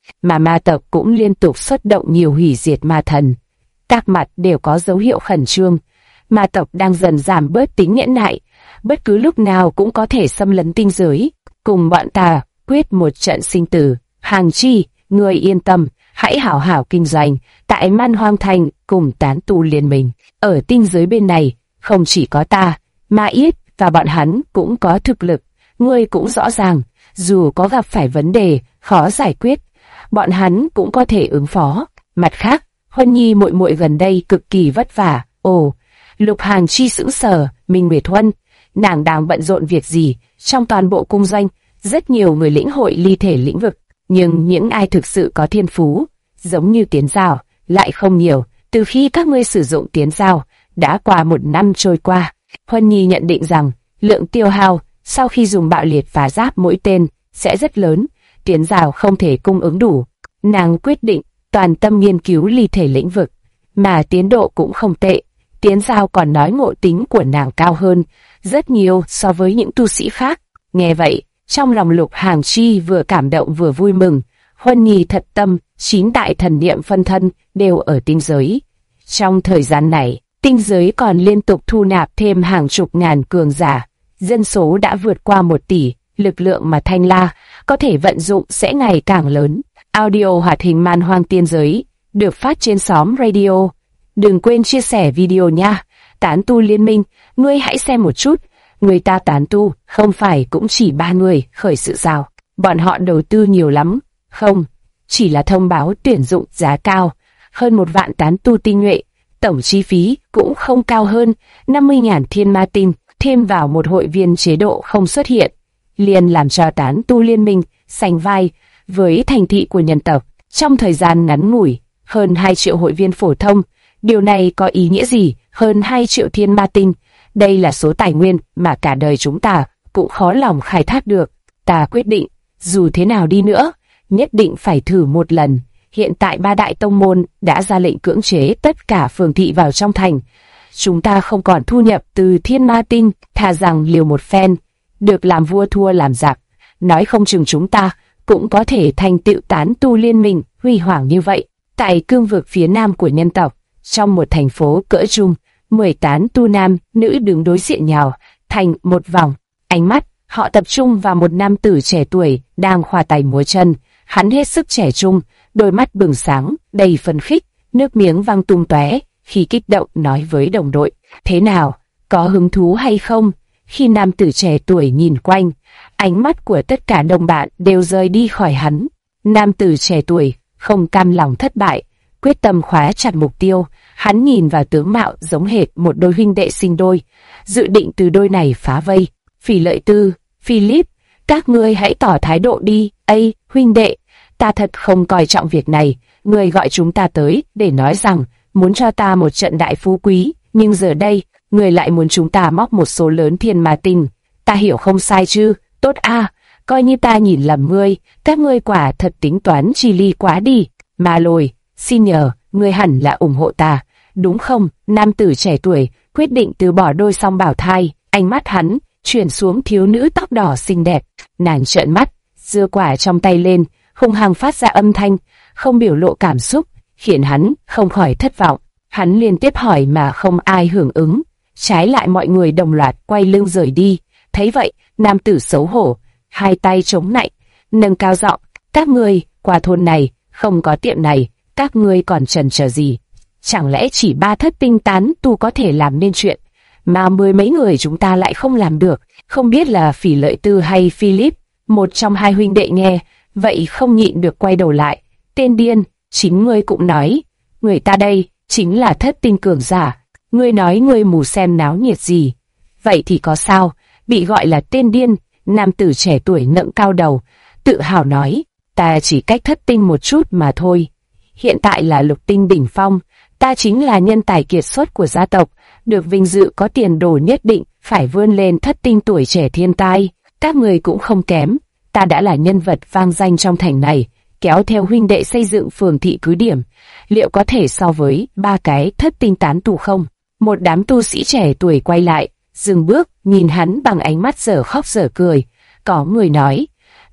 mà ma tộc cũng liên tục xuất động nhiều hủy diệt ma thần. Các mặt đều có dấu hiệu khẩn trương, ma tộc đang dần giảm bớt tính nhẫn nại, bất cứ lúc nào cũng có thể xâm lấn tinh giới, cùng bọn ta quyết một trận sinh tử. Hàng Chi, người yên tâm, hãy hảo hảo kinh doanh tại Man Hoang Thành cùng tán tu liên minh. Ở tinh giới bên này, không chỉ có ta, Ma Yết và bọn hắn cũng có thực lực. Ngươi cũng rõ ràng, dù có gặp phải vấn đề khó giải quyết, bọn hắn cũng có thể ứng phó. Mặt khác, Huân Nhi muội muội gần đây cực kỳ vất vả. Ồ, Lục Hàng Chi sững sờ, Minh Nguyệt Huân, nàng đang bận rộn việc gì? Trong toàn bộ cung doanh, rất nhiều người lĩnh hội ly thể lĩnh vực, nhưng những ai thực sự có thiên phú, giống như Tiến Giao, lại không nhiều. Từ khi các ngươi sử dụng Tiến Giao, đã qua 1 năm trôi qua. Huân Nhi nhận định rằng, lượng tiêu hao sau khi dùng bạo liệt phá giáp mỗi tên sẽ rất lớn, Tiến Giao không thể cung ứng đủ. Nàng quyết định toàn tâm nghiên cứu ly thể lĩnh vực, mà tiến độ cũng không tệ. Tiến Giao còn nói ngộ tính của nàng cao hơn rất nhiều so với những tu sĩ khác. Nghe vậy, trong lòng Lục Hàng Chi vừa cảm động vừa vui mừng. Huân Nhi thật tâm, 9 đại thần niệm phân thân đều ở tinh giới. Trong thời gian này, tinh giới còn liên tục thu nạp thêm hàng chục ngàn cường giả, dân số đã vượt qua 1 tỷ, lực lượng mà Thanh La có thể vận dụng sẽ ngày càng lớn. Audio hoạt hình Man Hoang Tiên Giới được phát trên xóm radio. Đừng quên chia sẻ video nha. Tán tu liên minh, ngươi hãy xem một chút. Người ta tán tu, không phải cũng chỉ 3 người khởi sự sao? Bọn họ đầu tư nhiều lắm. Không, chỉ là thông báo tuyển dụng giá cao, hơn 1 vạn tán tu tinh nhuệ. Tổng chi phí cũng không cao hơn 50.000 thiên ma tinh, thêm vào một hội viên chế độ không xuất hiện, liền làm cho tán tu liên minh sánh vai với thành thị của nhân tộc. Trong thời gian ngắn ngủi, hơn 2 triệu hội viên phổ thông. Điều này có ý nghĩa gì? Hơn 2 triệu thiên ma tinh, đây là số tài nguyên mà cả đời chúng ta cũng khó lòng khai thác được. Ta quyết định, dù thế nào đi nữa, nhất định phải thử một lần. Hiện tại 3 đại tông môn đã ra lệnh cưỡng chế tất cả phường thị vào trong thành. Chúng ta không còn thu nhập từ thiên ma tinh, thà rằng liều một phen, được làm vua thua làm giặc. Nói không chừng chúng ta cũng có thể thành tựu tán tu liên minh huy hoàng như vậy. Tại cương vực phía nam của nhân tộc, trong một thành phố cỡ trung, 10 tán tu nam, nữ đứng đối diện nhau, thành một vòng. Ánh mắt, họ tập trung vào một nam tử trẻ tuổi, đang khoa tay múa chân. Hắn hết sức trẻ trung, đôi mắt bừng sáng, đầy phấn khích, nước miếng văng tung tóe, khi kích động nói với đồng đội. Thế nào, có hứng thú hay không? Khi nam tử trẻ tuổi nhìn quanh, ánh mắt của tất cả đồng bạn đều rời đi khỏi hắn. Nam tử trẻ tuổi không cam lòng thất bại, quyết tâm khóa chặt mục tiêu. Hắn nhìn vào tướng mạo giống hệt một đôi huynh đệ sinh đôi, dự định từ đôi này phá vây. Phỉ Lợi Tư, Philip, các ngươi hãy tỏ thái độ đi. Ây, huynh đệ, ta thật không coi trọng việc này. Ngươi gọi chúng ta tới để nói rằng muốn cho ta một trận đại phú quý, nhưng giờ đây, ngươi lại muốn chúng ta móc một số lớn thiên ma tinh. Ta hiểu không sai chứ? Tốt a, coi như ta nhìn lầm ngươi, các ngươi quả thật tính toán chi ly quá đi. Ma Lôi, xin nhờ, ngươi hẳn là ủng hộ ta, đúng không? Nam tử trẻ tuổi quyết định từ bỏ đôi song bảo thai, ánh mắt hắn chuyển xuống thiếu nữ tóc đỏ xinh đẹp. Nàng trợn mắt, giơ quả trong tay lên, hung hăng phát ra âm thanh, không biểu lộ cảm xúc, khiến hắn không khỏi thất vọng. Hắn liên tiếp hỏi mà không ai hưởng ứng, trái lại mọi người đồng loạt quay lưng rời đi. Thấy vậy, nam tử xấu hổ, hai tay chống nạnh, nâng cao giọng, các ngươi qua thôn này không có tiệm này, các ngươi còn chần chờ gì? Chẳng lẽ chỉ 3 thất tinh tán tu có thể làm nên chuyện, mà 10 mấy người chúng ta lại không làm được? Không biết là Phỉ Lợi Tư hay Philip, một trong hai huynh đệ nghe vậy không nhịn được quay đầu lại. Tên điên, chính ngươi cũng nói, người ta đây chính là thất tinh cường giả, ngươi nói ngươi mù xem náo nhiệt gì? Vậy thì có sao? Bị gọi là tên điên, nam tử trẻ tuổi ngẩng cao đầu, tự hào nói, ta chỉ cách thất tinh một chút mà thôi. Hiện tại là lục tinh đỉnh phong, ta chính là nhân tài kiệt xuất của gia tộc, được vinh dự có tiền đồ nhất định phải vươn lên thất tinh tuổi trẻ thiên tai. Các người cũng không kém, ta đã là nhân vật vang danh trong thành này, kéo theo huynh đệ xây dựng phường thị cứ điểm, liệu có thể so với 3 cái thất tinh tán tu không? Một đám tu sĩ trẻ tuổi quay lại, dừng bước, nhìn hắn bằng ánh mắt dở khóc dở cười. Có người nói,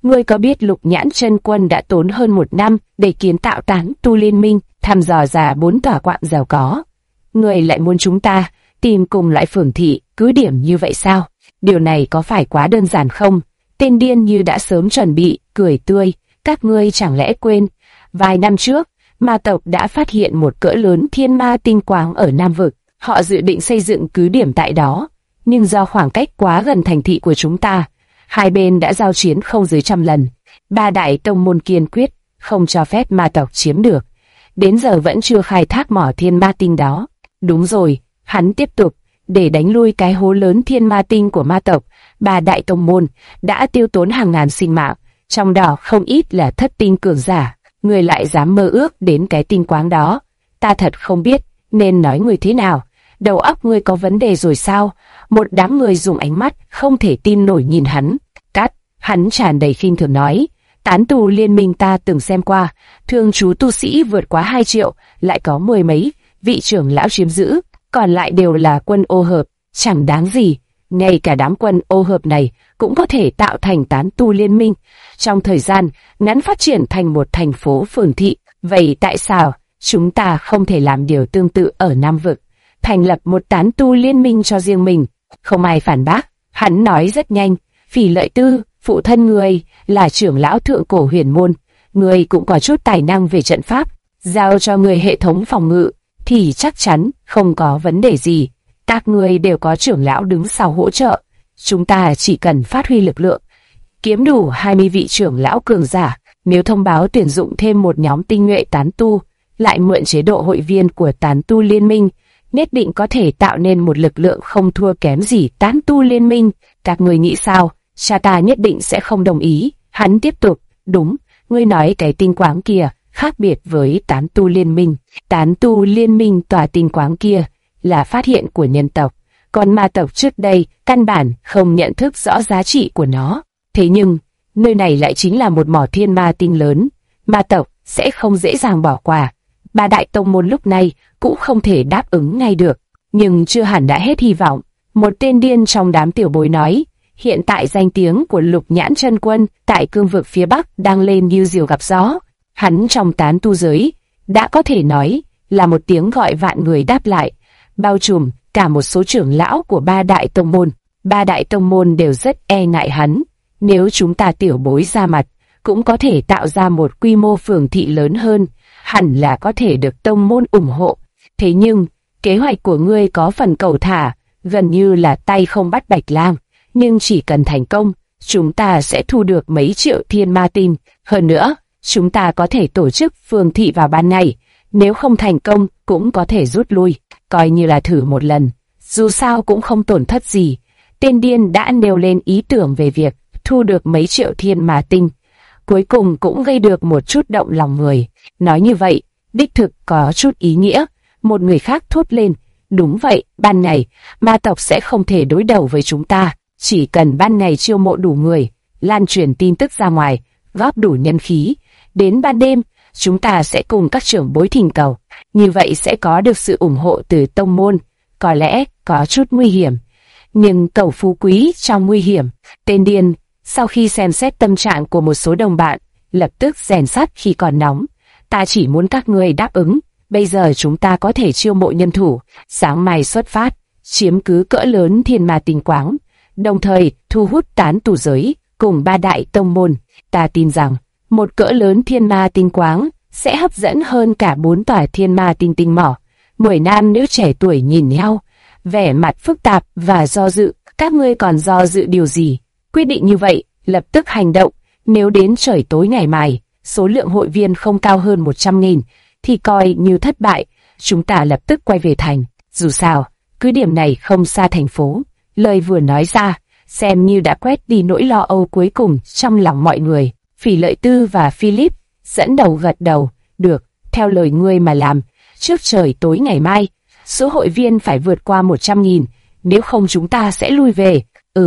Ngươi có biết Lục Nhãn Chân Quân đã tốn hơn 1 năm để kiến tạo Tán Tu Liên Minh, thăm dò ra 4 tòa quạng giàu có. Ngươi lại muốn chúng ta tìm cùng loại phường thị cứ điểm như vậy sao? Điều này có phải quá đơn giản không? Tên điên như đã sớm chuẩn bị, cười tươi. Các ngươi chẳng lẽ quên, vài năm trước, ma tộc đã phát hiện một cỡ lớn thiên ma tinh quáng ở Nam Vực. Họ dự định xây dựng cứ điểm tại đó, nhưng do khoảng cách quá gần thành thị của chúng ta, hai bên đã giao chiến không dưới 100 lần. 3 đại tông môn kiên quyết không cho phép ma tộc chiếm được. Đến giờ vẫn chưa khai thác mỏ thiên ma tinh đó. Đúng rồi, hắn tiếp tục, để đánh lui cái hố lớn thiên ma tinh của ma tộc, 3 đại tông môn đã tiêu tốn hàng ngàn sinh mạng, trong đó không ít là thất tinh cường giả. Người lại dám mơ ước đến cái tinh quáng đó, ta thật không biết nên nói người thế nào. Đầu óc ngươi có vấn đề rồi sao? Một đám người dùng ánh mắt không thể tin nổi nhìn hắn. Cắt, hắn tràn đầy khinh thường nói, Tán Tu Liên Minh ta từng xem qua, thương trú tu sĩ vượt quá 2 triệu, lại có 10 mấy vị trưởng lão chiếm giữ, còn lại đều là quân ô hợp, chẳng đáng gì. Ngay cả đám quân ô hợp này cũng có thể tạo thành Tán Tu Liên Minh, trong thời gian ngắn phát triển thành một thành phố phường thị. Vậy tại sao chúng ta không thể làm điều tương tự ở Nam Vực, thành lập một Tán Tu Liên Minh cho riêng mình? Không ai phản bác, hắn nói rất nhanh. Phỉ Lợi Tư, phụ thân người là trưởng lão thượng cổ huyền môn, người cũng có chút tài năng về trận pháp, giao cho người hệ thống phòng ngự thì chắc chắn không có vấn đề gì. Các người đều có trưởng lão đứng sau hỗ trợ, chúng ta chỉ cần phát huy lực lượng, kiếm đủ 20 vị trưởng lão cường giả. Nếu thông báo tuyển dụng thêm một nhóm tinh nhuệ tán tu, lại mượn chế độ hội viên của Tán Tu Liên Minh, nhất định có thể tạo nên một lực lượng không thua kém gì Tán Tu Liên Minh. Các người nghĩ sao? Cha ta nhất định sẽ không đồng ý. Hắn tiếp tục, đúng, ngươi nói cái tinh quáng kia khác biệt với Tán Tu Liên Minh. Tán Tu Liên Minh tòa tinh quáng kia là phát hiện của nhân tộc, còn ma tộc trước đây căn bản không nhận thức rõ giá trị của nó. Thế nhưng, nơi này lại chính là một mỏ thiên ma tinh lớn, ma tộc sẽ không dễ dàng bỏ qua. 3 đại tông môn lúc này cũng không thể đáp ứng ngay được, nhưng chưa hẳn đã hết hy vọng. Một tên điên trong đám tiểu bối nói, hiện tại danh tiếng của Lục Nhãn Chân Quân tại cương vực phía Bắc đang lên như diều gặp gió. Hắn trong tán tu giới đã có thể nói là một tiếng gọi vạn người đáp lại, bao trùm cả một số trưởng lão của 3 đại tông môn. 3 đại tông môn đều rất e ngại hắn. Nếu chúng ta tiểu bối ra mặt, cũng có thể tạo ra một quy mô phường thị lớn hơn, hẳn là có thể được tông môn ủng hộ. Thế nhưng, kế hoạch của ngươi có phần cầu thả, gần như là tay không bắt bạch lang. Nhưng chỉ cần thành công, chúng ta sẽ thu được mấy triệu thiên ma tinh. Hơn nữa, chúng ta có thể tổ chức phường thị vào ban ngày. Nếu không thành công, cũng có thể rút lui, coi như là thử một lần. Dù sao cũng không tổn thất gì. Tên điên đã nêu lên ý tưởng về việc thu được mấy triệu thiên ma tinh. Cuối cùng cũng gây được một chút động lòng người. Nói như vậy, đích thực có chút ý nghĩa. Một người khác thốt lên, đúng vậy, ban ngày, ma tộc sẽ không thể đối đầu với chúng ta. Chỉ cần ban ngày chiêu mộ đủ người, lan truyền tin tức ra ngoài, góp đủ nhân khí, đến ban đêm, chúng ta sẽ cùng các trưởng bối thỉnh cầu. Như vậy sẽ có được sự ủng hộ từ tông môn. Có lẽ có chút nguy hiểm, nhưng cầu phú quý trong nguy hiểm. Tên điên, sau khi xem xét tâm trạng của một số đồng bạn, lập tức rèn sắt khi còn nóng. Ta chỉ muốn các người đáp ứng. Bây giờ chúng ta có thể chiêu mộ nhân thủ, sáng mai xuất phát, chiếm cứ cỡ lớn thiên ma tinh quáng, đồng thời thu hút tán tu giới cùng 3 đại tông môn. Ta tin rằng một cỡ lớn thiên ma tinh quáng sẽ hấp dẫn hơn cả 4 tòa thiên ma tinh tinh mỏ. 10 nam nữ trẻ tuổi nhìn nhau, vẻ mặt phức tạp và do dự. Các ngươi còn do dự điều gì? Quyết định như vậy, lập tức hành động. Nếu đến trời tối ngày mai, số lượng hội viên không cao hơn 100.000, thì coi như thất bại. Chúng ta lập tức quay về thành. Dù sao, cứ điểm này không xa thành phố. Lời vừa nói ra, xem như đã quét đi nỗi lo âu cuối cùng trong lòng mọi người. Phỉ Lợi Tư và Philip dẫn đầu gật đầu. Được, theo lời ngươi mà làm. Trước trời tối ngày mai, số hội viên phải vượt qua 100.000, nếu không chúng ta sẽ lui về.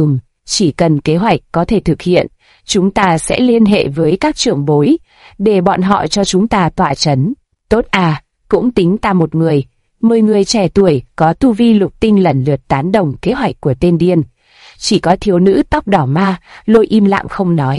Chỉ cần kế hoạch có thể thực hiện, chúng ta sẽ liên hệ với các trưởng bối, để bọn họ cho chúng ta tọa chấn. Tốt à, cũng tính ta một người. 10 người trẻ tuổi có tu vi lục tinh lần lượt tán đồng kế hoạch của tên điên. Chỉ có thiếu nữ tóc đỏ ma, Lôi im lặng không nói.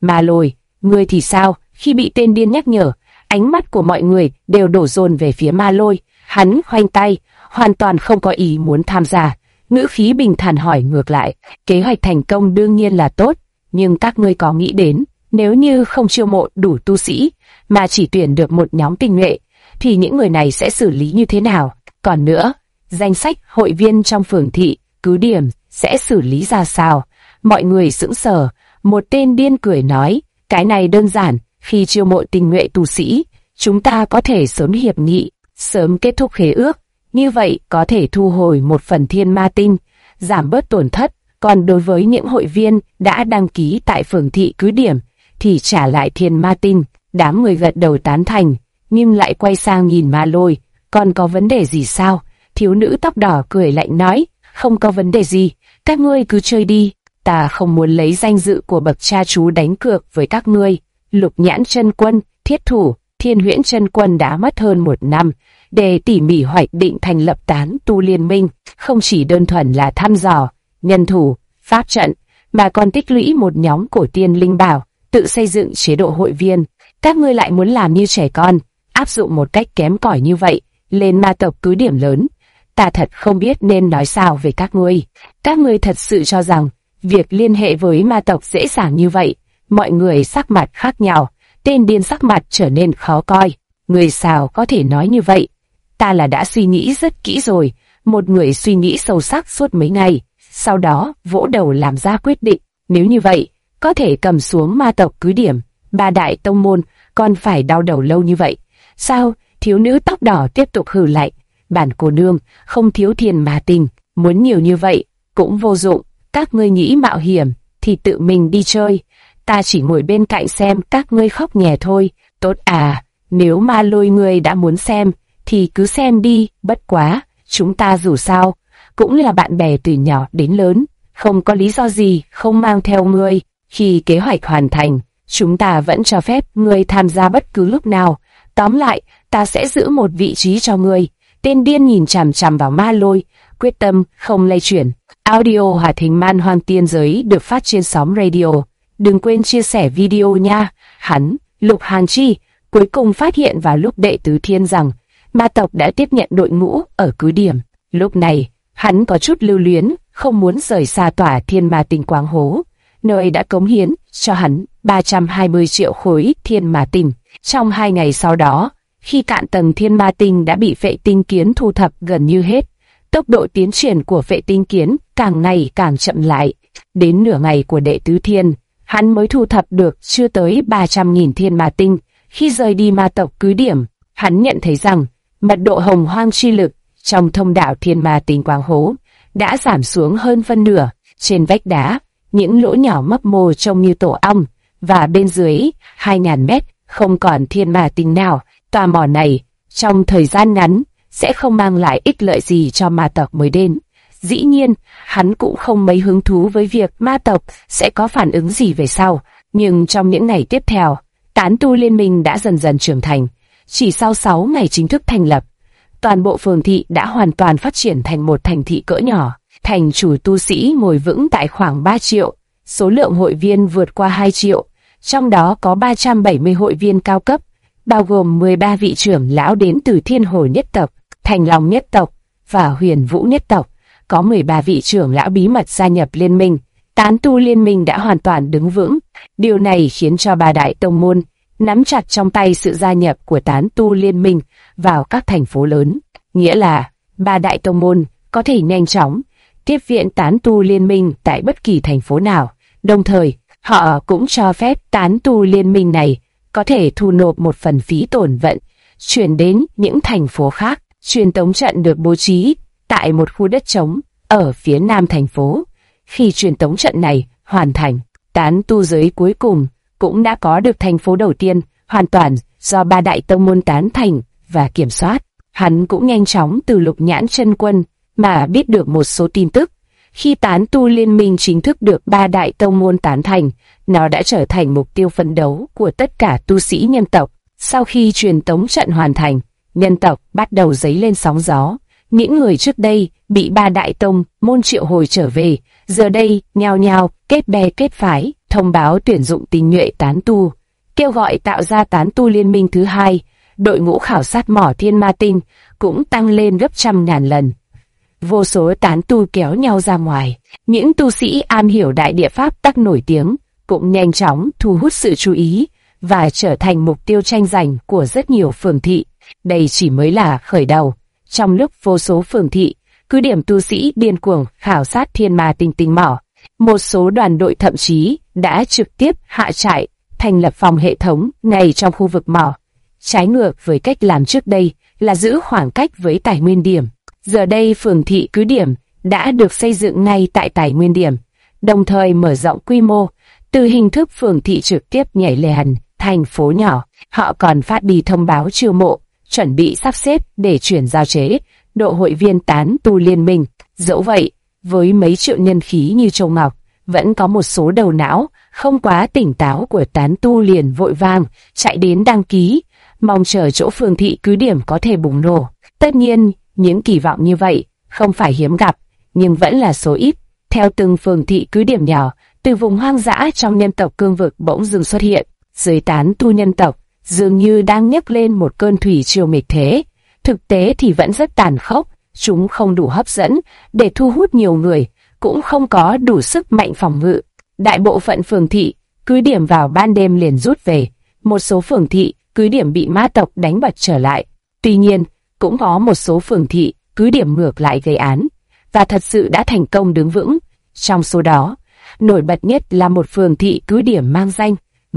Ma Lôi, ngươi thì sao? Khi bị tên điên nhắc nhở, ánh mắt của mọi người đều đổ dồn về phía Ma Lôi. Hắn khoanh tay, hoàn toàn không có ý muốn tham gia. Ngữ khí bình thản hỏi ngược lại, kế hoạch thành công đương nhiên là tốt, nhưng các ngươi có nghĩ đến, nếu như không chiêu mộ đủ tu sĩ, mà chỉ tuyển được một nhóm tinh nhuệ, thì những người này sẽ xử lý như thế nào? Còn nữa, danh sách hội viên trong phường thị, cứ điểm, sẽ xử lý ra sao? Mọi người sững sờ, một tên điên cười nói, cái này đơn giản, khi chiêu mộ tinh nhuệ tu sĩ, chúng ta có thể sớm hiệp nghị, sớm kết thúc khế ước, như vậy có thể thu hồi một phần thiên ma tinh, giảm bớt tổn thất, còn đối với những hội viên đã đăng ký tại phường thị cứ điểm, thì trả lại thiên ma tinh. Đám người gật đầu tán thành, nhưng lại quay sang nhìn Ma Lôi, còn có vấn đề gì sao? Thiếu nữ tóc đỏ cười lạnh nói, không có vấn đề gì, các ngươi cứ chơi đi, ta không muốn lấy danh dự của bậc cha chú đánh cược với các ngươi. Lục Nhãn chân quân, Thiết Thủ, Thiên Huyễn chân quân đã mất hơn 1 năm để tỉ mỉ hoạch định thành lập tán tu liên minh, không chỉ đơn thuần là thăm dò, nhân thủ, pháp trận, mà còn tích lũy một nhóm cổ tiên linh bảo, tự xây dựng chế độ hội viên. Các ngươi lại muốn làm như trẻ con, áp dụng một cách kém cỏi như vậy lên ma tộc cứ điểm lớn. Ta thật không biết nên nói sao về các ngươi. Các ngươi thật sự cho rằng việc liên hệ với ma tộc dễ dàng như vậy? Mọi người sắc mặt khác nhau, tên điên sắc mặt trở nên khó coi. Người sao có thể nói như vậy? Ta là đã suy nghĩ rất kỹ rồi. Một người suy nghĩ sâu sắc suốt mấy ngày, sau đó vỗ đầu làm ra quyết định. Nếu như vậy, có thể cầm xuống ma tộc cứ điểm, 3 đại tông môn còn phải đau đầu lâu như vậy sao? Thiếu nữ tóc đỏ tiếp tục hừ lạnh, bản cô nương không thiếu thiên ma tinh, muốn nhiều như vậy cũng vô dụng. Các ngươi nghĩ mạo hiểm thì tự mình đi chơi, ta chỉ ngồi bên cạnh xem các ngươi khóc nhè thôi. Tốt à, nếu Ma Lôi ngươi đã muốn xem thì cứ xem đi, bất quá chúng ta dù sao cũng là bạn bè từ nhỏ đến lớn, không có lý do gì không mang theo ngươi. Khi kế hoạch hoàn thành, chúng ta vẫn cho phép ngươi tham gia bất cứ lúc nào. Tóm lại, ta sẽ giữ một vị trí cho ngươi. Tên điên nhìn chằm chằm vào Ma Lôi, quyết tâm không lay chuyển. Audio hoạt hình Man Hoang Tiên Giới được phát trên sóng radio. Đừng quên chia sẻ video nha. Lục Hàn Chi, cuối cùng phát hiện vào lúc Đệ Tứ Thiên rằng ma tộc đã tiếp nhận đội ngũ ở cứ điểm. Lúc này, hắn có chút lưu luyến, không muốn rời xa tỏa thiên ma tinh quáng hố, nơi đã cống hiến cho hắn 320 triệu khối thiên ma tinh. Trong 2 ngày sau đó, khi cạn tầng thiên ma tinh đã bị vệ tinh kiến thu thập gần như hết, tốc độ tiến triển của vệ tinh kiến càng ngày càng chậm lại. Đến nửa ngày của Đệ Tứ Thiên, hắn mới thu thập được chưa tới 300.000 thiên ma tinh. Khi rời đi ma tộc cứ điểm, hắn nhận thấy rằng mật độ hồng hoang chi lực trong thông đạo thiên ma tinh quáng hố đã giảm xuống hơn phân nửa. Trên vách đá, những lỗ nhỏ mấp mô trông như tổ ong, và bên dưới 2.000 mét không còn thiên ma tinh nào. Tòa mỏ này trong thời gian ngắn sẽ không mang lại ích lợi gì cho ma tộc mới đến. Dĩ nhiên, hắn cũng không mấy hứng thú với việc ma tộc sẽ có phản ứng gì về sau. Nhưng trong những ngày tiếp theo, tán tu liên minh đã dần dần trưởng thành. Chỉ sau 6 ngày chính thức thành lập, toàn bộ phường thị đã hoàn toàn phát triển thành một thành thị cỡ nhỏ. Thành chủ tu sĩ ngồi vững tại khoảng 3 triệu, số lượng hội viên vượt qua 2 triệu, trong đó có 370 hội viên cao cấp, bao gồm 13 vị trưởng lão đến từ Thiên Hồi nhất tộc, Thành Long nhất tộc và Huyền Vũ nhất tộc. Có 13 vị trưởng lão bí mật gia nhập liên minh. Tán tu liên minh đã hoàn toàn đứng vững. Điều này khiến cho 3 đại tông môn nắm chặt trong tay sự gia nhập của tán tu liên minh vào các thành phố lớn. Nghĩa là 3 đại tông môn có thể nhanh chóng tiếp viện tán tu liên minh tại bất kỳ thành phố nào. Đồng thời, họ cũng cho phép tán tu liên minh này có thể thu nộp một phần phí tổn vận, chuyển đến những thành phố khác. Truyền tống trận được bố trí tại một khu đất trống ở phía nam thành phố. Khi truyền tống trận này hoàn thành, tán tu giới cuối cùng cũng đã có được thành phố đầu tiên hoàn toàn do 3 đại tông môn tán thành và kiểm soát. Hắn cũng nhanh chóng từ Lục Nhãn chân quân mà biết được một số tin tức. Khi tán tu liên minh chính thức được 3 đại tông môn tán thành, nó đã trở thành mục tiêu phấn đấu của tất cả tu sĩ nhân tộc. Sau khi truyền tống trận hoàn thành, nhân tộc bắt đầu dấy lên sóng gió. Những người trước đây bị 3 đại tông môn triệu hồi trở về, giờ đây nhao nhao kết bè kết phái, thông báo tuyển dụng tinh nhuệ tán tu, kêu gọi tạo ra tán tu liên minh thứ hai. Đội ngũ khảo sát mỏ thiên ma tinh cũng tăng lên gấp trăm ngàn lần. Vô số tán tu kéo nhau ra ngoài, những tu sĩ am hiểu đại địa pháp tắc nổi tiếng cũng nhanh chóng thu hút sự chú ý và trở thành mục tiêu tranh giành của rất nhiều phường thị. Đây chỉ mới là khởi đầu. Trong lúc vô số phường thị, cứ điểm tu sĩ điên cuồng khảo sát thiên ma tinh tinh mỏ, một số đoàn đội thậm chí đã trực tiếp hạ trại, thành lập phòng hệ thống ngay trong khu vực mỏ. Trái ngược với cách làm trước đây là giữ khoảng cách với tài nguyên điểm. Giờ đây phường thị cứ điểm đã được xây dựng ngay tại tài nguyên điểm, đồng thời mở rộng quy mô, từ hình thức phường thị trực tiếp nhảy lên thành phố nhỏ. Họ còn phát đi thông báo chiêu mộ, chuẩn bị sắp xếp để chuyển giao chế độ hội viên tán tu liên minh. Dẫu vậy, với mấy triệu nhân khí như Châu Ngọc, vẫn có một số đầu não không quá tỉnh táo của tán tu liền vội vàng chạy đến đăng ký, mong chờ chỗ phường thị cứ điểm có thể bùng nổ. Tất nhiên, những kỳ vọng như vậy không phải hiếm gặp, nhưng vẫn là số ít. Theo từng phường thị cứ điểm nhỏ, từ vùng hoang dã trong nhân tộc cương vực bỗng dưng xuất hiện, dưới tán tu nhân tộc dường như đang nhấc lên một cơn thủy triều nghịch thế. Thực tế thì vẫn rất tàn khốc, chúng không đủ hấp dẫn để thu hút nhiều người, cũng không có đủ sức mạnh phòng ngự. Đại bộ phận phường thị cứ điểm vào ban đêm liền rút về, một số phường thị cứ điểm bị ma tộc đánh bật trở lại. Tuy nhiên, cũng có một số phường thị cứ điểm ngược lại gây án và thật sự đã thành công đứng vững. Trong số đó, nổi bật nhất là một phường thị cứ điểm mang danh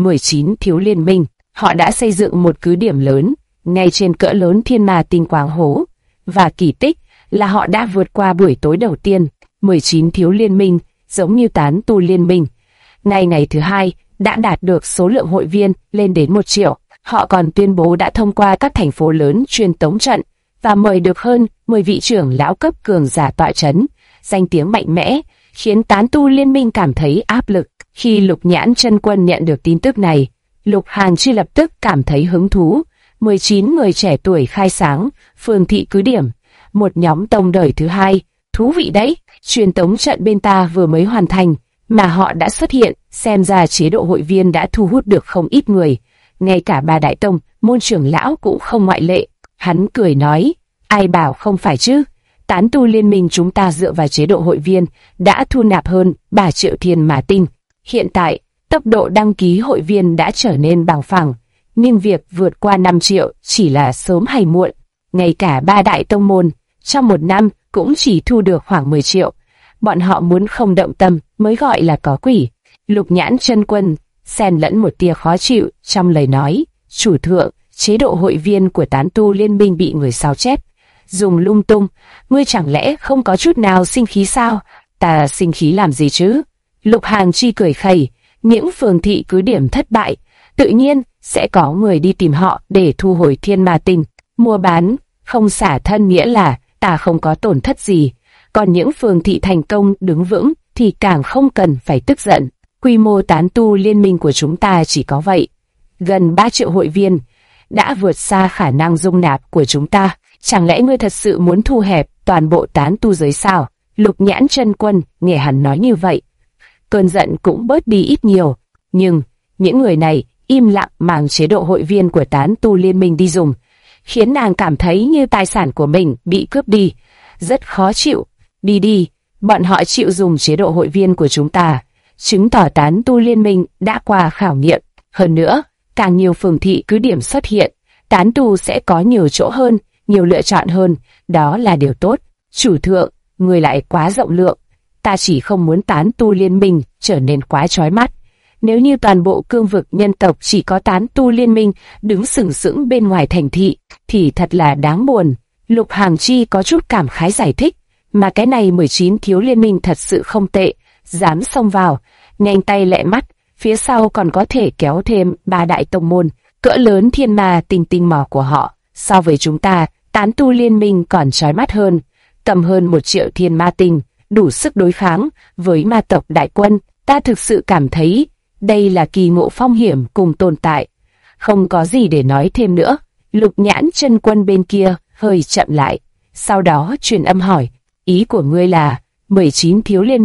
19 Thiếu Liên Minh. Họ đã xây dựng một cứ điểm lớn ngay trên cỡ lớn thiên ma tinh quáng hố, và kỳ tích là họ đã vượt qua buổi tối đầu tiên. 19 Thiếu Liên Minh giống như tán tu liên minh, ngay ngày thứ hai đã đạt được số lượng hội viên lên đến 1 triệu. Họ còn tuyên bố đã thông qua các thành phố lớn truyền tống trận và mời được hơn 10 vị trưởng lão cấp cường giả tọa chấn. Danh tiếng mạnh mẽ khiến tán tu liên minh cảm thấy áp lực. Khi Lục Nhãn Chân Quân nhận được tin tức này, Lục Hàn Chi lập tức cảm thấy hứng thú. 19 người trẻ tuổi khai sáng phường thị cứ điểm, một nhóm tông đời thứ hai. Thú vị đấy, truyền tống trận bên ta vừa mới hoàn thành mà họ đã xuất hiện, xem ra chế độ hội viên đã thu hút được không ít người. Ngay cả Ba Đại Tông, môn trưởng lão cũng không ngoại lệ. Hắn cười nói, ai bảo không phải chứ, tán tu liên minh chúng ta dựa vào chế độ hội viên đã thu nạp hơn 3 triệu thiên ma tinh. Hiện tại, tốc độ đăng ký hội viên đã trở nên bằng phẳng, nhưng việc vượt qua 5 triệu chỉ là sớm hay muộn. Ngay cả Ba Đại Tông môn, trong một năm cũng chỉ thu được khoảng 10 triệu. Bọn họ muốn không động tâm mới gọi là có quỷ. Lục Nhãn Chân Quân xen lẫn một tia khó chịu trong lời nói, chủ thượng, chế độ hội viên của tán tu liên minh bị người sao chép, dùng lung tung, ngươi chẳng lẽ không có chút nào sinh khí sao? Ta sinh khí làm gì chứ? Lục Hàn Chi cười khẩy, những phường thị cứ điểm thất bại, tự nhiên sẽ có người đi tìm họ để thu hồi thiên ma tinh. Mua bán không xả thân nghĩa là ta không có tổn thất gì, còn những phường thị thành công đứng vững thì càng không cần phải tức giận. Quy mô tán tu liên minh của chúng ta chỉ có vậy, gần 3 triệu hội viên, đã vượt xa khả năng dung nạp của chúng ta. Chẳng lẽ ngươi thật sự muốn thu hẹp toàn bộ tán tu giới sao? Lục Nhãn Chân Quân nghe hắn nói như vậy, cơn giận cũng bớt đi ít nhiều. Nhưng những người này im lặng mang chế độ hội viên của tán tu liên minh đi dùng, khiến nàng cảm thấy như tài sản của mình bị cướp đi, rất khó chịu. Đi, bọn họ chịu dùng chế độ hội viên của chúng ta, chứng tỏ tán tu liên minh đã qua khảo nghiệm. Hơn nữa, càng nhiều phường thị cứ điểm xuất hiện, tán tu sẽ có nhiều chỗ hơn, nhiều lựa chọn hơn, đó là điều tốt. Chủ thượng, người lại quá rộng lượng, ta chỉ không muốn tán tu liên minh trở nên quá chói mắt. Nếu như toàn bộ cương vực nhân tộc chỉ có tán tu liên minh đứng sừng sững bên ngoài thành thị, thì thật là đáng buồn. Lục Hàn Chi có chút cảm khái giải thích, mà cái này 19 Thiếu Liên Minh thật sự không tệ, dám xông vào, nhanh tay lẹ mắt, phía sau còn có thể kéo thêm 3 đại tông môn, cỡ lớn thiên ma tinh mỏ của họ. So với chúng ta, tán tu liên minh còn chói mắt hơn, cầm hơn 1 triệu thiên ma tinh, đủ sức đối kháng với ma tộc đại quân. Ta thực sự cảm thấy đây là kỳ ngộ phong hiểm cùng tồn tại. Không có gì để nói thêm nữa. Lục Nhãn Chân Quân bên kia hơi chậm lại, sau đó truyền âm hỏi, ý của ngươi là 19 Thiếu Liên Minh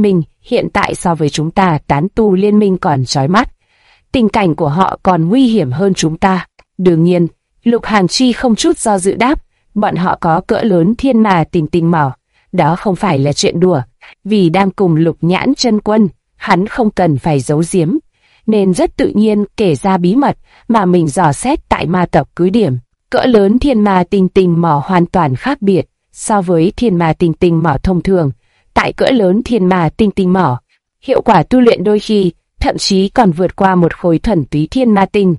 hiện tại so với chúng ta tán tu liên minh còn chói mắt. Tình cảnh của họ còn nguy hiểm hơn chúng ta. Đương nhiên, Lục Hàn Chi không chút do dự đáp, bọn họ có cỡ lớn thiên ma tình tình mỏ. Đó không phải là chuyện đùa, vì đang cùng Lục Nhãn Chân Quân, hắn không cần phải giấu giếm, nên rất tự nhiên kể ra bí mật mà mình dò xét tại ma tộc cứ điểm. Cỡ lớn thiên ma tinh tinh mỏ hoàn toàn khác biệt so với thiên ma tinh tinh mỏ thông thường. Tại cỡ lớn thiên ma tinh tinh mỏ, hiệu quả tu luyện đôi khi thậm chí còn vượt qua một khối thuần túy thiên ma tinh.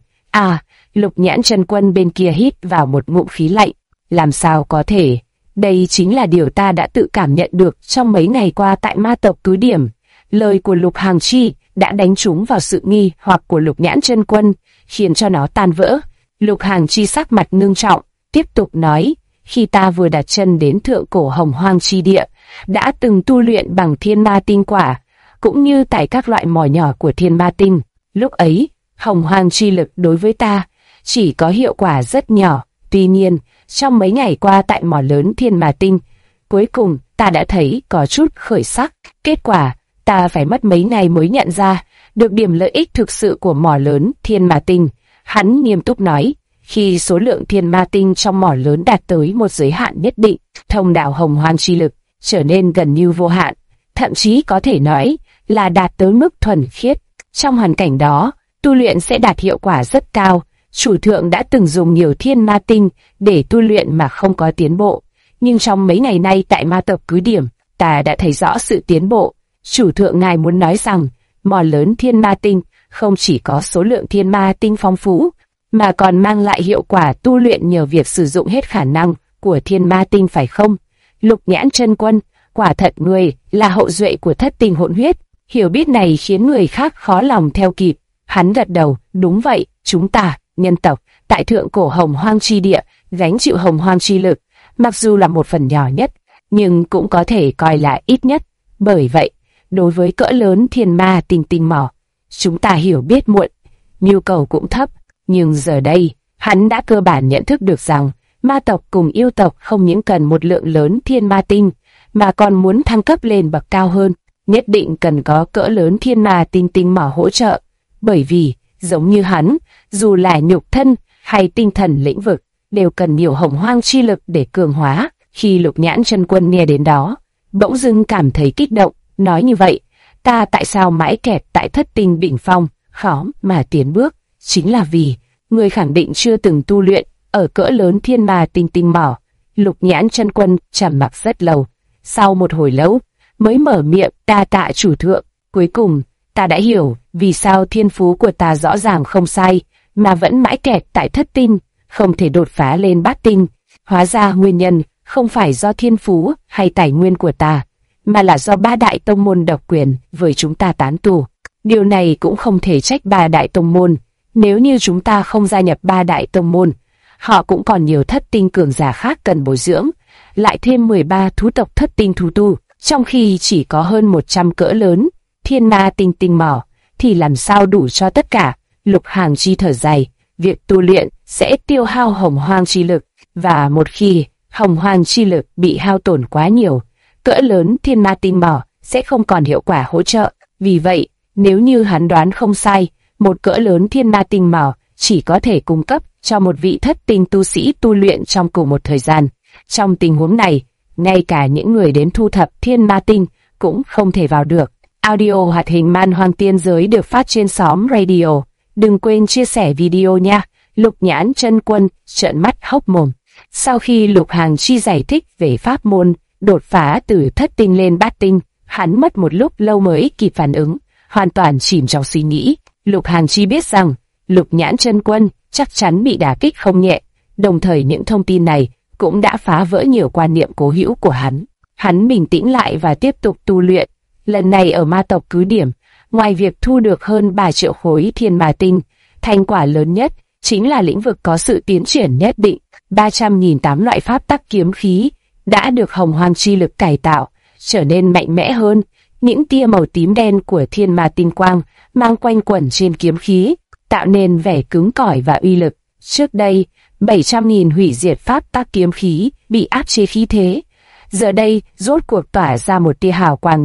Lục Nhãn Chân Quân bên kia hít vào một ngụm khí lạnh. Làm sao có thể? Đây chính là điều ta đã tự cảm nhận được trong mấy ngày qua tại ma tộc cứ điểm. Lời của Lục Hàn Chi đã đánh trúng vào sự nghi hoặc của Lục Nhãn Chân Quân, khiến cho nó tan vỡ. Lục Hàn Chi sắc mặt ngưng trọng, tiếp tục nói, khi ta vừa đặt chân đến thượng cổ hồng hoang chi địa, đã từng tu luyện bằng thiên ma tinh quả, cũng như tại các loại mỏ nhỏ của thiên ma tinh. Lúc ấy, hồng hoang chi lực đối với ta chỉ có hiệu quả rất nhỏ. Tuy nhiên, trong mấy ngày qua tại mỏ lớn thiên ma tinh, cuối cùng ta đã thấy có chút khởi sắc. Kết quả, ta phải mất mấy ngày mới nhận ra được điểm lợi ích thực sự của mỏ lớn thiên ma tinh. Hắn nghiêm túc nói, khi số lượng thiên ma tinh trong mỏ lớn đạt tới một giới hạn nhất định, thông đạo hồng hoang chi lực trở nên gần như vô hạn, thậm chí có thể nói là đạt tới mức thuần khiết. Trong hoàn cảnh đó, tu luyện sẽ đạt hiệu quả rất cao. Chủ thượng đã từng dùng nhiều thiên ma tinh để tu luyện mà không có tiến bộ, nhưng trong mấy ngày nay tại ma tộc cứ điểm, ta đã thấy rõ sự tiến bộ. Chủ thượng ngài muốn nói rằng, mỏ lớn thiên ma tinh không chỉ có số lượng thiên ma tinh phong phú, mà còn mang lại hiệu quả tu luyện nhờ việc sử dụng hết khả năng của thiên ma tinh phải không? Lục Nhãn Chân Quân, quả thật ngươi là hậu duệ của thất tinh hỗn huyết. Hiểu biết này khiến người khác khó lòng theo kịp. Hắn gật đầu, đúng vậy, chúng ta, nhân tộc, tại thượng cổ hồng hoang chi địa, gánh chịu hồng hoang chi lực, mặc dù là một phần nhỏ nhất, nhưng cũng có thể coi là ít nhất. Bởi vậy, đối với cỡ lớn thiên ma tinh tinh mỏ, chúng ta hiểu biết muộn, nhu cầu cũng thấp. Nhưng giờ đây, hắn đã cơ bản nhận thức được rằng, ma tộc cùng yêu tộc không những cần một lượng lớn thiên ma tinh, mà còn muốn thăng cấp lên bậc cao hơn, nhất định cần có cỡ lớn thiên ma tinh tinh mỏ hỗ trợ. Bởi vì, giống như hắn, dù là nhục thân hay tinh thần lĩnh vực, đều cần nhiều hồng hoang chi lực để cường hóa. Khi Lục Nhãn Chân Quân nghe đến đó, bỗng dưng cảm thấy kích động, nói như vậy, ta tại sao mãi kẹt tại thất tinh đỉnh phong, khó mà tiến bước, chính là vì người khẳng định chưa từng tu luyện ở cỡ lớn thiên ma tinh tinh mỏ. Lục Nhãn Chân Quân trầm mặc rất lâu, sau một hồi lâu mới mở miệng, ta tạ chủ thượng. Cuối cùng ta đã hiểu vì sao thiên phú của ta rõ ràng không sai, mà vẫn mãi kẹt tại thất tinh, không thể đột phá lên bát tinh. Hóa ra nguyên nhân không phải do thiên phú hay tài nguyên của ta, mà là do ba đại tông môn độc quyền với chúng ta tán tu. Điều này cũng không thể trách ba đại tông môn. Nếu như chúng ta không gia nhập ba đại tông môn, họ cũng còn nhiều thất tinh cường giả khác cần bồi dưỡng, lại thêm 13 thú tộc thất tinh thú tu, trong khi chỉ có hơn 100 cỡ lớn thiên ma tinh tinh mỏ, thì làm sao đủ cho tất cả. Lục Hàn Chi thở dài, việc tu luyện sẽ tiêu hao hồng hoang chi lực, và một khi hồng hoang chi lực bị hao tổn quá nhiều, cỡ lớn thiên ma tinh mỏ sẽ không còn hiệu quả hỗ trợ. Vì vậy, nếu như hắn đoán không sai, một cỡ lớn thiên ma tinh mỏ chỉ có thể cung cấp cho một vị thất tinh tu sĩ tu luyện trong cùng một thời gian. Trong tình huống này, ngay cả những người đến thu thập thiên ma tinh cũng không thể vào được. Audio hoạt hình Man Hoang Tiên Giới được phát trên xóm radio. Đừng quên chia sẻ video nha. Lục Nhãn Chân Quân trợn mắt hốc mồm. Sau khi Lục Hàn Chi giải thích về pháp môn đột phá từ thất tinh lên bát tinh, hắn mất một lúc lâu mới kịp phản ứng, hoàn toàn chìm trong suy nghĩ. Lục Hàn Chi biết rằng Lục Nhãn Chân Quân chắc chắn bị đả kích không nhẹ, đồng thời những thông tin này cũng đã phá vỡ nhiều quan niệm cố hữu của hắn. Hắn bình tĩnh lại và tiếp tục tu luyện. Lần này ở ma tộc cứ điểm, ngoài việc thu được hơn 3 triệu khối thiên ma tinh, thành quả lớn nhất chính là lĩnh vực có sự tiến triển nhất định. 300.008 loại pháp tắc kiếm khí đã được hồng hoang chi lực cải tạo, trở nên mạnh mẽ hơn. Những tia màu tím đen của thiên ma tinh quang mang quanh quẩn trên kiếm khí, tạo nên vẻ cứng cỏi và uy lực. Trước đây, 700.000 hủy diệt pháp tắc kiếm khí bị áp chế khí thế, giờ đây rốt cuộc tỏa ra một tia hào quang nhạt,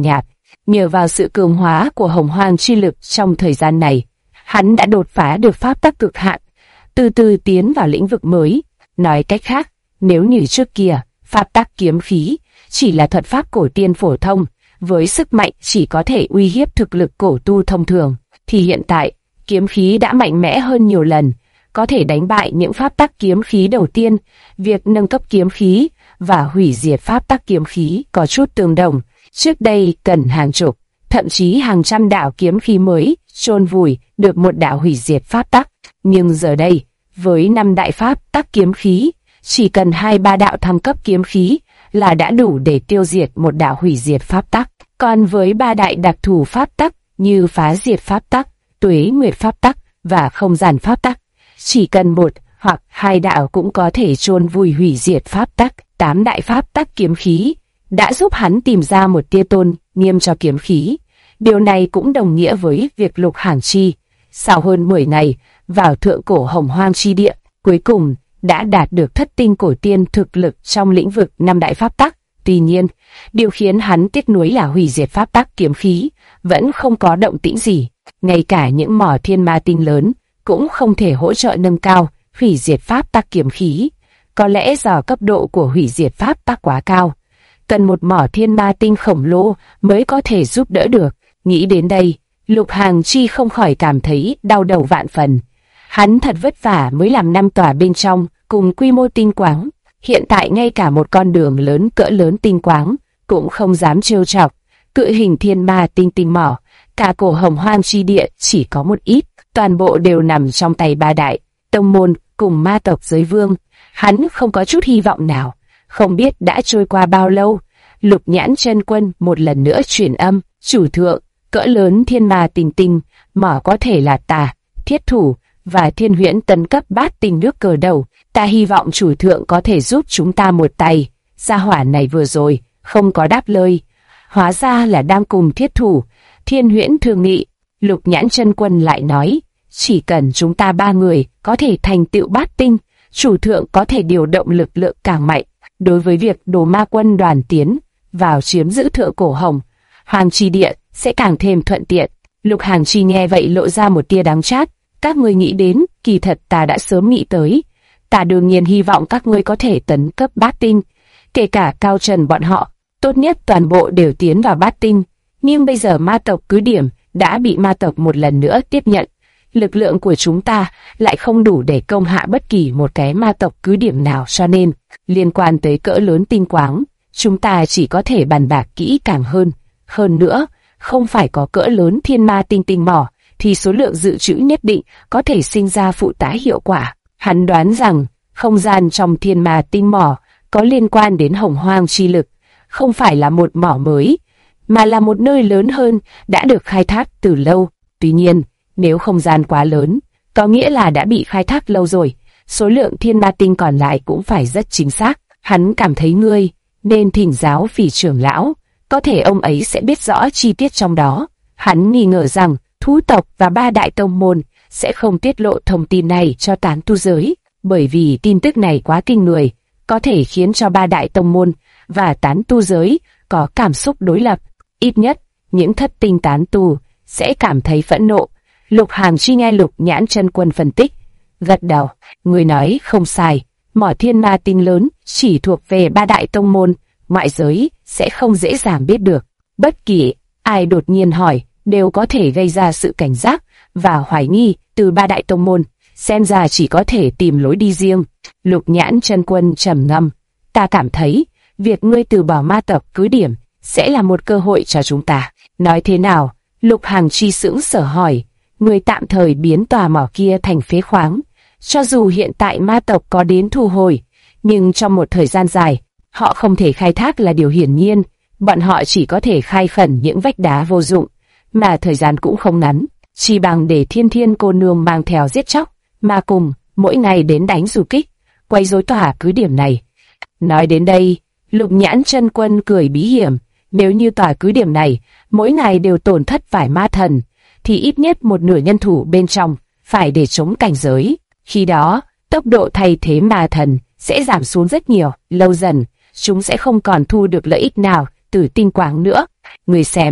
Nhờ vào sự cường hóa của hồng hoang chi lực trong thời gian này, hắn đã đột phá được pháp tắc cực hạn, từ từ tiến vào lĩnh vực mới. Nói cách khác, nếu như trước kia, pháp tắc kiếm khí chỉ là thuật pháp cổ tiên phổ thông, với sức mạnh chỉ có thể uy hiếp thực lực cổ tu thông thường, thì hiện tại, kiếm khí đã mạnh mẽ hơn nhiều lần, có thể đánh bại những pháp tắc kiếm khí đầu tiên. Việc nâng cấp kiếm khí và hủy diệt pháp tắc kiếm khí có chút tương đồng. Trước đây cần hàng chục, thậm chí hàng trăm đạo kiếm khí mới chôn vùi được một đạo hủy diệt pháp tắc, nhưng giờ đây, với 5 đại pháp tắc kiếm khí, chỉ cần 2-3 đạo thăng cấp kiếm khí là đã đủ để tiêu diệt một đạo hủy diệt pháp tắc. Còn với 3 đại đặc thù pháp tắc như phá diệt pháp tắc, tuế nguyệt pháp tắc và không gian pháp tắc, chỉ cần 1 hoặc 2 đạo cũng có thể chôn vùi hủy diệt pháp tắc. 8 đại pháp tắc kiếm khí đã giúp hắn tìm ra một tia tôn nghiêm cho kiếm khí. Điều này cũng đồng nghĩa với việc Lục Hàng Chi, sau hơn 10 ngày vào thượng cổ hồng hoang chi địa, cuối cùng đã đạt được thất tinh cổ tiên thực lực trong lĩnh vực 5 đại pháp tắc. Tuy nhiên, điều khiến hắn tiếc nuối là hủy diệt pháp tắc kiếm khí vẫn không có động tĩnh gì. Ngay cả những mỏ thiên ma tinh lớn cũng không thể hỗ trợ nâng cao hủy diệt pháp tắc kiếm khí. Có lẽ do cấp độ của hủy diệt pháp tắc quá cao, cần một mỏ thiên ma tinh khổng lồ mới có thể giúp đỡ được. Nghĩ đến đây, Lục Hàng Chi không khỏi cảm thấy đau đầu vạn phần. Hắn thật vất vả mới làm 5 tòa bên trong cùng quy mô tinh quáng, hiện tại ngay cả một con đường lớn cỡ lớn tinh quáng cũng không dám trêu chọc. Cự hình thiên ma tinh mỏ, cả cổ hồng hoang chi địa chỉ có một ít, toàn bộ đều nằm trong tay 3 đại tông môn cùng ma tộc giới vương. Hắn không có chút hy vọng nào. Không biết đã trôi qua bao lâu, Lục Nhãn Chân Quân một lần nữa truyền âm: chủ thượng, cỡ lớn thiên ma tinh mỏ có thể là ta, Thiết Thủ và Thiên Huyễn tấn cấp bát tinh nước cờ đầu. Ta hy vọng chủ thượng có thể giúp chúng ta một tay. Gia hỏa này vừa rồi không có đáp lời, hóa ra là đang cùng Thiết Thủ, Thiên Huyễn thương nghị. Lục Nhãn Chân Quân lại nói: chỉ cần chúng ta 3 người có thể thành tựu bát tinh, chủ thượng có thể điều động lực lượng càng mạnh. Đối với việc Đồ Ma quân đoàn tiến vào chiếm giữ thượng cổ hồng Hoàng Chi địa sẽ càng thêm thuận tiện. Lục Hàng Chi nghe vậy lộ ra một tia đắng chát. Các ngươi nghĩ đến, kỳ thật ta đã sớm nghĩ tới. Ta đương nhiên hy vọng các ngươi có thể tấn cấp bát tinh, kể cả Cao Trần bọn họ, tốt nhất toàn bộ đều tiến vào bát tinh. Nhưng bây giờ ma tộc cứ điểm đã bị ma tộc một lần nữa tiếp nhận. Lực lượng của chúng ta lại không đủ để công hạ bất kỳ một cái ma tộc cứ điểm nào, cho nên liên quan tới cỡ lớn tinh quáng, chúng ta chỉ có thể bàn bạc kỹ càng hơn. Hơn nữa, không phải có cỡ lớn thiên ma tinh mỏ, thì số lượng dự trữ nhất định có thể sinh ra phụ tá hiệu quả. Hắn đoán rằng, không gian trong thiên ma tinh mỏ có liên quan đến hồng hoang chi lực, không phải là một mỏ mới, mà là một nơi lớn hơn đã được khai thác từ lâu. Tuy nhiên, nếu không gian quá lớn, có nghĩa là đã bị khai thác lâu rồi, số lượng thiên ma tinh còn lại cũng phải rất chính xác. Hắn cảm thấy ngươi nên thỉnh giáo Phỉ trưởng lão, có thể ông ấy sẽ biết rõ chi tiết trong đó. Hắn nghi ngờ rằng thú tộc và 3 đại tông môn sẽ không tiết lộ thông tin này cho tán tu giới, bởi vì tin tức này quá kinh người, có thể khiến cho 3 đại tông môn và tán tu giới có cảm xúc đối lập. Ít nhất, những thất tinh tán tu sẽ cảm thấy phẫn nộ. Lục Hàng Chi nghe Lục Nhãn Chân Quân phân tích, gật đầu. Người nói không sai, mỏ thiên ma tinh lớn chỉ thuộc về 3 đại tông môn, ngoại giới sẽ không dễ dàng biết được. Bất kỳ ai đột nhiên hỏi đều có thể gây ra sự cảnh giác và hoài nghi từ 3 đại tông môn, xem ra chỉ có thể tìm lối đi riêng. Lục Nhãn Chân Quân trầm ngâm: ta cảm thấy việc ngươi từ bỏ ma tộc cứ điểm sẽ là một cơ hội cho chúng ta. Nói thế nào? Lục Hàng Chi sững sờ hỏi. Ngươi tạm thời biến tòa mỏ kia thành phế khoáng, cho dù hiện tại ma tộc có đến thu hồi, nhưng trong một thời gian dài, họ không thể khai thác là điều hiển nhiên. Bọn họ chỉ có thể khai khẩn những vách đá vô dụng, mà thời gian cũng không ngắn, chỉ bằng để Thiên cô nương mang theo giết chóc, ma cùng, mỗi ngày đến đánh du kích, quấy rối tòa cứ điểm này. Nói đến đây, Lục Nhãn Chân Quân cười bí hiểm. Nếu như tòa cứ điểm này mỗi ngày đều tổn thất vài ma thần, thì ít nhất một nửa nhân thủ bên trong phải để chống cảnh giới. Khi đó, tốc độ thay thế ma thần sẽ giảm xuống rất nhiều. Lâu dần, chúng sẽ không còn thu được lợi ích nào từ tinh quáng nữa. Người xem,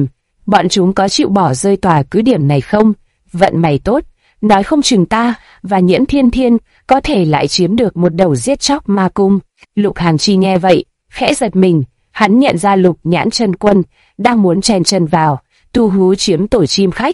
bọn chúng có chịu bỏ rơi tòa cứ điểm này không? Vận may tốt, nói không chừng ta và Nhiễm Thiên Thiên có thể lại chiếm được một đầu giết chóc ma cung. Lục Hàng Chi nghe vậy, khẽ giật mình, hắn nhận ra Lục Nhãn Chân Quân đang muốn chen chân vào, tu hú chiếm tổ chim khách,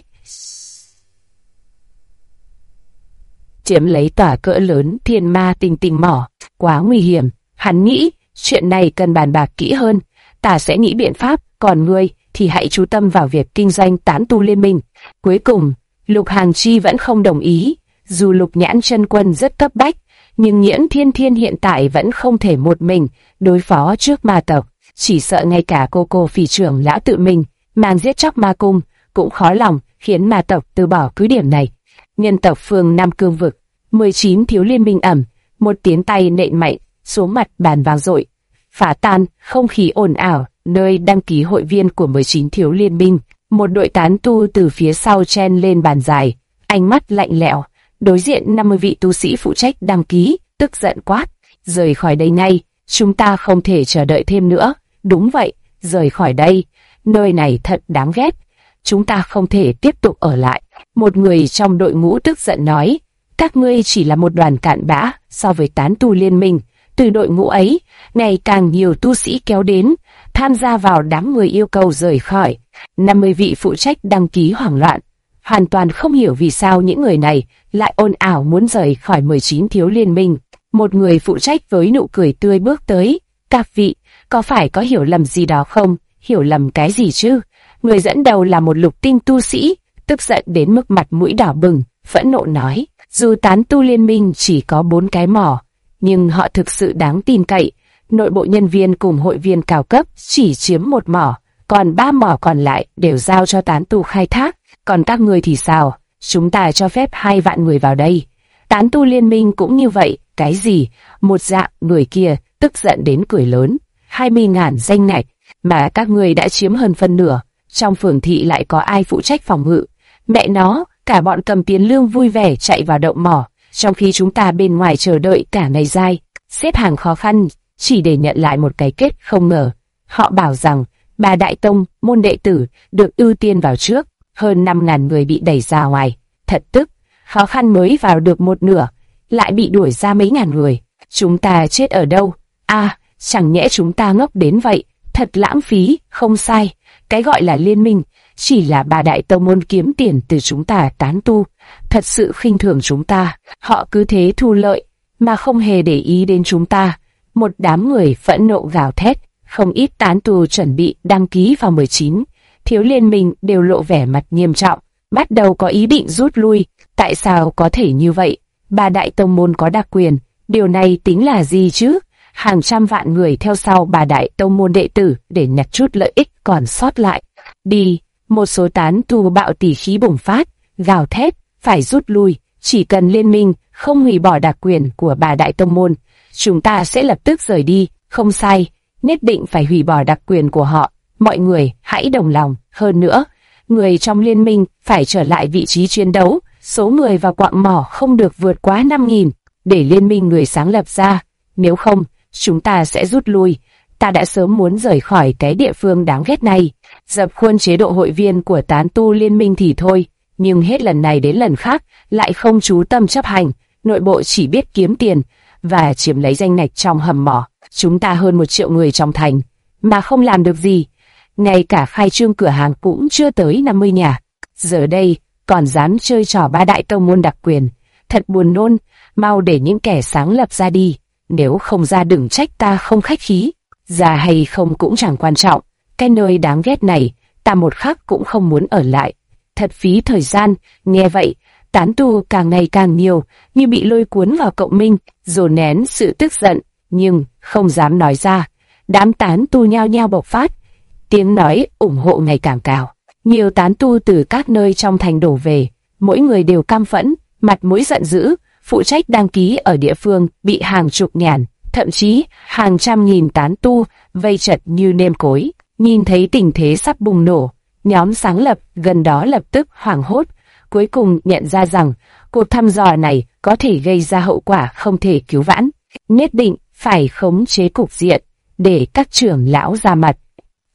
chiếm lấy tòa cỡ lớn Thiên Ma Tinh Tinh mỏ, quá nguy hiểm. Hắn nghĩ, chuyện này cần bàn bạc kỹ hơn, ta sẽ nghĩ biện pháp, còn ngươi thì hãy chú tâm vào việc kinh doanh tán tu liên minh. Cuối cùng, Lục Hàng Chi vẫn không đồng ý, dù Lục Nhãn Chân Quân rất cấp bách, nhưng Nhiễm Thiên Thiên hiện tại vẫn không thể một mình đối phó trước ma tộc, chỉ sợ ngay cả cô Phỉ trưởng lão tự mình mang giết chóc ma cung cũng khó lòng khiến ma tộc từ bỏ cứ điểm này. Nhân tộc phương Nam Cương vực, 19 thiếu liên minh ẩm, một tiếng tay nện mạnh xuống mặt bàn vang dội, phá tan không khí ồn ào nơi đăng ký hội viên của 19 thiếu liên minh. Một đội tán tu từ phía sau chen lên bàn dài, ánh mắt lạnh lẽo, đối diện 50 vị tu sĩ phụ trách đăng ký, tức giận quát: rời khỏi đây ngay, chúng ta không thể chờ đợi thêm nữa. Đúng vậy, rời khỏi đây, nơi này thật đáng ghét, chúng ta không thể tiếp tục ở lại. Một người trong đội ngũ tức giận nói: các ngươi chỉ là một đoàn cặn bã so với tán tu liên minh. Từ đội ngũ ấy, ngày càng nhiều tu sĩ kéo đến, tham gia vào đám người yêu cầu rời khỏi. 50 vị phụ trách đăng ký hoảng loạn, hoàn toàn không hiểu vì sao những người này lại ồn ào muốn rời khỏi 19 thiếu liên minh. Một người phụ trách với nụ cười tươi bước tới: các vị, có phải có hiểu lầm gì đó không? Hiểu lầm cái gì chứ? Người dẫn đầu là một lục tinh tu sĩ, tức giận đến mức mặt mũi đỏ bừng, phẫn nộ nói: dù tán tu liên minh chỉ có 4 cái mỏ, nhưng họ thực sự đáng tin cậy. Nội bộ nhân viên cùng hội viên cao cấp chỉ chiếm 1 mỏ, còn 3 mỏ còn lại đều giao cho tán tu khai thác. Còn các người thì sao? Chúng ta cho phép 2 vạn người vào đây. Tán tu liên minh cũng như vậy. Cái gì? Một dạng người kia tức giận đến cười lớn: 20.000 danh ngạch mà các người đã chiếm hơn phân nửa. Trong phường thị lại có ai phụ trách phòng ngự? Mẹ nó, cả bọn cầm tiền lương vui vẻ chạy vào động mỏ, trong khi chúng ta bên ngoài chờ đợi cả ngày dài, xếp hàng khó khăn, chỉ để nhận lại một cái kết không ngờ. Họ bảo rằng 3 đại tông môn đệ tử được ưu tiên vào trước, hơn 5.000 người bị đẩy ra ngoài. Thật tức, khó khăn mới vào được một nửa, lại bị đuổi ra mấy ngàn người. Chúng ta chết ở đâu? Chẳng nhẽ chúng ta ngốc đến vậy? Thật lãng phí. Không sai, cái gọi là liên minh chỉ là 3 đại tông môn kiếm tiền từ chúng ta tán tu, thật sự khinh thường chúng ta. Họ cứ thế thu lợi mà không hề để ý đến chúng ta. Một đám người phẫn nộ gào thét. Không ít tán tu chuẩn bị đăng ký vào 19 thiếu liên minh đều lộ vẻ mặt nghiêm trọng, bắt đầu có ý định rút lui. Tại sao có thể như vậy? 3 đại tông môn có đặc quyền, điều này tính là gì chứ? Hàng trăm vạn người theo sau 3 đại tông môn đệ tử để nhặt chút lợi ích còn sót lại. Đi, một số tán tu bạo tỷ khí bùng phát, gào thét, phải rút lui, chỉ cần liên minh không hủy bỏ đặc quyền của 3 đại tông môn, chúng ta sẽ lập tức rời đi. Không sai, nhất định phải hủy bỏ đặc quyền của họ. Mọi người hãy đồng lòng. Hơn nữa, người trong liên minh phải trở lại vị trí chiến đấu, số người vào quạng mỏ không được vượt quá 5.000 để liên minh người sáng lập ra. Nếu không, chúng ta sẽ rút lui. Ta đã sớm muốn rời khỏi cái địa phương đáng ghét này. Dập khuôn chế độ hội viên của tán tu liên minh thì thôi, nhưng hết lần này đến lần khác lại không chú tâm chấp hành, nội bộ chỉ biết kiếm tiền và chiếm lấy danh ngạch trong hầm mỏ. Chúng ta hơn 1 triệu người trong thành mà không làm được gì, ngay cả khai trương cửa hàng cũng chưa tới 50 nhà. Giờ đây còn dám chơi trò 3 đại tông môn đặc quyền, thật buồn nôn. Mau để những kẻ sáng lập ra đi, nếu không ra đừng trách ta không khách khí. Già hay không cũng chẳng quan trọng, cái nơi đáng ghét này ta một khắc cũng không muốn ở lại, thật phí thời gian. Nghe vậy, tán tu càng ngày càng nhiều, như bị lôi cuốn vào cộng minh, dồn nén sự tức giận nhưng không dám nói ra. Đám tán tu nhao nhao bộc phát, tiếng nói ủng hộ ngày càng cao. Nhiều tán tu từ các nơi trong thành đổ về, mỗi người đều căm phẫn, mặt mũi giận dữ. Phụ trách đăng ký ở địa phương bị hàng chục ngàn, thậm chí hàng trăm nghìn tán tu vây chật như nêm cối. Nhìn thấy tình thế sắp bùng nổ, nhóm sáng lập gần đó lập tức hoảng hốt, cuối cùng nhận ra rằng cuộc thăm dò này có thể gây ra hậu quả không thể cứu vãn. Nhất định phải khống chế cục diện, để các trưởng lão ra mặt.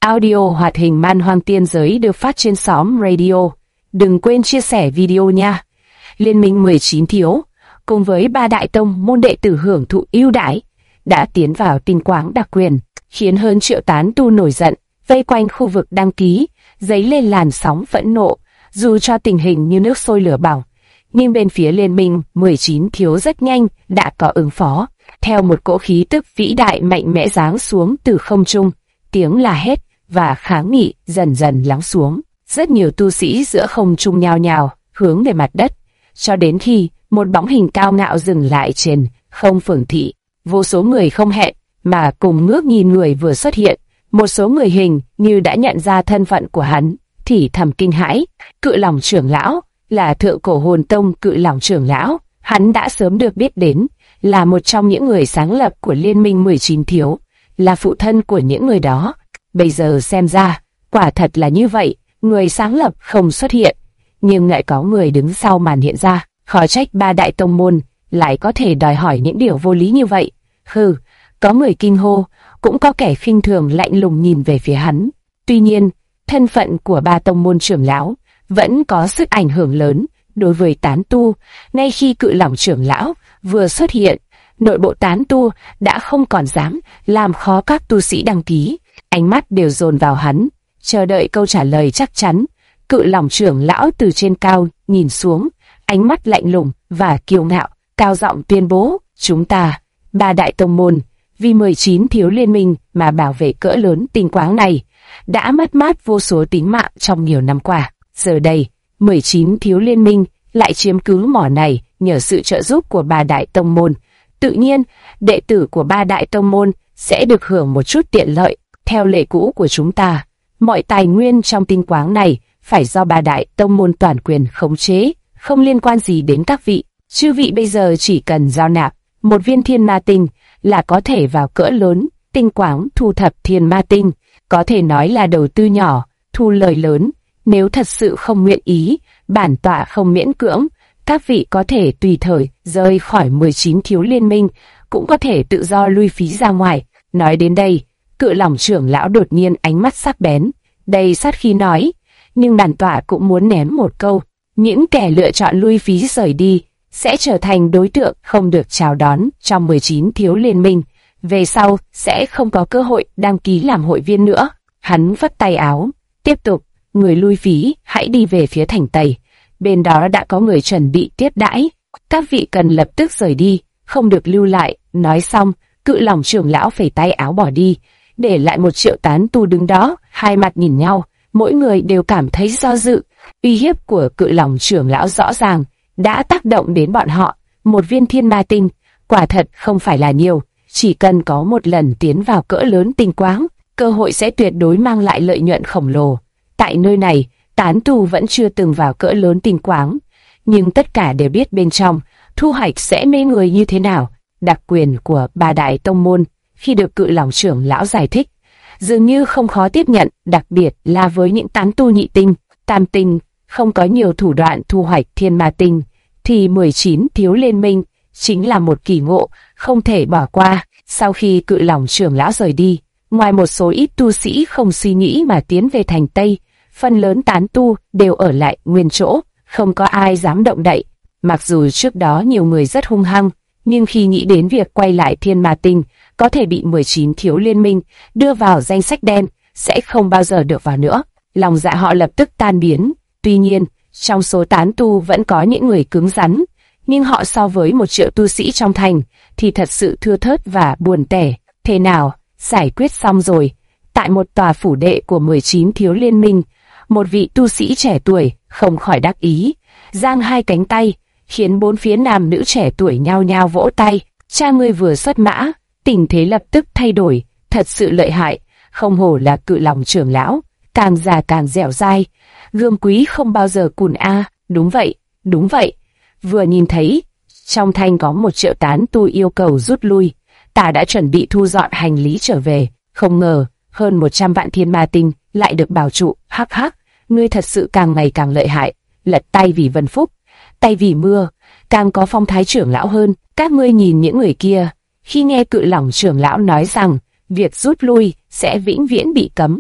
Audio hoạt hình Man Hoang Tiên Giới được phát trên xóm Radio. Đừng quên chia sẻ video nha. Liên minh 19 thiếu, cùng với 3 đại tông môn đệ tử hưởng thụ ưu đãi, đã tiến vào tinh quáng đặc quyền, khiến hơn triệu tán tu nổi giận, vây quanh khu vực đăng ký, dấy lên làn sóng phẫn nộ. Dù cho tình hình như nước sôi lửa bỏng, nhưng bên phía liên minh 19 thiếu rất nhanh đã có ứng phó. Theo một cỗ khí tức vĩ đại mạnh mẽ giáng xuống từ không trung, tiếng la hét và kháng nghị dần dần lắng xuống. Rất nhiều tu sĩ giữa không trung nhao nhao hướng về mặt đất, cho đến khi một bóng hình cao ngạo dừng lại trên không phường thị. Vô số người không hẹn mà cùng ngước nhìn người vừa xuất hiện. Một số người hình như đã nhận ra thân phận của hắn, thì thầm kinh hãi. Cự Lòng trưởng lão là Thượng Cổ Hồn Tông Cự Lòng trưởng lão. Hắn đã sớm được biết đến, là một trong những người sáng lập của Liên minh 19 thiếu, là phụ thân của những người đó. Bây giờ xem ra, quả thật là như vậy, người sáng lập không xuất hiện, nhưng lại có người đứng sau màn hiện ra. Khó trách 3 đại tông môn lại có thể đòi hỏi những điều vô lý như vậy. Hừ, có người kinh hô, cũng có kẻ khinh thường lạnh lùng nhìn về phía hắn. Tuy nhiên, thân phận của 3 tông môn trưởng lão vẫn có sức ảnh hưởng lớn đối với tán tu. Ngay khi Cự Lòng trưởng lão vừa xuất hiện, nội bộ tán tu đã không còn dám làm khó các tu sĩ đăng ký, ánh mắt đều dồn vào hắn, chờ đợi câu trả lời chắc chắn. Cự Lòng trưởng lão từ trên cao nhìn xuống, ánh mắt lạnh lùng và kiêu ngạo, cao giọng tuyên bố: chúng ta, 3 đại tông môn, vì 19 thiếu liên minh mà bảo vệ cỡ lớn tinh quáng này, đã mất mát vô số tính mạng trong nhiều năm qua. Giờ đây, 19 thiếu liên minh lại chiếm cứ mỏ này nhờ sự trợ giúp của 3 đại tông môn. Tự nhiên, đệ tử của 3 đại tông môn sẽ được hưởng một chút tiện lợi. Theo lệ cũ của chúng ta, mọi tài nguyên trong tinh quáng này phải do 3 đại tông môn toàn quyền khống chế, không liên quan gì đến các vị. Chư vị bây giờ chỉ cần giao nạp một viên thiên ma tinh là có thể vào cỡ lớn tinh quáng thu thập thiên ma tinh. Có thể nói là đầu tư nhỏ, thu lời lớn. Nếu thật sự không nguyện ý, bản tọa không miễn cưỡng, các vị có thể tùy thời rời khỏi 19 thiếu liên minh, cũng có thể tự do lui phí ra ngoài. Nói đến đây, Cự Lòng trưởng lão đột nhiên ánh mắt sắc bén, đầy sát khí nói, nhưng bản tọa cũng muốn ném một câu: những kẻ lựa chọn lui phí rời đi sẽ trở thành đối tượng không được chào đón trong 19 thiếu liên minh, về sau sẽ không có cơ hội đăng ký làm hội viên nữa. Hắn vất tay áo, tiếp tục: người lui phí hãy đi về phía thành Tây, bên đó đã có người chuẩn bị tiếp đãi, các vị cần lập tức rời đi, không được lưu lại. Nói xong, Cự Lòng trưởng lão phẩy tay áo bỏ đi, để lại một triệu tán tu đứng đó, hai mặt nhìn nhau, mỗi người đều cảm thấy do dự. Uy hiếp của Cự Lòng trưởng lão rõ ràng đã tác động đến bọn họ. Một viên thiên ma tinh quả thật không phải là nhiều, chỉ cần có một lần tiến vào cỡ lớn tinh quáng, cơ hội sẽ tuyệt đối mang lại lợi nhuận khổng lồ. Tại nơi này, tán tu vẫn chưa từng vào cỡ lớn tinh quáng, nhưng tất cả đều biết bên trong thu hoạch sẽ mê người như thế nào. Đặc quyền của 3 đại tông môn khi được Cự Lòng trưởng lão giải thích, dường như không khó tiếp nhận, đặc biệt là với những tán tu nhị tinh, tam tinh không có nhiều thủ đoạn thu hoạch thiên ma tinh, thì 19 thiếu liên minh chính là một kỳ ngộ không thể bỏ qua. Sau khi Cự Lòng trưởng lão rời đi, ngoài một số ít tu sĩ không suy nghĩ mà tiến về thành Tây, phần lớn tán tu đều ở lại nguyên chỗ, không có ai dám động đậy. Mặc dù trước đó nhiều người rất hung hăng, nhưng khi nghĩ đến việc quay lại thiên ma tinh có thể bị 19 thiếu liên minh đưa vào danh sách đen, sẽ không bao giờ được vào nữa, lòng dạ họ lập tức tan biến. Tuy nhiên, trong số tán tu vẫn có những người cứng rắn, nhưng họ so với 1 triệu tu sĩ trong thành thì thật sự thưa thớt và buồn tẻ. Thế nào, giải quyết xong rồi. Tại một tòa phủ đệ của 19 thiếu liên minh, một vị tu sĩ trẻ tuổi không khỏi đắc ý, giang hai cánh tay, khiến 4 phía nam nữ trẻ tuổi nhao nhao vỗ tay. Cha ngươi vừa xuất mã, tình thế lập tức thay đổi, thật sự lợi hại, không hổ là Cự Lòng trưởng lão, càng già càng dẻo dai, gươm quý không bao giờ cùn a. Đúng vậy, đúng vậy. Vừa nhìn thấy trong thành có 1 triệu tán tu yêu cầu rút lui, ta đã chuẩn bị thu dọn hành lý trở về, không ngờ hơn 100 vạn thiên ma tinh lại được bảo trụ. Hắc hắc, ngươi thật sự càng ngày càng lợi hại, lật tay vì vân phúc, tay vì mưa, càng có phong thái trưởng lão hơn. Các ngươi nhìn những người kia, khi nghe Cự Lòng trưởng lão nói rằng việc rút lui sẽ vĩnh viễn bị cấm,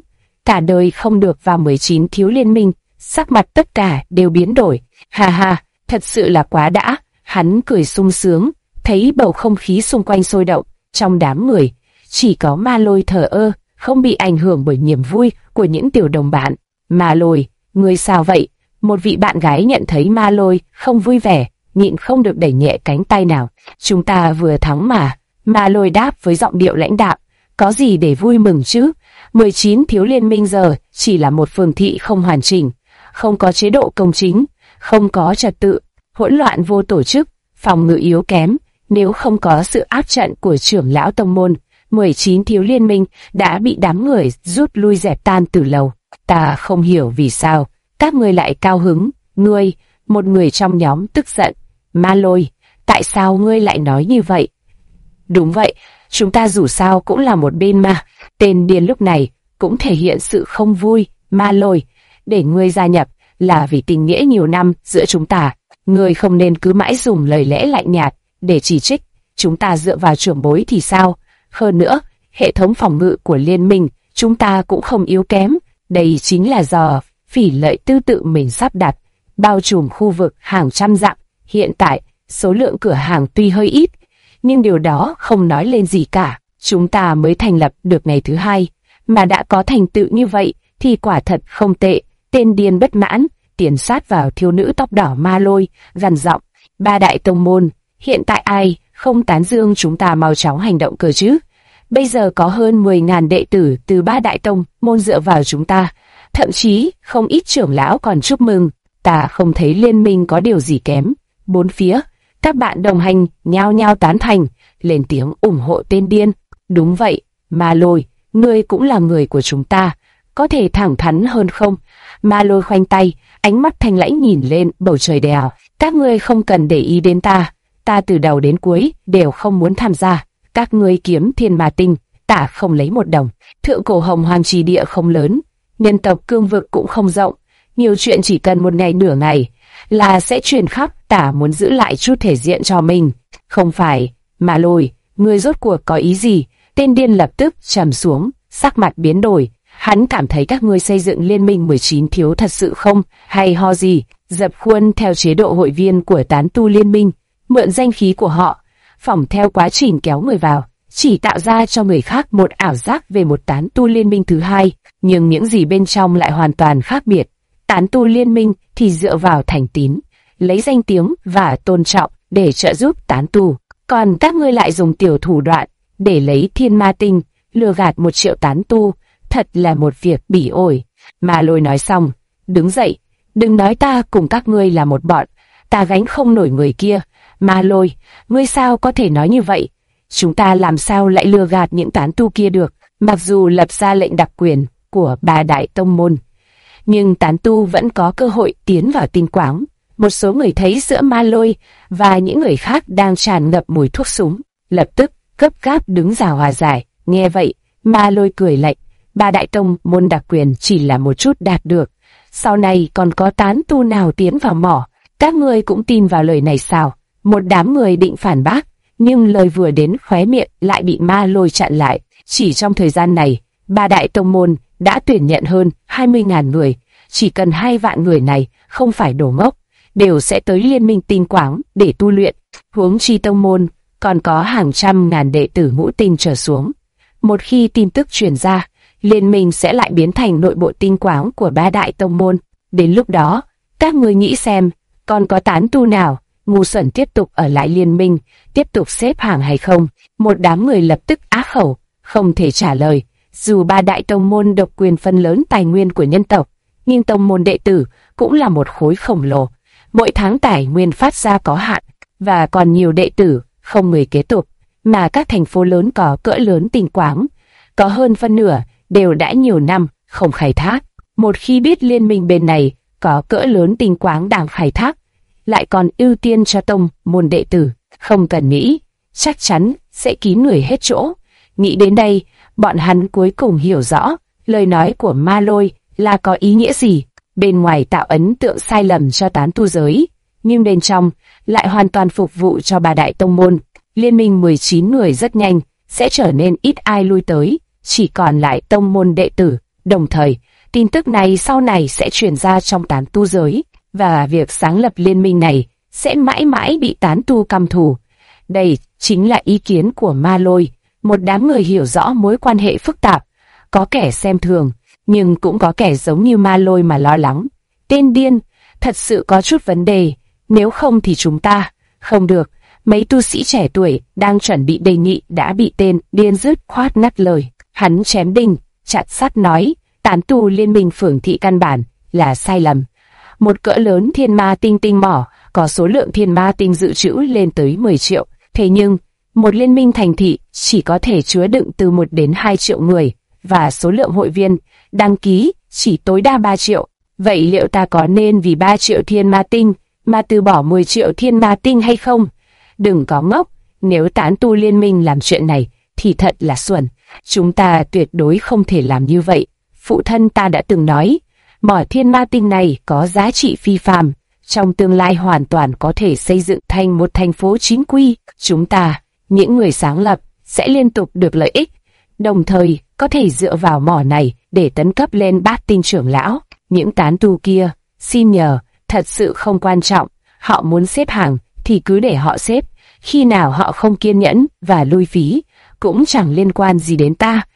cả đời không được vào 19 thiếu liên minh. Sắc mặt tất cả đều biến đổi. Ha ha, thật sự là quá đã. Hắn cười sung sướng, thấy bầu không khí xung quanh sôi động. Trong đám người, chỉ có Ma Lôi thờ ơ, không bị ảnh hưởng bởi niềm vui của những tiểu đồng bạn. Ma Lôi, ngươi sao vậy? Một vị bạn gái nhận thấy Ma Lôi không vui vẻ, nhịn không được đẩy nhẹ cánh tay nào. Chúng ta vừa thắng mà. Ma Lôi đáp với giọng điệu lãnh đạm. Có gì để vui mừng chứ? 19 thiếu liên minh giờ chỉ là một phường thị không hoàn chỉnh, không có chế độ công chính, không có trật tự, hỗn loạn vô tổ chức, phòng ngự yếu kém. Nếu không có sự áp trận của trưởng lão tông môn, 19 thiếu liên minh đã bị đám người rút lui dẹp tan từ lâu. Ta không hiểu vì sao các ngươi lại cao hứng. Ngươi, một người trong nhóm tức giận. Ma Lôi, tại sao ngươi lại nói như vậy? Đúng vậy, chúng ta dù sao cũng là một bên mà. Tên điên lúc này cũng thể hiện sự không vui. Ma Lôi, để ngươi gia nhập là vì tình nghĩa nhiều năm giữa chúng ta. Ngươi không nên cứ mãi dùng lời lẽ lạnh nhạt để chỉ trích. Chúng ta dựa vào trưởng bối thì sao? Hơn nữa, hệ thống phòng ngự của liên minh chúng ta cũng không yếu kém. Đây chính là do Phỉ Lợi tư tự mình sắp đặt, bao trùm khu vực hàng trăm dặm. Hiện tại, số lượng cửa hàng tuy hơi ít, nhưng điều đó không nói lên gì cả. Chúng ta mới thành lập được ngày thứ 2, mà đã có thành tựu như vậy thì quả thật không tệ. Tên điên bất mãn, tiến sát vào thiếu nữ tóc đỏ Ma Lôi, gằn giọng. Ba đại tông môn, hiện tại ai không tán dương chúng ta mau chóng hành động cơ chứ? Bây giờ có hơn 10.000 đệ tử từ ba đại tông môn dựa vào chúng ta, thậm chí không ít trưởng lão còn chúc mừng. Ta không thấy liên minh có điều gì kém. Bốn phía, các bạn đồng hành nhao nhao tán thành, lên tiếng ủng hộ tên điên. Đúng vậy, Ma Lôi, ngươi cũng là người của chúng ta, có thể thẳng thắn hơn không? Ma Lôi khoanh tay, ánh mắt thanh lãnh nhìn lên bầu trời đèo. Các ngươi không cần để ý đến ta, ta từ đầu đến cuối đều không muốn tham gia. Các ngươi kiếm thiên ma tinh, ta không lấy một đồng. Thượng cổ hồng hoàng trì địa không lớn, nhân tộc cương vực cũng không rộng, nhiều chuyện chỉ cần một ngày nửa ngày là sẽ truyền khắp. Ta muốn giữ lại chút thể diện cho mình. Không phải, Ma Lôi, ngươi rốt cuộc có ý gì? Tên điên lập tức trầm xuống, sắc mặt biến đổi. Hắn cảm thấy các ngươi xây dựng liên minh 19 thiếu thật sự không hay ho gì, dập khuôn theo chế độ hội viên của tán tu liên minh, mượn danh khí của họ, phỏng theo quá trình kéo người vào, chỉ tạo ra cho người khác một ảo giác về một tán tu liên minh thứ hai. Nhưng những gì bên trong lại hoàn toàn khác biệt. Tán tu liên minh thì dựa vào thành tín, lấy danh tiếng và tôn trọng để trợ giúp tán tu. Còn các ngươi lại dùng tiểu thủ đoạn để lấy thiên ma tinh, lừa gạt 1 triệu tán tu, thật là một việc bỉ ổi. Ma Lôi nói xong, đứng dậy, đừng nói ta cùng các ngươi là một bọn, ta gánh không nổi người kia. Ma Lôi, ngươi sao có thể nói như vậy? Chúng ta làm sao lại lừa gạt những tán tu kia được? Mặc dù lập ra lệnh đặc quyền của ba đại tông môn, nhưng tán tu vẫn có cơ hội tiến vào tinh quáng. Một số người thấy giữa Ma Lôi và những người khác đang tràn ngập mùi thuốc súng, lập tức gấp gáp đứng ra hòa giải. Nghe vậy, Ma Lôi cười lạnh, ba đại tông môn đặc quyền chỉ là một chút đạt được, sau này còn có tán tu nào tiến vào mỏ? Các ngươi cũng tin vào lời này sao? Một đám người định phản bác, nhưng lời vừa đến khóe miệng lại bị Ma Lôi chặn lại. Chỉ trong thời gian này, ba đại tông môn đã tuyển nhận hơn 20.000 người. Chỉ cần 2 vạn người này không phải đồ ngốc, đều sẽ tới liên minh tinh quáng để tu luyện. Huống chi tông môn còn có hàng trăm ngàn đệ tử ngũ tinh trở xuống. Một khi tin tức truyền ra, liên minh sẽ lại biến thành nội bộ tinh quáng của ba đại tông môn. Đến lúc đó, các ngươi nghĩ xem, còn có tán tu nào ngu xuẩn tiếp tục ở lại liên minh, tiếp tục xếp hàng hay không? Một đám người lập tức á khẩu, không thể trả lời. Dù ba đại tông môn độc quyền phần lớn tài nguyên của nhân tộc, nhưng tông môn đệ tử cũng là một khối khổng lồ. Mỗi tháng tài nguyên phát ra có hạn, và còn nhiều đệ tử không người kế tục, mà các thành phố lớn có cỡ lớn tinh quáng, có hơn phân nửa đều đã nhiều năm không khai thác. Một khi biết liên minh bên này có cỡ lớn tinh quáng đang khai thác, lại còn ưu tiên cho tông môn đệ tử, không cần nghĩ, chắc chắn sẽ kín người hết chỗ. Nghĩ đến đây, bọn hắn cuối cùng hiểu rõ lời nói của Ma Lôi là có ý nghĩa gì. Bên ngoài tạo ấn tượng sai lầm cho tán tu giới, nhưng bên trong lại hoàn toàn phục vụ cho ba đại tông môn. Liên minh 19 người rất nhanh sẽ trở nên ít ai lui tới, chỉ còn lại tông môn đệ tử Đồng thời, tin tức này sau này sẽ truyền ra trong tán tu giới, và việc sáng lập liên minh này sẽ mãi mãi bị tán tu căm thù. Đây chính là ý kiến của Ma Lôi, một đám người hiểu rõ mối quan hệ phức tạp. Có kẻ xem thường, nhưng cũng có kẻ giống như Ma Lôi mà lo lắng. Tên điên, thật sự có chút vấn đề, nếu không thì chúng ta... Không được, mấy tu sĩ trẻ tuổi đang chuẩn bị đề nghị đã bị tên điên dứt khoát ngắt lời. Hắn chém đinh, chặt sắt nói, tán tu liên minh phường thị căn bản là sai lầm. Một cỡ lớn thiên ma tinh tinh mỏ có số lượng thiên ma tinh dự trữ lên tới 10 triệu. Thế nhưng, một liên minh thành thị chỉ có thể chứa đựng từ 1 đến 2 triệu người, và số lượng hội viên đăng ký chỉ tối đa 3 triệu. Vậy liệu ta có nên vì 3 triệu thiên ma tinh mà từ bỏ 10 triệu thiên ma tinh hay không? Đừng có ngốc, nếu tán tu liên minh làm chuyện này thì thật là xuẩn. Chúng ta tuyệt đối không thể làm như vậy. Phụ thân ta đã từng nói, mỏ thiên ma tinh này có giá trị phi phàm, trong tương lai hoàn toàn có thể xây dựng thành một thành phố chính quy. Chúng ta, những người sáng lập, sẽ liên tục được lợi ích, đồng thời có thể dựa vào mỏ này để tấn cấp lên bát tinh trưởng lão. Những tán tu kia, xin nhờ, thật sự không quan trọng, họ muốn xếp hàng thì cứ để họ xếp, khi nào họ không kiên nhẫn và lui phí, cũng chẳng liên quan gì đến ta.